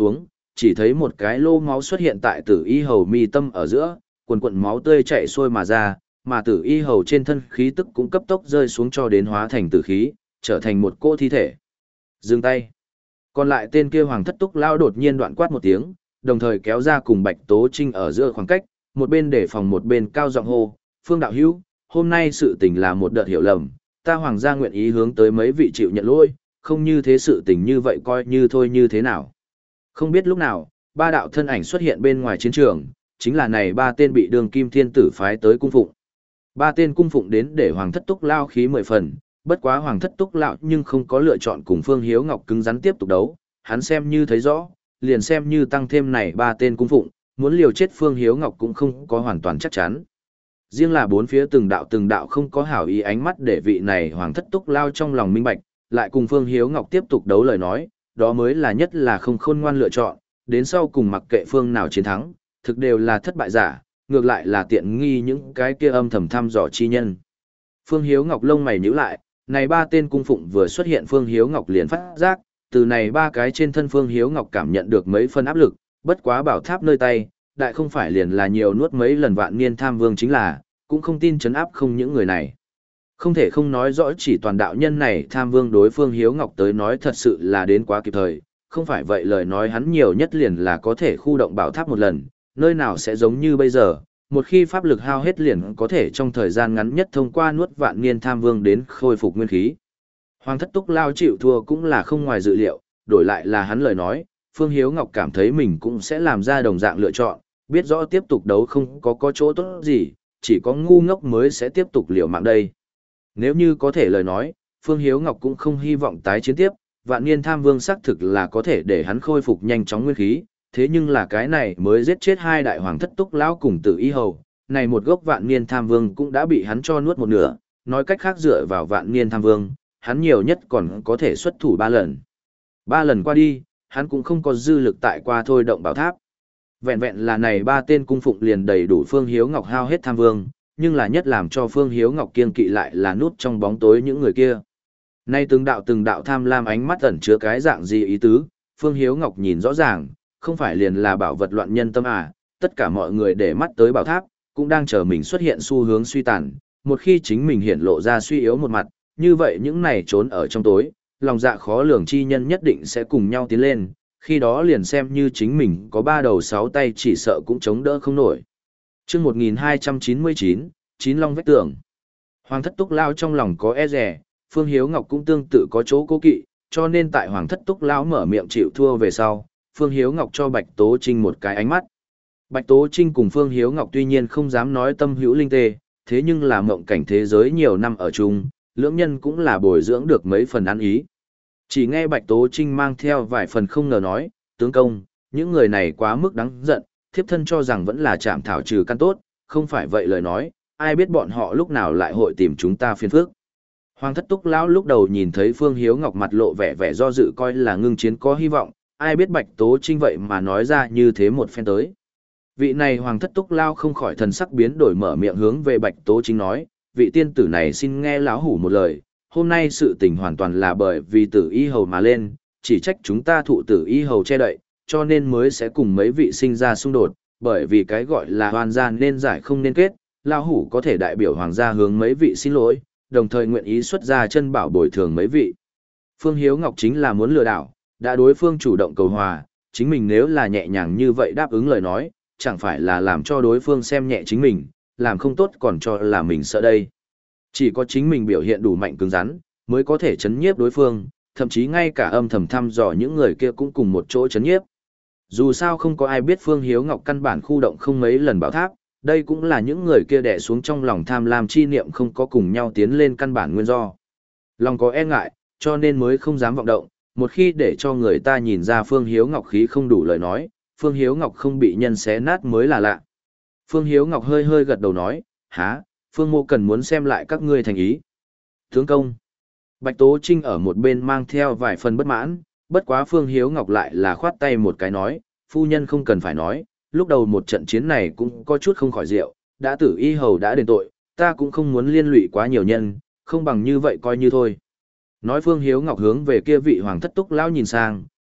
chỉ thấy một cái lô máu xuất hiện tại tử y hầu mi tâm ở giữa, quần quần máu tươi chảy xuôi mà ra, mà tử y hầu trên thân khí tức cũng cấp tốc rơi xuống cho đến hóa thành tử khí, trở thành một cô thi thể. Dừng tay. Còn lại tên kia Hoàng Thất Túc Lao đột nhiên đoạn quát một tiếng, đồng thời kéo ra cùng Bạch Tố Trinh ở giữa khoảng cách, một bên để phòng một bên cao giọng hô, Phương đạo hữu, hôm nay sự tình là một đợt hiểu lầm, ta Hoàng gia nguyện ý hướng tới mấy vị chịu nhận lỗi, không như thế sự tình như vậy coi như thôi như thế nào. Không biết lúc nào, ba đạo thân ảnh xuất hiện bên ngoài chiến trường, chính là này ba tên bị đường kim thiên tử phái tới cung phụng. Ba tên cung phụng đến để Hoàng Thất Túc Lao khí mười phần, bất quá Hoàng Thất Túc Lão nhưng không có lựa chọn cùng Phương Hiếu Ngọc cứng rắn tiếp tục đấu, hắn xem như thấy rõ, liền xem như tăng thêm này ba tên cung phụng, muốn liều chết Phương Hiếu Ngọc cũng không có hoàn toàn chắc chắn. Riêng là bốn phía từng đạo từng đạo không có hảo ý ánh mắt để vị này Hoàng Thất Túc Lao trong lòng minh bạch, lại cùng Phương Hiếu Ngọc tiếp tục đấu lời nói, đó mới là nhất là không khôn ngoan lựa chọn, đến sau cùng mặc kệ phương nào chiến thắng, thực đều là thất bại giả, ngược lại là tiện nghi những cái kia âm thầm thăm dò chi nhân. Phương Hiếu Ngọc lông mày nhíu lại, này ba tên cung phụng vừa xuất hiện Phương Hiếu Ngọc liền phát giác, từ này ba cái trên thân Phương Hiếu Ngọc cảm nhận được mấy phân áp lực, bất quá bảo tháp nơi tay, đại không phải liền là nhiều nuốt mấy lần vạn niên tham vương chính là, cũng không tin chấn áp không những người này. Không thể không nói rõ chỉ toàn đạo nhân này tham vương đối Phương Hiếu Ngọc tới nói thật sự là đến quá kịp thời, không phải vậy lời nói hắn nhiều nhất liền là có thể khu động bảo tháp một lần, nơi nào sẽ giống như bây giờ, một khi pháp lực hao hết liền có thể trong thời gian ngắn nhất thông qua nuốt vạn niên tham vương đến khôi phục nguyên khí. Hoàng Thất Túc Lao chịu thua cũng là không ngoài dự liệu, đổi lại là hắn lời nói, Phương Hiếu Ngọc cảm thấy mình cũng sẽ làm ra đồng dạng lựa chọn, biết rõ tiếp tục đấu không có có chỗ tốt gì, chỉ có ngu ngốc mới sẽ tiếp tục liều mạng đây. Nếu như có thể lời nói, Phương Hiếu Ngọc cũng không hy vọng tái chiến tiếp, vạn niên tham vương xác thực là có thể để hắn khôi phục nhanh chóng nguyên khí, thế nhưng là cái này mới giết chết hai đại Hoàng Thất Túc Lão cùng Tử Y Hầu, này một gốc vạn niên tham vương cũng đã bị hắn cho nuốt một nửa, nói cách khác dựa vào vạn niên tham vương, hắn nhiều nhất còn có thể xuất thủ ba lần. Ba lần qua đi, hắn cũng không có dư lực tại qua thôi động bảo tháp. Vẹn vẹn là này ba tên cung phụng liền đầy đủ Phương Hiếu Ngọc hao hết tham vương, nhưng là nhất làm cho Phương Hiếu Ngọc kiên kỵ lại là nút trong bóng tối những người kia. Nay từng đạo từng đạo tham lam ánh mắt ẩn chứa cái dạng gì ý tứ, Phương Hiếu Ngọc nhìn rõ ràng, không phải liền là bảo vật loạn nhân tâm à, tất cả mọi người để mắt tới bảo tháp, cũng đang chờ mình xuất hiện xu hướng suy tàn, một khi chính mình hiện lộ ra suy yếu một mặt, như vậy những này trốn ở trong tối, lòng dạ khó lường chi nhân nhất định sẽ cùng nhau tiến lên, khi đó liền xem như chính mình có ba đầu sáu tay chỉ sợ cũng chống đỡ không nổi. Chương một nghìn hai trăm chín mươi chín, Chín Long vách tường. Hoàng Thất Túc Lao trong lòng có e dè, Phương Hiếu Ngọc cũng tương tự có chỗ cố kỵ, cho nên tại Hoàng Thất Túc Lão mở miệng chịu thua về sau, Phương Hiếu Ngọc cho Bạch Tố Trinh một cái ánh mắt. Bạch Tố Trinh cùng Phương Hiếu Ngọc tuy nhiên không dám nói tâm hữu linh tê, thế nhưng là mộng cảnh thế giới nhiều năm ở chung, lưỡng nhân cũng là bồi dưỡng được mấy phần ăn ý. Chỉ nghe Bạch Tố Trinh mang theo vài phần không ngờ nói, tướng công, những người này quá mức đáng giận, thiếp thân cho rằng vẫn là chạm thảo trừ căn tốt, không phải vậy lời nói, ai biết bọn họ lúc nào lại hội tìm chúng ta phiền phức. Hoàng Thất Túc Lão lúc đầu nhìn thấy Phương Hiếu Ngọc mặt lộ vẻ vẻ do dự coi là ngưng chiến có hy vọng, ai biết Bạch Tố Trinh vậy mà nói ra như thế một phen tới. Vị này Hoàng Thất Túc Lão không khỏi thần sắc biến đổi mở miệng hướng về Bạch Tố Trinh nói, vị tiên tử này xin nghe lão hủ một lời, hôm nay sự tình hoàn toàn là bởi vì Tử Y Hầu mà lên, chỉ trách chúng ta thụ Tử Y Hầu che đậy, cho nên mới sẽ cùng mấy vị sinh ra xung đột, bởi vì cái gọi là hoàn gia nên giải không nên kết, lão hủ có thể đại biểu hoàng gia hướng mấy vị xin lỗi, đồng thời nguyện ý xuất ra chân bảo bồi thường mấy vị. Phương Hiếu Ngọc chính là muốn lừa đảo, đã đối phương chủ động cầu hòa, chính mình nếu là nhẹ nhàng như vậy đáp ứng lời nói, chẳng phải là làm cho đối phương xem nhẹ chính mình, làm không tốt còn cho là mình sợ đây. Chỉ có chính mình biểu hiện đủ mạnh cứng rắn, mới có thể chấn nhiếp đối phương, thậm chí ngay cả âm thầm thăm dò những người kia cũng cùng một chỗ chấn nhiếp. Dù sao không có ai biết Phương Hiếu Ngọc căn bản khu động không mấy lần bảo tháp, đây cũng là những người kia đè xuống trong lòng tham lam chi niệm không có cùng nhau tiến lên căn bản nguyên do. Lòng có e ngại, cho nên mới không dám vọng động, một khi để cho người ta nhìn ra Phương Hiếu Ngọc khí không đủ lời nói, Phương Hiếu Ngọc không bị nhân xé nát mới là lạ. Phương Hiếu Ngọc hơi hơi gật đầu nói, há, Phương Mô cần muốn xem lại các ngươi thành ý. Tướng công. Bạch Tố Trinh ở một bên mang theo vài phần bất mãn, bất quá Phương Hiếu Ngọc lại là khoát tay một cái nói, phu nhân không cần phải nói, lúc đầu một trận chiến này cũng có chút không khỏi rượu, đã Tử Y Hầu đã đền tội, ta cũng không muốn liên lụy quá nhiều nhân, không bằng như vậy coi như thôi. Nói Phương Hiếu Ngọc hướng về kia vị Hoàng Thất Túc Lão nhìn sang,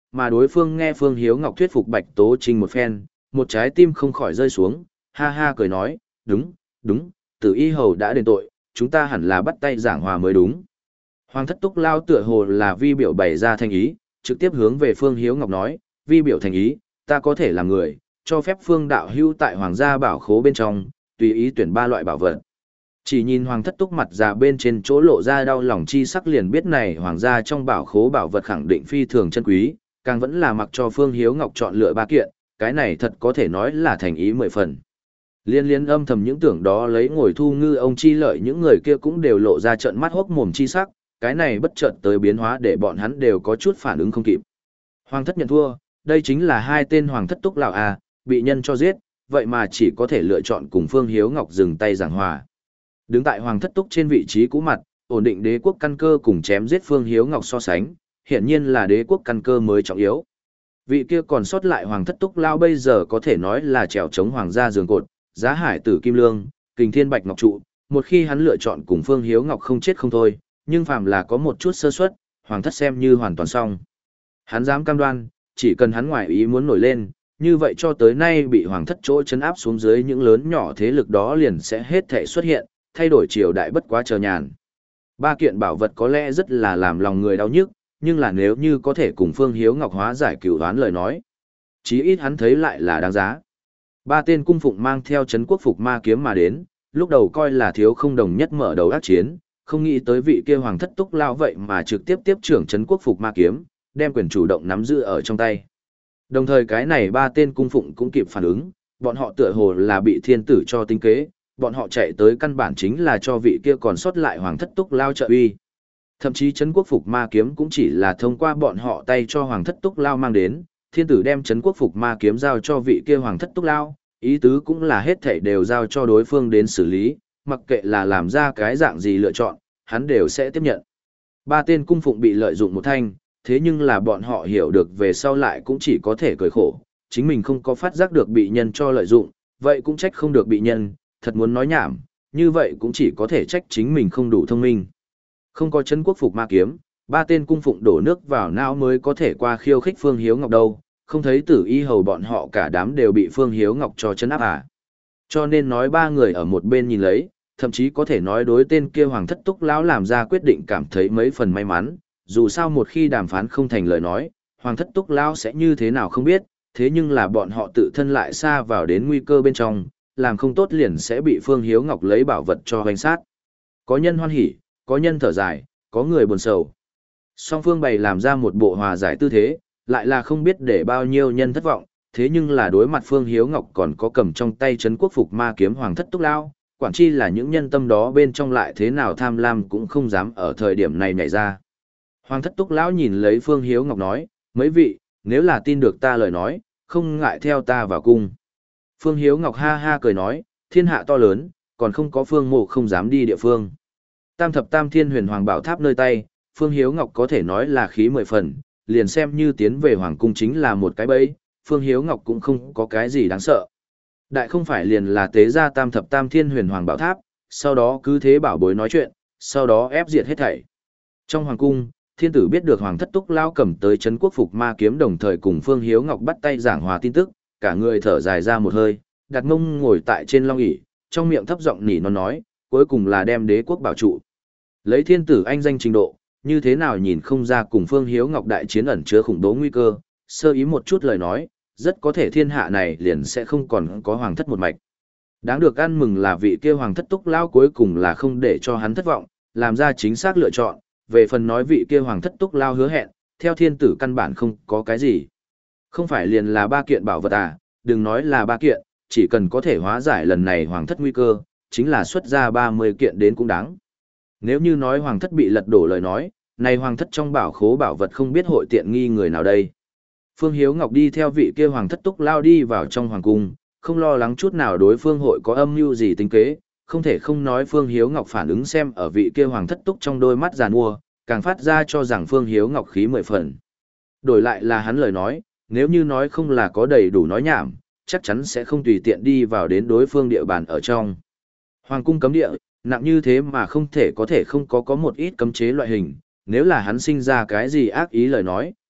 mà đối phương nghe Phương Hiếu Ngọc thuyết phục Bạch Tố Trinh một phen, một trái tim không khỏi rơi xuống, ha ha cười nói, đúng, đúng, Tử Y Hầu đã đền tội, chúng ta hẳn là bắt tay giảng hòa mới đúng. Hoàng thất Túc Lao tựa hồ là vi biểu bày ra thành ý, trực tiếp hướng về Phương Hiếu Ngọc nói, vi biểu thành ý, ta có thể làm người, cho phép Phương đạo hưu tại hoàng gia bảo khố bên trong, tùy ý tuyển ba loại bảo vật. Chỉ nhìn Hoàng thất Túc mặt già bên trên chỗ lộ ra đau lòng chi sắc liền biết này hoàng gia trong bảo khố bảo vật khẳng định phi thường chân quý, càng vẫn là mặc cho Phương Hiếu Ngọc chọn lựa ba kiện, cái này thật có thể nói là thành ý mười phần. Liên liên âm thầm những tưởng đó lấy ngồi thu ngư ông chi lợi những người kia cũng đều lộ ra trận mắt hốc mồm chi sắc, cái này bất chợt tới biến hóa để bọn hắn đều có chút phản ứng không kịp. Hoàng thất nhận thua, đây chính là hai tên Hoàng thất Túc lão à, bị nhân cho giết, vậy mà chỉ có thể lựa chọn cùng Phương Hiếu Ngọc dừng tay giảng hòa. Đứng tại Hoàng thất Túc trên vị trí cũ mặt, ổn định đế quốc căn cơ cùng chém giết Phương Hiếu Ngọc so sánh, hiển nhiên là đế quốc căn cơ mới trọng yếu. Vị kia còn sót lại Hoàng thất Túc lão bây giờ có thể nói là trèo chống hoàng gia giường cột, giá hải tử kim lương, kình thiên bạch ngọc trụ, một khi hắn lựa chọn cùng Phương Hiếu Ngọc không chết không thôi, nhưng phàm là có một chút sơ suất, hoàng thất xem như hoàn toàn xong. Hắn dám cam đoan, chỉ cần hắn ngoài ý muốn nổi lên, như vậy cho tới nay bị hoàng thất chỗ chấn áp xuống dưới những lớn nhỏ thế lực đó liền sẽ hết thể xuất hiện, thay đổi triều đại bất quá chờ nhàn. Ba kiện bảo vật có lẽ rất là làm lòng người đau nhức, nhưng là nếu như có thể cùng Phương Hiếu Ngọc hóa giải cửu đoán lời nói, chí ít hắn thấy lại là đáng giá. Ba tên cung phụng mang theo chấn quốc phục ma kiếm mà đến, lúc đầu coi là thiếu không đồng nhất mở đầu ác chiến, không nghĩ tới vị kia Hoàng thất Túc lao vậy mà trực tiếp tiếp trưởng chấn quốc phục ma kiếm, đem quyền chủ động nắm giữ ở trong tay. Đồng thời cái này ba tên cung phụng cũng kịp phản ứng, bọn họ tựa hồ là bị thiên tử cho tính kế, bọn họ chạy tới căn bản chính là cho vị kia còn sót lại Hoàng thất Túc lao trợ uy. Thậm chí chấn quốc phục ma kiếm cũng chỉ là thông qua bọn họ tay cho Hoàng thất Túc lao mang đến, thiên tử đem chấn quốc phục ma kiếm giao cho vị kia Hoàng thất Túc lao, ý tứ cũng là hết thảy đều giao cho đối phương đến xử lý, mặc kệ là làm ra cái dạng gì lựa chọn, hắn đều sẽ tiếp nhận. Ba tên cung phụng bị lợi dụng một thanh, thế nhưng là bọn họ hiểu được về sau lại cũng chỉ có thể cười khổ, chính mình không có phát giác được bị nhân cho lợi dụng, vậy cũng trách không được bị nhân, thật muốn nói nhảm, như vậy cũng chỉ có thể trách chính mình không đủ thông minh. Không có chấn quốc phục ma kiếm, ba tên cung phụng đổ nước vào não mới có thể qua khiêu khích Phương Hiếu Ngọc đâu, không thấy Tử Y Hầu bọn họ cả đám đều bị Phương Hiếu Ngọc cho chấn áp à. Cho nên nói ba người ở một bên nhìn lấy, thậm chí có thể nói đối tên kia Hoàng thất Túc lão làm ra quyết định cảm thấy mấy phần may mắn, dù sao một khi đàm phán không thành lời nói, Hoàng thất Túc lão sẽ như thế nào không biết, thế nhưng là bọn họ tự thân lại xa vào đến nguy cơ bên trong, làm không tốt liền sẽ bị Phương Hiếu Ngọc lấy bảo vật cho hoành sát. Có nhân hoan hỉ, có nhân thở dài, có người buồn sầu. Song phương bày làm ra một bộ hòa giải tư thế, lại là không biết để bao nhiêu nhân thất vọng, thế nhưng là đối mặt Phương Hiếu Ngọc còn có cầm trong tay trấn quốc phục ma kiếm Hoàng thất Túc lão, quản chi là những nhân tâm đó bên trong lại thế nào tham lam cũng không dám ở thời điểm này nhảy ra. Hoàng thất Túc lão nhìn lấy Phương Hiếu Ngọc nói, mấy vị, nếu là tin được ta lời nói, không ngại theo ta vào cung. Phương Hiếu Ngọc ha ha cười nói, thiên hạ to lớn, còn không có Phương Mộ không dám đi địa phương. Tam thập tam thiên huyền hoàng bảo tháp nơi tay, Phương Hiếu Ngọc có thể nói là khí mười phần, liền xem như tiến về hoàng cung chính là một cái bẫy, Phương Hiếu Ngọc cũng không có cái gì đáng sợ. Đại không phải liền là tế ra tam thập tam thiên huyền hoàng bảo tháp, sau đó cứ thế bảo bối nói chuyện, sau đó ép diệt hết thảy. Trong hoàng cung, thiên tử biết được Hoàng thất Túc lao cầm tới trấn quốc phục ma kiếm đồng thời cùng Phương Hiếu Ngọc bắt tay giảng hòa tin tức, cả người thở dài ra một hơi, đặt mông ngồi tại trên long ỷ, trong miệng thấp giọng nỉ non nói, cuối cùng là đem đế quốc bảo trụ. Lấy thiên tử anh danh trình độ, như thế nào nhìn không ra cùng Phương Hiếu Ngọc đại chiến ẩn chứa khủng bố nguy cơ, sơ ý một chút lời nói, rất có thể thiên hạ này liền sẽ không còn có hoàng thất một mạch. Đáng được ăn mừng là vị kia Hoàng thất Túc lao cuối cùng là không để cho hắn thất vọng, làm ra chính xác lựa chọn, về phần nói vị kia Hoàng thất Túc lao hứa hẹn, theo thiên tử căn bản không có cái gì. Không phải liền là ba kiện bảo vật à, đừng nói là ba kiện, chỉ cần có thể hóa giải lần này hoàng thất nguy cơ, chính là xuất ra ba mươi kiện đến cũng đáng. Nếu như nói hoàng thất bị lật đổ lời nói, này hoàng thất trong bảo khố bảo vật không biết hội tiện nghi người nào đây. Phương Hiếu Ngọc đi theo vị kia Hoàng thất Túc lao đi vào trong hoàng cung, không lo lắng chút nào đối phương hội có âm mưu gì tính kế, không thể không nói Phương Hiếu Ngọc phản ứng xem ở vị kia Hoàng thất Túc trong đôi mắt giàn mua, càng phát ra cho rằng Phương Hiếu Ngọc khí mười phần. Đổi lại là hắn lời nói, nếu như nói không là có đầy đủ nói nhảm, chắc chắn sẽ không tùy tiện đi vào đến đối phương địa bàn ở trong. Hoàng cung cấm địa, nặng như thế mà không thể có thể không có có một ít cấm chế loại hình, nếu là hắn sinh ra cái gì ác ý lời nói,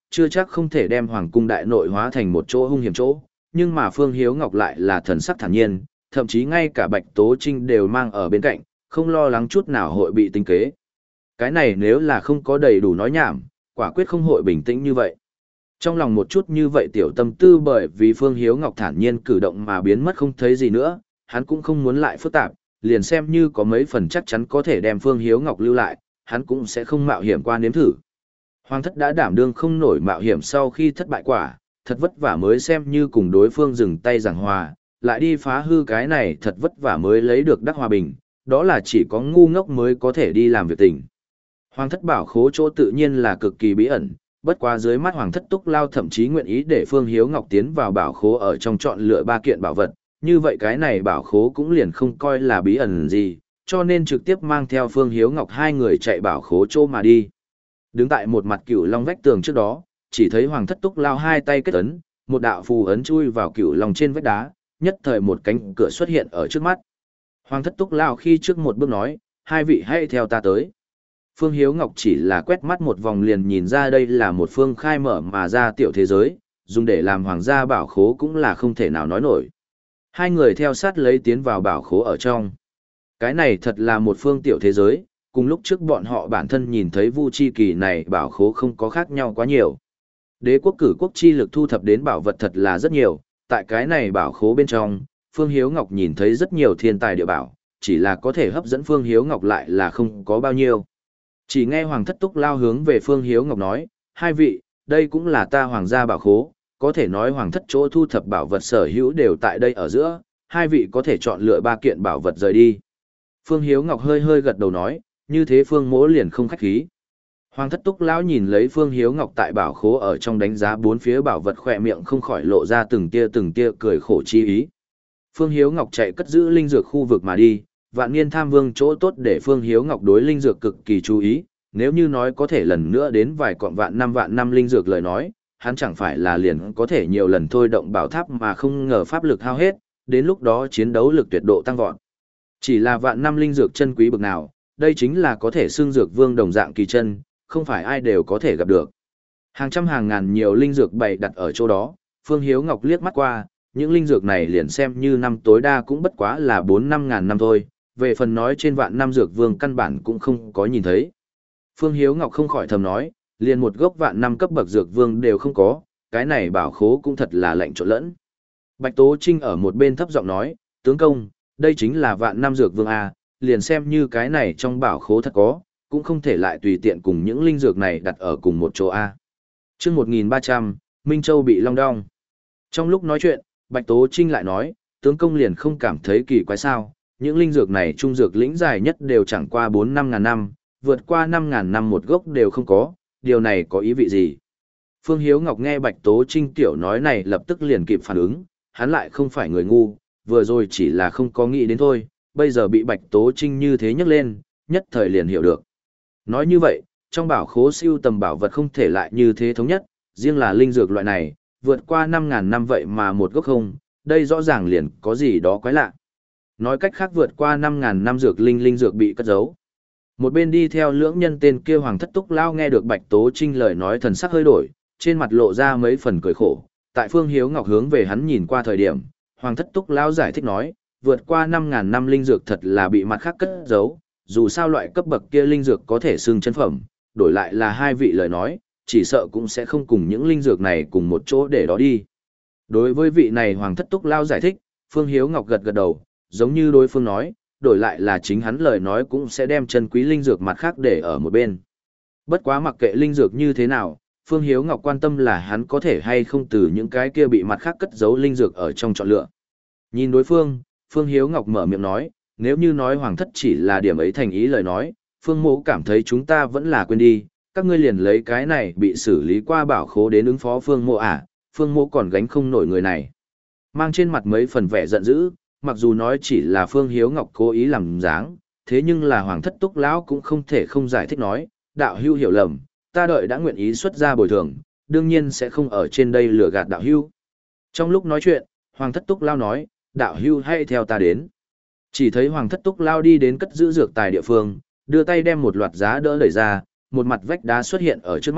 chưa chắc không thể đem hoàng cung đại nội hóa thành một chỗ hung hiểm chỗ, nhưng mà Phương Hiếu Ngọc lại là thần sắc thản nhiên, thậm chí ngay cả Bạch Tố Trinh đều mang ở bên cạnh, không lo lắng chút nào hội bị tính kế. Cái này nếu là không có đầy đủ nói nhảm, quả quyết không hội bình tĩnh như vậy. Trong lòng một chút như vậy tiểu tâm tư bởi vì Phương Hiếu Ngọc thản nhiên cử động mà biến mất không thấy gì nữa, hắn cũng không muốn lại phức tạp, liền xem như có mấy phần chắc chắn có thể đem Phương Hiếu Ngọc lưu lại, hắn cũng sẽ không mạo hiểm qua nếm thử. Hoàng thất đã đảm đương không nổi mạo hiểm sau khi thất bại quả, thật vất vả mới xem như cùng đối phương dừng tay giảng hòa, lại đi phá hư cái này thật vất vả mới lấy được đắc hòa bình, đó là chỉ có ngu ngốc mới có thể đi làm việc tình. Hoàng thất bảo khố chỗ tự nhiên là cực kỳ bí ẩn, bất quá dưới mắt Hoàng thất Túc Lao thậm chí nguyện ý để Phương Hiếu Ngọc tiến vào bảo khố ở trong chọn lựa ba kiện bảo vật, như vậy cái này bảo khố cũng liền không coi là bí ẩn gì, cho nên trực tiếp mang theo Phương Hiếu Ngọc hai người chạy bảo khố chỗ mà đi. Đứng tại một mặt cửu long vách tường trước đó, chỉ thấy Hoàng thất Túc Lao hai tay kết ấn, một đạo phù ấn chui vào cửu long trên vách đá, nhất thời một cánh cửa xuất hiện ở trước mắt. Hoàng thất Túc Lao khi trước một bước nói, hai vị hãy theo ta tới. Phương Hiếu Ngọc chỉ là quét mắt một vòng liền nhìn ra đây là một phương khai mở mà ra tiểu thế giới, dùng để làm hoàng gia bảo khố cũng là không thể nào nói nổi. Hai người theo sát lấy tiến vào bảo khố ở trong. Cái này thật là một phương tiểu thế giới, cùng lúc trước bọn họ bản thân nhìn thấy Vu Chi Kỳ này bảo khố không có khác nhau quá nhiều. Đế quốc cử quốc chi lực thu thập đến bảo vật thật là rất nhiều, tại cái này bảo khố bên trong, Phương Hiếu Ngọc nhìn thấy rất nhiều thiên tài địa bảo, chỉ là có thể hấp dẫn Phương Hiếu Ngọc lại là không có bao nhiêu. Chỉ nghe Hoàng thất Túc Lao hướng về Phương Hiếu Ngọc nói, hai vị, đây cũng là ta hoàng gia bảo khố, có thể nói hoàng thất chỗ thu thập bảo vật sở hữu đều tại đây ở giữa, hai vị có thể chọn lựa ba kiện bảo vật rời đi. Phương Hiếu Ngọc hơi hơi gật đầu nói, như thế Phương Mỗ liền không khách khí. Hoàng thất Túc Lão nhìn lấy Phương Hiếu Ngọc tại bảo khố ở trong đánh giá bốn phía bảo vật khỏe miệng không khỏi lộ ra từng tia từng tia cười khổ chi ý. Phương Hiếu Ngọc chạy cất giữ linh dược khu vực mà đi, vạn niên tham vương chỗ tốt để Phương Hiếu Ngọc đối linh dược cực kỳ chú ý, nếu như nói có thể lần nữa đến vài cọng vạn năm vạn năm linh dược lời nói, hắn chẳng phải là liền có thể nhiều lần thôi động bảo tháp mà không ngờ pháp lực hao hết, đến lúc đó chiến đấu lực tuyệt độ tăng vọt. Chỉ là vạn năm linh dược chân quý bực nào, đây chính là có thể xưng dược vương đồng dạng kỳ chân, không phải ai đều có thể gặp được. Hàng trăm hàng ngàn nhiều linh dược bày đặt ở chỗ đó, Phương Hiếu Ngọc liếc mắt qua, những linh dược này liền xem như năm tối đa cũng bất quá là bốn năm ngàn năm thôi, về phần nói trên vạn năm dược vương căn bản cũng không có nhìn thấy. Phương Hiếu Ngọc không khỏi thầm nói, liền một gốc vạn năm cấp bậc dược vương đều không có, cái này bảo khố cũng thật là lạnh trộn lẫn. Bạch Tố Trinh ở một bên thấp giọng nói, tướng công, đây chính là vạn năm dược vương A, liền xem như cái này trong bảo khố thật có, cũng không thể lại tùy tiện cùng những linh dược này đặt ở cùng một chỗ A. Trước một nghìn ba trăm, Minh Châu bị long đong. Trong lúc nói chuyện, Bạch Tố Trinh lại nói, tướng công liền không cảm thấy kỳ quái sao, những linh dược này trung dược lĩnh dài nhất đều chẳng qua bốn năm ngàn năm, vượt qua năm ngàn năm một gốc đều không có, điều này có ý vị gì? Phương Hiếu Ngọc nghe Bạch Tố Trinh tiểu nói này lập tức liền kịp phản ứng, hắn lại không phải người ngu, vừa rồi chỉ là không có nghĩ đến thôi, bây giờ bị Bạch Tố Trinh như thế nhắc lên, nhất thời liền hiểu được. Nói như vậy, trong bảo khố siêu tầm bảo vật không thể lại như thế thống nhất, riêng là linh dược loại này, vượt qua năm ngàn năm vậy mà một gốc không, đây rõ ràng liền có gì đó quái lạ. Nói cách khác vượt qua năm ngàn năm dược linh linh dược bị cất giấu. Một bên đi theo lưỡng nhân tên kia Hoàng thất Túc Lao nghe được Bạch Tố Trinh lời nói thần sắc hơi đổi, trên mặt lộ ra mấy phần cười khổ. Tại Phương Hiếu Ngọc hướng về hắn nhìn qua thời điểm, Hoàng thất Túc Lao giải thích nói, vượt qua năm ngàn năm linh dược thật là bị mặt khác cất giấu, dù sao loại cấp bậc kia linh dược có thể xưng chân phẩm, đổi lại là hai vị lời nói, chỉ sợ cũng sẽ không cùng những linh dược này cùng một chỗ để đó đi. Đối với vị này Hoàng thất Túc Lao giải thích, Phương Hiếu Ngọc gật gật đầu, giống như đối phương nói, đổi lại là chính hắn lời nói cũng sẽ đem chân quý linh dược mặt khác để ở một bên. Bất quá mặc kệ linh dược như thế nào, Phương Hiếu Ngọc quan tâm là hắn có thể hay không từ những cái kia bị mặt khác cất giấu linh dược ở trong chọn lựa. Nhìn đối phương, Phương Hiếu Ngọc mở miệng nói, nếu như nói Hoàng thất chỉ là điểm ấy thành ý lời nói, Phương Mộ cảm thấy chúng ta vẫn là quên đi, các ngươi liền lấy cái này bị xử lý qua bảo khố đến ứng phó Phương Mộ à, Phương Mộ còn gánh không nổi người này. Mang trên mặt mấy phần vẻ giận dữ, mặc dù nói chỉ là Phương Hiếu Ngọc cố ý làm dáng, thế nhưng là Hoàng thất Túc Lão cũng không thể không giải thích nói, đạo hưu hiểu lầm, ta đợi đã nguyện ý xuất ra bồi thường, đương nhiên sẽ không ở trên đây lừa gạt đạo hưu. Trong lúc nói chuyện, Hoàng thất Túc Lão nói, đạo hưu hãy theo ta đến. Chỉ thấy Hoàng thất Túc Lão đi đến cất giữ dược tài địa phương, đưa tay đem một loạt giá đỡ đẩy ra, một mặt vách đá xuất hiện ở trước mắt,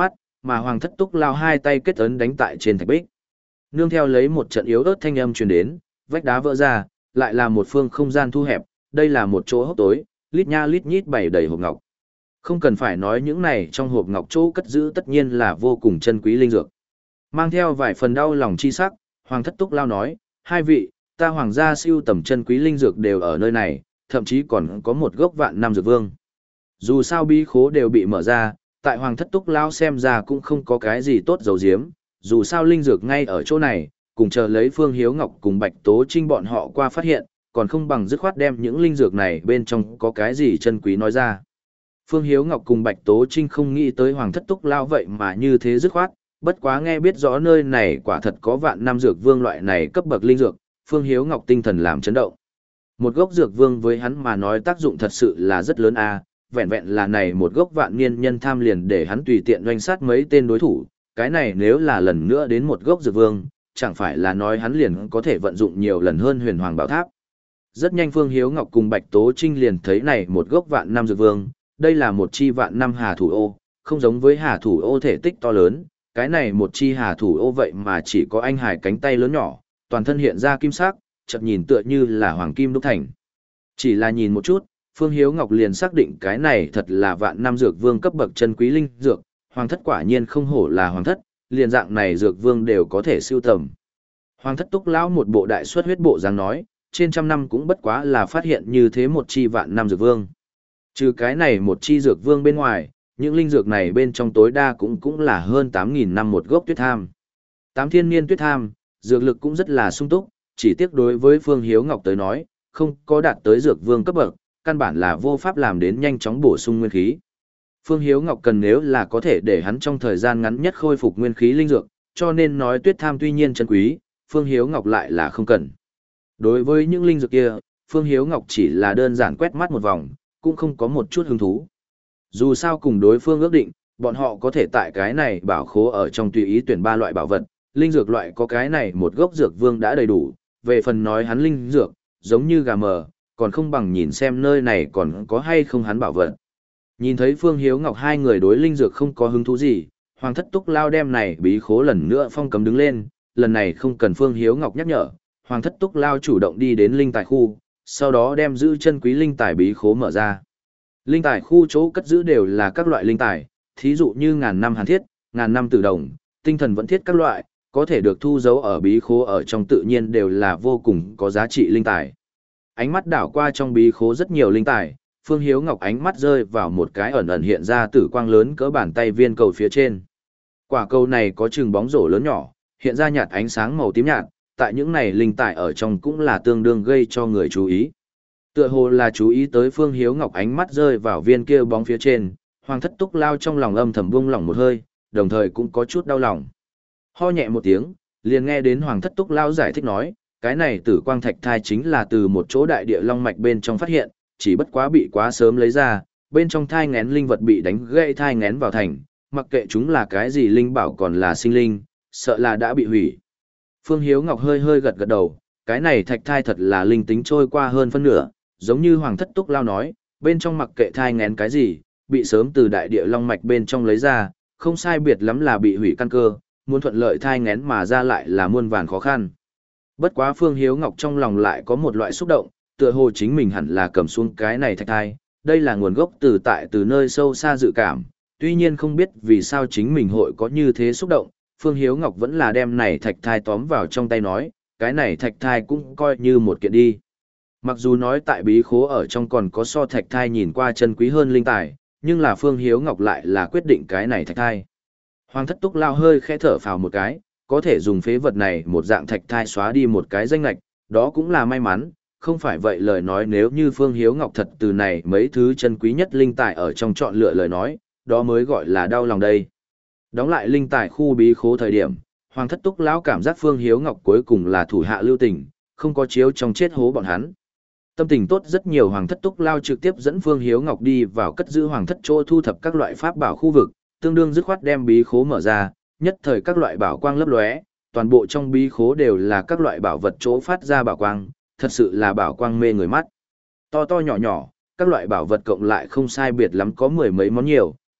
mà Hoàng Thất Túc Lao hai tay kết ấn đánh tại trên thạch bích. Nương theo lấy một trận yếu ớt thanh âm truyền đến, vách đá vỡ ra, lại là một phương không gian thu hẹp, đây là một chỗ hốc tối, lít nha lít nhít bày đầy hộp ngọc. Không cần phải nói những này trong hộp ngọc chỗ cất giữ tất nhiên là vô cùng chân quý linh dược. Mang theo vài phần đau lòng chi sắc, Hoàng Thất Túc Lao nói, hai vị, ta hoàng gia siêu tầm chân quý linh dược đều ở nơi này, thậm chí còn có một gốc vạn năm dược vương. Dù sao bí khố đều bị mở ra, tại Hoàng Thất Túc Lao xem ra cũng không có cái gì tốt dầu diếm, dù sao linh dược ngay ở chỗ này, cùng chờ lấy Phương Hiếu Ngọc cùng Bạch Tố Trinh bọn họ qua phát hiện, còn không bằng dứt khoát đem những linh dược này bên trong có cái gì chân quý nói ra. Phương Hiếu Ngọc cùng Bạch Tố Trinh không nghĩ tới Hoàng Thất Túc Lao vậy mà như thế dứt khoát, bất quá nghe biết rõ nơi này quả thật có vạn năm dược vương loại này cấp bậc linh dược, Phương Hiếu Ngọc tinh thần làm chấn động. Một gốc dược vương với hắn mà nói tác dụng thật sự là rất lớn a, vẹn vẹn là này một gốc vạn niên nhân tham liền để hắn tùy tiện doanh sát mấy tên đối thủ, cái này nếu là lần nữa đến một gốc dược vương, chẳng phải là nói hắn liền có thể vận dụng nhiều lần hơn huyền hoàng bảo tháp. Rất nhanh Phương Hiếu Ngọc cùng Bạch Tố Trinh liền thấy này một gốc vạn năm dược vương, đây là một chi vạn năm hà thủ ô, không giống với hà thủ ô thể tích to lớn, cái này một chi hà thủ ô vậy mà chỉ có anh hải cánh tay lớn nhỏ, toàn thân hiện ra kim sắc, chợt nhìn tựa như là hoàng kim đúc thành. Chỉ là nhìn một chút, Phương Hiếu Ngọc liền xác định cái này thật là vạn năm dược vương cấp bậc chân quý linh dược, hoàng thất quả nhiên không hổ là hoàng thất, liền dạng này dược vương đều có thể siêu tầm. Hoàng Thất Túc lão một bộ đại xuất huyết bộ dáng nói, trên trăm năm cũng bất quá là phát hiện như thế một chi vạn năm dược vương. Trừ cái này một chi dược vương bên ngoài, những linh dược này bên trong tối đa cũng cũng là hơn tám nghìn năm một gốc tuyết tham. Tám thiên niên tuyết tham, dược lực cũng rất là sung túc, chỉ tiếc đối với Phương Hiếu Ngọc tới nói, không có đạt tới dược vương cấp bậc, căn bản là vô pháp làm đến nhanh chóng bổ sung nguyên khí. Phương Hiếu Ngọc cần nếu là có thể để hắn trong thời gian ngắn nhất khôi phục nguyên khí linh dược, cho nên nói tuyết tham tuy nhiên chân quý, Phương Hiếu Ngọc lại là không cần. Đối với những linh dược kia, Phương Hiếu Ngọc chỉ là đơn giản quét mắt một vòng, cũng không có một chút hứng thú. Dù sao cùng đối phương ước định, bọn họ có thể tại cái này bảo khố ở trong tùy ý tuyển ba loại bảo vật, linh dược loại có cái này một gốc dược vương đã đầy đủ, về phần nói hắn linh dược, giống như gà mờ, còn không bằng nhìn xem nơi này còn có hay không hắn bảo vật. Nhìn thấy Phương Hiếu Ngọc hai người đối linh dược không có hứng thú gì, Hoàng Thất Túc Lao đem này bí khố lần nữa phong cấm đứng lên, lần này không cần Phương Hiếu Ngọc nhắc nhở, Hoàng Thất Túc Lao chủ động đi đến linh tài khu, sau đó đem giữ chân quý linh tài bí khố mở ra. Linh tài khu chỗ cất giữ đều là các loại linh tài, thí dụ như ngàn năm hàn thiết, ngàn năm tử đồng, tinh thần vẫn thiết các loại, có thể được thu giấu ở bí khố ở trong tự nhiên đều là vô cùng có giá trị linh tài. Ánh mắt đảo qua trong bí khố rất nhiều linh tài, Phương Hiếu Ngọc ánh mắt rơi vào một cái ẩn ẩn hiện ra tử quang lớn cỡ bàn tay viên cầu phía trên. Quả cầu này có chừng bóng rổ lớn nhỏ, hiện ra nhạt ánh sáng màu tím nhạt, tại những này linh tài ở trong cũng là tương đương gây cho người chú ý. Tựa hồ là chú ý tới Phương Hiếu Ngọc ánh mắt rơi vào viên kia bóng phía trên, Hoàng Thất Túc Lao trong lòng âm thầm buông lỏng một hơi, đồng thời cũng có chút đau lòng. Ho nhẹ một tiếng, liền nghe đến Hoàng Thất Túc Lao giải thích nói, cái này tử quang thạch thai chính là từ một chỗ đại địa long mạch bên trong phát hiện, chỉ bất quá bị quá sớm lấy ra, bên trong thai ngén linh vật bị đánh gãy thai ngén vào thành, mặc kệ chúng là cái gì linh bảo còn là sinh linh, sợ là đã bị hủy. Phương Hiếu Ngọc hơi hơi gật gật đầu, cái này thạch thai thật là linh tính trôi qua hơn phân nửa, giống như Hoàng Thất Túc Lao nói, bên trong mặc kệ thai ngén cái gì, bị sớm từ đại địa long mạch bên trong lấy ra, không sai biệt lắm là bị hủy căn cơ, muốn thuận lợi thai ngén mà ra lại là muôn vàn khó khăn. Bất quá Phương Hiếu Ngọc trong lòng lại có một loại xúc động, tựa hồ chính mình hẳn là cầm xuống cái này thạch thai, đây là nguồn gốc từ tại từ nơi sâu xa dự cảm, tuy nhiên không biết vì sao chính mình hội có như thế xúc động, Phương Hiếu Ngọc vẫn là đem này thạch thai tóm vào trong tay nói, cái này thạch thai cũng coi như một kiện đi. Mặc dù nói tại bí khố ở trong còn có so thạch thai nhìn qua chân quý hơn linh tài, nhưng là Phương Hiếu Ngọc lại là quyết định cái này thạch thai. Hoàng Thất Túc Lao hơi khẽ thở phào một cái, có thể dùng phế vật này một dạng thạch thai xóa đi một cái danh lạch, đó cũng là may mắn, không phải vậy lời nói nếu như Phương Hiếu Ngọc thật từ này mấy thứ chân quý nhất linh tài ở trong chọn lựa lời nói, đó mới gọi là đau lòng đây. Đóng lại linh tài khu bí khố thời điểm, Hoàng Thất Túc lão cảm giác Phương Hiếu Ngọc cuối cùng là thủ hạ lưu tình, không có chiếu trong chết hố bọn hắn. Tâm tình tốt rất nhiều, Hoàng Thất Túc Lao trực tiếp dẫn Phương Hiếu Ngọc đi vào cất giữ Hoàng Thất chỗ thu thập các loại pháp bảo khu vực, tương đương dứt khoát đem bí khố mở ra, nhất thời các loại bảo quang lấp lóe, toàn bộ trong bí khố đều là các loại bảo vật chỗ phát ra bảo quang, thật sự là bảo quang mê người mắt. To to nhỏ nhỏ, các loại bảo vật cộng lại không sai biệt lắm có mười mấy món nhiều,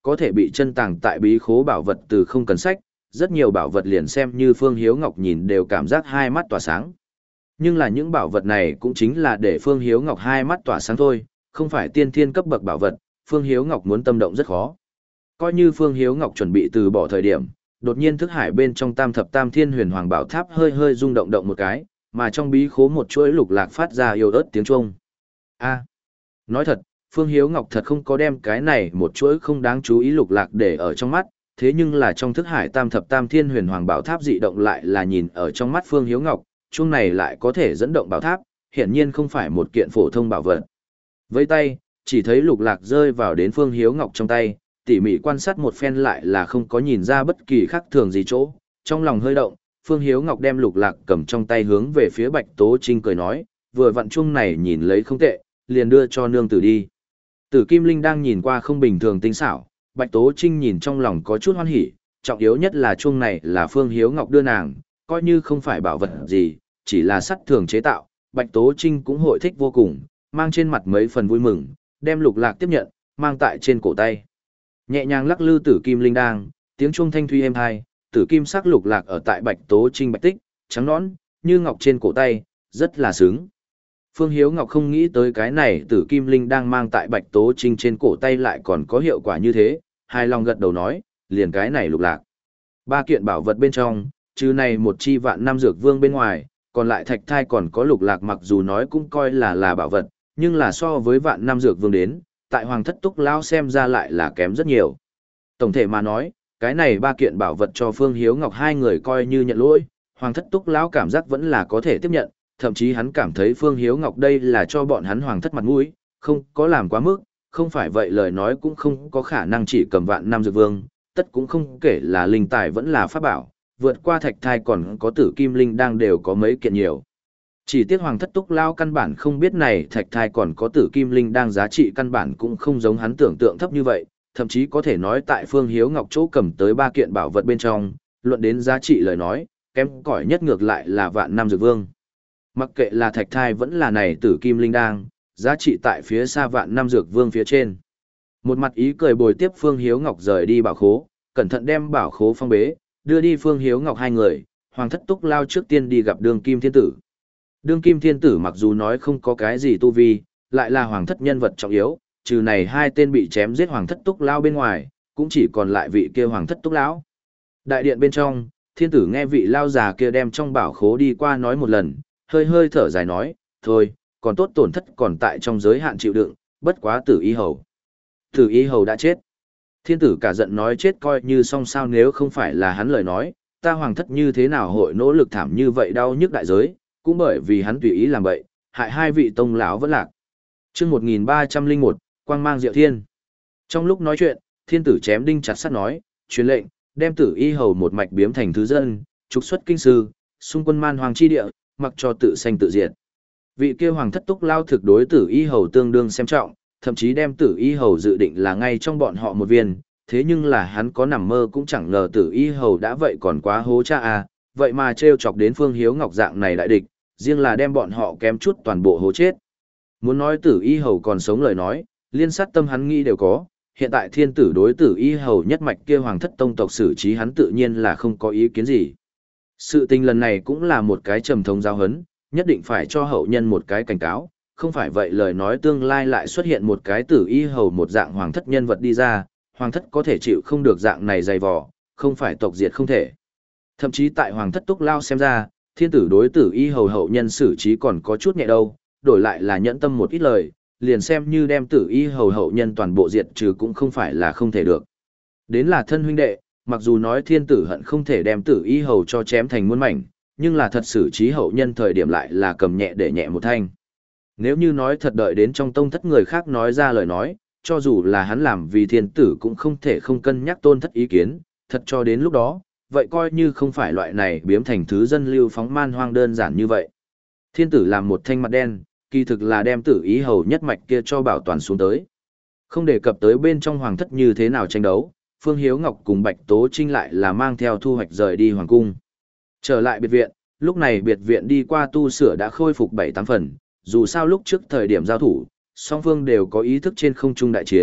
có thể bị chân tàng tại bí khố bảo vật từ không cần sách, rất nhiều bảo vật liền xem như Phương Hiếu Ngọc nhìn đều cảm giác hai mắt tỏa sáng. Nhưng là những bảo vật này cũng chính là để Phương Hiếu Ngọc hai mắt tỏa sáng thôi, không phải tiên thiên cấp bậc bảo vật, Phương Hiếu Ngọc muốn tâm động rất khó. Coi như Phương Hiếu Ngọc chuẩn bị từ bỏ thời điểm, đột nhiên thức hải bên trong Tam Thập Tam Thiên Huyền Hoàng Bảo Tháp hơi hơi rung động động một cái, mà trong bí khố một chuỗi lục lạc phát ra yếu ớt tiếng chuông. A, nói thật, Phương Hiếu Ngọc thật không có đem cái này một chuỗi không đáng chú ý lục lạc để ở trong mắt, thế nhưng là trong thức hải Tam Thập Tam Thiên Huyền Hoàng Bảo Tháp dị động lại là nhìn ở trong mắt Phương Hiếu Ngọc, chuông này lại có thể dẫn động bảo tháp, hiển nhiên không phải một kiện phổ thông bảo vật. Với tay, chỉ thấy lục lạc rơi vào đến Phương Hiếu Ngọc trong tay, tỉ mỉ quan sát một phen lại là không có nhìn ra bất kỳ khác thường gì chỗ, trong lòng hơi động, Phương Hiếu Ngọc đem lục lạc cầm trong tay hướng về phía Bạch Tố Trinh cười nói, vừa vặn chuông này nhìn lấy không tệ, liền đưa cho nương tử đi. Tử Kim Linh đang nhìn qua không bình thường tinh xảo, Bạch Tố Trinh nhìn trong lòng có chút hoan hỉ, trọng yếu nhất là chuông này là Phương Hiếu Ngọc đưa nàng, coi như không phải bảo vật gì, chỉ là sắt thường chế tạo, Bạch Tố Trinh cũng hội thích vô cùng, mang trên mặt mấy phần vui mừng, đem lục lạc tiếp nhận, mang tại trên cổ tay. Nhẹ nhàng lắc lư Tử Kim Linh đang, tiếng chuông thanh thuy êm hai, tử kim sắc lục lạc ở tại Bạch Tố Trinh bạch tích, trắng nõn, như ngọc trên cổ tay, rất là sướng. Phương Hiếu Ngọc không nghĩ tới cái này Tử Kim Linh đang mang tại Bạch Tố Trinh trên cổ tay lại còn có hiệu quả như thế, hài lòng gật đầu nói, liền cái này lục lạc. Ba kiện bảo vật bên trong, trừ này một chi vạn năm dược vương bên ngoài, còn lại thạch thai còn có lục lạc mặc dù nói cũng coi là là bảo vật, nhưng là so với vạn năm dược vương đến, tại Hoàng Thất Túc Lão xem ra lại là kém rất nhiều. Tổng thể mà nói, cái này ba kiện bảo vật cho Phương Hiếu Ngọc hai người coi như nhận lỗi, Hoàng Thất Túc Lão cảm giác vẫn là có thể tiếp nhận, thậm chí hắn cảm thấy Phương Hiếu Ngọc đây là cho bọn hắn Hoàng Thất mặt mũi, không có làm quá mức, không phải vậy lời nói cũng không có khả năng chỉ cầm vạn năm dược vương, tất cũng không kể là linh tài vẫn là pháp bảo, vượt qua thạch thai còn có tử kim linh đang đều có mấy kiện nhiều. Chỉ tiếc Hoàng Thất Túc Lão căn bản không biết này thạch thai còn có tử kim linh đang giá trị căn bản cũng không giống hắn tưởng tượng thấp như vậy, thậm chí có thể nói tại Phương Hiếu Ngọc chỗ cầm tới ba kiện bảo vật bên trong, luận đến giá trị lời nói, kém cỏi nhất ngược lại là vạn năm dược vương. Mặc kệ là thạch thai vẫn là này tử kim linh đang, giá trị tại phía xa vạn năm dược vương phía trên. Một mặt ý cười bồi tiếp Phương Hiếu Ngọc rời đi bảo khố, cẩn thận đem bảo khố phong bế, đưa đi Phương Hiếu Ngọc hai người, Hoàng Thất Túc Lao trước tiên đi gặp Đường Kim Thiên Tử. Đường Kim Thiên Tử mặc dù nói không có cái gì tu vi, lại là Hoàng Thất nhân vật trọng yếu, trừ này hai tên bị chém giết Hoàng Thất Túc Lao bên ngoài, cũng chỉ còn lại vị kia Hoàng Thất Túc Lão. Đại điện bên trong, Thiên Tử nghe vị lao già kia đem trong bảo khố đi qua nói một lần, hơi hơi thở dài nói, thôi, còn tốt tổn thất còn tại trong giới hạn chịu đựng, bất quá Tử Y Hầu. Tử Y Hầu đã chết. Thiên Tử cả giận nói chết coi như xong sao, nếu không phải là hắn lời nói, ta Hoàng Thất như thế nào hội nỗ lực thảm như vậy đau nhức đại giới, cũng bởi vì hắn tùy ý làm vậy, hại hai vị tông lão vẫn lạc. Chương một nghìn ba trăm lẻ một, Quang Mang Diệu Thiên. Trong lúc nói chuyện, Thiên Tử chém đinh chặt sắt nói, truyền lệnh, đem Tử Y Hầu một mạch biếm thành thứ dân, trục xuất kinh sư, xung quân man hoàng chi địa, mặc cho tự sanh tự diệt. Vị kia Hoàng Thất Túc Lao thực đối Tử Y Hầu tương đương xem trọng, thậm chí đem Tử Y Hầu dự định là ngay trong bọn họ một viên, thế nhưng là hắn có nằm mơ cũng chẳng ngờ Tử Y Hầu đã vậy còn quá hố cha à, vậy mà trêu chọc đến Phương Hiếu Ngọc dạng này đại địch, riêng là đem bọn họ kém chút toàn bộ hố chết. Muốn nói Tử Y Hầu còn sống lời nói, liên sát tâm hắn nghĩ đều có, hiện tại Thiên Tử đối Tử Y Hầu nhất mạch kia Hoàng Thất tông tộc xử trí hắn tự nhiên là không có ý kiến gì. Sự tình lần này cũng là một cái trầm thống giáo hấn, nhất định phải cho hậu nhân một cái cảnh cáo, không phải vậy lời nói tương lai lại xuất hiện một cái Tử Y Hầu một dạng Hoàng Thất nhân vật đi ra, Hoàng Thất có thể chịu không được dạng này dày vò, không phải tộc diệt không thể. Thậm chí tại Hoàng Thất Túc Lao xem ra, Thiên Tử đối Tử Y Hầu hậu nhân xử trí còn có chút nhẹ đâu, đổi lại là nhẫn tâm một ít lời, liền xem như đem Tử Y Hầu hậu nhân toàn bộ diệt trừ cũng không phải là không thể được. Đến là thân huynh đệ, mặc dù nói Thiên Tử hận không thể đem Tử Y Hầu cho chém thành muôn mảnh, nhưng là thật xử trí hậu nhân thời điểm lại là cầm nhẹ để nhẹ một thanh. Nếu như nói thật đợi đến trong tông thất người khác nói ra lời nói, cho dù là hắn làm vì Thiên Tử cũng không thể không cân nhắc tôn thất ý kiến, thật cho đến lúc đó, vậy coi như không phải loại này biếm thành thứ dân lưu phóng man hoang đơn giản như vậy. Thiên Tử làm một thanh mặt đen, kỳ thực là đem Tử Y Hầu nhất mạch kia cho bảo toàn xuống tới. Không đề cập tới bên trong Hoàng Thất như thế nào tranh đấu, Phương Hiếu Ngọc cùng Bạch Tố Trinh lại là mang theo thu hoạch rời đi Hoàng Cung. Trở lại biệt viện, lúc này biệt viện đi qua tu sửa đã khôi phục bảy tám phần, dù sao lúc trước thời điểm giao thủ, song phương đều có ý thức trên không trung đại chiến,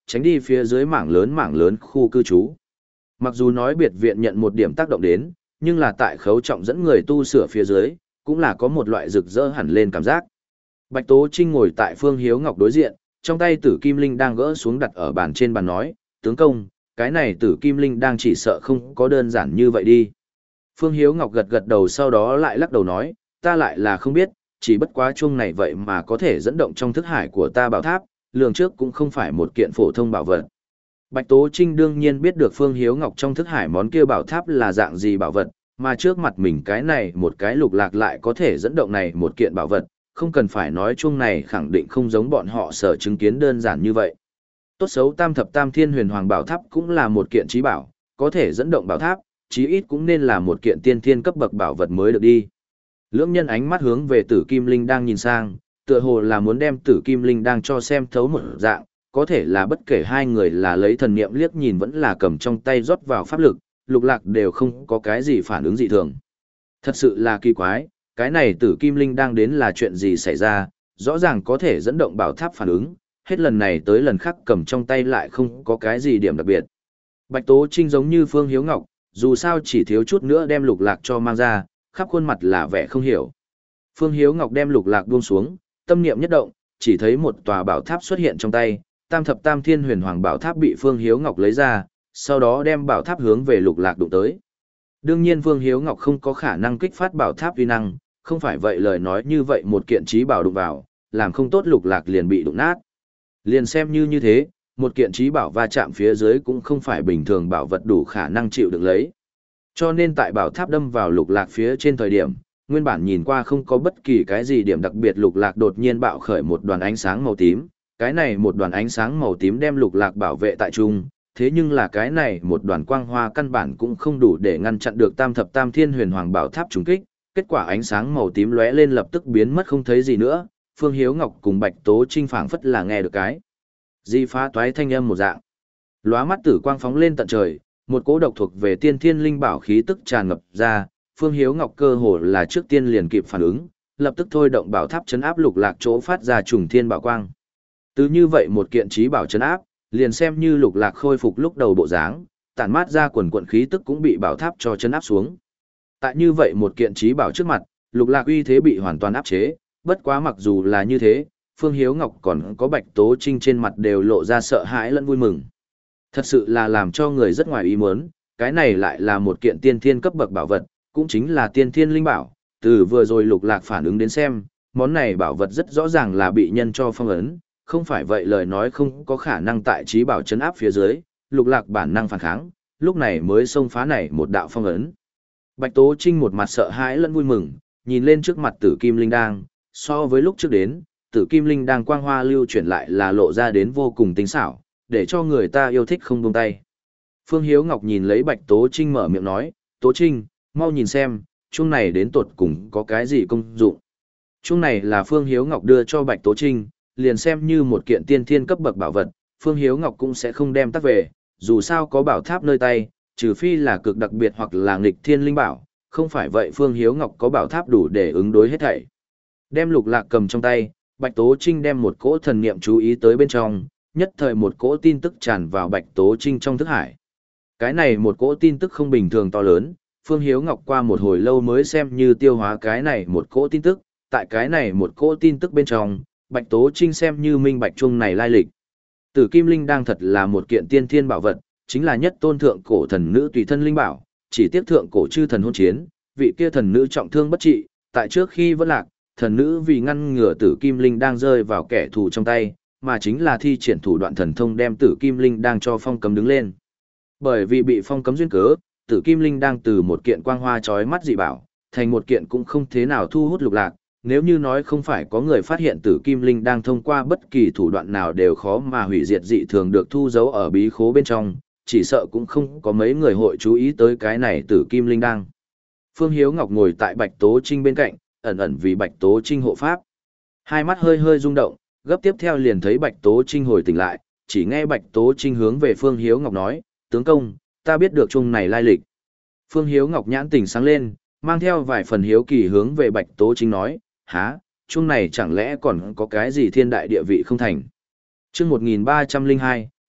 tránh đi phía dưới mảng lớn mảng lớn khu cư trú. Mặc dù nói biệt viện nhận một điểm tác động đến, nhưng là tại Khấu Trọng dẫn người tu sửa phía dưới, cũng là có một loại rực rỡ hẳn lên cảm giác. Bạch Tố Trinh ngồi tại Phương Hiếu Ngọc đối diện, trong tay Tử Kim Linh đang gỡ xuống đặt ở bàn trên bàn nói, tướng công, cái này Tử Kim Linh đang chỉ sợ không có đơn giản như vậy đi. Phương Hiếu Ngọc gật gật đầu sau đó lại lắc đầu nói, ta lại là không biết, chỉ bất quá chuông này vậy mà có thể dẫn động trong thức hải của ta bảo tháp, lường trước cũng không phải một kiện phổ thông bảo vật. Bạch Tố Trinh đương nhiên biết được Phương Hiếu Ngọc trong thức hải món kia bảo tháp là dạng gì bảo vật, mà trước mặt mình cái này một cái lục lạc lại có thể dẫn động này một kiện bảo vật, không cần phải nói chuông này khẳng định không giống bọn họ sở chứng kiến đơn giản như vậy. Tốt xấu Tam Thập Tam Thiên Huyền Hoàng Bảo Tháp cũng là một kiện trí bảo, có thể dẫn động bảo tháp, chí ít cũng nên là một kiện tiên thiên cấp bậc bảo vật mới được đi. Lưỡng nhân ánh mắt hướng về Tử Kim Linh đang nhìn sang, tựa hồ là muốn đem Tử Kim Linh đang cho xem thấu một dạng, có thể là bất kể hai người là lấy thần niệm liếc nhìn vẫn là cầm trong tay rót vào pháp lực, lục lạc đều không có cái gì phản ứng dị thường. Thật sự là kỳ quái, cái này Tử Kim Linh đang đến là chuyện gì xảy ra, rõ ràng có thể dẫn động bảo tháp phản ứng, hết lần này tới lần khác cầm trong tay lại không có cái gì điểm đặc biệt. Bạch Tố Trinh giống như Phương Hiếu Ngọc, dù sao chỉ thiếu chút nữa đem lục lạc cho mang ra, khắp khuôn mặt là vẻ không hiểu. Phương Hiếu Ngọc đem lục lạc buông xuống, tâm niệm nhất động, chỉ thấy một tòa bảo tháp xuất hiện trong tay, Tam Thập Tam Thiên Huyền Hoàng Bảo Tháp bị Phương Hiếu Ngọc lấy ra, sau đó đem bảo tháp hướng về lục lạc đụng tới. Đương nhiên Phương Hiếu Ngọc không có khả năng kích phát bảo tháp uy năng, không phải vậy lời nói như vậy một kiện trí bảo đụng vào, làm không tốt lục lạc liền bị đụng nát. Liền xem như như thế, một kiện trí bảo va chạm phía dưới cũng không phải bình thường bảo vật đủ khả năng chịu được lấy. Cho nên tại bảo tháp đâm vào lục lạc phía trên thời điểm, nguyên bản nhìn qua không có bất kỳ cái gì điểm đặc biệt, lục lạc đột nhiên bạo khởi một đoàn ánh sáng màu tím. Cái này một đoàn ánh sáng màu tím đem lục lạc bảo vệ tại trung, thế nhưng là cái này một đoàn quang hoa căn bản cũng không đủ để ngăn chặn được Tam Thập Tam Thiên Huyền Hoàng Bảo Tháp trùng kích. Kết quả ánh sáng màu tím lóe lên lập tức biến mất không thấy gì nữa. Phương Hiếu Ngọc cùng Bạch Tố Trinh phảng phất là nghe được cái di phá toái thanh âm một dạng. Lóa mắt tử quang phóng lên tận trời, một cỗ độc thuộc về tiên thiên linh bảo khí tức tràn ngập ra, Phương Hiếu Ngọc cơ hồ là trước tiên liền kịp phản ứng, lập tức thôi động bảo tháp chấn áp lục lạc chỗ phát ra trùng thiên bảo quang. Từ như vậy một kiện trí bảo chấn áp, liền xem như lục lạc khôi phục lúc đầu bộ dáng, tản mát ra quần quần khí tức cũng bị bảo tháp cho chấn áp xuống. Tại như vậy một kiện trí bảo trước mặt, lục lạc uy thế bị hoàn toàn áp chế, bất quá mặc dù là như thế, Phương Hiếu Ngọc còn có Bạch Tố Trinh trên mặt đều lộ ra sợ hãi lẫn vui mừng. Thật sự là làm cho người rất ngoài ý muốn, cái này lại là một kiện tiên thiên cấp bậc bảo vật, cũng chính là tiên thiên linh bảo. Từ vừa rồi lục lạc phản ứng đến xem, món này bảo vật rất rõ ràng là bị nhân cho phong ấn, không phải vậy lời nói không có khả năng tại trí bảo chấn áp phía dưới, lục lạc bản năng phản kháng, lúc này mới xông phá này một đạo phong ấn. Bạch Tố Trinh một mặt sợ hãi lẫn vui mừng, nhìn lên trước mặt Tử Kim Linh đang, so với lúc trước đến, Tử Kim Linh đang quang hoa lưu chuyển lại là lộ ra đến vô cùng tinh xảo, để cho người ta yêu thích không buông tay. Phương Hiếu Ngọc nhìn lấy Bạch Tố Trinh mở miệng nói, Tố Trinh, mau nhìn xem, chuông này đến tột cùng có cái gì công dụng. Chuông này là Phương Hiếu Ngọc đưa cho Bạch Tố Trinh, liền xem như một kiện tiên thiên cấp bậc bảo vật, Phương Hiếu Ngọc cũng sẽ không đem tắt về, dù sao có bảo tháp nơi tay, trừ phi là cực đặc biệt hoặc là nghịch thiên linh bảo, không phải vậy Phương Hiếu Ngọc có bảo tháp đủ để ứng đối hết thảy. Đem lục lạc cầm trong tay, Bạch Tố Trinh đem một cỗ thần niệm chú ý tới bên trong, nhất thời một cỗ tin tức tràn vào Bạch Tố Trinh trong thức hải. Cái này một cỗ tin tức không bình thường to lớn, Phương Hiếu Ngọc qua một hồi lâu mới xem như tiêu hóa cái này một cỗ tin tức, tại cái này một cỗ tin tức bên trong, Bạch Tố Trinh xem như minh bạch chuông này lai lịch. Tử Kim Linh đang thật là một kiện tiên thiên bảo vật, chính là nhất tôn thượng cổ thần nữ tùy thân linh bảo, chỉ tiếc thượng cổ chư thần hôn chiến, vị kia thần nữ trọng thương bất trị, tại trước khi vẫn lạc, thần nữ vì ngăn ngừa Tử Kim Linh đang rơi vào kẻ thù trong tay, mà chính là thi triển thủ đoạn thần thông đem Tử Kim Linh đang cho phong cấm đứng lên. Bởi vì bị phong cấm duyên cớ, Tử Kim Linh đang từ một kiện quang hoa chói mắt dị bảo, thành một kiện cũng không thế nào thu hút lục lạc. Nếu như nói không phải có người phát hiện Tử Kim Linh đang thông qua bất kỳ thủ đoạn nào đều khó mà hủy diệt dị thường được thu giấu ở bí khố bên trong, chỉ sợ cũng không có mấy người hội chú ý tới cái này Tử Kim Linh đang. Phương Hiếu Ngọc ngồi tại Bạch Tố Trinh bên cạnh, ẩn ẩn vì Bạch Tố Trinh hộ pháp. Hai mắt hơi hơi rung động, gấp tiếp theo liền thấy Bạch Tố Trinh hồi tỉnh lại, chỉ nghe Bạch Tố Trinh hướng về Phương Hiếu Ngọc nói, tướng công, ta biết được chung này lai lịch. Phương Hiếu Ngọc nhãn tỉnh sáng lên, mang theo vài phần hiếu kỳ hướng về Bạch Tố Trinh nói, há, chung này chẳng lẽ còn có cái gì thiên đại địa vị không thành. Chương một nghìn ba trăm lẻ hai,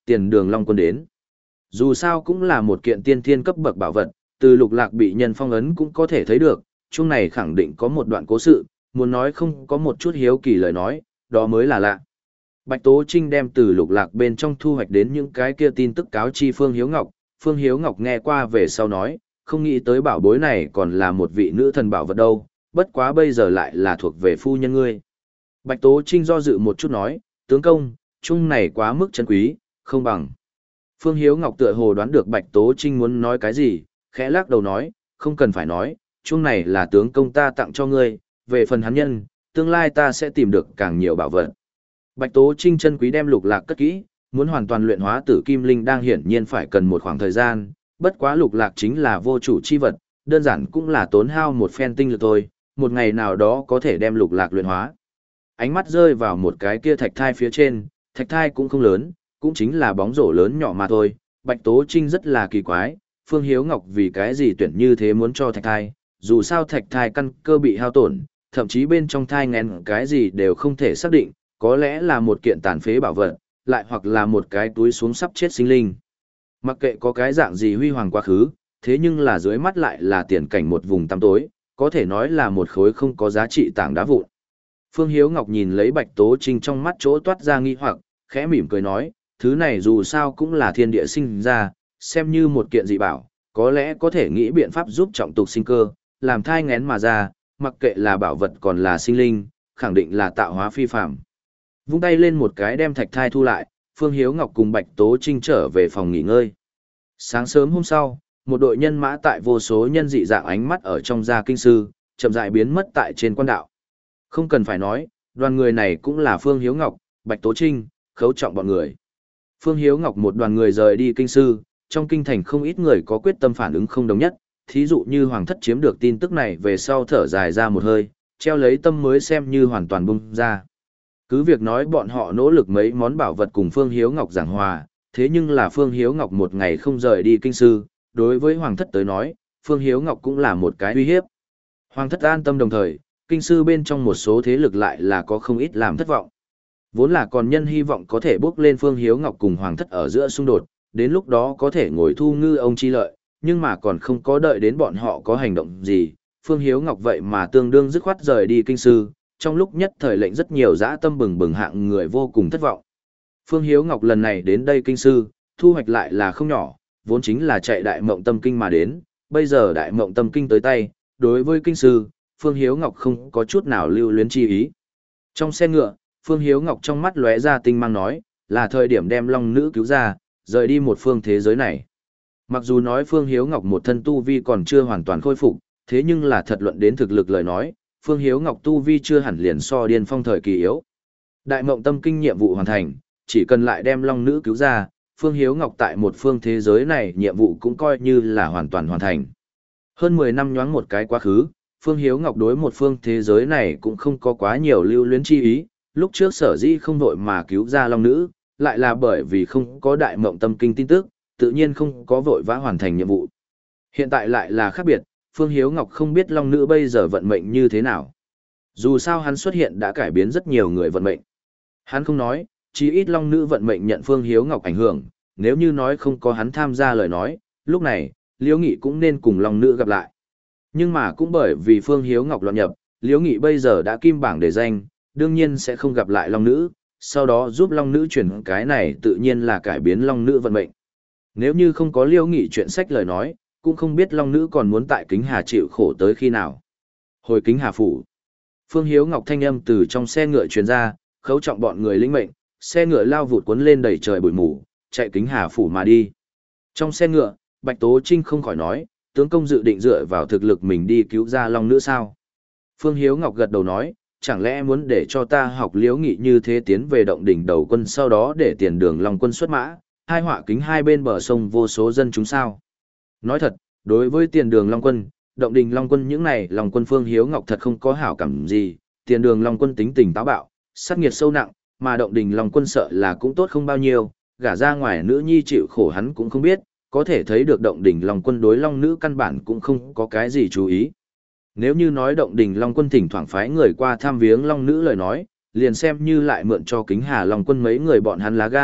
tiền đường long quân đến. Dù sao cũng là một kiện tiên thiên cấp bậc bảo vật, từ lục lạc bị nhân phong ấn cũng có thể thấy được, chung này khẳng định có một đoạn cố sự, muốn nói không có một chút hiếu kỳ lời nói, đó mới là lạ. Bạch Tố Trinh đem từ lục lạc bên trong thu hoạch đến những cái kia tin tức cáo chi Phương Hiếu Ngọc, Phương Hiếu Ngọc nghe qua về sau nói, không nghĩ tới bảo bối này còn là một vị nữ thần bảo vật đâu, bất quá bây giờ lại là thuộc về phu nhân ngươi. Bạch Tố Trinh do dự một chút nói, tướng công, chung này quá mức chân quý, không bằng. Phương Hiếu Ngọc tựa hồ đoán được Bạch Tố Trinh muốn nói cái gì, khẽ lắc đầu nói, không cần phải nói, chung này là tướng công ta tặng cho ngươi, về phần hắn nhân, tương lai ta sẽ tìm được càng nhiều bảo vật. Bạch Tố Trinh chân quý đem lục lạc cất kỹ, muốn hoàn toàn luyện hóa tử kim linh đang hiển nhiên phải cần một khoảng thời gian, bất quá lục lạc chính là vô chủ chi vật, đơn giản cũng là tốn hao một phen tinh lực thôi, một ngày nào đó có thể đem lục lạc luyện hóa. Ánh mắt rơi vào một cái kia thạch thai phía trên, thạch thai cũng không lớn, cũng chính là bóng rổ lớn nhỏ mà thôi. Bạch Tố Trinh rất là kỳ quái, Phương Hiếu Ngọc vì cái gì tuyển như thế muốn cho thạch thai, dù sao thạch thai căn cơ bị hao tổn, thậm chí bên trong thai ngén cái gì đều không thể xác định, có lẽ là một kiện tàn phế bảo vật, lại hoặc là một cái túi xuống sắp chết sinh linh. Mặc kệ có cái dạng gì huy hoàng quá khứ, thế nhưng là dưới mắt lại là tiền cảnh một vùng tăm tối, có thể nói là một khối không có giá trị tảng đá vụn. Phương Hiếu Ngọc nhìn lấy Bạch Tố Trinh trong mắt chỗ toát ra nghi hoặc, khẽ mỉm cười nói, thứ này dù sao cũng là thiên địa sinh ra, xem như một kiện dị bảo, có lẽ có thể nghĩ biện pháp giúp trọng tục sinh cơ, làm thai ngén mà ra, mặc kệ là bảo vật còn là sinh linh, khẳng định là tạo hóa phi phàm. Vung tay lên một cái đem thạch thai thu lại, Phương Hiếu Ngọc cùng Bạch Tố Trinh trở về phòng nghỉ ngơi. Sáng sớm hôm sau, một đội nhân mã tại vô số nhân dị dạng ánh mắt ở trong gia kinh sư, chậm rãi biến mất tại trên quan đạo. Không cần phải nói, đoàn người này cũng là Phương Hiếu Ngọc, Bạch Tố Trinh, Khấu Trọng bọn người. Phương Hiếu Ngọc một đoàn người rời đi kinh sư, trong kinh thành không ít người có quyết tâm phản ứng không đồng nhất, thí dụ như Hoàng thất chiếm được tin tức này về sau thở dài ra một hơi, treo lấy tâm mới xem như hoàn toàn bung ra. Cứ việc nói bọn họ nỗ lực mấy món bảo vật cùng Phương Hiếu Ngọc giảng hòa, thế nhưng là Phương Hiếu Ngọc một ngày không rời đi kinh sư, đối với Hoàng thất tới nói, Phương Hiếu Ngọc cũng là một cái uy hiếp. Hoàng thất an tâm đồng thời, kinh sư bên trong một số thế lực lại là có không ít làm thất vọng. Vốn là còn nhân hy vọng có thể bước lên Phương Hiếu Ngọc cùng Hoàng thất ở giữa xung đột, đến lúc đó có thể ngồi thu ngư ông chi lợi, nhưng mà còn không có đợi đến bọn họ có hành động gì, Phương Hiếu Ngọc vậy mà tương đương dứt khoát rời đi kinh sư, trong lúc nhất thời lệnh rất nhiều dã tâm bừng bừng hạng người vô cùng thất vọng. Phương Hiếu Ngọc lần này đến đây kinh sư, thu hoạch lại là không nhỏ, vốn chính là chạy đại mộng tâm kinh mà đến, bây giờ đại mộng tâm kinh tới tay, đối với kinh sư, Phương Hiếu Ngọc không có chút nào lưu luyến chi ý. Trong xe ngựa, Phương Hiếu Ngọc trong mắt lóe ra tinh mang nói, là thời điểm đem Long Nữ cứu ra, rời đi một phương thế giới này. Mặc dù nói Phương Hiếu Ngọc một thân tu vi còn chưa hoàn toàn khôi phục, thế nhưng là thật luận đến thực lực lời nói, Phương Hiếu Ngọc tu vi chưa hẳn liền so điên phong thời kỳ yếu. Đại mộng tâm kinh nhiệm vụ hoàn thành, chỉ cần lại đem Long Nữ cứu ra, Phương Hiếu Ngọc tại một phương thế giới này nhiệm vụ cũng coi như là hoàn toàn hoàn thành. Hơn mười năm nhoáng một cái quá khứ, Phương Hiếu Ngọc đối một phương thế giới này cũng không có quá nhiều lưu luyến chi ý, lúc trước sở dĩ không vội mà cứu ra Long Nữ, lại là bởi vì không có đại mộng tâm kinh tin tức, tự nhiên không có vội vã hoàn thành nhiệm vụ. Hiện tại lại là khác biệt, Phương Hiếu Ngọc không biết Long Nữ bây giờ vận mệnh như thế nào. Dù sao hắn xuất hiện đã cải biến rất nhiều người vận mệnh. Hắn không nói, chí ít Long Nữ vận mệnh nhận Phương Hiếu Ngọc ảnh hưởng, nếu như nói không có hắn tham gia lời nói, lúc này, Liễu Nghị cũng nên cùng Long Nữ gặp lại. Nhưng mà cũng bởi vì Phương Hiếu Ngọc loạn nhập, Liễu Nghị bây giờ đã kim bảng để danh, đương nhiên sẽ không gặp lại Long Nữ, sau đó giúp Long Nữ chuyển cái này tự nhiên là cải biến Long Nữ vận mệnh. Nếu như không có Liễu Nghị chuyện sách lời nói, cũng không biết Long Nữ còn muốn tại Kính Hà chịu khổ tới khi nào. Hồi Kính Hà phủ, Phương Hiếu Ngọc thanh âm từ trong xe ngựa truyền ra, Khấu Trọng bọn người lĩnh mệnh, xe ngựa lao vụt cuốn lên đầy trời bụi mù, chạy Kính Hà phủ mà đi. Trong xe ngựa, Bạch Tố Trinh không khỏi nói, tướng công dự định dựa vào thực lực mình đi cứu ra Long Nữ sao? Phương Hiếu Ngọc gật đầu nói, chẳng lẽ muốn để cho ta học Liễu Nghị như thế tiến về động đỉnh đầu quân sau đó để tiền đường Long quân xuất mã, hai họa kính hai bên bờ sông vô số dân chúng sao? Nói thật, đối với tiền đường Long quân, động đình Long quân những này, Long quân Phương Hiếu Ngọc thật không có hảo cảm gì, tiền đường Long quân tính tình táo bạo, sát nghiệt sâu nặng, mà động đình Long quân sợ là cũng tốt không bao nhiêu, gả ra ngoài nữ nhi chịu khổ hắn cũng không biết, có thể thấy được động đình Long quân đối Long Nữ căn bản cũng không có cái gì chú ý. Nếu như nói động đình Long quân thỉnh thoảng phái người qua thăm viếng Long Nữ lời nói, liền xem như lại mượn cho Kính Hà Long quân mấy người bọn hắn lá gan,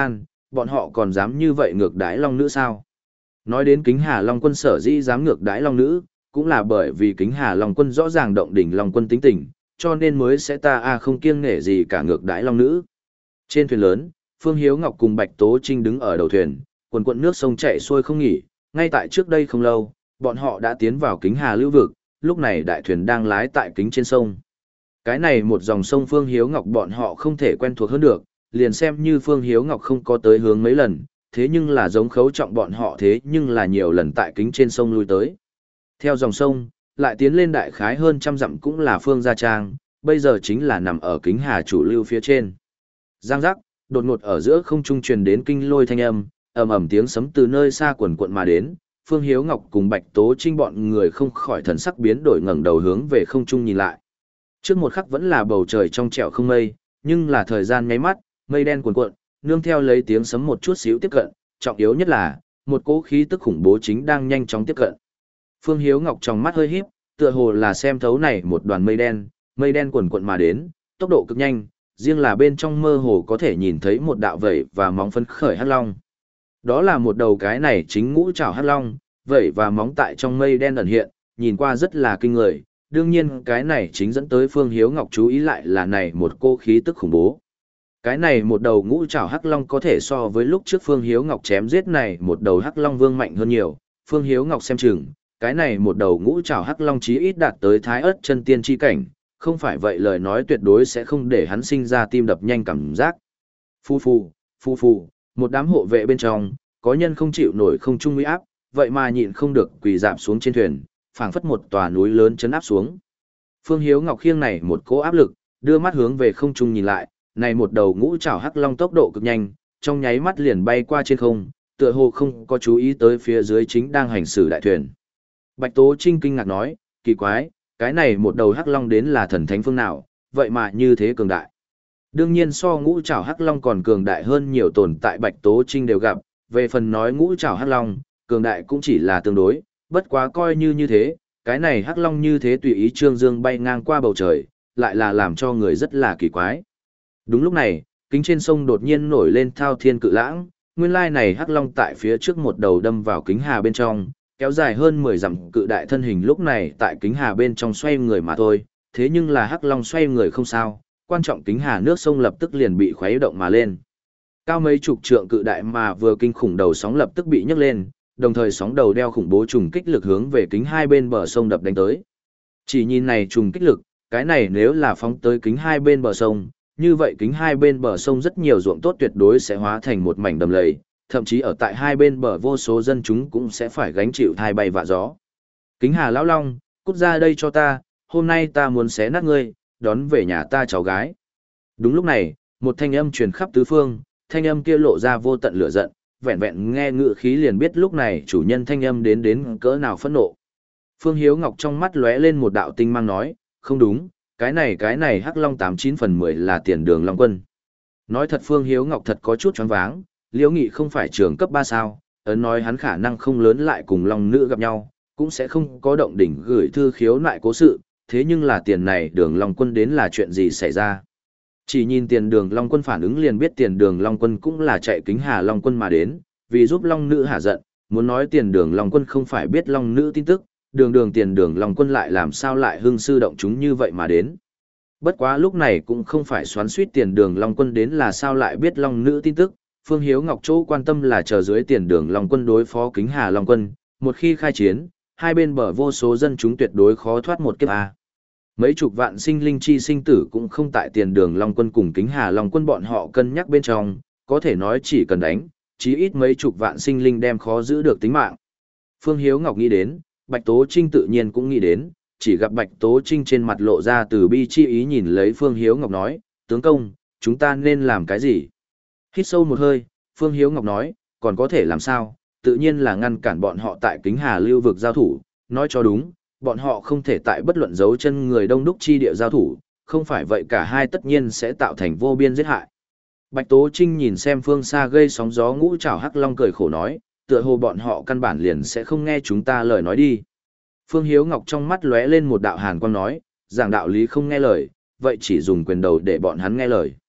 bọn họ còn dám như vậy ngược đãi Long Nữ sao? Nói đến Kính Hà Long Quân sở dĩ dám ngược đãi Long Nữ, cũng là bởi vì Kính Hà Long Quân rõ ràng động đỉnh Long Quân tính tình, cho nên mới sẽ ta a không kiêng nể gì cả ngược đãi Long Nữ. Trên thuyền lớn, Phương Hiếu Ngọc cùng Bạch Tố Trinh đứng ở đầu thuyền, quần quần nước sông chảy xuôi không nghỉ, ngay tại trước đây không lâu, bọn họ đã tiến vào Kính Hà lưu vực, lúc này đại thuyền đang lái tại kính trên sông. Cái này một dòng sông Phương Hiếu Ngọc bọn họ không thể quen thuộc hơn được, liền xem như Phương Hiếu Ngọc không có tới hướng mấy lần, thế nhưng là giống khấu trọng bọn họ thế nhưng là nhiều lần tại kính trên sông lui tới. Theo dòng sông, lại tiến lên đại khái hơn trăm dặm cũng là Phương Gia Trang, bây giờ chính là nằm ở Kính Hà chủ lưu phía trên. Giang giác, đột ngột ở giữa không trung truyền đến kinh lôi thanh âm, ầm ầm tiếng sấm từ nơi xa quần quận mà đến, Phương Hiếu Ngọc cùng Bạch Tố Trinh bọn người không khỏi thần sắc biến đổi ngẩng đầu hướng về không trung nhìn lại. Trước một khắc vẫn là bầu trời trong trẻo không mây, nhưng là thời gian nháy mắt, mây đen cuồn cuộn, nương theo lấy tiếng sấm một chút xíu tiếp cận, trọng yếu nhất là, một cỗ khí tức khủng bố chính đang nhanh chóng tiếp cận. Phương Hiếu Ngọc trong mắt hơi híp, tựa hồ là xem thấu này một đoàn mây đen, mây đen cuồn cuộn mà đến, tốc độ cực nhanh, riêng là bên trong mơ hồ có thể nhìn thấy một đạo vẩy và móng phấn khởi hắc long. Đó là một đầu cái này chính ngũ trảo hắc long, vẩy và móng tại trong mây đen ẩn hiện, nhìn qua rất là kinh người. Đương nhiên cái này chính dẫn tới Phương Hiếu Ngọc chú ý lại là này một cô khí tức khủng bố. Cái này một đầu ngũ trảo hắc long có thể so với lúc trước Phương Hiếu Ngọc chém giết này một đầu hắc long vương mạnh hơn nhiều. Phương Hiếu Ngọc xem chừng, cái này một đầu ngũ trảo hắc long chí ít đạt tới thái ớt chân tiên chi cảnh, không phải vậy lời nói tuyệt đối sẽ không để hắn sinh ra tim đập nhanh cảm giác. Phu phu, phu phu, một đám hộ vệ bên trong, có nhân không chịu nổi không trung uy áp, vậy mà nhịn không được quỳ dạp xuống trên thuyền, phảng phất một tòa núi lớn chấn áp xuống. Phương Hiếu Ngọc khiêng này một cỗ áp lực, đưa mắt hướng về không trung nhìn lại, này một đầu ngũ trảo hắc long tốc độ cực nhanh, trong nháy mắt liền bay qua trên không, tựa hồ không có chú ý tới phía dưới chính đang hành xử đại thuyền. Bạch Tố Trinh kinh ngạc nói, kỳ quái, cái này một đầu hắc long đến là thần thánh phương nào, vậy mà như thế cường đại. Đương nhiên so ngũ trảo hắc long còn cường đại hơn nhiều tồn tại Bạch Tố Trinh đều gặp, về phần nói ngũ trảo hắc long, cường đại cũng chỉ là tương đối, bất quá coi như như thế, cái này hắc long như thế tùy ý trương dương bay ngang qua bầu trời, lại là làm cho người rất là kỳ quái. Đúng lúc này, kính trên sông đột nhiên nổi lên thao thiên cự lãng, nguyên lai này hắc long tại phía trước một đầu đâm vào kính hà bên trong, kéo dài hơn mười dặm cự đại thân hình lúc này tại kính hà bên trong xoay người mà thôi, thế nhưng là hắc long xoay người không sao, quan trọng kính hà nước sông lập tức liền bị khuấy động mà lên. Cao mấy chục trượng cự đại mà vừa kinh khủng đầu sóng lập tức bị nhấc lên, đồng thời sóng đầu đeo khủng bố trùng kích lực hướng về kính hai bên bờ sông đập đánh tới. Chỉ nhìn này trùng kích lực, cái này nếu là phóng tới kính hai bên bờ sông, như vậy kính hai bên bờ sông rất nhiều ruộng tốt tuyệt đối sẽ hóa thành một mảnh đầm lầy, thậm chí ở tại hai bên bờ vô số dân chúng cũng sẽ phải gánh chịu thai bay vạ gió. Kính Hà lão long, cút ra đây cho ta, hôm nay ta muốn xé nát ngươi, đón về nhà ta cháu gái. Đúng lúc này, một thanh âm truyền khắp tứ phương, thanh âm kia lộ ra vô tận lửa giận, vẹn vẹn nghe ngựa khí liền biết lúc này chủ nhân thanh âm đến đến cỡ nào phẫn nộ. Phương Hiếu Ngọc trong mắt lóe lên một đạo tinh mang nói, không đúng, cái này cái này hắc long tám chín phần mười là tiền đường long quân. Nói thật Phương Hiếu Ngọc thật có chút choáng váng, Liễu Nghị không phải trường cấp ba sao, ấn nói hắn khả năng không lớn lại cùng long nữ gặp nhau, cũng sẽ không có động đỉnh gửi thư khiếu nại cố sự, thế nhưng là tiền này đường long quân đến là chuyện gì xảy ra. Chỉ nhìn tiền đường long quân phản ứng liền biết tiền đường long quân cũng là chạy kính hà long quân mà đến, vì giúp long nữ hạ giận, muốn nói tiền đường long quân không phải biết long nữ tin tức, đường đường tiền đường long quân lại làm sao lại hưng sư động chúng như vậy mà đến. Bất quá lúc này cũng không phải xoắn suýt tiền đường long quân đến là sao lại biết long nữ tin tức, Phương Hiếu Ngọc chỗ quan tâm là chờ dưới tiền đường long quân đối phó kính hà long quân, một khi khai chiến, hai bên bờ vô số dân chúng tuyệt đối khó thoát một kiếp A. Mấy chục vạn sinh linh chi sinh tử cũng không tại tiền đường long quân cùng kính hà long quân bọn họ cân nhắc bên trong, có thể nói chỉ cần đánh, chí ít mấy chục vạn sinh linh đem khó giữ được tính mạng. Phương Hiếu Ngọc nghĩ đến, Bạch Tố Trinh tự nhiên cũng nghĩ đến, chỉ gặp Bạch Tố Trinh trên mặt lộ ra từ bi chi ý nhìn lấy Phương Hiếu Ngọc nói, tướng công, chúng ta nên làm cái gì? Hít sâu một hơi, Phương Hiếu Ngọc nói, còn có thể làm sao, tự nhiên là ngăn cản bọn họ tại kính hà lưu vực giao thủ, nói cho đúng, bọn họ không thể tại bất luận dấu chân người đông đúc chi địa giao thủ, không phải vậy cả hai tất nhiên sẽ tạo thành vô biên giết hại. Bạch Tố Trinh nhìn xem phương xa gây sóng gió ngũ trảo hắc long cười khổ nói, tựa hồ bọn họ căn bản liền sẽ không nghe chúng ta lời nói đi. Phương Hiếu Ngọc trong mắt lóe lên một đạo hàn quang nói, giảng đạo lý không nghe lời, vậy chỉ dùng quyền đầu để bọn hắn nghe lời.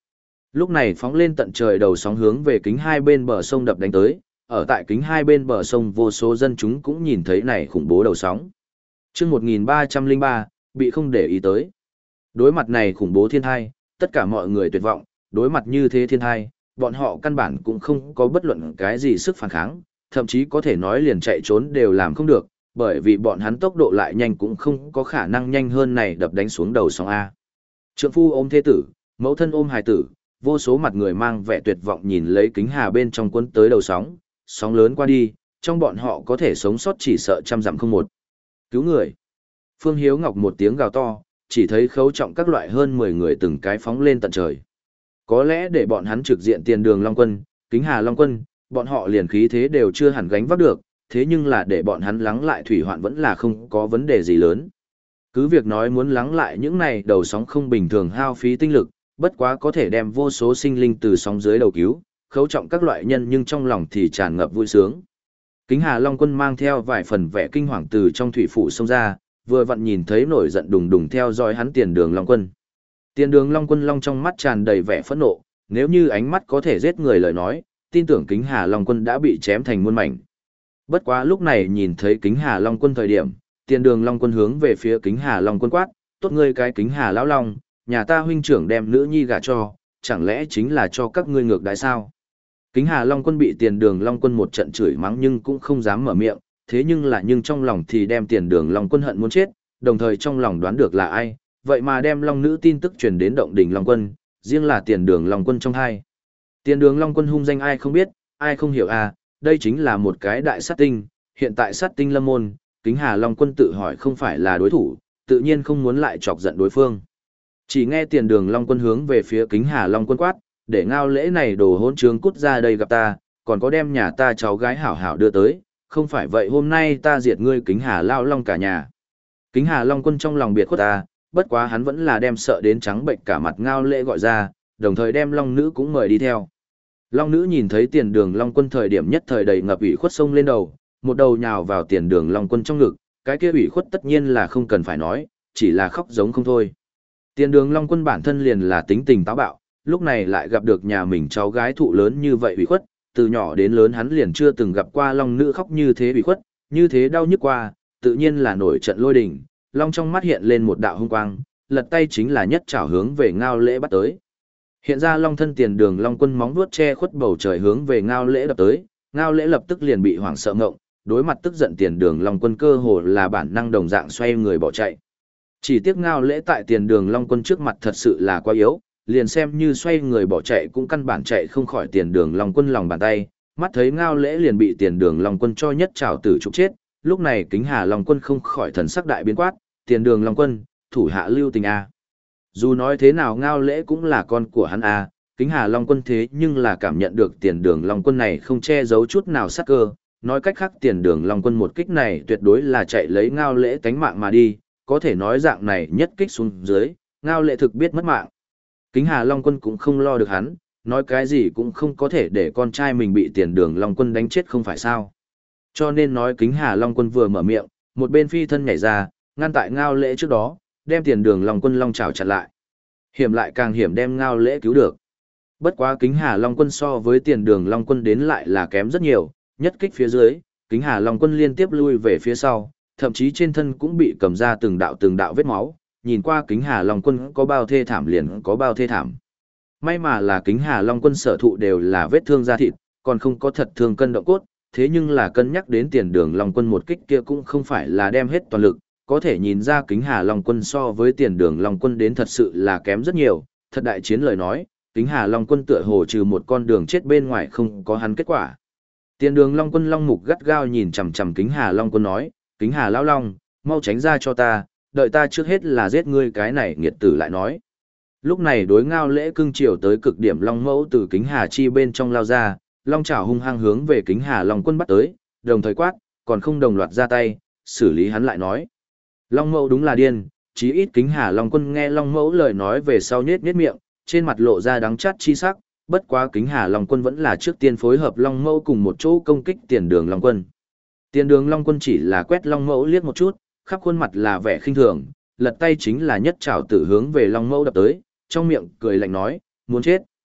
Lúc này phóng lên tận trời đầu sóng hướng về kính hai bên bờ sông đập đánh tới, ở tại kính hai bên bờ sông vô số dân chúng cũng nhìn thấy này khủng bố đầu sóng. Chương một nghìn ba trăm lẻ ba, bị không để ý tới. Đối mặt này khủng bố thiên thai, tất cả mọi người tuyệt vọng, đối mặt như thế thiên thai, bọn họ căn bản cũng không có bất luận cái gì sức phản kháng, thậm chí có thể nói liền chạy trốn đều làm không được, bởi vì bọn hắn tốc độ lại nhanh cũng không có khả năng nhanh hơn này đập đánh xuống đầu sóng A. Trượng phu ôm thế tử, mẫu thân ôm hài tử, vô số mặt người mang vẻ tuyệt vọng nhìn lấy kính hà bên trong cuốn tới đầu sóng, sóng lớn qua đi, trong bọn họ có thể sống sót chỉ sợ trăm dặm không một. Cứu người. Phương Hiếu Ngọc một tiếng gào to, chỉ thấy khấu trọng các loại hơn mười người từng cái phóng lên tận trời. Có lẽ để bọn hắn trực diện tiền đường Long Quân, kính hà Long Quân, bọn họ liền khí thế đều chưa hẳn gánh vác được, thế nhưng là để bọn hắn lắng lại thủy hoạn vẫn là không có vấn đề gì lớn. Cứ việc nói muốn lắng lại những này đầu sóng không bình thường hao phí tinh lực, bất quá có thể đem vô số sinh linh từ sóng dưới đầu cứu, khấu trọng các loại nhân nhưng trong lòng thì tràn ngập vui sướng. Kính Hà Long Quân mang theo vài phần vẻ kinh hoàng từ trong thủy phủ xông ra, vừa vặn nhìn thấy nổi giận đùng đùng theo dõi hắn tiền đường Long Quân. Tiền đường Long Quân long trong mắt tràn đầy vẻ phẫn nộ, nếu như ánh mắt có thể giết người lời nói, tin tưởng Kính Hà Long Quân đã bị chém thành muôn mảnh. Bất quá lúc này nhìn thấy Kính Hà Long Quân thời điểm, tiền đường Long Quân hướng về phía Kính Hà Long Quân quát, tốt ngươi cái Kính Hà lão long, nhà ta huynh trưởng đem nữ nhi gả cho, chẳng lẽ chính là cho các ngươi ngược đãi sao? Kính Hà Long Quân bị tiền đường Long Quân một trận chửi mắng nhưng cũng không dám mở miệng, thế nhưng là nhưng trong lòng thì đem tiền đường Long Quân hận muốn chết, đồng thời trong lòng đoán được là ai, vậy mà đem Long Nữ tin tức truyền đến động đỉnh Long Quân, riêng là tiền đường Long Quân trong hai. Tiền đường Long Quân hung danh ai không biết, ai không hiểu à, đây chính là một cái đại sát tinh, hiện tại sát tinh lâm môn, Kính Hà Long Quân tự hỏi không phải là đối thủ, tự nhiên không muốn lại chọc giận đối phương. Chỉ nghe tiền đường Long Quân hướng về phía Kính Hà Long Quân quát, để ngao lễ này đồ hỗn trướng cút ra đây gặp ta, còn có đem nhà ta cháu gái hảo hảo đưa tới, không phải vậy hôm nay ta diệt ngươi Kính Hà lao long cả nhà. Kính Hà Long Quân trong lòng biệt khuất ta, bất quá hắn vẫn là đem sợ đến trắng bệnh cả mặt ngao lễ gọi ra, đồng thời đem Long Nữ cũng mời đi theo. Long Nữ nhìn thấy tiền đường Long Quân thời điểm nhất thời đầy ngập ủy khuất sông lên đầu, một đầu nhào vào tiền đường Long Quân trong ngực, cái kia ủy khuất tất nhiên là không cần phải nói, chỉ là khóc giống không thôi. Tiền đường Long Quân bản thân liền là tính tình táo bạo, lúc này lại gặp được nhà mình cháu gái thụ lớn như vậy ủy khuất, từ nhỏ đến lớn hắn liền chưa từng gặp qua Long Nữ khóc như thế ủy khuất, như thế đau nhức qua, tự nhiên là nổi trận lôi đình, Long trong mắt hiện lên một đạo hung quang, lật tay chính là nhất trảo hướng về ngao lễ bắt tới. Hiện ra Long thân tiền đường Long Quân móng vuốt che khuất bầu trời hướng về ngao lễ đập tới, ngao lễ lập tức liền bị hoảng sợ ngộng, đối mặt tức giận tiền đường Long Quân cơ hồ là bản năng đồng dạng xoay người bỏ chạy. Chỉ tiếc ngao lễ tại tiền đường Long Quân trước mặt thật sự là quá yếu, liền xem như xoay người bỏ chạy cũng căn bản chạy không khỏi tiền đường Long Quân lòng bàn tay, mắt thấy ngao lễ liền bị tiền đường Long Quân cho nhất trảo tử trục chết, lúc này Kính Hà Long Quân không khỏi thần sắc đại biến quát, tiền đường Long Quân, thủ hạ lưu tình a. Dù nói thế nào ngao lễ cũng là con của hắn a, Kính Hà Long Quân thế nhưng là cảm nhận được tiền đường Long Quân này không che giấu chút nào sát cơ, nói cách khác tiền đường Long Quân một kích này tuyệt đối là chạy lấy ngao lễ tánh mạng mà đi, có thể nói dạng này nhất kích xuống dưới, ngao lễ thực biết mất mạng. Kính Hà Long Quân cũng không lo được hắn, nói cái gì cũng không có thể để con trai mình bị tiền đường Long Quân đánh chết không phải sao. Cho nên nói Kính Hà Long Quân vừa mở miệng, một bên phi thân nhảy ra, ngăn tại ngao lễ trước đó, đem tiền đường Long Quân long trảo chặn lại. Hiểm lại càng hiểm đem ngao lễ cứu được. Bất quá Kính Hà Long Quân so với tiền đường Long Quân đến lại là kém rất nhiều, nhất kích phía dưới, Kính Hà Long Quân liên tiếp lui về phía sau, thậm chí trên thân cũng bị cầm ra từng đạo từng đạo vết máu, nhìn qua Kính Hà Long Quân có bao thê thảm liền có bao thê thảm. May mà là Kính Hà Long Quân sở thụ đều là vết thương da thịt, còn không có thật thương cân động cốt, thế nhưng là cân nhắc đến tiền đường Long Quân một kích kia cũng không phải là đem hết toàn lực, có thể nhìn ra Kính Hà Long Quân so với tiền đường Long Quân đến thật sự là kém rất nhiều, thật đại chiến lời nói, Kính Hà Long Quân tựa hồ trừ một con đường chết bên ngoài không có hắn kết quả. Tiền đường Long Quân long mục gắt gao nhìn chằm chằm Kính Hà Long Quân nói, Kính Hà lão long, mau tránh ra cho ta, đợi ta trước hết là giết ngươi cái này nghiệt tử lại nói. Lúc này đối ngao lễ cưng chiều tới cực điểm long mẫu từ Kính Hà chi bên trong lao ra, long chảo hung hăng hướng về Kính Hà Long Quân bắt tới, đồng thời quát, còn không đồng loạt ra tay, xử lý hắn lại nói. Long mẫu đúng là điên, chí ít Kính Hà Long Quân nghe long mẫu lời nói về sau nhết nhết miệng, trên mặt lộ ra đắng chát chi sắc, bất quá Kính Hà Long Quân vẫn là trước tiên phối hợp long mẫu cùng một chỗ công kích tiền đường Long Quân. Tiền đường Long Quân chỉ là quét long mẫu liếc một chút, khắp khuôn mặt là vẻ khinh thường, lật tay chính là nhất trảo tử hướng về long mẫu đập tới, trong miệng cười lạnh nói, muốn chết.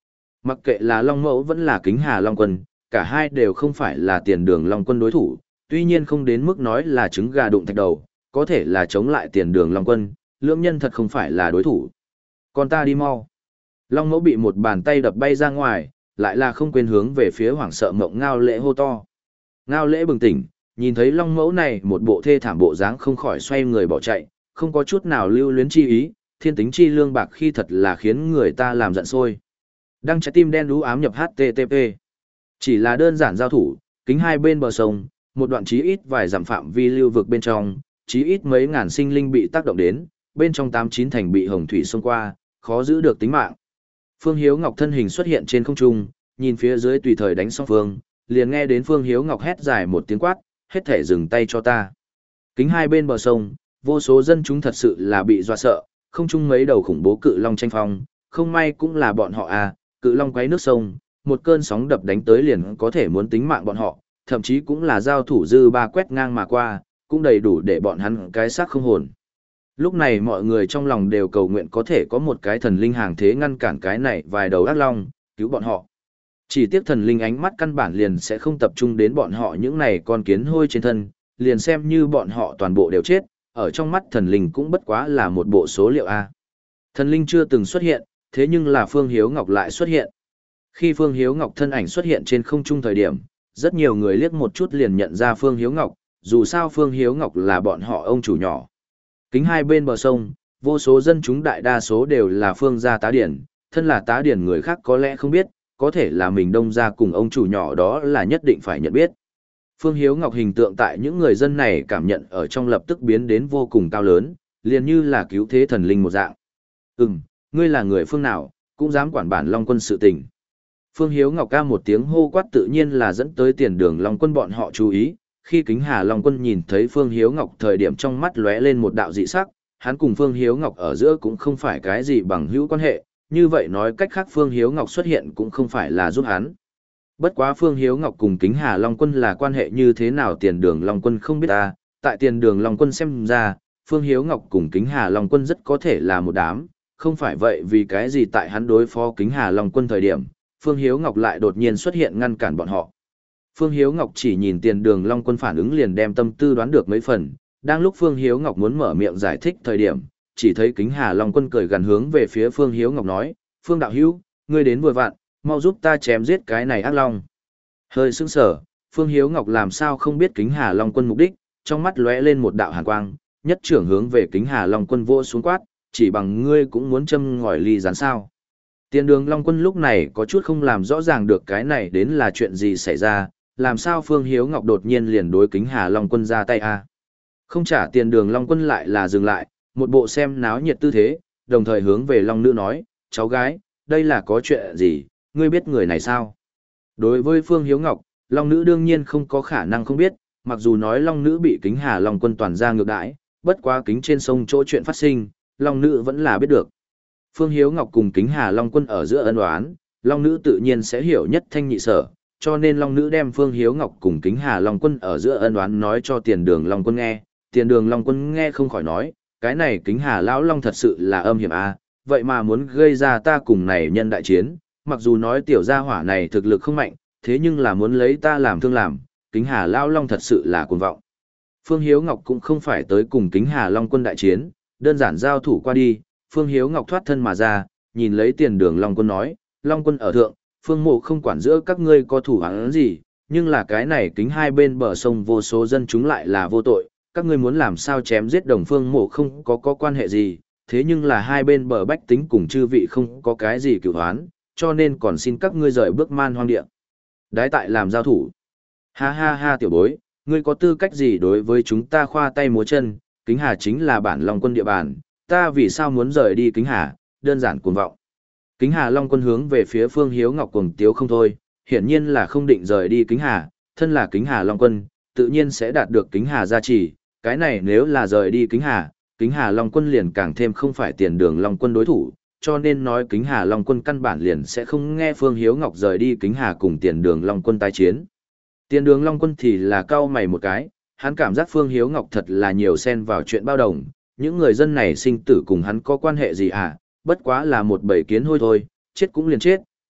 Mặc kệ là Long Mẫu vẫn là Kính Hà Long Quân, cả hai đều không phải là tiền đường Long Quân đối thủ, tuy nhiên không đến mức nói là trứng gà đụng thạch đầu, có thể là chống lại tiền đường Long Quân, lưỡng nhân thật không phải là đối thủ. Còn ta đi mau. Long Mẫu bị một bàn tay đập bay ra ngoài, lại là không quên hướng về phía hoảng sợ Mộng Ngao Lễ hô to. Ngao Lễ bừng tỉnh, nhìn thấy Long Mẫu này một bộ thê thảm bộ dáng không khỏi xoay người bỏ chạy, không có chút nào lưu luyến chi ý, thiên tính chi lương bạc khi thật là khiến người ta làm giận sôi. Đăng trái tim đen đú ám nhập hát tê tê pê. Chỉ là đơn giản giao thủ, kính hai bên bờ sông, một đoạn chí ít vài dặm phạm vi lưu vực bên trong, chí ít mấy ngàn sinh linh bị tác động đến, bên trong tám chín thành bị hồng thủy xông qua, khó giữ được tính mạng. Phương Hiếu Ngọc thân hình xuất hiện trên không trung, nhìn phía dưới tùy thời đánh song phương, liền nghe đến Phương Hiếu Ngọc hét dài một tiếng quát, hết thể dừng tay cho ta. Kính hai bên bờ sông, vô số dân chúng thật sự là bị dọa sợ, không chung mấy đầu khủng bố cự long tranh phong, không may cũng là bọn họ à, cự long quấy nước sông, một cơn sóng đập đánh tới liền có thể muốn tính mạng bọn họ, thậm chí cũng là giao thủ dư ba quét ngang mà qua, cũng đầy đủ để bọn hắn cái xác không hồn. Lúc này mọi người trong lòng đều cầu nguyện có thể có một cái thần linh hàng thế ngăn cản cái này vài đầu ác long, cứu bọn họ. Chỉ tiếc thần linh ánh mắt căn bản liền sẽ không tập trung đến bọn họ những này con kiến hôi trên thân, liền xem như bọn họ toàn bộ đều chết, ở trong mắt thần linh cũng bất quá là một bộ số liệu A. Thần linh chưa từng xuất hiện, thế nhưng là Phương Hiếu Ngọc lại xuất hiện. Khi Phương Hiếu Ngọc thân ảnh xuất hiện trên không trung thời điểm, rất nhiều người liếc một chút liền nhận ra Phương Hiếu Ngọc, dù sao Phương Hiếu Ngọc là bọn họ ông chủ nhỏ. Kính hai bên bờ sông, vô số dân chúng đại đa số đều là Phương gia tá điển, thân là tá điển người khác có lẽ không biết, có thể là mình Đông gia cùng ông chủ nhỏ đó là nhất định phải nhận biết. Phương Hiếu Ngọc hình tượng tại những người dân này cảm nhận ở trong lập tức biến đến vô cùng cao lớn, liền như là cứu thế thần linh một dạng. Ừm, ngươi là người phương nào, cũng dám quản bản Long Quân sự tình. Phương Hiếu Ngọc ca một tiếng hô quát tự nhiên là dẫn tới tiền đường Long Quân bọn họ chú ý. Khi Kính Hà Long Quân nhìn thấy Phương Hiếu Ngọc thời điểm trong mắt lóe lên một đạo dị sắc, hắn cùng Phương Hiếu Ngọc ở giữa cũng không phải cái gì bằng hữu quan hệ, như vậy nói cách khác Phương Hiếu Ngọc xuất hiện cũng không phải là giúp hắn. Bất quá Phương Hiếu Ngọc cùng Kính Hà Long Quân là quan hệ như thế nào tiền đường Long Quân không biết ta, tại tiền đường Long Quân xem ra, Phương Hiếu Ngọc cùng Kính Hà Long Quân rất có thể là một đám, không phải vậy vì cái gì tại hắn đối phó Kính Hà Long Quân thời điểm, Phương Hiếu Ngọc lại đột nhiên xuất hiện ngăn cản bọn họ. Phương Hiếu Ngọc chỉ nhìn tiền đường Long Quân phản ứng liền đem tâm tư đoán được mấy phần, đang lúc Phương Hiếu Ngọc muốn mở miệng giải thích thời điểm, chỉ thấy Kính Hà Long Quân cười gần hướng về phía Phương Hiếu Ngọc nói, Phương Đạo Hữu ngươi đến vừa vặn, mau giúp ta chém giết cái này ác long. Hơi sững sờ, Phương Hiếu Ngọc làm sao không biết Kính Hà Long Quân mục đích, trong mắt lóe lên một đạo hàn quang, nhất trưởng hướng về Kính Hà Long Quân vỗ xuống quát, chỉ bằng ngươi cũng muốn châm ngòi ly gián sao. Tiền đường Long Quân lúc này có chút không làm rõ ràng được cái này đến là chuyện gì xảy ra, làm sao Phương Hiếu Ngọc đột nhiên liền đối Kính Hà Long Quân ra tay a? Không trả tiền đường Long Quân lại là dừng lại, một bộ xem náo nhiệt tư thế, đồng thời hướng về Long Nữ nói, cháu gái, đây là có chuyện gì, ngươi biết người này sao? Đối với Phương Hiếu Ngọc, Long Nữ đương nhiên không có khả năng không biết, mặc dù nói Long Nữ bị Kính Hà Long Quân toàn ra ngược đãi, bất quá kính trên sông chỗ chuyện phát sinh, Long Nữ vẫn là biết được. Phương Hiếu Ngọc cùng Kính Hà Long Quân ở giữa ân oán, Long Nữ tự nhiên sẽ hiểu nhất thanh nhị sở, cho nên Long Nữ đem Phương Hiếu Ngọc cùng Kính Hà Long Quân ở giữa ân oán nói cho tiền đường Long Quân nghe, tiền đường Long Quân nghe không khỏi nói, cái này Kính Hà Lão Long thật sự là âm hiểm a, vậy mà muốn gây ra ta cùng này nhân đại chiến, mặc dù nói tiểu gia hỏa này thực lực không mạnh, thế nhưng là muốn lấy ta làm thương làm, Kính Hà Lão Long thật sự là cuồng vọng. Phương Hiếu Ngọc cũng không phải tới cùng Kính Hà Long Quân đại chiến, đơn giản giao thủ qua đi, Phương Hiếu Ngọc thoát thân mà ra, nhìn lấy tiền đường Long Quân nói, Long Quân ở thượng, Phương Mộ không quản giữa các ngươi có thủ án gì, nhưng là cái này kính hai bên bờ sông vô số dân chúng lại là vô tội, các ngươi muốn làm sao chém giết đồng Phương Mộ không có có quan hệ gì, thế nhưng là hai bên bờ bách tính cùng chư vị không có cái gì cửu hoán, cho nên còn xin các ngươi rời bước man hoang địa. Đái tại làm giao thủ. Ha ha ha tiểu bối, ngươi có tư cách gì đối với chúng ta khoa tay múa chân, Kính Hà chính là bản Long Quân địa bàn, ta vì sao muốn rời đi Kính Hà, đơn giản cuồng vọng. Kính Hà Long Quân hướng về phía Phương Hiếu Ngọc cuồng tiếu không thôi, hiển nhiên là không định rời đi Kính Hà, thân là Kính Hà Long Quân, tự nhiên sẽ đạt được Kính Hà gia trì, cái này nếu là rời đi Kính Hà, Kính Hà Long Quân liền càng thêm không phải tiền đường Long Quân đối thủ, cho nên nói Kính Hà Long Quân căn bản liền sẽ không nghe Phương Hiếu Ngọc rời đi Kính Hà cùng tiền đường Long Quân tái chiến. Tiền đường Long Quân thì là cau mày một cái, hắn cảm giác Phương Hiếu Ngọc thật là nhiều xen vào chuyện bao đồng, những người dân này sinh tử cùng hắn có quan hệ gì à, bất quá là một bầy kiến hôi thôi, chết cũng liền chết,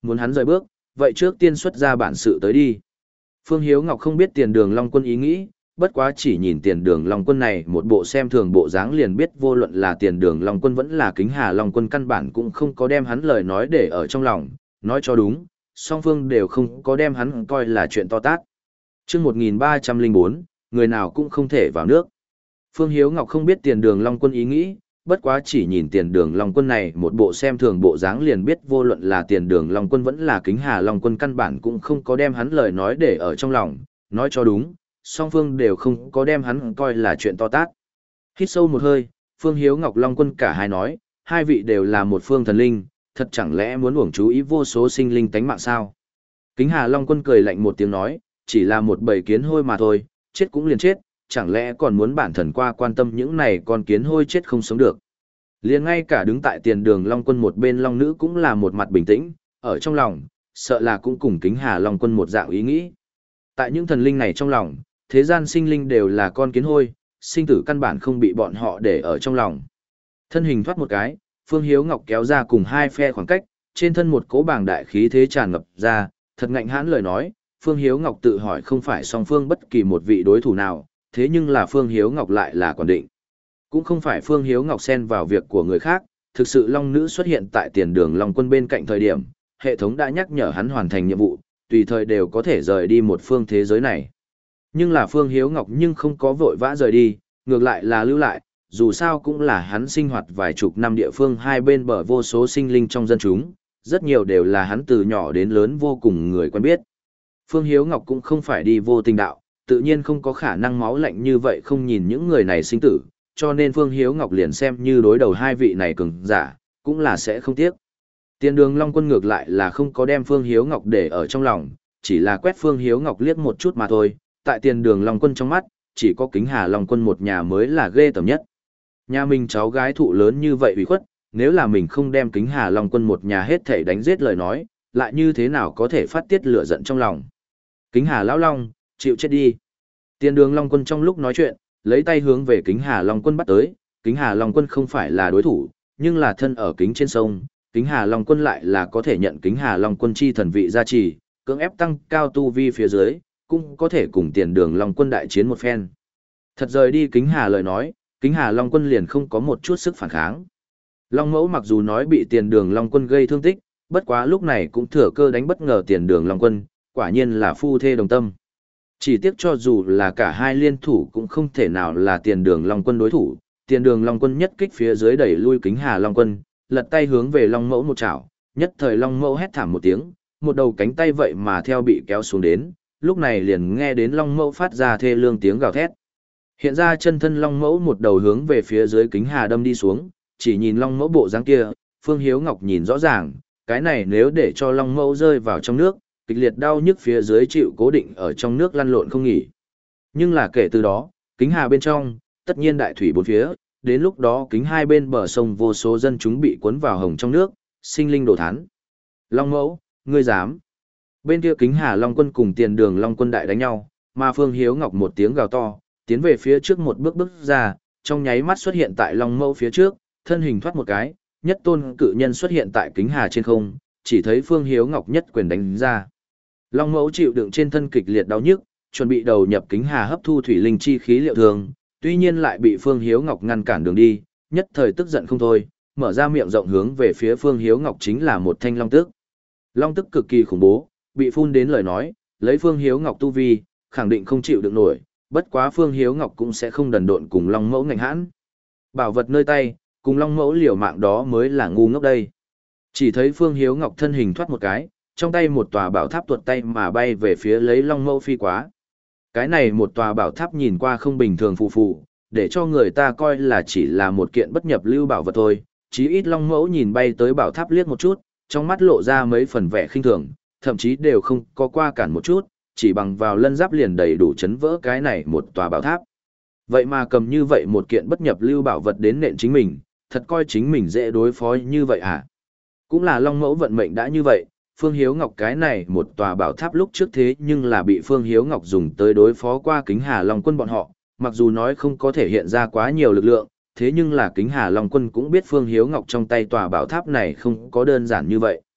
muốn hắn rời bước, vậy trước tiên xuất ra bản sự tới đi. Phương Hiếu Ngọc không biết Tiền Đường Long Quân ý nghĩ, bất quá chỉ nhìn Tiền Đường Long Quân này một bộ xem thường bộ dáng liền biết vô luận là Tiền Đường Long Quân vẫn là Kính Hà Long Quân căn bản cũng không có đem hắn lời nói để ở trong lòng, nói cho đúng, song phương đều không có đem hắn coi là chuyện to tát. Chương một nghìn ba trăm lẻ bốn, người nào cũng không thể vào nước. Phương Hiếu Ngọc không biết Tiền Đường Long Quân ý nghĩ, bất quá chỉ nhìn Tiền Đường Long Quân này một bộ xem thường bộ dáng liền biết vô luận là Tiền Đường Long Quân vẫn là Kính Hà Long Quân căn bản cũng không có đem hắn lời nói để ở trong lòng, nói cho đúng, song phương đều không có đem hắn coi là chuyện to tát. Hít sâu một hơi, Phương Hiếu Ngọc Long Quân cả hai nói, hai vị đều là một phương thần linh, thật chẳng lẽ muốn uổng chú ý vô số sinh linh tánh mạng sao? Kính Hà Long Quân cười lạnh một tiếng nói, chỉ là một bầy kiến hôi mà thôi, chết cũng liền chết, chẳng lẽ còn muốn bản thần qua quan tâm những này con kiến hôi chết không sống được. Liền ngay cả đứng tại Tiền Đường Long Quân một bên Long Nữ cũng là một mặt bình tĩnh, ở trong lòng, sợ là cũng cùng Kính Hà Long Quân một dạng ý nghĩ. Tại những thần linh này trong lòng, thế gian sinh linh đều là con kiến hôi, sinh tử căn bản không bị bọn họ để ở trong lòng. Thân hình thoát một cái, Phương Hiếu Ngọc kéo ra cùng hai phe khoảng cách, trên thân một cỗ bàng đại khí thế tràn ngập ra, thật ngạnh hãn lời nói, Phương Hiếu Ngọc tự hỏi không phải song phương bất kỳ một vị đối thủ nào, thế nhưng là Phương Hiếu Ngọc lại là quản định. Cũng không phải Phương Hiếu Ngọc xen vào việc của người khác, thực sự Long Nữ xuất hiện tại Tiền Đường Long Quân bên cạnh thời điểm, hệ thống đã nhắc nhở hắn hoàn thành nhiệm vụ, tùy thời đều có thể rời đi một phương thế giới này. Nhưng là Phương Hiếu Ngọc nhưng không có vội vã rời đi, ngược lại là lưu lại, dù sao cũng là hắn sinh hoạt vài chục năm địa phương hai bên bờ vô số sinh linh trong dân chúng, rất nhiều đều là hắn từ nhỏ đến lớn vô cùng người quen biết. Phương Hiếu Ngọc cũng không phải đi vô tình đạo, tự nhiên không có khả năng máu lạnh như vậy không nhìn những người này sinh tử, cho nên Phương Hiếu Ngọc liền xem như đối đầu hai vị này cường giả, cũng là sẽ không tiếc. Tiền Đường Long Quân ngược lại là không có đem Phương Hiếu Ngọc để ở trong lòng, chỉ là quét Phương Hiếu Ngọc liếc một chút mà thôi, tại Tiền Đường Long Quân trong mắt, chỉ có Kính Hà Long Quân một nhà mới là ghê tởm nhất. Nhà mình cháu gái thụ lớn như vậy ủy khuất, nếu là mình không đem Kính Hà Long Quân một nhà hết thảy đánh giết lời nói, lại như thế nào có thể phát tiết lửa giận trong lòng. Kính Hà lão long, chịu chết đi. Tiền Đường Long Quân trong lúc nói chuyện, lấy tay hướng về Kính Hà Long Quân bắt tới, Kính Hà Long Quân không phải là đối thủ, nhưng là thân ở kính trên sông, Kính Hà Long Quân lại là có thể nhận Kính Hà Long Quân chi thần vị gia trì, cưỡng ép tăng cao tu vi phía dưới, cũng có thể cùng Tiền Đường Long Quân đại chiến một phen. Thật rời đi Kính Hà lời nói, Kính Hà Long Quân liền không có một chút sức phản kháng. Long Mẫu mặc dù nói bị Tiền Đường Long Quân gây thương tích, bất quá lúc này cũng thừa cơ đánh bất ngờ Tiền Đường Long Quân, quả nhiên là phu thê đồng tâm. Chỉ tiếc cho dù là cả hai liên thủ cũng không thể nào là Tiền Đường Long Quân đối thủ, Tiền Đường Long Quân nhất kích phía dưới đẩy lui Kính Hà Long Quân, lật tay hướng về Long Mẫu một chảo, nhất thời Long Mẫu hét thảm một tiếng, một đầu cánh tay vậy mà theo bị kéo xuống đến, lúc này liền nghe đến Long Mẫu phát ra thê lương tiếng gào thét. Hiện ra chân thân Long Mẫu một đầu hướng về phía dưới Kính Hà đâm đi xuống, chỉ nhìn Long Mẫu bộ dáng kia, Phương Hiếu Ngọc nhìn rõ ràng, cái này nếu để cho Long Mẫu rơi vào trong nước, kịch liệt đau nhức phía dưới chịu cố định ở trong nước lăn lộn không nghỉ. Nhưng là kể từ đó, Kính Hà bên trong, tất nhiên đại thủy bốn phía, đến lúc đó kính hai bên bờ sông vô số dân chúng bị cuốn vào hồng trong nước, sinh linh đổ thán. Long Mẫu, ngươi dám? Bên kia Kính Hà Long Quân cùng Tiền Đường Long Quân đại đánh nhau, mà Phương Hiếu Ngọc một tiếng gào to, tiến về phía trước một bước bước ra, trong nháy mắt xuất hiện tại Long Mẫu phía trước, thân hình thoát một cái, nhất tôn cự nhân xuất hiện tại Kính Hà trên không, chỉ thấy Phương Hiếu Ngọc nhất quyền đánh ra. Long Mẫu chịu đựng trên thân kịch liệt đau nhức, chuẩn bị đầu nhập Kính Hà hấp thu thủy linh chi khí liệu thường, tuy nhiên lại bị Phương Hiếu Ngọc ngăn cản đường đi, nhất thời tức giận không thôi, mở ra miệng rộng hướng về phía Phương Hiếu Ngọc chính là một thanh long tức. Long tức cực kỳ khủng bố, bị phun đến lời nói, lấy Phương Hiếu Ngọc tu vi, khẳng định không chịu được nổi, bất quá Phương Hiếu Ngọc cũng sẽ không đần độn cùng Long Mẫu ngạnh hãn. Bảo vật nơi tay, cùng Long Mẫu liều mạng đó mới là ngu ngốc đây. Chỉ thấy Phương Hiếu Ngọc thân hình thoát một cái, trong tay một tòa bảo tháp tuột tay mà bay về phía lấy Long Mẫu phi quá. Cái này một tòa bảo tháp nhìn qua không bình thường phù phù, để cho người ta coi là chỉ là một kiện bất nhập lưu bảo vật thôi. Chí ít Long Mẫu nhìn bay tới bảo tháp liếc một chút, trong mắt lộ ra mấy phần vẻ khinh thường, thậm chí đều không có qua cản một chút, chỉ bằng vào lân giáp liền đầy đủ chấn vỡ cái này một tòa bảo tháp. Vậy mà cầm như vậy một kiện bất nhập lưu bảo vật đến nện chính mình, thật coi chính mình dễ đối phó như vậy hả? Cũng là Long Mẫu vận mệnh đã như vậy, Phương Hiếu Ngọc cái này một tòa bảo tháp lúc trước thế nhưng là bị Phương Hiếu Ngọc dùng tới đối phó qua Kính Hà Long Quân bọn họ, mặc dù nói không có thể hiện ra quá nhiều lực lượng, thế nhưng là Kính Hà Long Quân cũng biết Phương Hiếu Ngọc trong tay tòa bảo tháp này không có đơn giản như vậy.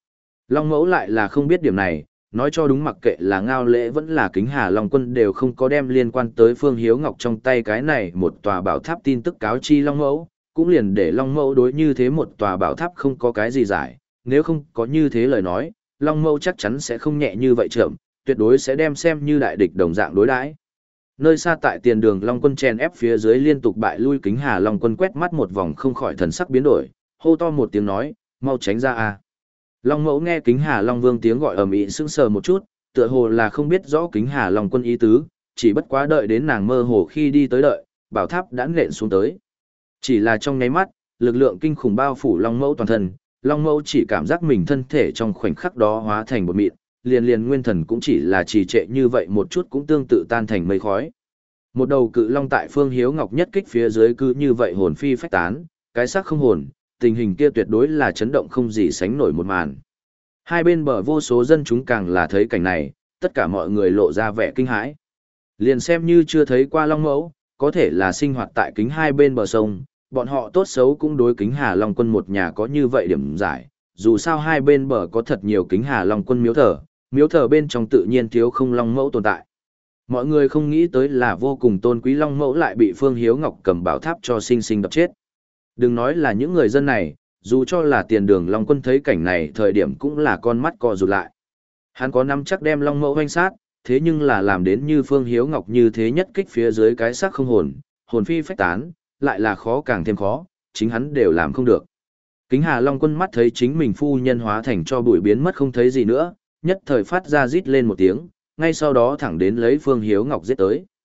Long Mẫu lại là không biết điểm này, nói cho đúng mặc kệ là Ngao Lễ vẫn là Kính Hà Long Quân đều không có đem liên quan tới Phương Hiếu Ngọc trong tay cái này một tòa bảo tháp tin tức cáo chi Long Mẫu, cũng liền để Long Mẫu đối như thế một tòa bảo tháp không có cái gì giải, nếu không có như thế lời nói, Long Mẫu chắc chắn sẽ không nhẹ như vậy chậm, tuyệt đối sẽ đem xem như đại địch đồng dạng đối đãi. Nơi xa tại tiền đường Long Quân chèn ép phía dưới liên tục bại lui Kính Hà Long Quân quét mắt một vòng không khỏi thần sắc biến đổi, hô to một tiếng nói, mau tránh ra a. Long Mẫu nghe Kính Hà Long Vương tiếng gọi ầm ĩ sững sờ một chút, tựa hồ là không biết rõ Kính Hà Long Quân ý tứ, chỉ bất quá đợi đến nàng mơ hồ khi đi tới đợi, bảo tháp đã nện xuống tới. Chỉ là trong nháy mắt, lực lượng kinh khủng bao phủ Long Mẫu toàn thân, Long Mẫu chỉ cảm giác mình thân thể trong khoảnh khắc đó hóa thành một mịn, liền liền nguyên thần cũng chỉ là trì trệ như vậy một chút cũng tương tự tan thành mây khói. Một đầu cự long tại Phương Hiếu Ngọc nhất kích phía dưới cứ như vậy hồn phi phách tán, cái xác không hồn, tình hình kia tuyệt đối là chấn động không gì sánh nổi một màn. Hai bên bờ vô số dân chúng càng là thấy cảnh này, tất cả mọi người lộ ra vẻ kinh hãi. Liền xem như chưa thấy qua Long Mẫu, có thể là sinh hoạt tại kính hai bên bờ sông, bọn họ tốt xấu cũng đối Kính Hà Long Quân một nhà có như vậy điểm giải, dù sao hai bên bờ có thật nhiều Kính Hà Long Quân miếu thờ, miếu thờ bên trong tự nhiên thiếu không Long Mẫu tồn tại. Mọi người không nghĩ tới là vô cùng tôn quý Long Mẫu lại bị Phương Hiếu Ngọc cầm bảo tháp cho sinh sinh đập chết. Đừng nói là những người dân này, dù cho là tiền đường Long Quân thấy cảnh này thời điểm cũng là con mắt co rụt lại. Hắn có nắm chắc đem Long Mẫu hoanh sát, thế nhưng là làm đến như Phương Hiếu Ngọc như thế nhất kích phía dưới cái xác không hồn, hồn phi phách tán, lại là khó càng thêm khó, chính hắn đều làm không được. Kính Hà Long Quân mắt thấy chính mình phu nhân hóa thành cho bụi biến mất không thấy gì nữa, nhất thời phát ra rít lên một tiếng, ngay sau đó thẳng đến lấy Phương Hiếu Ngọc giết tới.